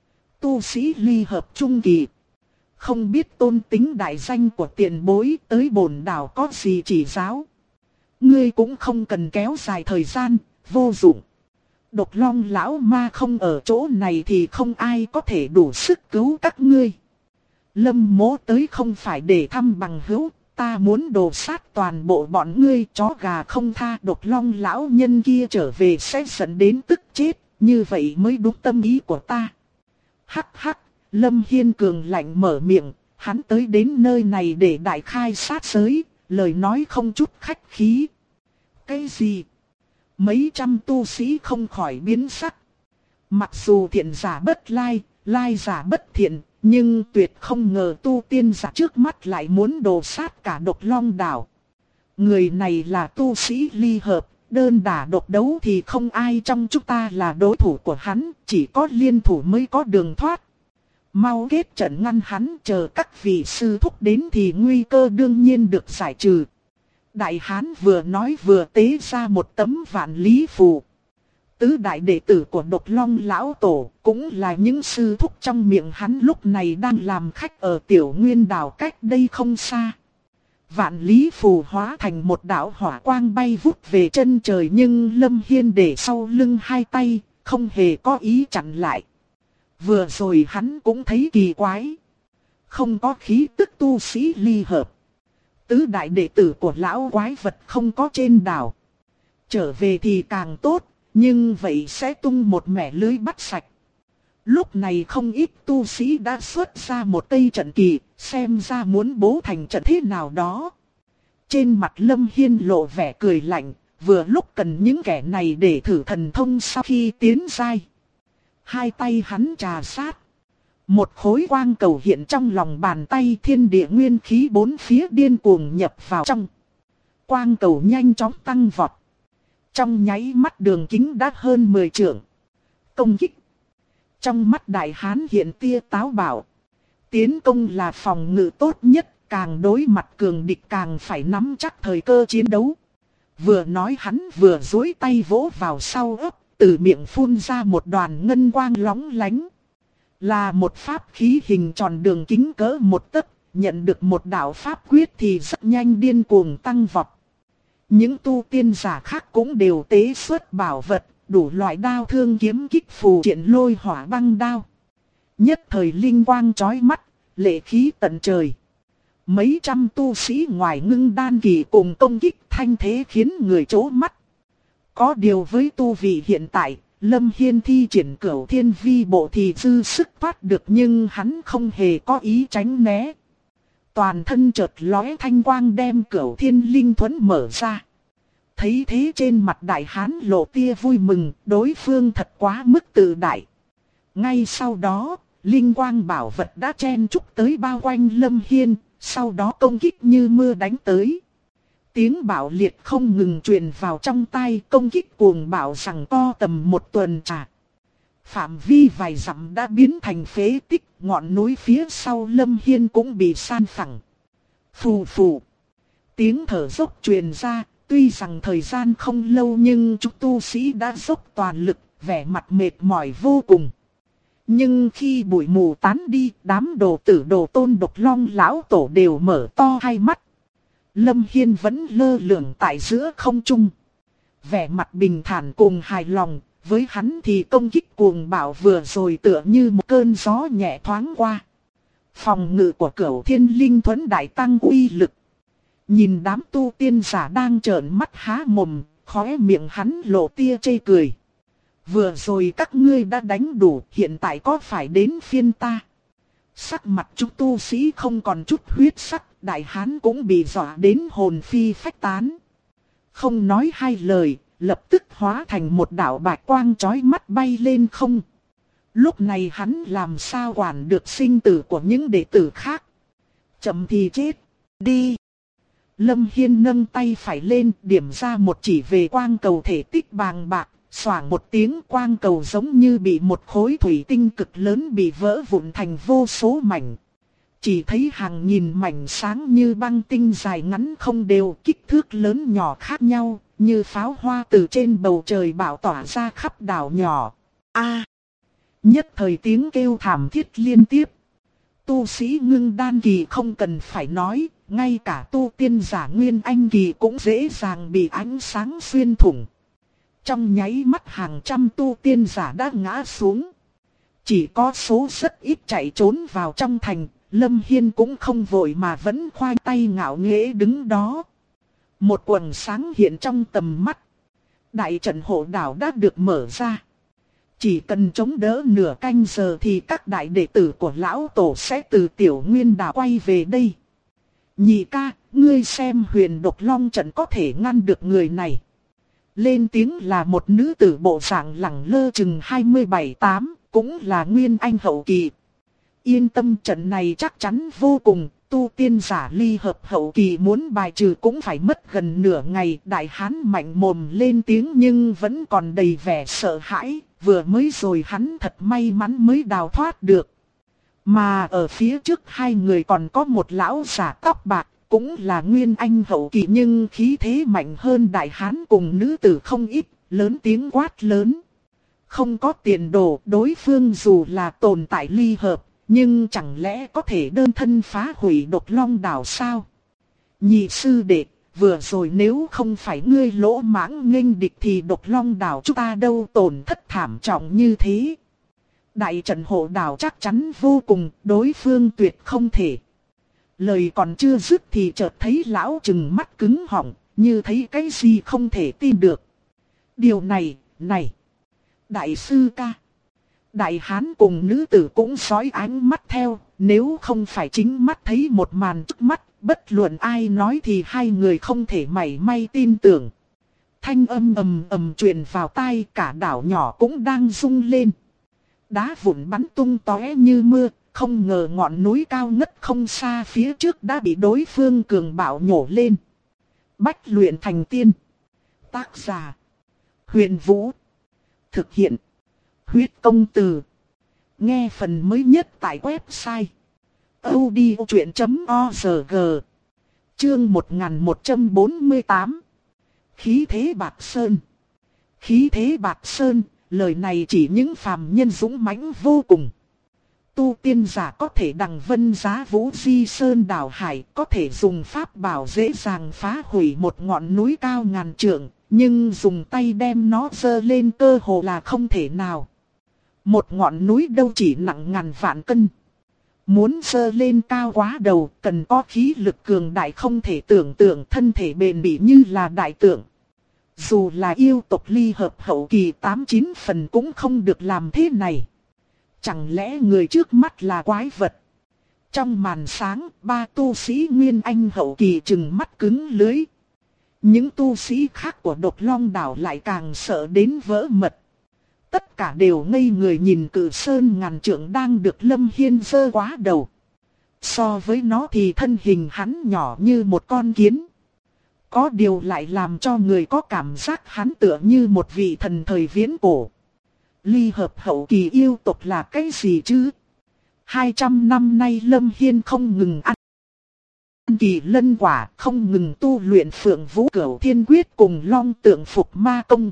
[SPEAKER 1] Tu sĩ ly hợp trung kỳ. Không biết tôn tính đại danh của tiền bối tới bổn đảo có gì chỉ giáo. Ngươi cũng không cần kéo dài thời gian, vô dụng. Độc Long lão ma không ở chỗ này thì không ai có thể đủ sức cứu các ngươi. Lâm Mỗ tới không phải để thăm bằng hữu, ta muốn đồ sát toàn bộ bọn ngươi, chó gà không tha. Độc Long lão nhân kia trở về sẽ dẫn đến tức chết, như vậy mới đúng tâm ý của ta. Hắc hắc, Lâm Hiên cường lạnh mở miệng, hắn tới đến nơi này để đại khai sát giới, lời nói không chút khách khí. Cái gì? Mấy trăm tu sĩ không khỏi biến sắc. Mặc dù thiện giả bất lai, lai giả bất thiện, nhưng tuyệt không ngờ tu tiên giả trước mắt lại muốn đồ sát cả Độc Long đảo. Người này là tu sĩ ly hợp, đơn đả độc đấu thì không ai trong chúng ta là đối thủ của hắn, chỉ có liên thủ mới có đường thoát. Mau kết trận ngăn hắn, chờ các vị sư thúc đến thì nguy cơ đương nhiên được giải trừ. Đại hán vừa nói vừa tế ra một tấm vạn lý phù. Tứ đại đệ tử của Độc Long lão tổ cũng là những sư thúc trong miệng hắn lúc này đang làm khách ở Tiểu Nguyên đảo cách đây không xa. Vạn lý phù hóa thành một đạo hỏa quang bay vút về chân trời, nhưng Lâm Hiên để sau lưng hai tay, không hề có ý chặn lại. Vừa rồi hắn cũng thấy kỳ quái. Không có khí tức tu sĩ ly hợp. Tứ đại đệ tử của lão quái vật không có trên đảo. Trở về thì càng tốt, nhưng vậy sẽ tung một mẻ lưới bắt sạch. Lúc này không ít tu sĩ đã xuất ra một cây trận kỳ, xem ra muốn bố thành trận thế nào đó. Trên mặt Lâm Hiên lộ vẻ cười lạnh, vừa lúc cần những kẻ này để thử thần thông sau khi tiến giai. Hai tay hắn trà sát. Một khối quang cầu hiện trong lòng bàn tay, thiên địa nguyên khí bốn phía điên cuồng nhập vào trong. Quang cầu nhanh chóng tăng vọt. Trong nháy mắt đường kính đã hơn 10 trượng. Công kích. Trong mắt đại hán hiện tia táo bạo. Tiến công là phòng ngự tốt nhất, càng đối mặt cường địch càng phải nắm chắc thời cơ chiến đấu. Vừa nói hắn vừa duỗi tay vỗ vào sau ấp, từ miệng phun ra một đoàn ngân quang lóng lánh. Là một pháp khí hình tròn đường kính cỡ một tấc, nhận được một đạo pháp quyết thì rất nhanh điên cuồng tăng vọt. Những tu tiên giả khác cũng đều tế xuất bảo vật, đủ loại đao thương kiếm kích phù triện lôi hỏa băng đao. Nhất thời linh quang chói mắt, lệ khí tận trời. Mấy trăm tu sĩ ngoài ngưng đan kỳ cùng công kích thanh thế khiến người chố mắt. Có điều với tu vị hiện tại, Lâm Hiên thi triển Cửu Thiên Vi Bộ thì dư sức thoát được, nhưng hắn không hề có ý tránh né. Toàn thân chợt lóe thanh quang đem Cửu Thiên Linh Thuẫn mở ra. Thấy thế trên mặt đại hán lộ tia vui mừng, đối phương thật quá mức tự đại. Ngay sau đó, linh quang bảo vật đã chen chúc tới bao quanh Lâm Hiên, sau đó công kích như mưa đánh tới. Tiếng bạo liệt không ngừng truyền vào trong tai, công kích cuồng bạo rằng co tầm một tuần trà. Phạm vi vài dặm đã biến thành phế tích, ngọn núi phía sau Lâm Hiên cũng bị san phẳng. Phù phù. Tiếng thở dốc truyền ra, tuy rằng thời gian không lâu nhưng chúng tu sĩ đã dốc toàn lực, vẻ mặt mệt mỏi vô cùng. Nhưng khi bụi mù tán đi, đám đồ tử đồ tôn Độc Long lão tổ đều mở to hai mắt. Lâm Hiên vẫn lơ lửng tại giữa không trung. Vẻ mặt bình thản cùng hài lòng, với hắn thì công kích cuồng bạo vừa rồi tựa như một cơn gió nhẹ thoáng qua. Phòng ngự của Cửu Thiên Linh Thuẫn đại tăng uy lực. Nhìn đám tu tiên giả đang trợn mắt há mồm, khóe miệng hắn lộ tia chê cười. Vừa rồi các ngươi đã đánh đủ, hiện tại có phải đến phiên ta? Sắc mặt chúng tu sĩ không còn chút huyết sắc, đại hán cũng bị dọa đến hồn phi phách tán. Không nói hai lời, lập tức hóa thành một đạo bạch quang chói mắt bay lên không. Lúc này hắn làm sao quản được sinh tử của những đệ tử khác. Chậm thì chết, đi. Lâm Hiên nâng tay phải lên, điểm ra một chỉ về quang cầu thể tích bàng bạc. Xoảng một tiếng, quang cầu giống như bị một khối thủy tinh cực lớn bị vỡ vụn thành vô số mảnh. Chỉ thấy hàng nghìn mảnh sáng như băng tinh dài ngắn không đều, kích thước lớn nhỏ khác nhau, như pháo hoa từ trên bầu trời bạo tỏa ra khắp đảo nhỏ. A! Nhất thời tiếng kêu thảm thiết liên tiếp. Tu sĩ ngưng đan kỳ không cần phải nói, ngay cả tu tiên giả nguyên anh kỳ cũng dễ dàng bị ánh sáng xuyên thủng. Trong nháy mắt hàng trăm tu tiên giả đã ngã xuống. Chỉ có số rất ít chạy trốn vào trong thành, Lâm Hiên cũng không vội mà vẫn khoanh tay ngạo nghễ đứng đó. Một quầng sáng hiện trong tầm mắt. Đại trận hộ đảo đã được mở ra. Chỉ cần chống đỡ nửa canh giờ thì các đại đệ tử của lão tổ sẽ từ Tiểu Nguyên đảo quay về đây. Nhị ca, ngươi xem Huyền Độc Long trận có thể ngăn được người này. Lên tiếng là một nữ tử bộ dạng lẳng lơ chừng 27-8, cũng là nguyên anh hậu kỳ. Yên tâm, trận này chắc chắn vô cùng, tu tiên giả ly hợp hậu kỳ muốn bài trừ cũng phải mất gần nửa ngày. Đại hán mạnh mồm lên tiếng nhưng vẫn còn đầy vẻ sợ hãi, vừa mới rồi hắn thật may mắn mới đào thoát được. Mà ở phía trước hai người còn có một lão giả tóc bạc. Cũng là nguyên anh hậu kỳ nhưng khí thế mạnh hơn đại hán cùng nữ tử không ít, lớn tiếng quát lớn. Không có tiền đồ, đối phương dù là tồn tại ly hợp, nhưng chẳng lẽ có thể đơn thân phá hủy Độc Long đảo sao? Nhị sư đệ, vừa rồi nếu không phải ngươi lỗ mãng nghênh địch thì Độc Long đảo chúng ta đâu tổn thất thảm trọng như thế. Đại trận hộ đảo chắc chắn vô cùng, đối phương tuyệt không thể. Lời còn chưa dứt thì chợt thấy lão trừng mắt cứng họng, như thấy cái gì không thể tin được. Điều này, đại sư ca. Đại hán cùng nữ tử cũng sói ánh mắt theo, nếu không phải chính mắt thấy một màn trước mắt, bất luận ai nói thì hai người không thể mảy may tin tưởng. Thanh âm ầm ầm truyền vào tai, cả đảo nhỏ cũng đang rung lên. Đá vụn bắn tung tóe như mưa. Không ngờ ngọn núi cao ngất không xa phía trước đã bị đối phương cường bạo nhổ lên. Bách luyện thành tiên. Tác giả: Huyền Vũ. Thực hiện: Huyết Công Từ. Nghe phần mới nhất tại website audiochuyện.org. Chương 1148. Khí thế Bạc Sơn. Khí thế Bạc Sơn, lời này chỉ những phàm nhân dũng mãnh vô cùng. Tu tiên giả có thể đằng vân giá vũ di sơn đảo hải, có thể dùng pháp bảo dễ dàng phá hủy một ngọn núi cao ngàn trượng, nhưng dùng tay đem nó giơ lên cơ hồ là không thể nào. Một ngọn núi đâu chỉ nặng ngàn vạn cân. Muốn giơ lên cao quá đầu, cần có khí lực cường đại không thể tưởng tượng, thân thể bền bỉ như là đại tượng. Dù là yêu tộc ly hợp hậu kỳ 8-9 phần cũng không được làm thế này. Chẳng lẽ người trước mắt là quái vật? Trong màn sáng, ba tu sĩ Nguyên Anh hậu kỳ trừng mắt cứng lưới. Những tu sĩ khác của Độc Long đảo lại càng sợ đến vỡ mật. Tất cả đều ngây người nhìn Cự Sơn ngàn trượng đang được Lâm Hiên giơ quá đầu. So với nó thì thân hình hắn nhỏ như một con kiến. Có điều lại làm cho người có cảm giác hắn tựa như một vị thần thời viễn cổ. Ly hợp hậu kỳ yêu tộc là cái gì chứ? 200 năm nay Lâm Hiên không ngừng ăn kỳ lân quả, không ngừng tu luyện Phượng Vũ Cửu Thiên Quyết cùng Long Tượng Phục Ma Công.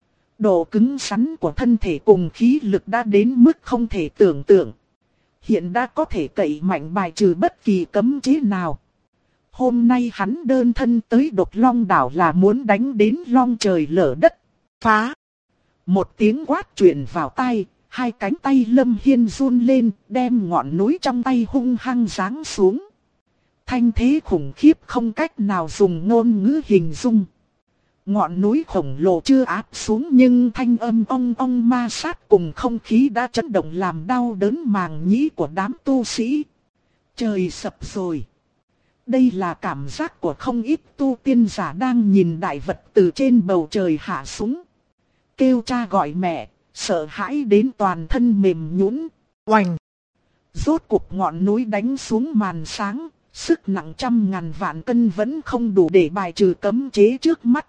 [SPEAKER 1] Độ cứng rắn của thân thể cùng khí lực đã đến mức không thể tưởng tượng. Hiện đã có thể cậy mạnh bài trừ bất kỳ cấm chế nào. Hôm nay hắn đơn thân tới Độc Long đảo là muốn đánh đến long trời lở đất. Phá! Một tiếng quát truyền vào tai, hai cánh tay Lâm Hiên run lên, đem ngọn núi trong tay hung hăng giáng xuống. Thanh thế khủng khiếp không cách nào dùng ngôn ngữ hình dung. Ngọn núi khổng lồ chưa áp xuống nhưng thanh âm ong ong ma sát cùng không khí đã chấn động làm đau đớn màng nhĩ của đám tu sĩ. Trời sập rồi. Đây là cảm giác của không ít tu tiên giả đang nhìn đại vật từ trên bầu trời hạ xuống. Kêu cha gọi mẹ, sợ hãi đến toàn thân mềm nhũn. Oành! Rốt cục ngọn núi đánh xuống màn sáng, sức nặng trăm ngàn vạn cân vẫn không đủ để bài trừ cấm chế trước mắt.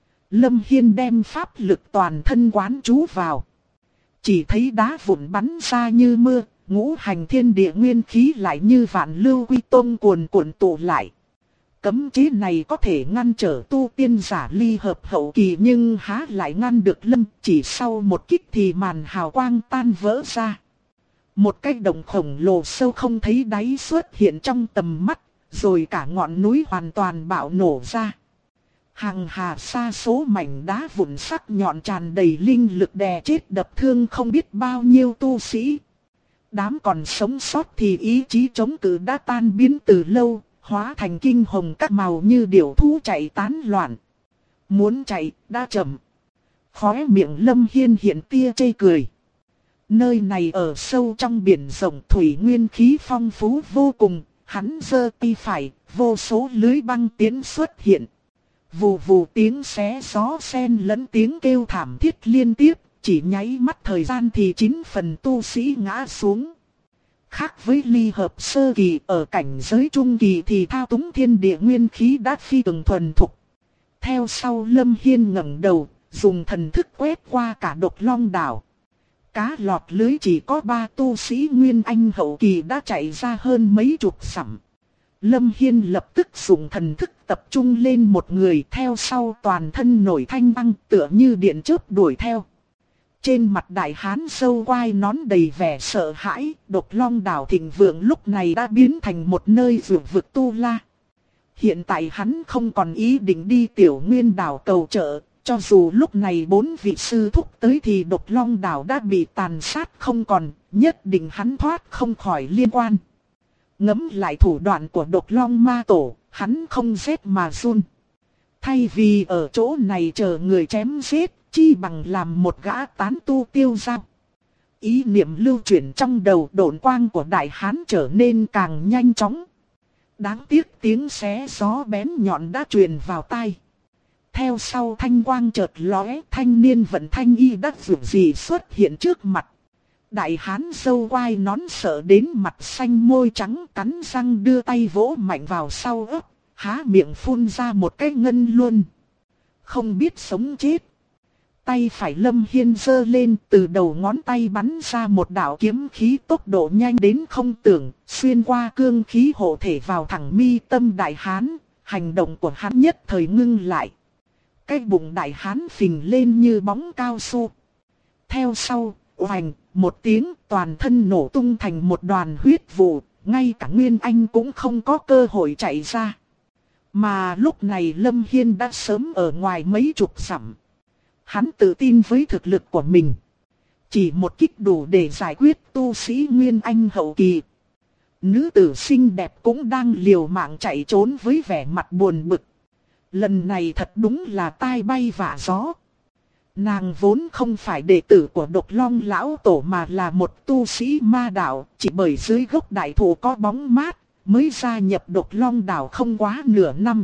[SPEAKER 1] Lâm Hiên đem pháp lực toàn thân quán trú vào. Chỉ thấy đá vụn bắn ra như mưa, ngũ hành thiên địa nguyên khí lại như vạn lưu quy tông cuồn cuộn tụ lại. Cấm chế này có thể ngăn trở tu tiên giả ly hợp hậu kỳ nhưng há lại ngăn được Lâm, chỉ sau một kích thì màn hào quang tan vỡ ra. Một cái động khổng lồ sâu không thấy đáy xuất hiện trong tầm mắt, rồi cả ngọn núi hoàn toàn bạo nổ ra. Hàng hà sa số mảnh đá vụn sắc nhọn tràn đầy linh lực đè chết đập thương không biết bao nhiêu tu sĩ. Đám còn sống sót thì ý chí chống cự đã tan biến từ lâu, hóa thành kinh hồng các màu như điểu thú chạy tán loạn. Muốn chạy, đã chậm. Khóe miệng Lâm Hiên hiện tia chê cười. Nơi này ở sâu trong biển rộng, thủy nguyên khí phong phú vô cùng, hắn giơ tay phải, vô số lưới băng tiến xuất hiện. Vù vù tiếng xé gió xen lẫn tiếng kêu thảm thiết liên tiếp, chỉ nháy mắt thời gian thì 9 phần tu sĩ ngã xuống. Khác với ly hợp sơ kỳ, ở cảnh giới trung kỳ thì thao túng thiên địa nguyên khí đã phi thường thuần thục. Theo sau Lâm Hiên ngẩng đầu, dùng thần thức quét qua cả Độc Long đảo. Cá lọt lưới chỉ có 3 tu sĩ Nguyên Anh hậu kỳ đã chạy ra hơn mấy chục dặm. Lâm Hiên lập tức dùng thần thức tập trung lên một người, theo sau toàn thân nổi thanh băng tựa như điện chớp đuổi theo. Trên mặt đại hán râu quai nón đầy vẻ sợ hãi, Độc Long đảo thịnh vượng lúc này đã biến thành một nơi vượt vực tu la. Hiện tại hắn không còn ý định đi Tiểu Nguyên đảo cầu trợ, cho dù lúc này 4 vị sư thúc tới thì Độc Long đảo đã bị tàn sát không còn, nhất định hắn thoát không khỏi liên quan. Ngẫm lại thủ đoạn của Độc Long ma tổ, hắn không rét mà run. Thay vì ở chỗ này chờ người chém giết, chi bằng làm một gã tán tu tiêu dao. Ý niệm lưu chuyển trong đầu, độn quang của đại hán trở nên càng nhanh chóng. Đáng tiếc tiếng xé gió bén nhọn đã truyền vào tai. Theo sau thanh quang chợt lóe, thanh niên vận thanh y đắc dường gì xuất hiện trước mặt. Đại hán râu quai nón sợ đến mặt xanh môi trắng, cắn răng đưa tay vỗ mạnh vào sau ớt, há miệng phun ra một cái ngân luôn. Không biết sống chết. Tay phải Lâm Hiên giơ lên, từ đầu ngón tay bắn ra một đạo kiếm khí tốc độ nhanh đến không tưởng, xuyên qua cương khí hộ thể vào thẳng mi tâm đại hán. Hành động của hắn nhất thời ngưng lại. Cái bụng đại hán phình lên như bóng cao su. Theo sau, oành, một tiếng, toàn thân nổ tung thành một đoàn huyết vụ, ngay cả Nguyên Anh cũng không có cơ hội chạy ra. Mà lúc này Lâm Hiên đã sớm ở ngoài mấy chục dặm. Hắn tự tin với thực lực của mình. Chỉ một kích đủ để giải quyết tu sĩ Nguyên Anh hậu kỳ. Nữ tử xinh đẹp cũng đang liều mạng chạy trốn với vẻ mặt buồn bực. Lần này thật đúng là tai bay vạ gió. Nàng vốn không phải đệ tử của Độc Long lão tổ mà là một tu sĩ ma đạo, chỉ bởi dưới gốc đại thụ có bóng mát, mới gia nhập Độc Long đảo không quá nửa năm.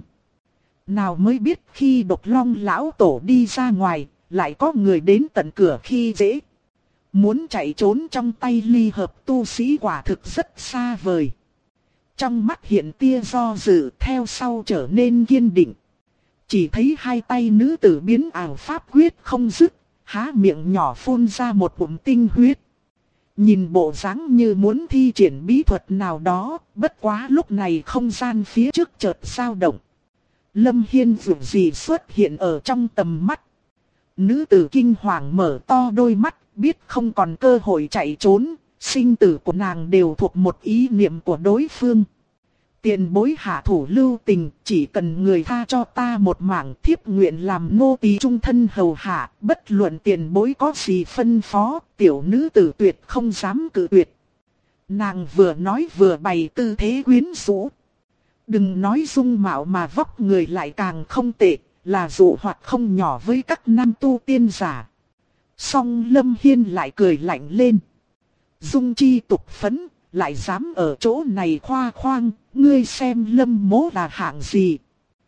[SPEAKER 1] Nào mới biết khi Độc Long lão tổ đi ra ngoài, lại có người đến tận cửa khi dễ. Muốn chạy trốn trong tay ly hợp tu sĩ quả thực rất xa vời. Trong mắt hiện tia do dự, theo sau trở nên kiên định. Chỉ thấy hai tay nữ tử biến ảo pháp quyết không dứt, há miệng nhỏ phun ra một ngụm tinh huyết. Nhìn bộ dáng như muốn thi triển bí thuật nào đó, bất quá lúc này không gian phía trước chợt dao động. Lâm Hiên dù gì xuất hiện ở trong tầm mắt. Nữ tử kinh hoàng mở to đôi mắt, biết không còn cơ hội chạy trốn, sinh tử của nàng đều thuộc một ý niệm của đối phương. Tiền bối hạ thủ lưu tình, chỉ cần người tha cho ta một mạng, thiếp nguyện làm nô tỳ trung thân hầu hạ, bất luận tiền bối có gì phân phó, tiểu nữ tử tuyệt không dám cự tuyệt. Nàng vừa nói vừa bày tư thế quyến rũ. Đừng nói dung mạo mà vóc người lại càng không tệ, là dụ hoặc không nhỏ với các nam tu tiên giả. Song Lâm Hiên lại cười lạnh lên. Dung chi tục phấn, lại dám ở chỗ này khoa khoang, ngươi xem Lâm mỗ là hạng gì.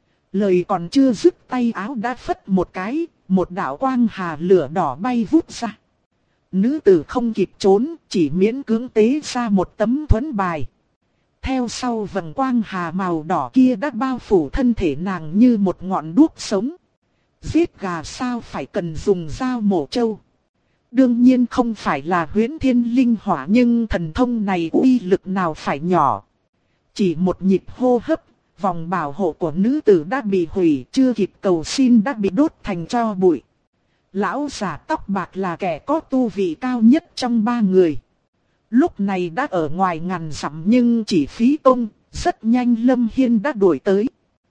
[SPEAKER 1] Lời còn chưa dứt, tay áo đã phất một cái, một đạo quang hà lửa đỏ bay vút ra. Nữ tử không kịp trốn, chỉ miễn cưỡng tế ra một tấm thuẫn bài. Theo sau vầng quang hà màu đỏ kia đã bao phủ thân thể nàng như một ngọn đuốc sống. Giết gà sao phải cần dùng dao mổ trâu. Đương nhiên không phải là huyễn thiên linh hỏa, nhưng thần thông này uy lực nào phải nhỏ. Chỉ một nhịp hô hấp, vòng bảo hộ của nữ tử đã bị hủy, chưa kịp cầu xin đã bị đốt thành tro bụi. Lão già tóc bạc là kẻ có tu vị cao nhất trong ba người. Lúc này đã ở ngoài ngàn dặm nhưng chỉ phí công, rất nhanh Lâm Hiên đã đuổi tới.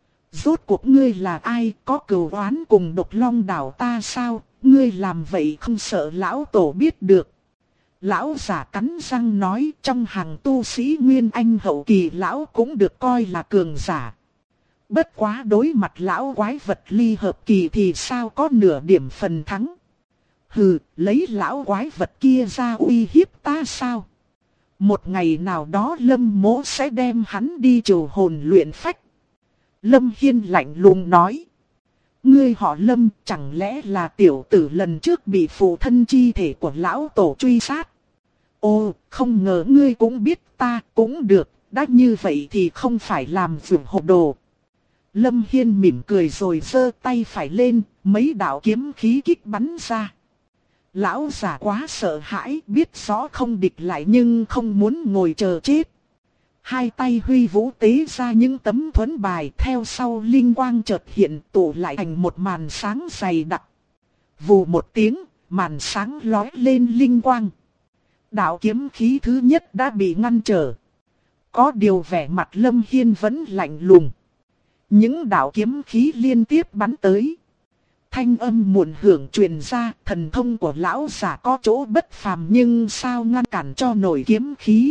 [SPEAKER 1] Rốt cuộc ngươi là ai, có cừu oán cùng Độc Long đảo ta sao, ngươi làm vậy không sợ lão tổ biết được. Lão giả cắn răng nói, trong hàng tu sĩ Nguyên Anh hậu kỳ lão cũng được coi là cường giả. Bất quá đối mặt lão quái vật ly hợp kỳ thì sao có nửa điểm phần thắng. Hừ, lấy lão quái vật kia ra uy hiếp ta sao? Một ngày nào đó Lâm mỗ sẽ đem hắn đi trừ hồn luyện phách. Lâm Hiên lạnh lùng nói. Ngươi họ Lâm, chẳng lẽ là tiểu tử lần trước bị phụ thân chi thể của lão tổ truy sát? Ô, không ngờ ngươi cũng biết ta, cũng được, đã như vậy thì không phải làm vượt hồ đồ. Lâm Hiên mỉm cười rồi giơ tay phải lên, mấy đạo kiếm khí kích bắn ra. Lão già quá sợ hãi, biết rõ không địch lại nhưng không muốn ngồi chờ chết. Hai tay huy vũ tế ra những tấm thuẫn bài, theo sau linh quang chợt hiện tụ lại thành một màn sáng dày đặc. Vù một tiếng, màn sáng lóe lên linh quang. Đạo kiếm khí thứ nhất đã bị ngăn trở. Có điều vẻ mặt Lâm Hiên vẫn lạnh lùng. Những đạo kiếm khí liên tiếp bắn tới. Thanh âm muộn hưởng truyền ra, thần thông của lão giả có chỗ bất phàm nhưng sao ngăn cản cho nổi kiếm khí.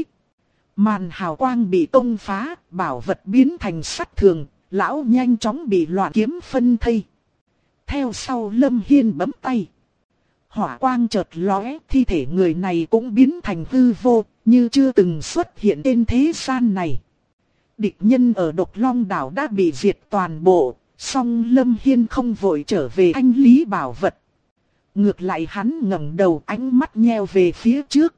[SPEAKER 1] Màn hào quang bị công phá, bảo vật biến thành sắt thường, lão nhanh chóng bị loạn kiếm phân thây. Theo sau Lâm Hiên bấm tay. Hỏa quang chợt lóe, thi thể người này cũng biến thành hư vô, như chưa từng xuất hiện trên thế gian này. Địch nhân ở Độc Long đảo đã bị diệt toàn bộ, song Lâm Hiên không vội trở về thanh lý bảo vật. Ngược lại hắn ngẩng đầu, ánh mắt nheo về phía trước.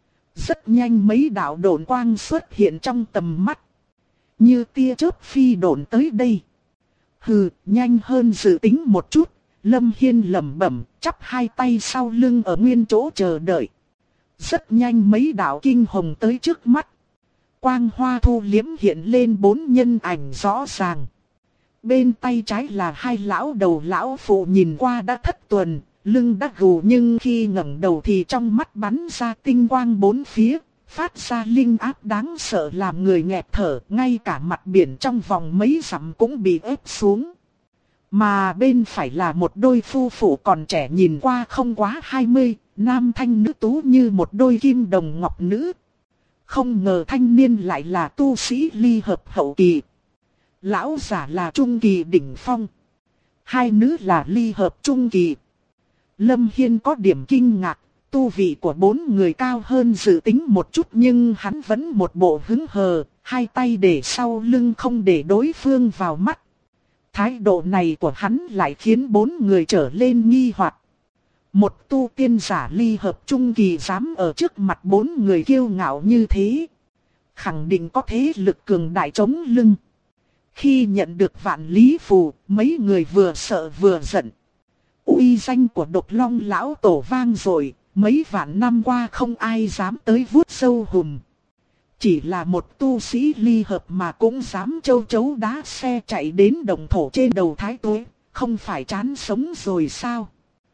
[SPEAKER 1] Rất nhanh mấy đạo độn quang xuất hiện trong tầm mắt. Như tia chớp phi độn tới đây. Hừ, nhanh hơn dự tính một chút, Lâm Hiên lẩm bẩm, chắp hai tay sau lưng ở nguyên chỗ chờ đợi. Rất nhanh mấy đạo kinh hồng tới trước mắt. Quang hoa thu liếm hiện lên 4 nhân ảnh rõ ràng. Bên tay trái là 2 lão đầu lão phụ nhìn qua đã thất tuần, lưng đã gù nhưng khi ngẩng đầu thì trong mắt bắn ra tinh quang 4 phía, phát ra linh áp đáng sợ làm người nghẹt thở, ngay cả mặt biển trong vòng mấy dặm cũng bị ép xuống. Mà bên phải là một đôi phu phụ còn trẻ nhìn qua không quá 20, nam thanh nữ tú như một đôi kim đồng ngọc nữ. Không ngờ thanh niên lại là tu sĩ ly hợp hậu kỳ. Lão giả là trung kỳ đỉnh phong. Hai nữ là ly hợp trung kỳ. Lâm Hiên có điểm kinh ngạc, tu vị của 4 người cao hơn dự tính một chút nhưng hắn vẫn một bộ hứng hờ, hai tay để sau lưng không để đối phương vào mắt. Thái độ này của hắn lại khiến 4 người trở lên nghi hoặc. Một tu tiên giả ly hợp trung kỳ dám ở trước mặt 4 người kiêu ngạo như thế. Khẳng định có thế lực cường đại chống lưng. Khi nhận được vạn lý phù, mấy người vừa sợ vừa giận. Uy danh của Độc Long lão tổ vang rồi, mấy vạn năm qua không ai dám tới vuốt sâu hùm. Chỉ là một tu sĩ ly hợp mà cũng dám châu chấu đá xe chạy đến đồng thổ trên đầu thái tuế, không phải chán sống rồi sao?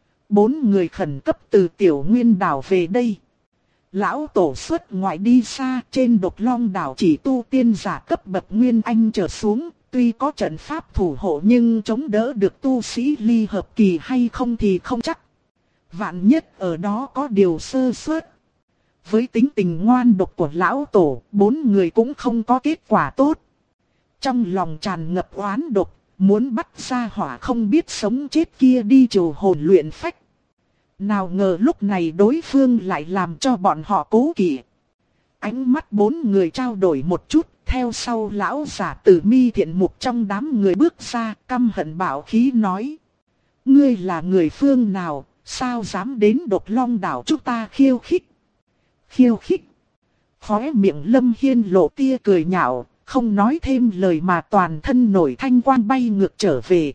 [SPEAKER 1] 4 người khẩn cấp từ Tiểu Nguyên đảo về đây. Lão tổ xuất ngoại đi xa, trên Độc Long đảo chỉ tu tiên giả cấp bậc Nguyên Anh trở xuống, tuy có trận pháp thủ hộ nhưng chống đỡ được tu sĩ ly hợp kỳ hay không thì không chắc. Vạn nhất ở đó có điều sơ suất. Với tính tình ngoan độc của lão tổ, 4 người cũng không có kết quả tốt. Trong lòng tràn ngập oán độc, muốn bắt ra hỏa không biết sống chết kia đi trừ hồn luyện phách. Nào ngờ lúc này đối phương lại làm cho bọn họ cố kỵ. Ánh mắt 4 người trao đổi một chút, theo sau lão giả Tử Mi Thiện Mục trong đám người bước ra, căm hận bạo khí nói: ngươi là người phương nào, sao dám đến Độc Long đảo chúng ta khiêu khích? Khiêu khích? Khóe miệng Lâm Hiên lộ tia cười nhạo, không nói thêm lời mà toàn thân nổi thanh quang bay ngược trở về.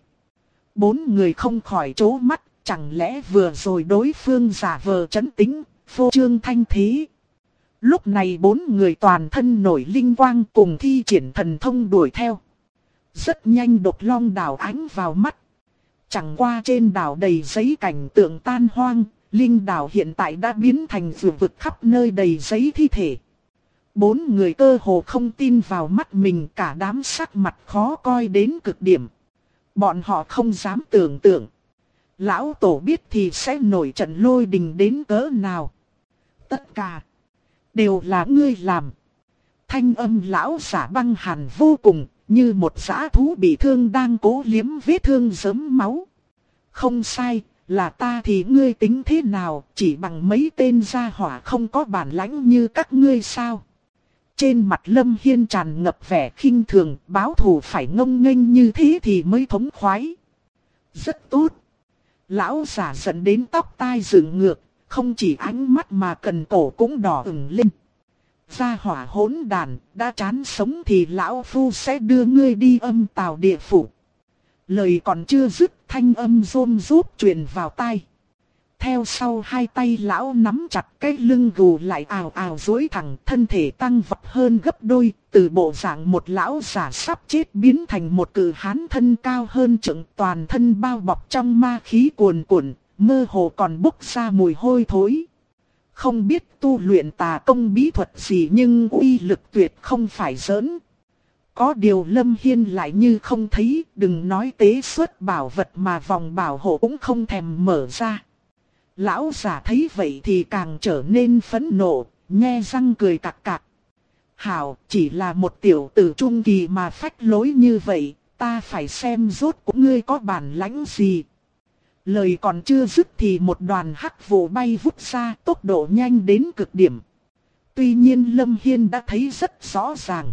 [SPEAKER 1] 4 người không khỏi trố mắt, chẳng lẽ vừa rồi đối phương giả vờ trấn tĩnh, phô trương thanh thế. Lúc này 4 người toàn thân nổi linh quang cùng thi triển thần thông đuổi theo. Rất nhanh Độc Long đảo ánh vào mắt. Chẳng qua trên đảo đầy giấy cảnh tượng tan hoang, linh đảo hiện tại đã biến thành vườn vực khắp nơi đầy giấy thi thể. 4 người cơ hồ không tin vào mắt mình, cả đám sắc mặt khó coi đến cực điểm. Bọn họ không dám tưởng tượng. Lão tổ biết thì sẽ nổi trận lôi đình đến cỡ nào. Tất cả đều là ngươi làm. Thanh âm lão giả băng hàn vô cùng, như một dã thú bị thương đang cố liếm vết thương rớm máu. Không sai, là ta thì ngươi tính thế nào, chỉ bằng mấy tên gia hỏa không có bản lãnh như các ngươi sao? Trên mặt Lâm Hiên tràn ngập vẻ khinh thường, báo thù phải ngông nghênh như thế thì mới thống khoái. Rất tốt. Lão giả giận đến tóc tai dựng ngược, không chỉ ánh mắt mà cần cổ cũng đỏ ửng lên. Gia hỏa hỗn đàn, đã chán sống thì lão phu sẽ đưa ngươi đi âm tào địa phủ. Lời còn chưa dứt, thanh âm rôm rốp truyền vào tai. Theo sau hai tay lão nắm chặt cái lưng gù lại ào ào duỗi thẳng, thân thể tăng vọt hơn gấp đôi, từ bộ dạng một lão giả sắp chết biến thành một cự hán thân cao hơn trượng, toàn thân bao bọc trong ma khí cuồn cuộn, mơ hồ còn bốc ra mùi hôi thối. Không biết tu luyện tà công bí thuật gì nhưng uy lực tuyệt không phải giỡn. Có điều Lâm Hiên lại như không thấy, đừng nói tế xuất bảo vật mà vòng bảo hộ cũng không thèm mở ra. Lão giả thấy vậy thì càng trở nên phẫn nộ, nhe răng cười cặc cặc. Hảo, chỉ là một tiểu tử trung kỳ mà phách lối như vậy, ta phải xem rốt của ngươi có bản lãnh gì. Lời còn chưa dứt thì một đoàn hắc vụ bay vút ra, tốc độ nhanh đến cực điểm. Tuy nhiên Lâm Hiên đã thấy rất rõ ràng.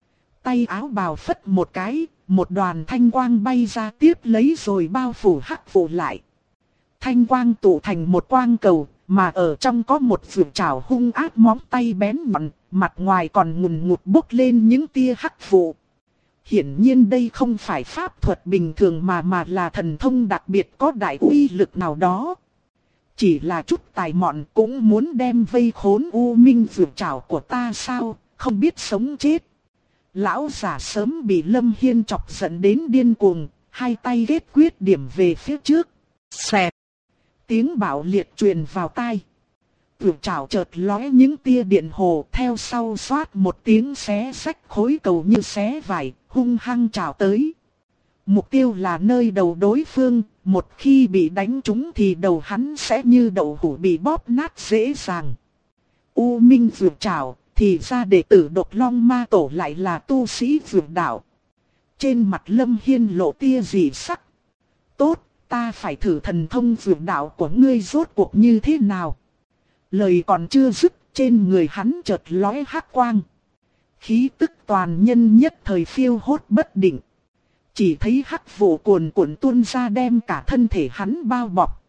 [SPEAKER 1] Tay áo bào phất một cái, một đoàn thanh quang bay ra tiếp lấy rồi bao phủ hắc vụ lại. Thanh quang tụ thành một quang cầu, mà ở trong có một vượt trảo hung ác móng tay bén nhọn, mặt ngoài còn ngùn ngụt bốc lên những tia hắc vụ. Hiển nhiên đây không phải pháp thuật bình thường mà là thần thông đặc biệt có đại uy lực nào đó. Chỉ là chút tài mọn cũng muốn đem vây khốn U Minh Dược Trảo của ta sao, không biết sống chết. Lão giả sớm bị Lâm Hiên chọc giận đến điên cuồng, hai tay kết quyết điểm về phía trước. Xẹt! Tiếng bạo liệt truyền vào tai. Dược Trảo chợt lóe những tia điện hồ, theo sau xoát một tiếng xé rách khối cầu như xé vải, hung hăng trào tới. Mục tiêu là nơi đầu đối phương, một khi bị đánh trúng thì đầu hắn sẽ như đậu hũ bị bóp nát dễ dàng. U Minh Dược Trảo, thì ra đệ tử Độc Long Ma Tổ lại là tu sĩ dược đạo. Trên mặt Lâm Hiên lộ tia dị sắc. Tốt, ta phải thử thần thông dược đạo của ngươi rốt cuộc như thế nào. Lời còn chưa dứt, trên người hắn chợt lóe hắc quang. Khí tức toàn nhân nhất thời phiêu hốt bất định. Chỉ thấy hắc vụ cuồn cuộn tuôn ra đem cả thân thể hắn bao bọc.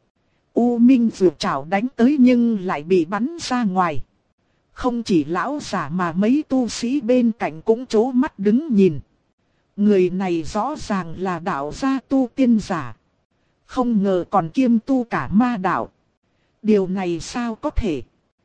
[SPEAKER 1] U Minh Dược Trảo đánh tới nhưng lại bị bắn ra ngoài. Không chỉ lão giả mà mấy tu sĩ bên cạnh cũng trố mắt đứng nhìn. Người này rõ ràng là đạo gia tu tiên giả. Không ngờ còn kiêm tu cả ma đạo. Điều này sao có thể?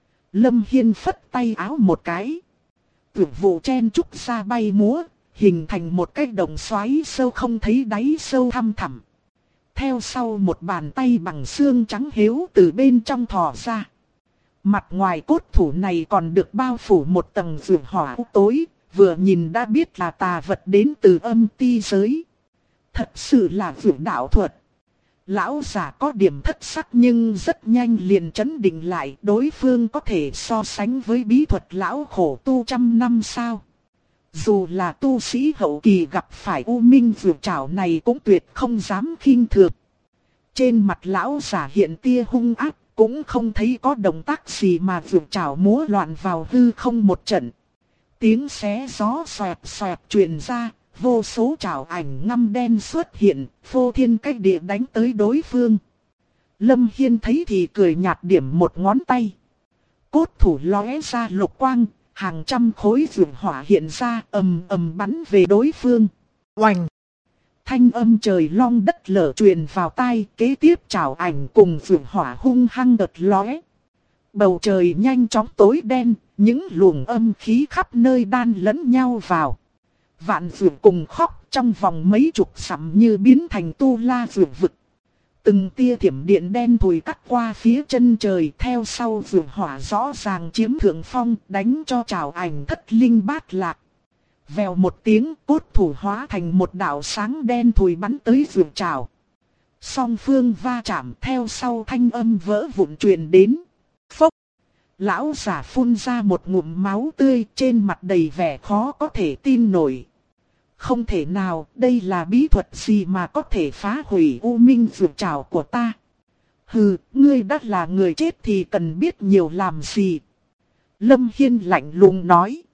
[SPEAKER 1] Lâm Hiên phất tay áo một cái. Tử vụ chen trúc ra bay múa, hình thành một cái đồng xoáy sâu không thấy đáy sâu thăm thẳm. Theo sau một bàn tay bằng xương trắng hiếu từ bên trong thò ra. Mặt ngoài cốt thủ này còn được bao phủ một tầng dược hỏa tối, vừa nhìn đã biết là tà vật đến từ âm ti giới. Thật sự là dược đạo thuật. Lão giả có điểm thất sắc nhưng rất nhanh liền chấn định lại, đối phương có thể so sánh với bí thuật lão khổ tu trăm năm sao. Dù là tu sĩ hậu kỳ gặp phải U Minh Dược Trảo này cũng tuyệt không dám khinh thường. Trên mặt lão giả hiện tia hung ác, cũng không thấy có động tác gì mà dược trảo múa loạn vào hư không một trận. Tiếng xé gió xoẹt xoẹt truyền ra, vô số trảo ảnh ngăm đen xuất hiện, phô thiên cách địa đánh tới đối phương. Lâm Hiên thấy thì cười nhạt điểm một ngón tay. Cốt thủ lóe ra lục quang, hàng trăm khối dược hỏa hiện ra ầm ầm bắn về đối phương. Oành! Thanh âm trời long đất lở truyền vào tai, kế tiếp trảo ảnh cùng dược hỏa hung hăng đợt lóe. Bầu trời nhanh chóng tối đen, những luồng âm khí khắp nơi đan lẫn nhau vào. Vạn dược cùng khóc trong vòng mấy chục dặm như biến thành tu la dược vực. Từng tia thiểm điện đen thùi cắt qua phía chân trời, theo sau dược hỏa rõ ràng chiếm thượng phong, đánh cho trảo ảnh thất linh bát lạc. Vèo một tiếng, cốt thủ hóa thành một đạo sáng đen thùi bắn tới dược trảo. Song phương va chạm, theo sau thanh âm vỡ vụn truyền đến. Phốc! Lão giả phun ra một ngụm máu tươi, trên mặt đầy vẻ khó có thể tin nổi. Không thể nào, đây là bí thuật gì mà có thể phá hủy U Minh Dược Trảo của ta. Hừ, ngươi đã là người chết thì cần biết nhiều làm gì. Lâm Hiên lạnh lùng nói.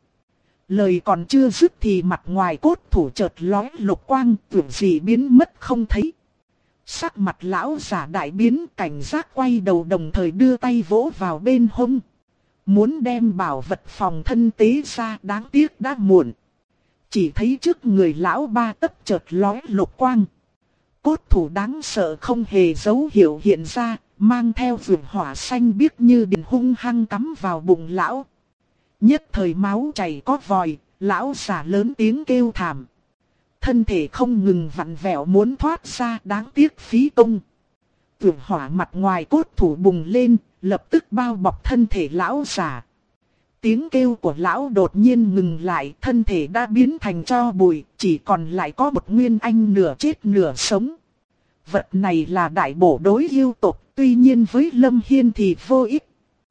[SPEAKER 1] Lời còn chưa dứt thì mặt ngoài cốt thủ chợt lóe lục quang, tưởng gì biến mất không thấy. Sắc mặt lão giả đại biến, cảnh giác quay đầu đồng thời đưa tay vỗ vào bên hông. Muốn đem bảo vật phòng thân tế ra, đáng tiếc đã muộn. Chỉ thấy trước người lão ba tấc chợt lóe lục quang. Cốt thủ đáng sợ không hề dấu hiệu hiện ra, mang theo vườn hỏa xanh biếc như điện hung hăng cắm vào bụng lão. Nhất thời máu chảy có vòi, lão giả lớn tiếng kêu thảm. Thân thể không ngừng vặn vẹo muốn thoát ra, đáng tiếc phí công. Vườn hỏa mặt ngoài cốt thủ bùng lên, lập tức bao bọc thân thể lão giả. Tiếng kêu của lão đột nhiên ngừng lại, thân thể đã biến thành tro bụi, chỉ còn lại có một nguyên anh nửa chết nửa sống. Vật này là đại bổ đối yêu tộc, tuy nhiên với Lâm Hiên thì vô ích.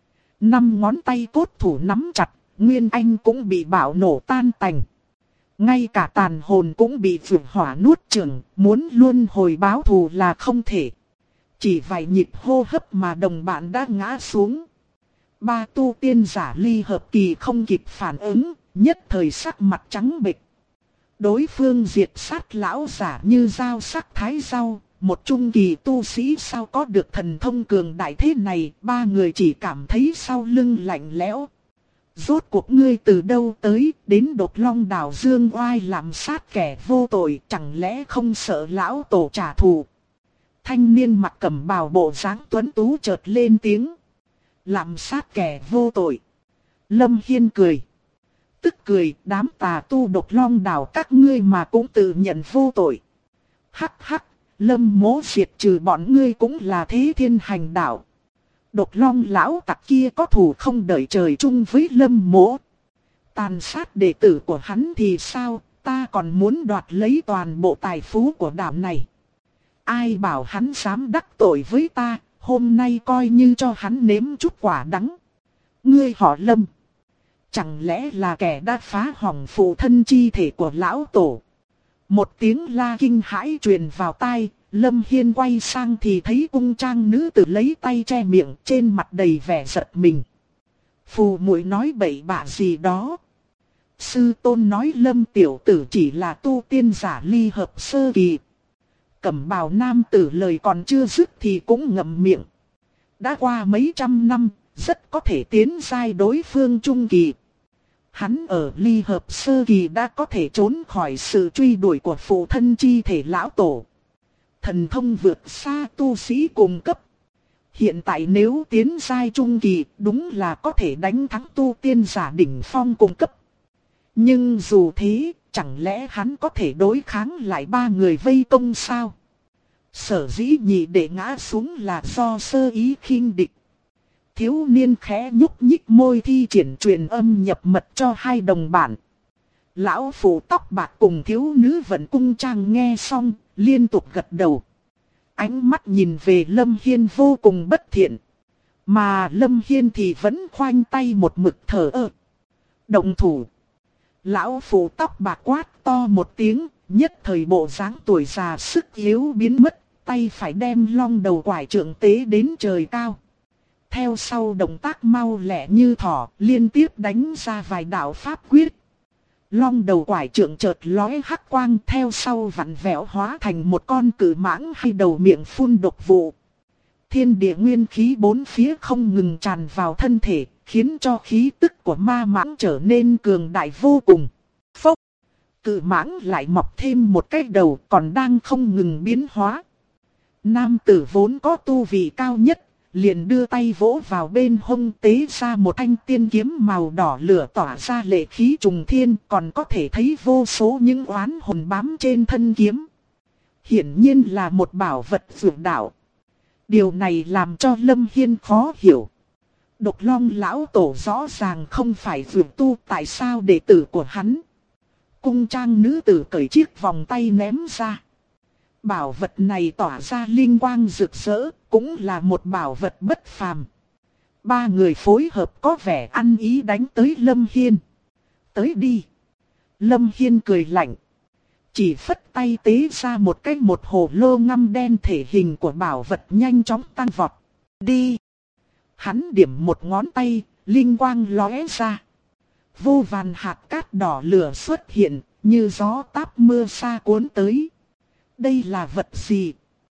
[SPEAKER 1] 5 ngón tay cốt thủ nắm chặt, nguyên anh cũng bị bạo nổ tan tành. Ngay cả tàn hồn cũng bị vượng hỏa nuốt chửng, muốn luân hồi báo thù là không thể. Chỉ vài nhịp hô hấp mà đồng bạn đã ngã xuống. Ba tu tiên giả ly hợp kỳ không kịp phản ứng, nhất thời sắc mặt trắng bệch. Đối phương diệt sát lão giả như dao sắc thái rau, một trung kỳ tu sĩ sao có được thần thông cường đại thế này, ba người chỉ cảm thấy sau lưng lạnh lẽo. Rốt cuộc ngươi từ đâu tới, đến Độc Long đảo dương oai làm sát kẻ vô tội, chẳng lẽ không sợ lão tổ trả thù? Thanh niên mặc cẩm bào bộ dáng tuấn tú chợt lên tiếng. Làm sát kẻ vô tội. Lâm Hiên cười. Tức cười, đám tà tu Độc Long đảo các ngươi mà cũng tự nhận vô tội. Hắc hắc, Lâm mỗ diệt trừ bọn ngươi cũng là thế thiên hành đạo. Độc Long lão tặc kia có thù không đợi trời chung với Lâm mỗ. Tàn sát đệ tử của hắn thì sao, ta còn muốn đoạt lấy toàn bộ tài phú của đảo này. Ai bảo hắn dám đắc tội với ta, hôm nay coi như cho hắn nếm chút quả đắng. Ngươi họ Lâm, chẳng lẽ là kẻ đã phá hỏng phụ thân chi thể của lão tổ? Một tiếng la kinh hãi truyền vào tai, Lâm Hiên quay sang thì thấy cung trang nữ tử lấy tay che miệng, trên mặt đầy vẻ giật mình. Phù muội nói bậy bạ gì đó? Sư tôn nói Lâm tiểu tử chỉ là tu tiên giả ly hợp sơ kỳ. Cẩm bào nam tử lời còn chưa dứt thì cũng ngậm miệng. Đã qua mấy trăm năm, rất có thể tiến giai đối phương trung kỳ. Hắn ở ly hợp sơ kỳ đã có thể trốn khỏi sự truy đuổi của phụ thân chi thể lão tổ. Thần thông vượt xa tu sĩ cùng cấp. Hiện tại nếu tiến giai trung kỳ, đúng là có thể đánh thắng tu tiên giả đỉnh phong cùng cấp. Nhưng dù thế, chẳng lẽ hắn có thể đối kháng lại ba người vây công sao? Sở dĩ nhị đệ ngã xuống là do sơ ý khinh địch. Thiếu niên khẽ nhúc nhích môi thi triển truyền âm nhập mật cho hai đồng bạn. Lão phụ tóc bạc cùng thiếu nữ vận cung trang nghe xong, liên tục gật đầu. Ánh mắt nhìn về Lâm Hiên vô cùng bất thiện. Mà Lâm Hiên thì vẫn khoanh tay một mực thở ơ. Động thủ. Lão phụ tóc bạc quát to một tiếng, nhất thời bộ dáng tuổi già sức yếu biến mất, tay phải đem long đầu quải trượng tế đến trời cao. Theo sau động tác mau lẹ như thỏ, liên tiếp đánh ra vài đạo pháp quyết. Long đầu quải trượng chợt lóe hắc quang, theo sau vặn vẹo hóa thành một con cự mãng hay đầu miệng phun độc vụ. Thiên địa nguyên khí bốn phía không ngừng tràn vào thân thể, khiến cho khí tức của ma mãng trở nên cường đại vô cùng. Phốc! Cự mãng lại mọc thêm một cái đầu còn đang không ngừng biến hóa. Nam tử vốn có tu vị cao nhất, liền đưa tay vỗ vào bên hông tế ra một thanh tiên kiếm màu đỏ lửa tỏa ra lệ khí trùng thiên, còn có thể thấy vô số những oán hồn bám trên thân kiếm. Hiển nhiên là một bảo vật dược đạo. Điều này làm cho Lâm Hiên khó hiểu. Độc Long lão tổ rõ ràng không phải dược tu, tại sao đệ tử của hắn? Cung trang nữ tử cởi chiếc vòng tay ném ra. Bảo vật này tỏa ra linh quang rực rỡ, cũng là một bảo vật bất phàm. Ba người phối hợp có vẻ ăn ý đánh tới Lâm Hiên. Tới đi. Lâm Hiên cười lạnh. Chỉ phất tay tế ra một hồ lô ngăm đen, thể hình của bảo vật nhanh chóng tăng vọt. Đi. Hắn điểm một ngón tay, linh quang lóe ra. Vô vàn hạt cát đỏ lửa xuất hiện, như gió táp mưa sa cuốn tới. Đây là vật gì?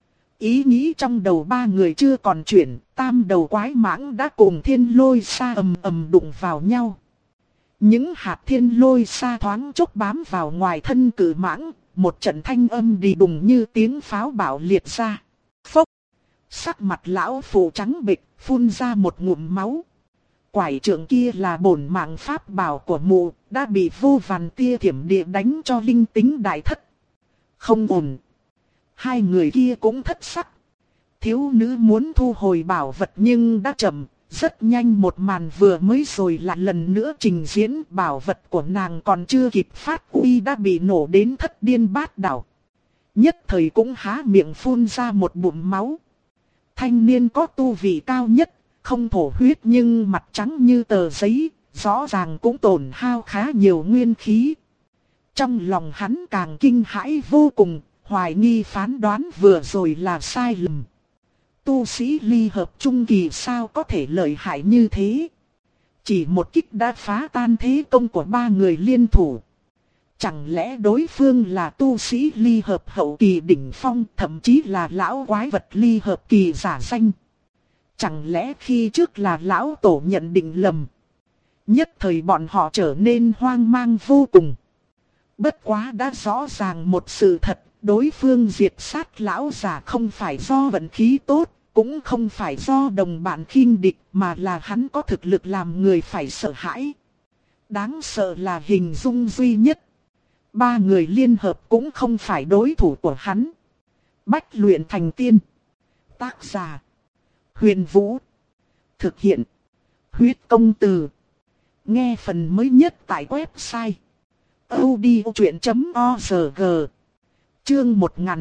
[SPEAKER 1] Ý nghĩ trong đầu ba người chưa còn chuyển, tam đầu quái mãng đã cùng thiên lôi sa ầm ầm đụng vào nhau. Những hạt thiên lôi sa thoáng chốc bám vào ngoài thân cự mãng, một trận thanh âm đi đùng như tiếng pháo bạo liệt ra. Phốc! Sắc mặt lão phụ trắng bệch, phun ra một ngụm máu. Quải trượng kia là bổn mạng pháp bảo của mụ, đã bị vô vàn tia thiểm địa đánh cho linh tính đại thất. Không ổn. Hai người kia cũng thất sắc. Thiếu nữ muốn thu hồi bảo vật nhưng đã chậm. Rất nhanh một màn vừa mới rồi lại lần nữa trình diễn, bảo vật của nàng còn chưa kịp phát uy đã bị nổ đến thất điên bát đảo. Nhất thời cũng há miệng phun ra một bụng máu. Thanh niên có tu vị cao nhất, không thổ huyết nhưng mặt trắng như tờ giấy, rõ ràng cũng tổn hao khá nhiều nguyên khí. Trong lòng hắn càng kinh hãi vô cùng, hoài nghi phán đoán vừa rồi là sai lầm. Tu sĩ ly hợp trung kỳ sao có thể lợi hại như thế? Chỉ một kích đã phá tan thế công của ba người liên thủ. Chẳng lẽ đối phương là tu sĩ ly hợp hậu kỳ đỉnh phong, thậm chí là lão quái vật ly hợp kỳ giả danh? Chẳng lẽ khi trước là lão tổ nhận định lầm? Nhất thời bọn họ trở nên hoang mang vô cùng. Bất quá đã rõ ràng một sự thật, đối phương diệt sát lão già không phải do vận khí tốt, cũng không phải do đồng bạn khinh địch, mà là hắn có thực lực làm người phải sợ hãi. Đáng sợ là hình dung duy nhất. Ba người liên hợp cũng không phải đối thủ của hắn. Bách luyện thành tiên. Tác giả: Huyền Vũ. Thực hiện: Huyết Công Từ. Nghe phần mới nhất tại website audiochuyen.org. Chương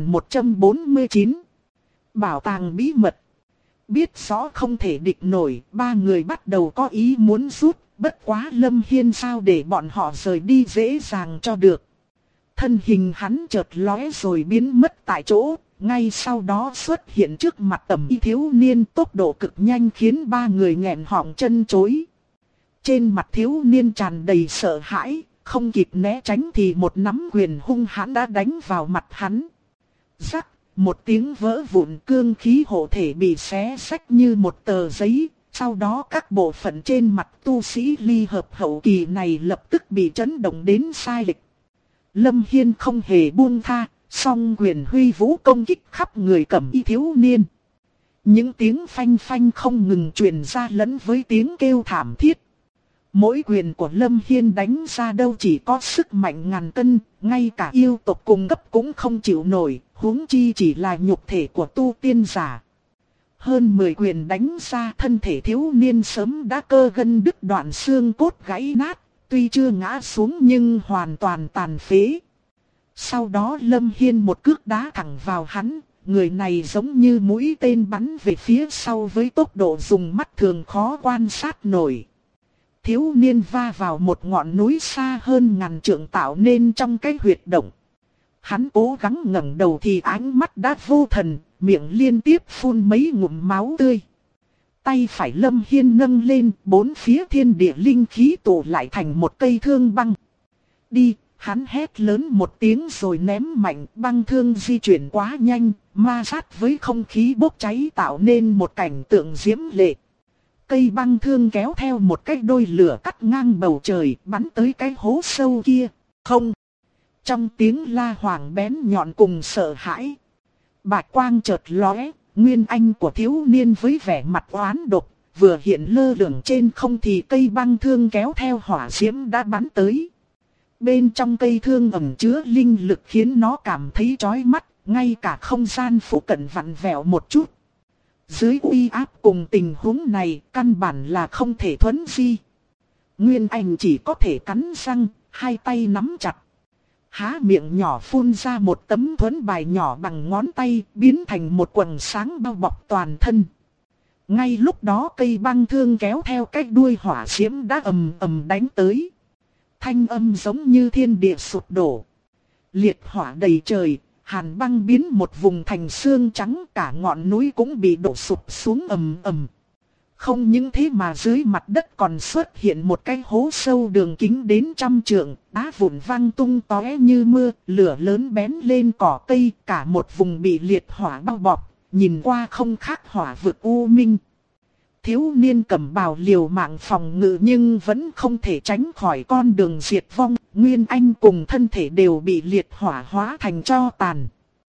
[SPEAKER 1] 1149. Bảo tàng bí mật. Biết rõ không thể địch nổi, ba người bắt đầu có ý muốn rút, bất quá Lâm Hiên sao để bọn họ rời đi dễ dàng cho được. Thân hình hắn chợt lóe rồi biến mất tại chỗ, ngay sau đó xuất hiện trước mặt Tầm Y thiếu niên, tốc độ cực nhanh khiến ba người nghẹn họng chân chối. Trên mặt thiếu niên tràn đầy sợ hãi, không kịp né tránh thì một nắm quyền hung hãn đã đánh vào mặt hắn. Rắc, một tiếng vỡ vụn, cương khí hộ thể bị xé xách như một tờ giấy. Sau đó các bộ phận trên mặt tu sĩ ly hợp hậu kỳ này lập tức bị chấn động đến sai lệch. Lâm Hiên không hề buông tha, song quyền huy vũ công kích khắp người Cẩm Y thiếu niên. Những tiếng phanh phanh không ngừng truyền ra lẫn với tiếng kêu thảm thiết. Mỗi quyền của Lâm Hiên đánh ra đâu chỉ có sức mạnh ngàn cân, ngay cả yêu tộc cùng cấp cũng không chịu nổi, huống chi chỉ là nhục thể của tu tiên giả. Hơn 10 quyền đánh ra, thân thể thiếu niên sớm đã cơ gân đứt đoạn, xương cốt gãy nát, tuy chưa ngã xuống nhưng hoàn toàn tàn phế. Sau đó Lâm Hiên một cước đá thẳng vào hắn, người này giống như mũi tên bắn về phía sau với tốc độ dùng mắt thường khó quan sát nổi. Thiếu niên va vào một ngọn núi xa hơn ngàn trượng tạo nên trong cái huyệt động. Hắn cố gắng ngẩng đầu thì ánh mắt đã vô thần, miệng liên tiếp phun mấy ngụm máu tươi. Tay phải Lâm Hiên nâng lên, bốn phía thiên địa linh khí tụ lại thành một cây thương băng. Đi, hắn hét lớn một tiếng rồi ném mạnh, băng thương di chuyển quá nhanh, ma sát với không khí bốc cháy tạo nên một cảnh tượng diễm lệ. Cây băng thương kéo theo một cái đôi lửa cắt ngang bầu trời, bắn tới cái hố sâu kia. Không! Trong tiếng la hoàng bén nhọn cùng sợ hãi, bạch quang chợt lóe, nguyên anh của thiếu niên với vẻ mặt oán độc, vừa hiện lơ lửng trên không thì cây băng thương kéo theo hỏa diễm đã bắn tới. Bên trong cây thương ẩn chứa linh lực khiến nó cảm thấy chói mắt, ngay cả không gian phụ cận vặn vẹo một chút. Dưới uy áp cùng tình huống này, căn bản là không thể thuấn di. Nguyên anh chỉ có thể cắn răng, hai tay nắm chặt. Há miệng nhỏ phun ra một tấm thuẫn bài nhỏ bằng ngón tay, biến thành một quầng sáng bao bọc toàn thân. Ngay lúc đó cây băng thương kéo theo cái đuôi hỏa diễm đã ầm ầm đánh tới. Thanh âm giống như thiên địa sụp đổ. Liệt hỏa đầy trời, hàn băng biến một vùng thành xương trắng, cả ngọn núi cũng bị đổ sụp xuống ầm ầm. Không những thế mà dưới mặt đất còn xuất hiện một cái hố sâu đường kính đến 100 trượng, đá vụn văng tung tóe như mưa, lửa lớn bén lên cỏ cây, cả một vùng bị liệt hỏa bao bọc, nhìn qua không khác hỏa vực u minh. Thiếu niên cầm bào liều mạng phòng ngự nhưng vẫn không thể tránh khỏi con đường diệt vong, nguyên anh cùng thân thể đều bị liệt hỏa hóa thành tro tàn.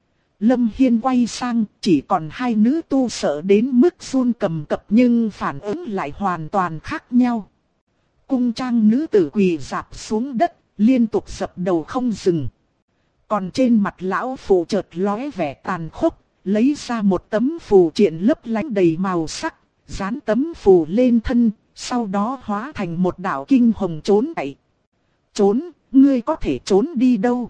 [SPEAKER 1] Lâm Hiên quay sang, chỉ còn hai nữ tu sợ đến mức run cầm cập nhưng phản ứng lại hoàn toàn khác nhau. Cung trang nữ tử quỳ rạp xuống đất, liên tục dập đầu không dừng. Còn trên mặt lão phụ chợt lóe vẻ tàn khốc, lấy ra một tấm phù triện lấp lánh đầy màu sắc, dán tấm phù lên thân, sau đó hóa thành một đạo kinh hồng trốn chạy. Trốn, ngươi có thể trốn đi đâu?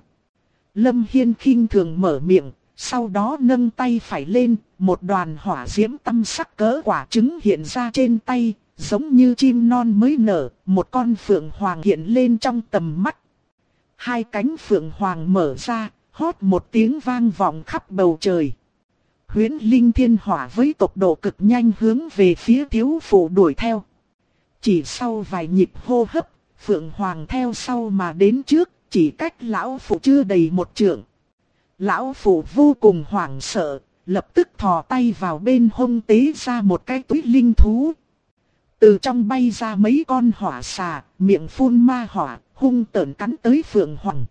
[SPEAKER 1] Lâm Hiên khinh thường mở miệng. Sau đó nâng tay phải lên, một đoàn hỏa diễm tăm sắc cỡ quả trứng hiện ra trên tay, giống như chim non mới nở, một con phượng hoàng hiện lên trong tầm mắt. Hai cánh phượng hoàng mở ra, hót một tiếng vang vọng khắp bầu trời. Huyễn linh thiên hỏa với tốc độ cực nhanh hướng về phía thiếu phụ đuổi theo. Chỉ sau vài nhịp hô hấp, phượng hoàng theo sau mà đến trước, chỉ cách lão phụ chưa đầy một trượng. Lão phụ vô cùng hoảng sợ, lập tức thò tay vào bên hông tế ra một cái túi linh thú. Từ trong bay ra mấy con hỏa xà, miệng phun ma hỏa, hung tợn cắn tới Phượng Hoàng.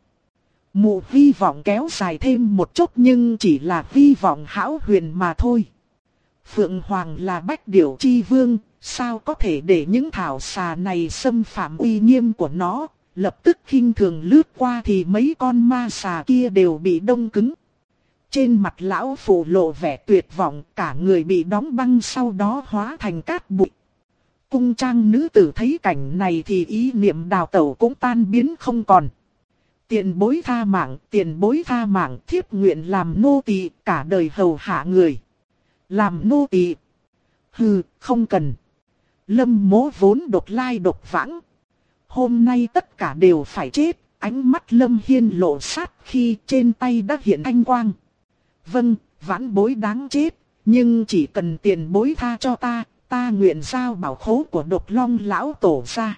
[SPEAKER 1] Mụ hy vọng kéo dài thêm một chút nhưng chỉ là hy vọng hão huyền mà thôi. Phượng Hoàng là bách điểu chi vương, sao có thể để những thảo xà này xâm phạm uy nghiêm của nó. Lập tức khinh thường lướt qua thì mấy con ma xà kia đều bị đông cứng. Trên mặt lão phụ lộ vẻ tuyệt vọng, cả người bị đóng băng sau đó hóa thành cát bụi. Cung trang nữ tử thấy cảnh này thì ý niệm đào tẩu cũng tan biến không còn. Tiền bối tha mạng, tiền bối tha mạng, thiếp nguyện làm nô tỳ cả đời hầu hạ người. Làm nô tỳ? Hừ, không cần. Lâm Mỗ vốn độc lai độc vãng. Hôm nay tất cả đều phải chết. Ánh mắt Lâm Hiên lộ sát khi trên tay đã hiện anh quang. Vâng, vãn bối đáng chết, nhưng chỉ cần tiền bối tha cho ta, ta nguyện giao bảo khố của Độc Long lão tổ ra.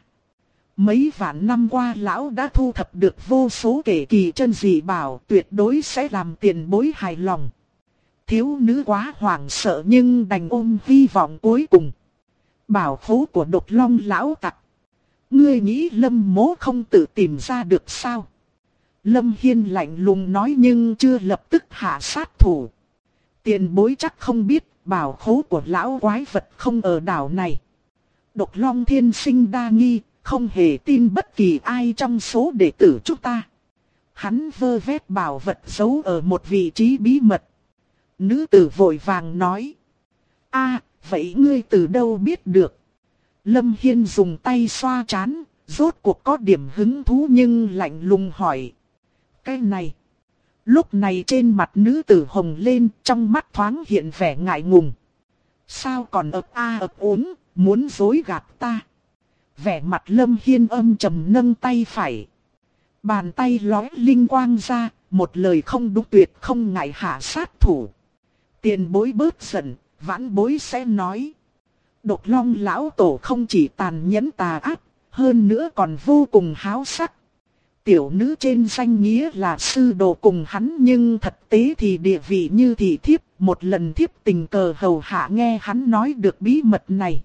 [SPEAKER 1] Mấy vạn năm qua lão đã thu thập được vô số kể kỳ chân dị bảo, tuyệt đối sẽ làm tiền bối hài lòng. Thiếu nữ quá hoảng sợ nhưng đành ôm hy vọng cuối cùng. Bảo khố của Độc Long lão tặc. Ngươi nghĩ Lâm Mỗ không tự tìm ra được sao? Lâm Hiên lạnh lùng nói nhưng chưa lập tức hạ sát thủ. Tiền bối chắc không biết, bảo khố của lão quái vật không ở đảo này. Độc Long thiên sinh đa nghi, không hề tin bất kỳ ai trong số đệ tử chúng ta. Hắn vơ vét bảo vật giấu ở một vị trí bí mật. Nữ tử vội vàng nói. A, vậy ngươi từ đâu biết được? Lâm Hiên dùng tay xoa trán, rốt cuộc có điểm hứng thú nhưng lạnh lùng hỏi. Cái này. Lúc này trên mặt nữ tử hồng lên, trong mắt thoáng hiện vẻ ngại ngùng. Sao còn ấp a ấp úng, muốn dối gạt ta? Vẻ mặt Lâm Hiên âm trầm nâng tay phải. Bàn tay lóe linh quang ra, một lời không đúng tuyệt không ngại hạ sát thủ. Tiền bối bớt giận, vãn bối sẽ nói. Độc Long lão tổ không chỉ tàn nhẫn tà ác, hơn nữa còn vô cùng háo sắc. Tiểu nữ trên danh nghĩa là sư đồ cùng hắn nhưng thật tế thì địa vị như thị thiếp, một lần thiếp tình cờ hầu hạ nghe hắn nói được bí mật này.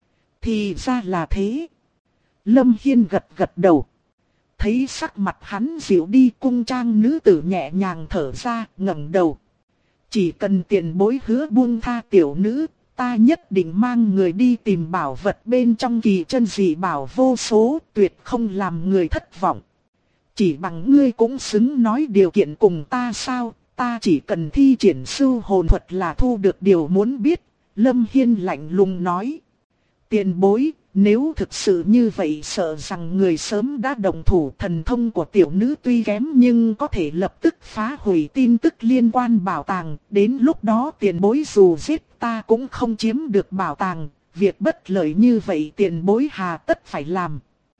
[SPEAKER 1] Thì ra là thế. Lâm Hiên gật gật đầu. Thấy sắc mặt hắn dịu đi, cung trang nữ tử nhẹ nhàng thở ra, ngẩng đầu. Chỉ cần tiền bối hứa buông tha tiểu nữ, ta nhất định mang người đi tìm bảo vật bên trong kỳ chân dị bảo vô số, tuyệt không làm người thất vọng. Chỉ bằng ngươi cũng xứng nói điều kiện cùng ta sao, ta chỉ cần thi triển sư hồn thuật là thu được điều muốn biết. Lâm Hiên lạnh lùng nói. Tiền bối, nếu thực sự như vậy sợ rằng người sớm đã đồng thủ. Thần thông của tiểu nữ tuy kém nhưng có thể lập tức phá hủy tin tức liên quan bảo tàng. Đến lúc đó tiền bối dù giết ta cũng không chiếm được bảo tàng. Việc bất lợi như vậy tiền bối hà tất phải làm.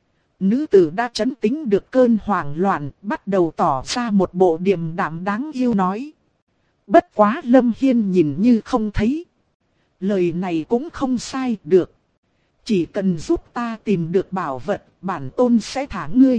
[SPEAKER 1] Nữ tử đã trấn tĩnh được cơn hoảng loạn, bắt đầu tỏ ra một bộ điềm đạm đáng yêu nói. Bất quá Lâm Hiên nhìn như không thấy. Lời này cũng không sai được. Chỉ cần giúp ta tìm được bảo vật, bản tôn sẽ thả ngươi.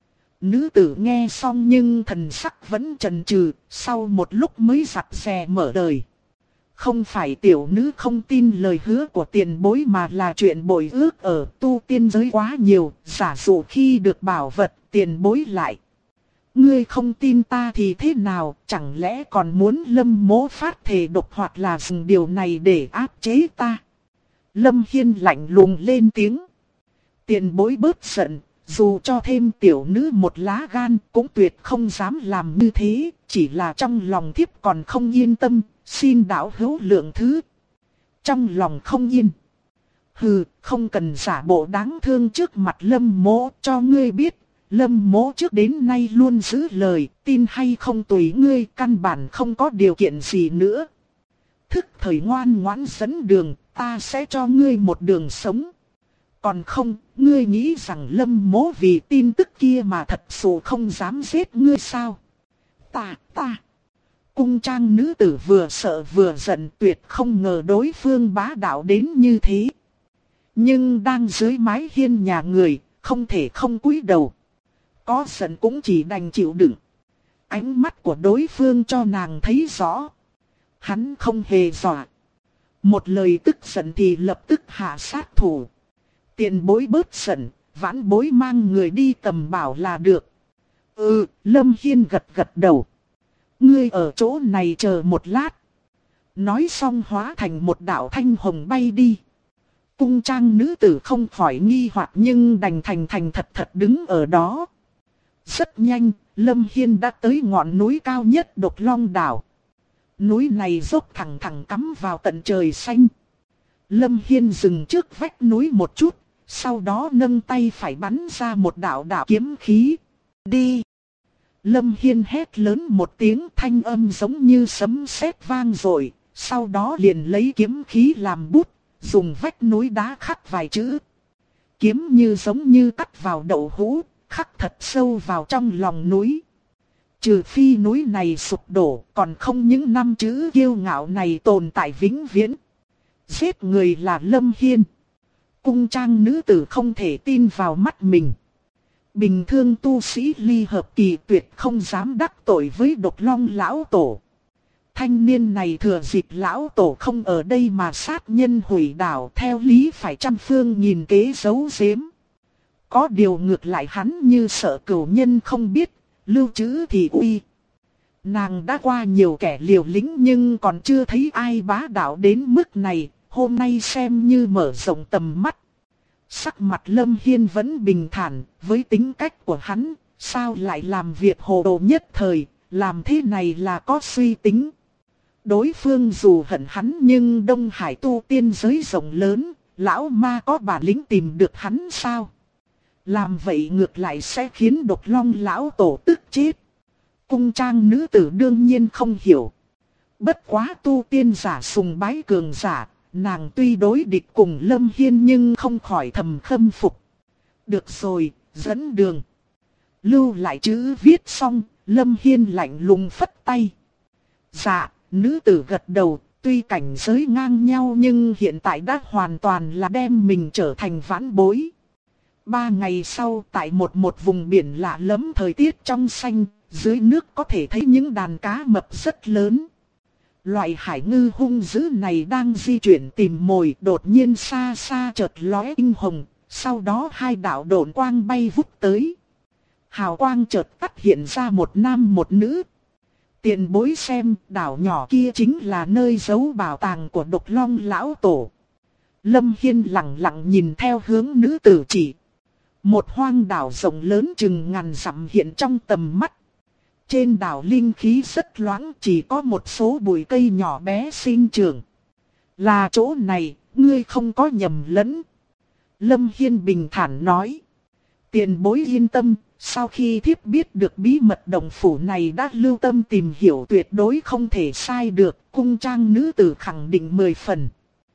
[SPEAKER 1] Nữ tử nghe xong nhưng thần sắc vẫn chần chừ, sau một lúc mới rặt rè mở lời. Không phải tiểu nữ không tin lời hứa của tiền bối mà là chuyện bội ước ở tu tiên giới quá nhiều, giả dụ khi được bảo vật tiền bối lại. Ngươi không tin ta thì thế nào, chẳng lẽ còn muốn Lâm Mỗ phát thề độc hoặc là dùng điều này để áp chế ta? Lâm Hiên lạnh lùng lên tiếng. Tiền bối bớt giận, dù cho thêm tiểu nữ một lá gan cũng tuyệt không dám làm như thế, chỉ là trong lòng thiếp còn không yên tâm, xin đạo hữu lượng thứ. Trong lòng không yên. Hừ, không cần giả bộ đáng thương trước mặt Lâm Mỗ, cho ngươi biết. Lâm Mỗ trước đến nay luôn giữ lời, tin hay không tùy ngươi, căn bản không có điều kiện gì nữa. Thức thời ngoan ngoãn dẫn đường, ta sẽ cho ngươi một đường sống. Còn không, ngươi nghĩ rằng Lâm Mỗ vì tin tức kia mà thật sự không dám giết ngươi sao? Ta. Cung trang nữ tử vừa sợ vừa giận, tuyệt không ngờ đối phương bá đạo đến như thế. Nhưng đang dưới mái hiên nhà người, không thể không cúi đầu. Có giận cũng chỉ đành chịu đựng. Ánh mắt của đối phương cho nàng thấy rõ. Hắn không hề dọa. Một lời tức giận thì lập tức hạ sát thủ. Tiền bối bớt giận, vãn bối mang người đi tầm bảo là được. Lâm Hiên gật gật đầu. Ngươi ở chỗ này chờ một lát. Nói xong hóa thành một đạo thanh hồng bay đi. Cung trang nữ tử không khỏi nghi hoặc nhưng đành thành thật đứng ở đó. Rất nhanh, Lâm Hiên đã tới ngọn núi cao nhất Độc Long đảo. Núi này dốc thẳng cắm vào tận trời xanh. Lâm Hiên dừng trước vách núi một chút, sau đó nâng tay phải bắn ra một đạo kiếm khí. Đi! Lâm Hiên hét lớn một tiếng, thanh âm giống như sấm sét vang dội, sau đó liền lấy kiếm khí làm bút, dùng vách núi đá khắc vài chữ. Kiếm như giống như cắt vào đậu hũ, khắc thật sâu vào trong lòng núi. Trừ phi núi này sụp đổ, còn không những năm chữ kiêu ngạo này tồn tại vĩnh viễn. Giết người là Lâm Hiên. Cung trang nữ tử không thể tin vào mắt mình. Bình thường tu sĩ ly hợp kỳ tuyệt không dám đắc tội với Độc Long lão tổ. Thanh niên này thừa dịp lão tổ không ở đây mà sát nhân hủy đảo, theo lý phải trăm phương nghìn kế giấu giếm. Có điều ngược lại hắn như sợ cửu nhân không biết, lưu trữ thì uy. Nàng đã qua nhiều kẻ liều lĩnh nhưng còn chưa thấy ai bá đạo đến mức này, hôm nay xem như mở rộng tầm mắt. Sắc mặt Lâm Hiên vẫn bình thản, với tính cách của hắn, sao lại làm việc hồ đồ nhất thời, làm thế này là có suy tính. Đối phương dù hận hắn nhưng Đông Hải tu tiên giới rộng lớn, lão ma có bản lĩnh tìm được hắn sao? Làm vậy ngược lại sẽ khiến Độc Long lão tổ tức chết. Cung trang nữ tử đương nhiên không hiểu. Bất quá tu tiên giả sùng bái cường giả, nàng tuy đối địch cùng Lâm Hiên nhưng không khỏi thầm khâm phục. Được rồi, dẫn đường. Lưu lại chữ viết xong, Lâm Hiên lạnh lùng phất tay. Dạ, nữ tử gật đầu, tuy cảnh giới ngang nhau nhưng hiện tại đã hoàn toàn là đem mình trở thành vãn bối. 3 ngày sau, tại một vùng biển lạ lẫm, thời tiết trong xanh, dưới nước có thể thấy những đàn cá mập rất lớn. Loại hải ngư hung dữ này đang di chuyển tìm mồi, đột nhiên xa xa chợt lóe tinh hồng, sau đó 2 đạo độn quang bay vút tới. Hào quang chợt tắt, hiện ra một nam một nữ. Tiền bối xem, đảo nhỏ kia chính là nơi giấu bảo tàng của Độc Long lão tổ. Lâm Hiên lặng lặng nhìn theo hướng nữ tử chỉ. Một hoang đảo rộng lớn chừng ngàn dặm hiện trong tầm mắt. Trên đảo linh khí rất loãng, chỉ có một số bụi cây nhỏ bé sinh trưởng. Là chỗ này, ngươi không có nhầm lẫn. Lâm Hiên bình thản nói. Tiền bối yên tâm, sau khi thiếp biết được bí mật động phủ này đã lưu tâm tìm hiểu, tuyệt đối không thể sai được. Cung trang nữ tử khẳng định 10 phần.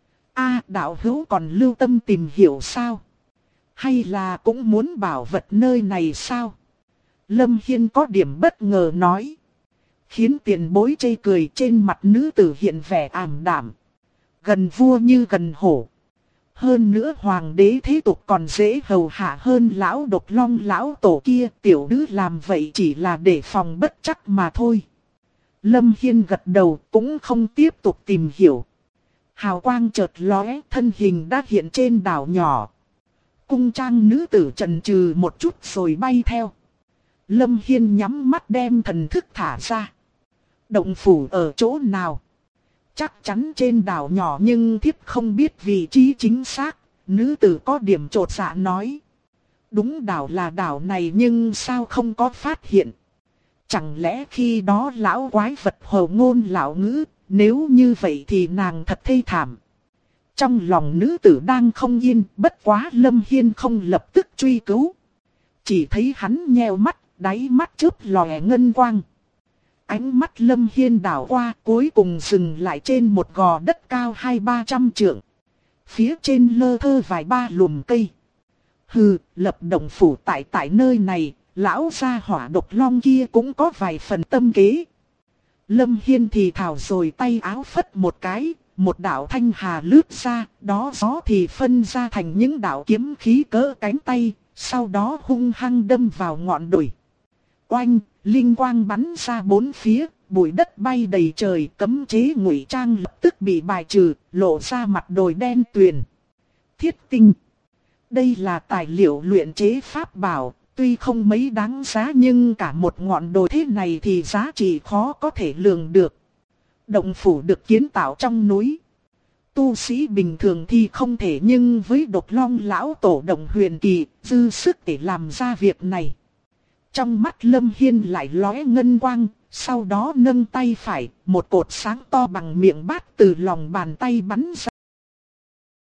[SPEAKER 1] Đạo hữu còn lưu tâm tìm hiểu sao? Hay là cũng muốn bảo vật nơi này sao? Lâm Hiên có điểm bất ngờ nói. Khiến tiền bối chê cười, trên mặt nữ tử hiện vẻ ảm đạm. Gần vua như gần hổ. Hơn nữa hoàng đế thế tục còn dễ hầu hạ hơn lão Độc Long lão tổ kia. Tiểu nữ làm vậy chỉ là để phòng bất chắc mà thôi. Lâm Hiên gật đầu, cũng không tiếp tục tìm hiểu. Hào quang chợt lóe, thân hình đã hiện trên đảo nhỏ. Cung trang nữ tử chần chừ một chút rồi bay theo. Lâm Hiên nhắm mắt đem thần thức thả ra. Động phủ ở chỗ nào? Chắc chắn trên đảo nhỏ nhưng thiếp không biết vị trí chính xác. Nữ tử có điểm chột dạ nói. Đúng đảo là đảo này nhưng sao không có phát hiện? Chẳng lẽ khi đó lão quái vật hồ ngôn lão ngữ? Nếu như vậy thì nàng thật thê thảm. Trong lòng nữ tử đang không yên, bất quá Lâm Hiên không lập tức truy cứu. Chỉ thấy hắn nheo mắt, đáy mắt chớp lòe ngân quang. Ánh mắt Lâm Hiên đảo qua, cuối cùng dừng lại trên một gò đất cao 200-300 trượng. Phía trên lơ thơ vài ba lùm cây. Hừ, lập động phủ tại nơi này, lão gia hỏa Độc Long kia cũng có vài phần tâm kế. Lâm Hiên thì thào rồi tay áo phất một cái, một đạo thanh hà lướt ra, đó gió thì phân ra thành những đạo kiếm khí cỡ cánh tay, sau đó hung hăng đâm vào ngọn đồi. Oanh, linh quang bắn ra bốn phía, bụi đất bay đầy trời, cấm chế ngụy trang lập tức bị bài trừ, lộ ra mặt đồi đen tuyền. Thiết tinh. Đây là tài liệu luyện chế pháp bảo, tuy không mấy đáng giá nhưng cả một ngọn đồi thế này thì giá trị khó có thể lường được. Động phủ được kiến tạo trong núi. Tu sĩ bình thường thì không thể, nhưng với Độc Long lão tổ động huyền kỳ, dư sức để làm ra việc này. Trong mắt Lâm Hiên lại lóe ngân quang, sau đó nâng tay phải, một cột sáng to bằng miệng bát từ lòng bàn tay bắn ra.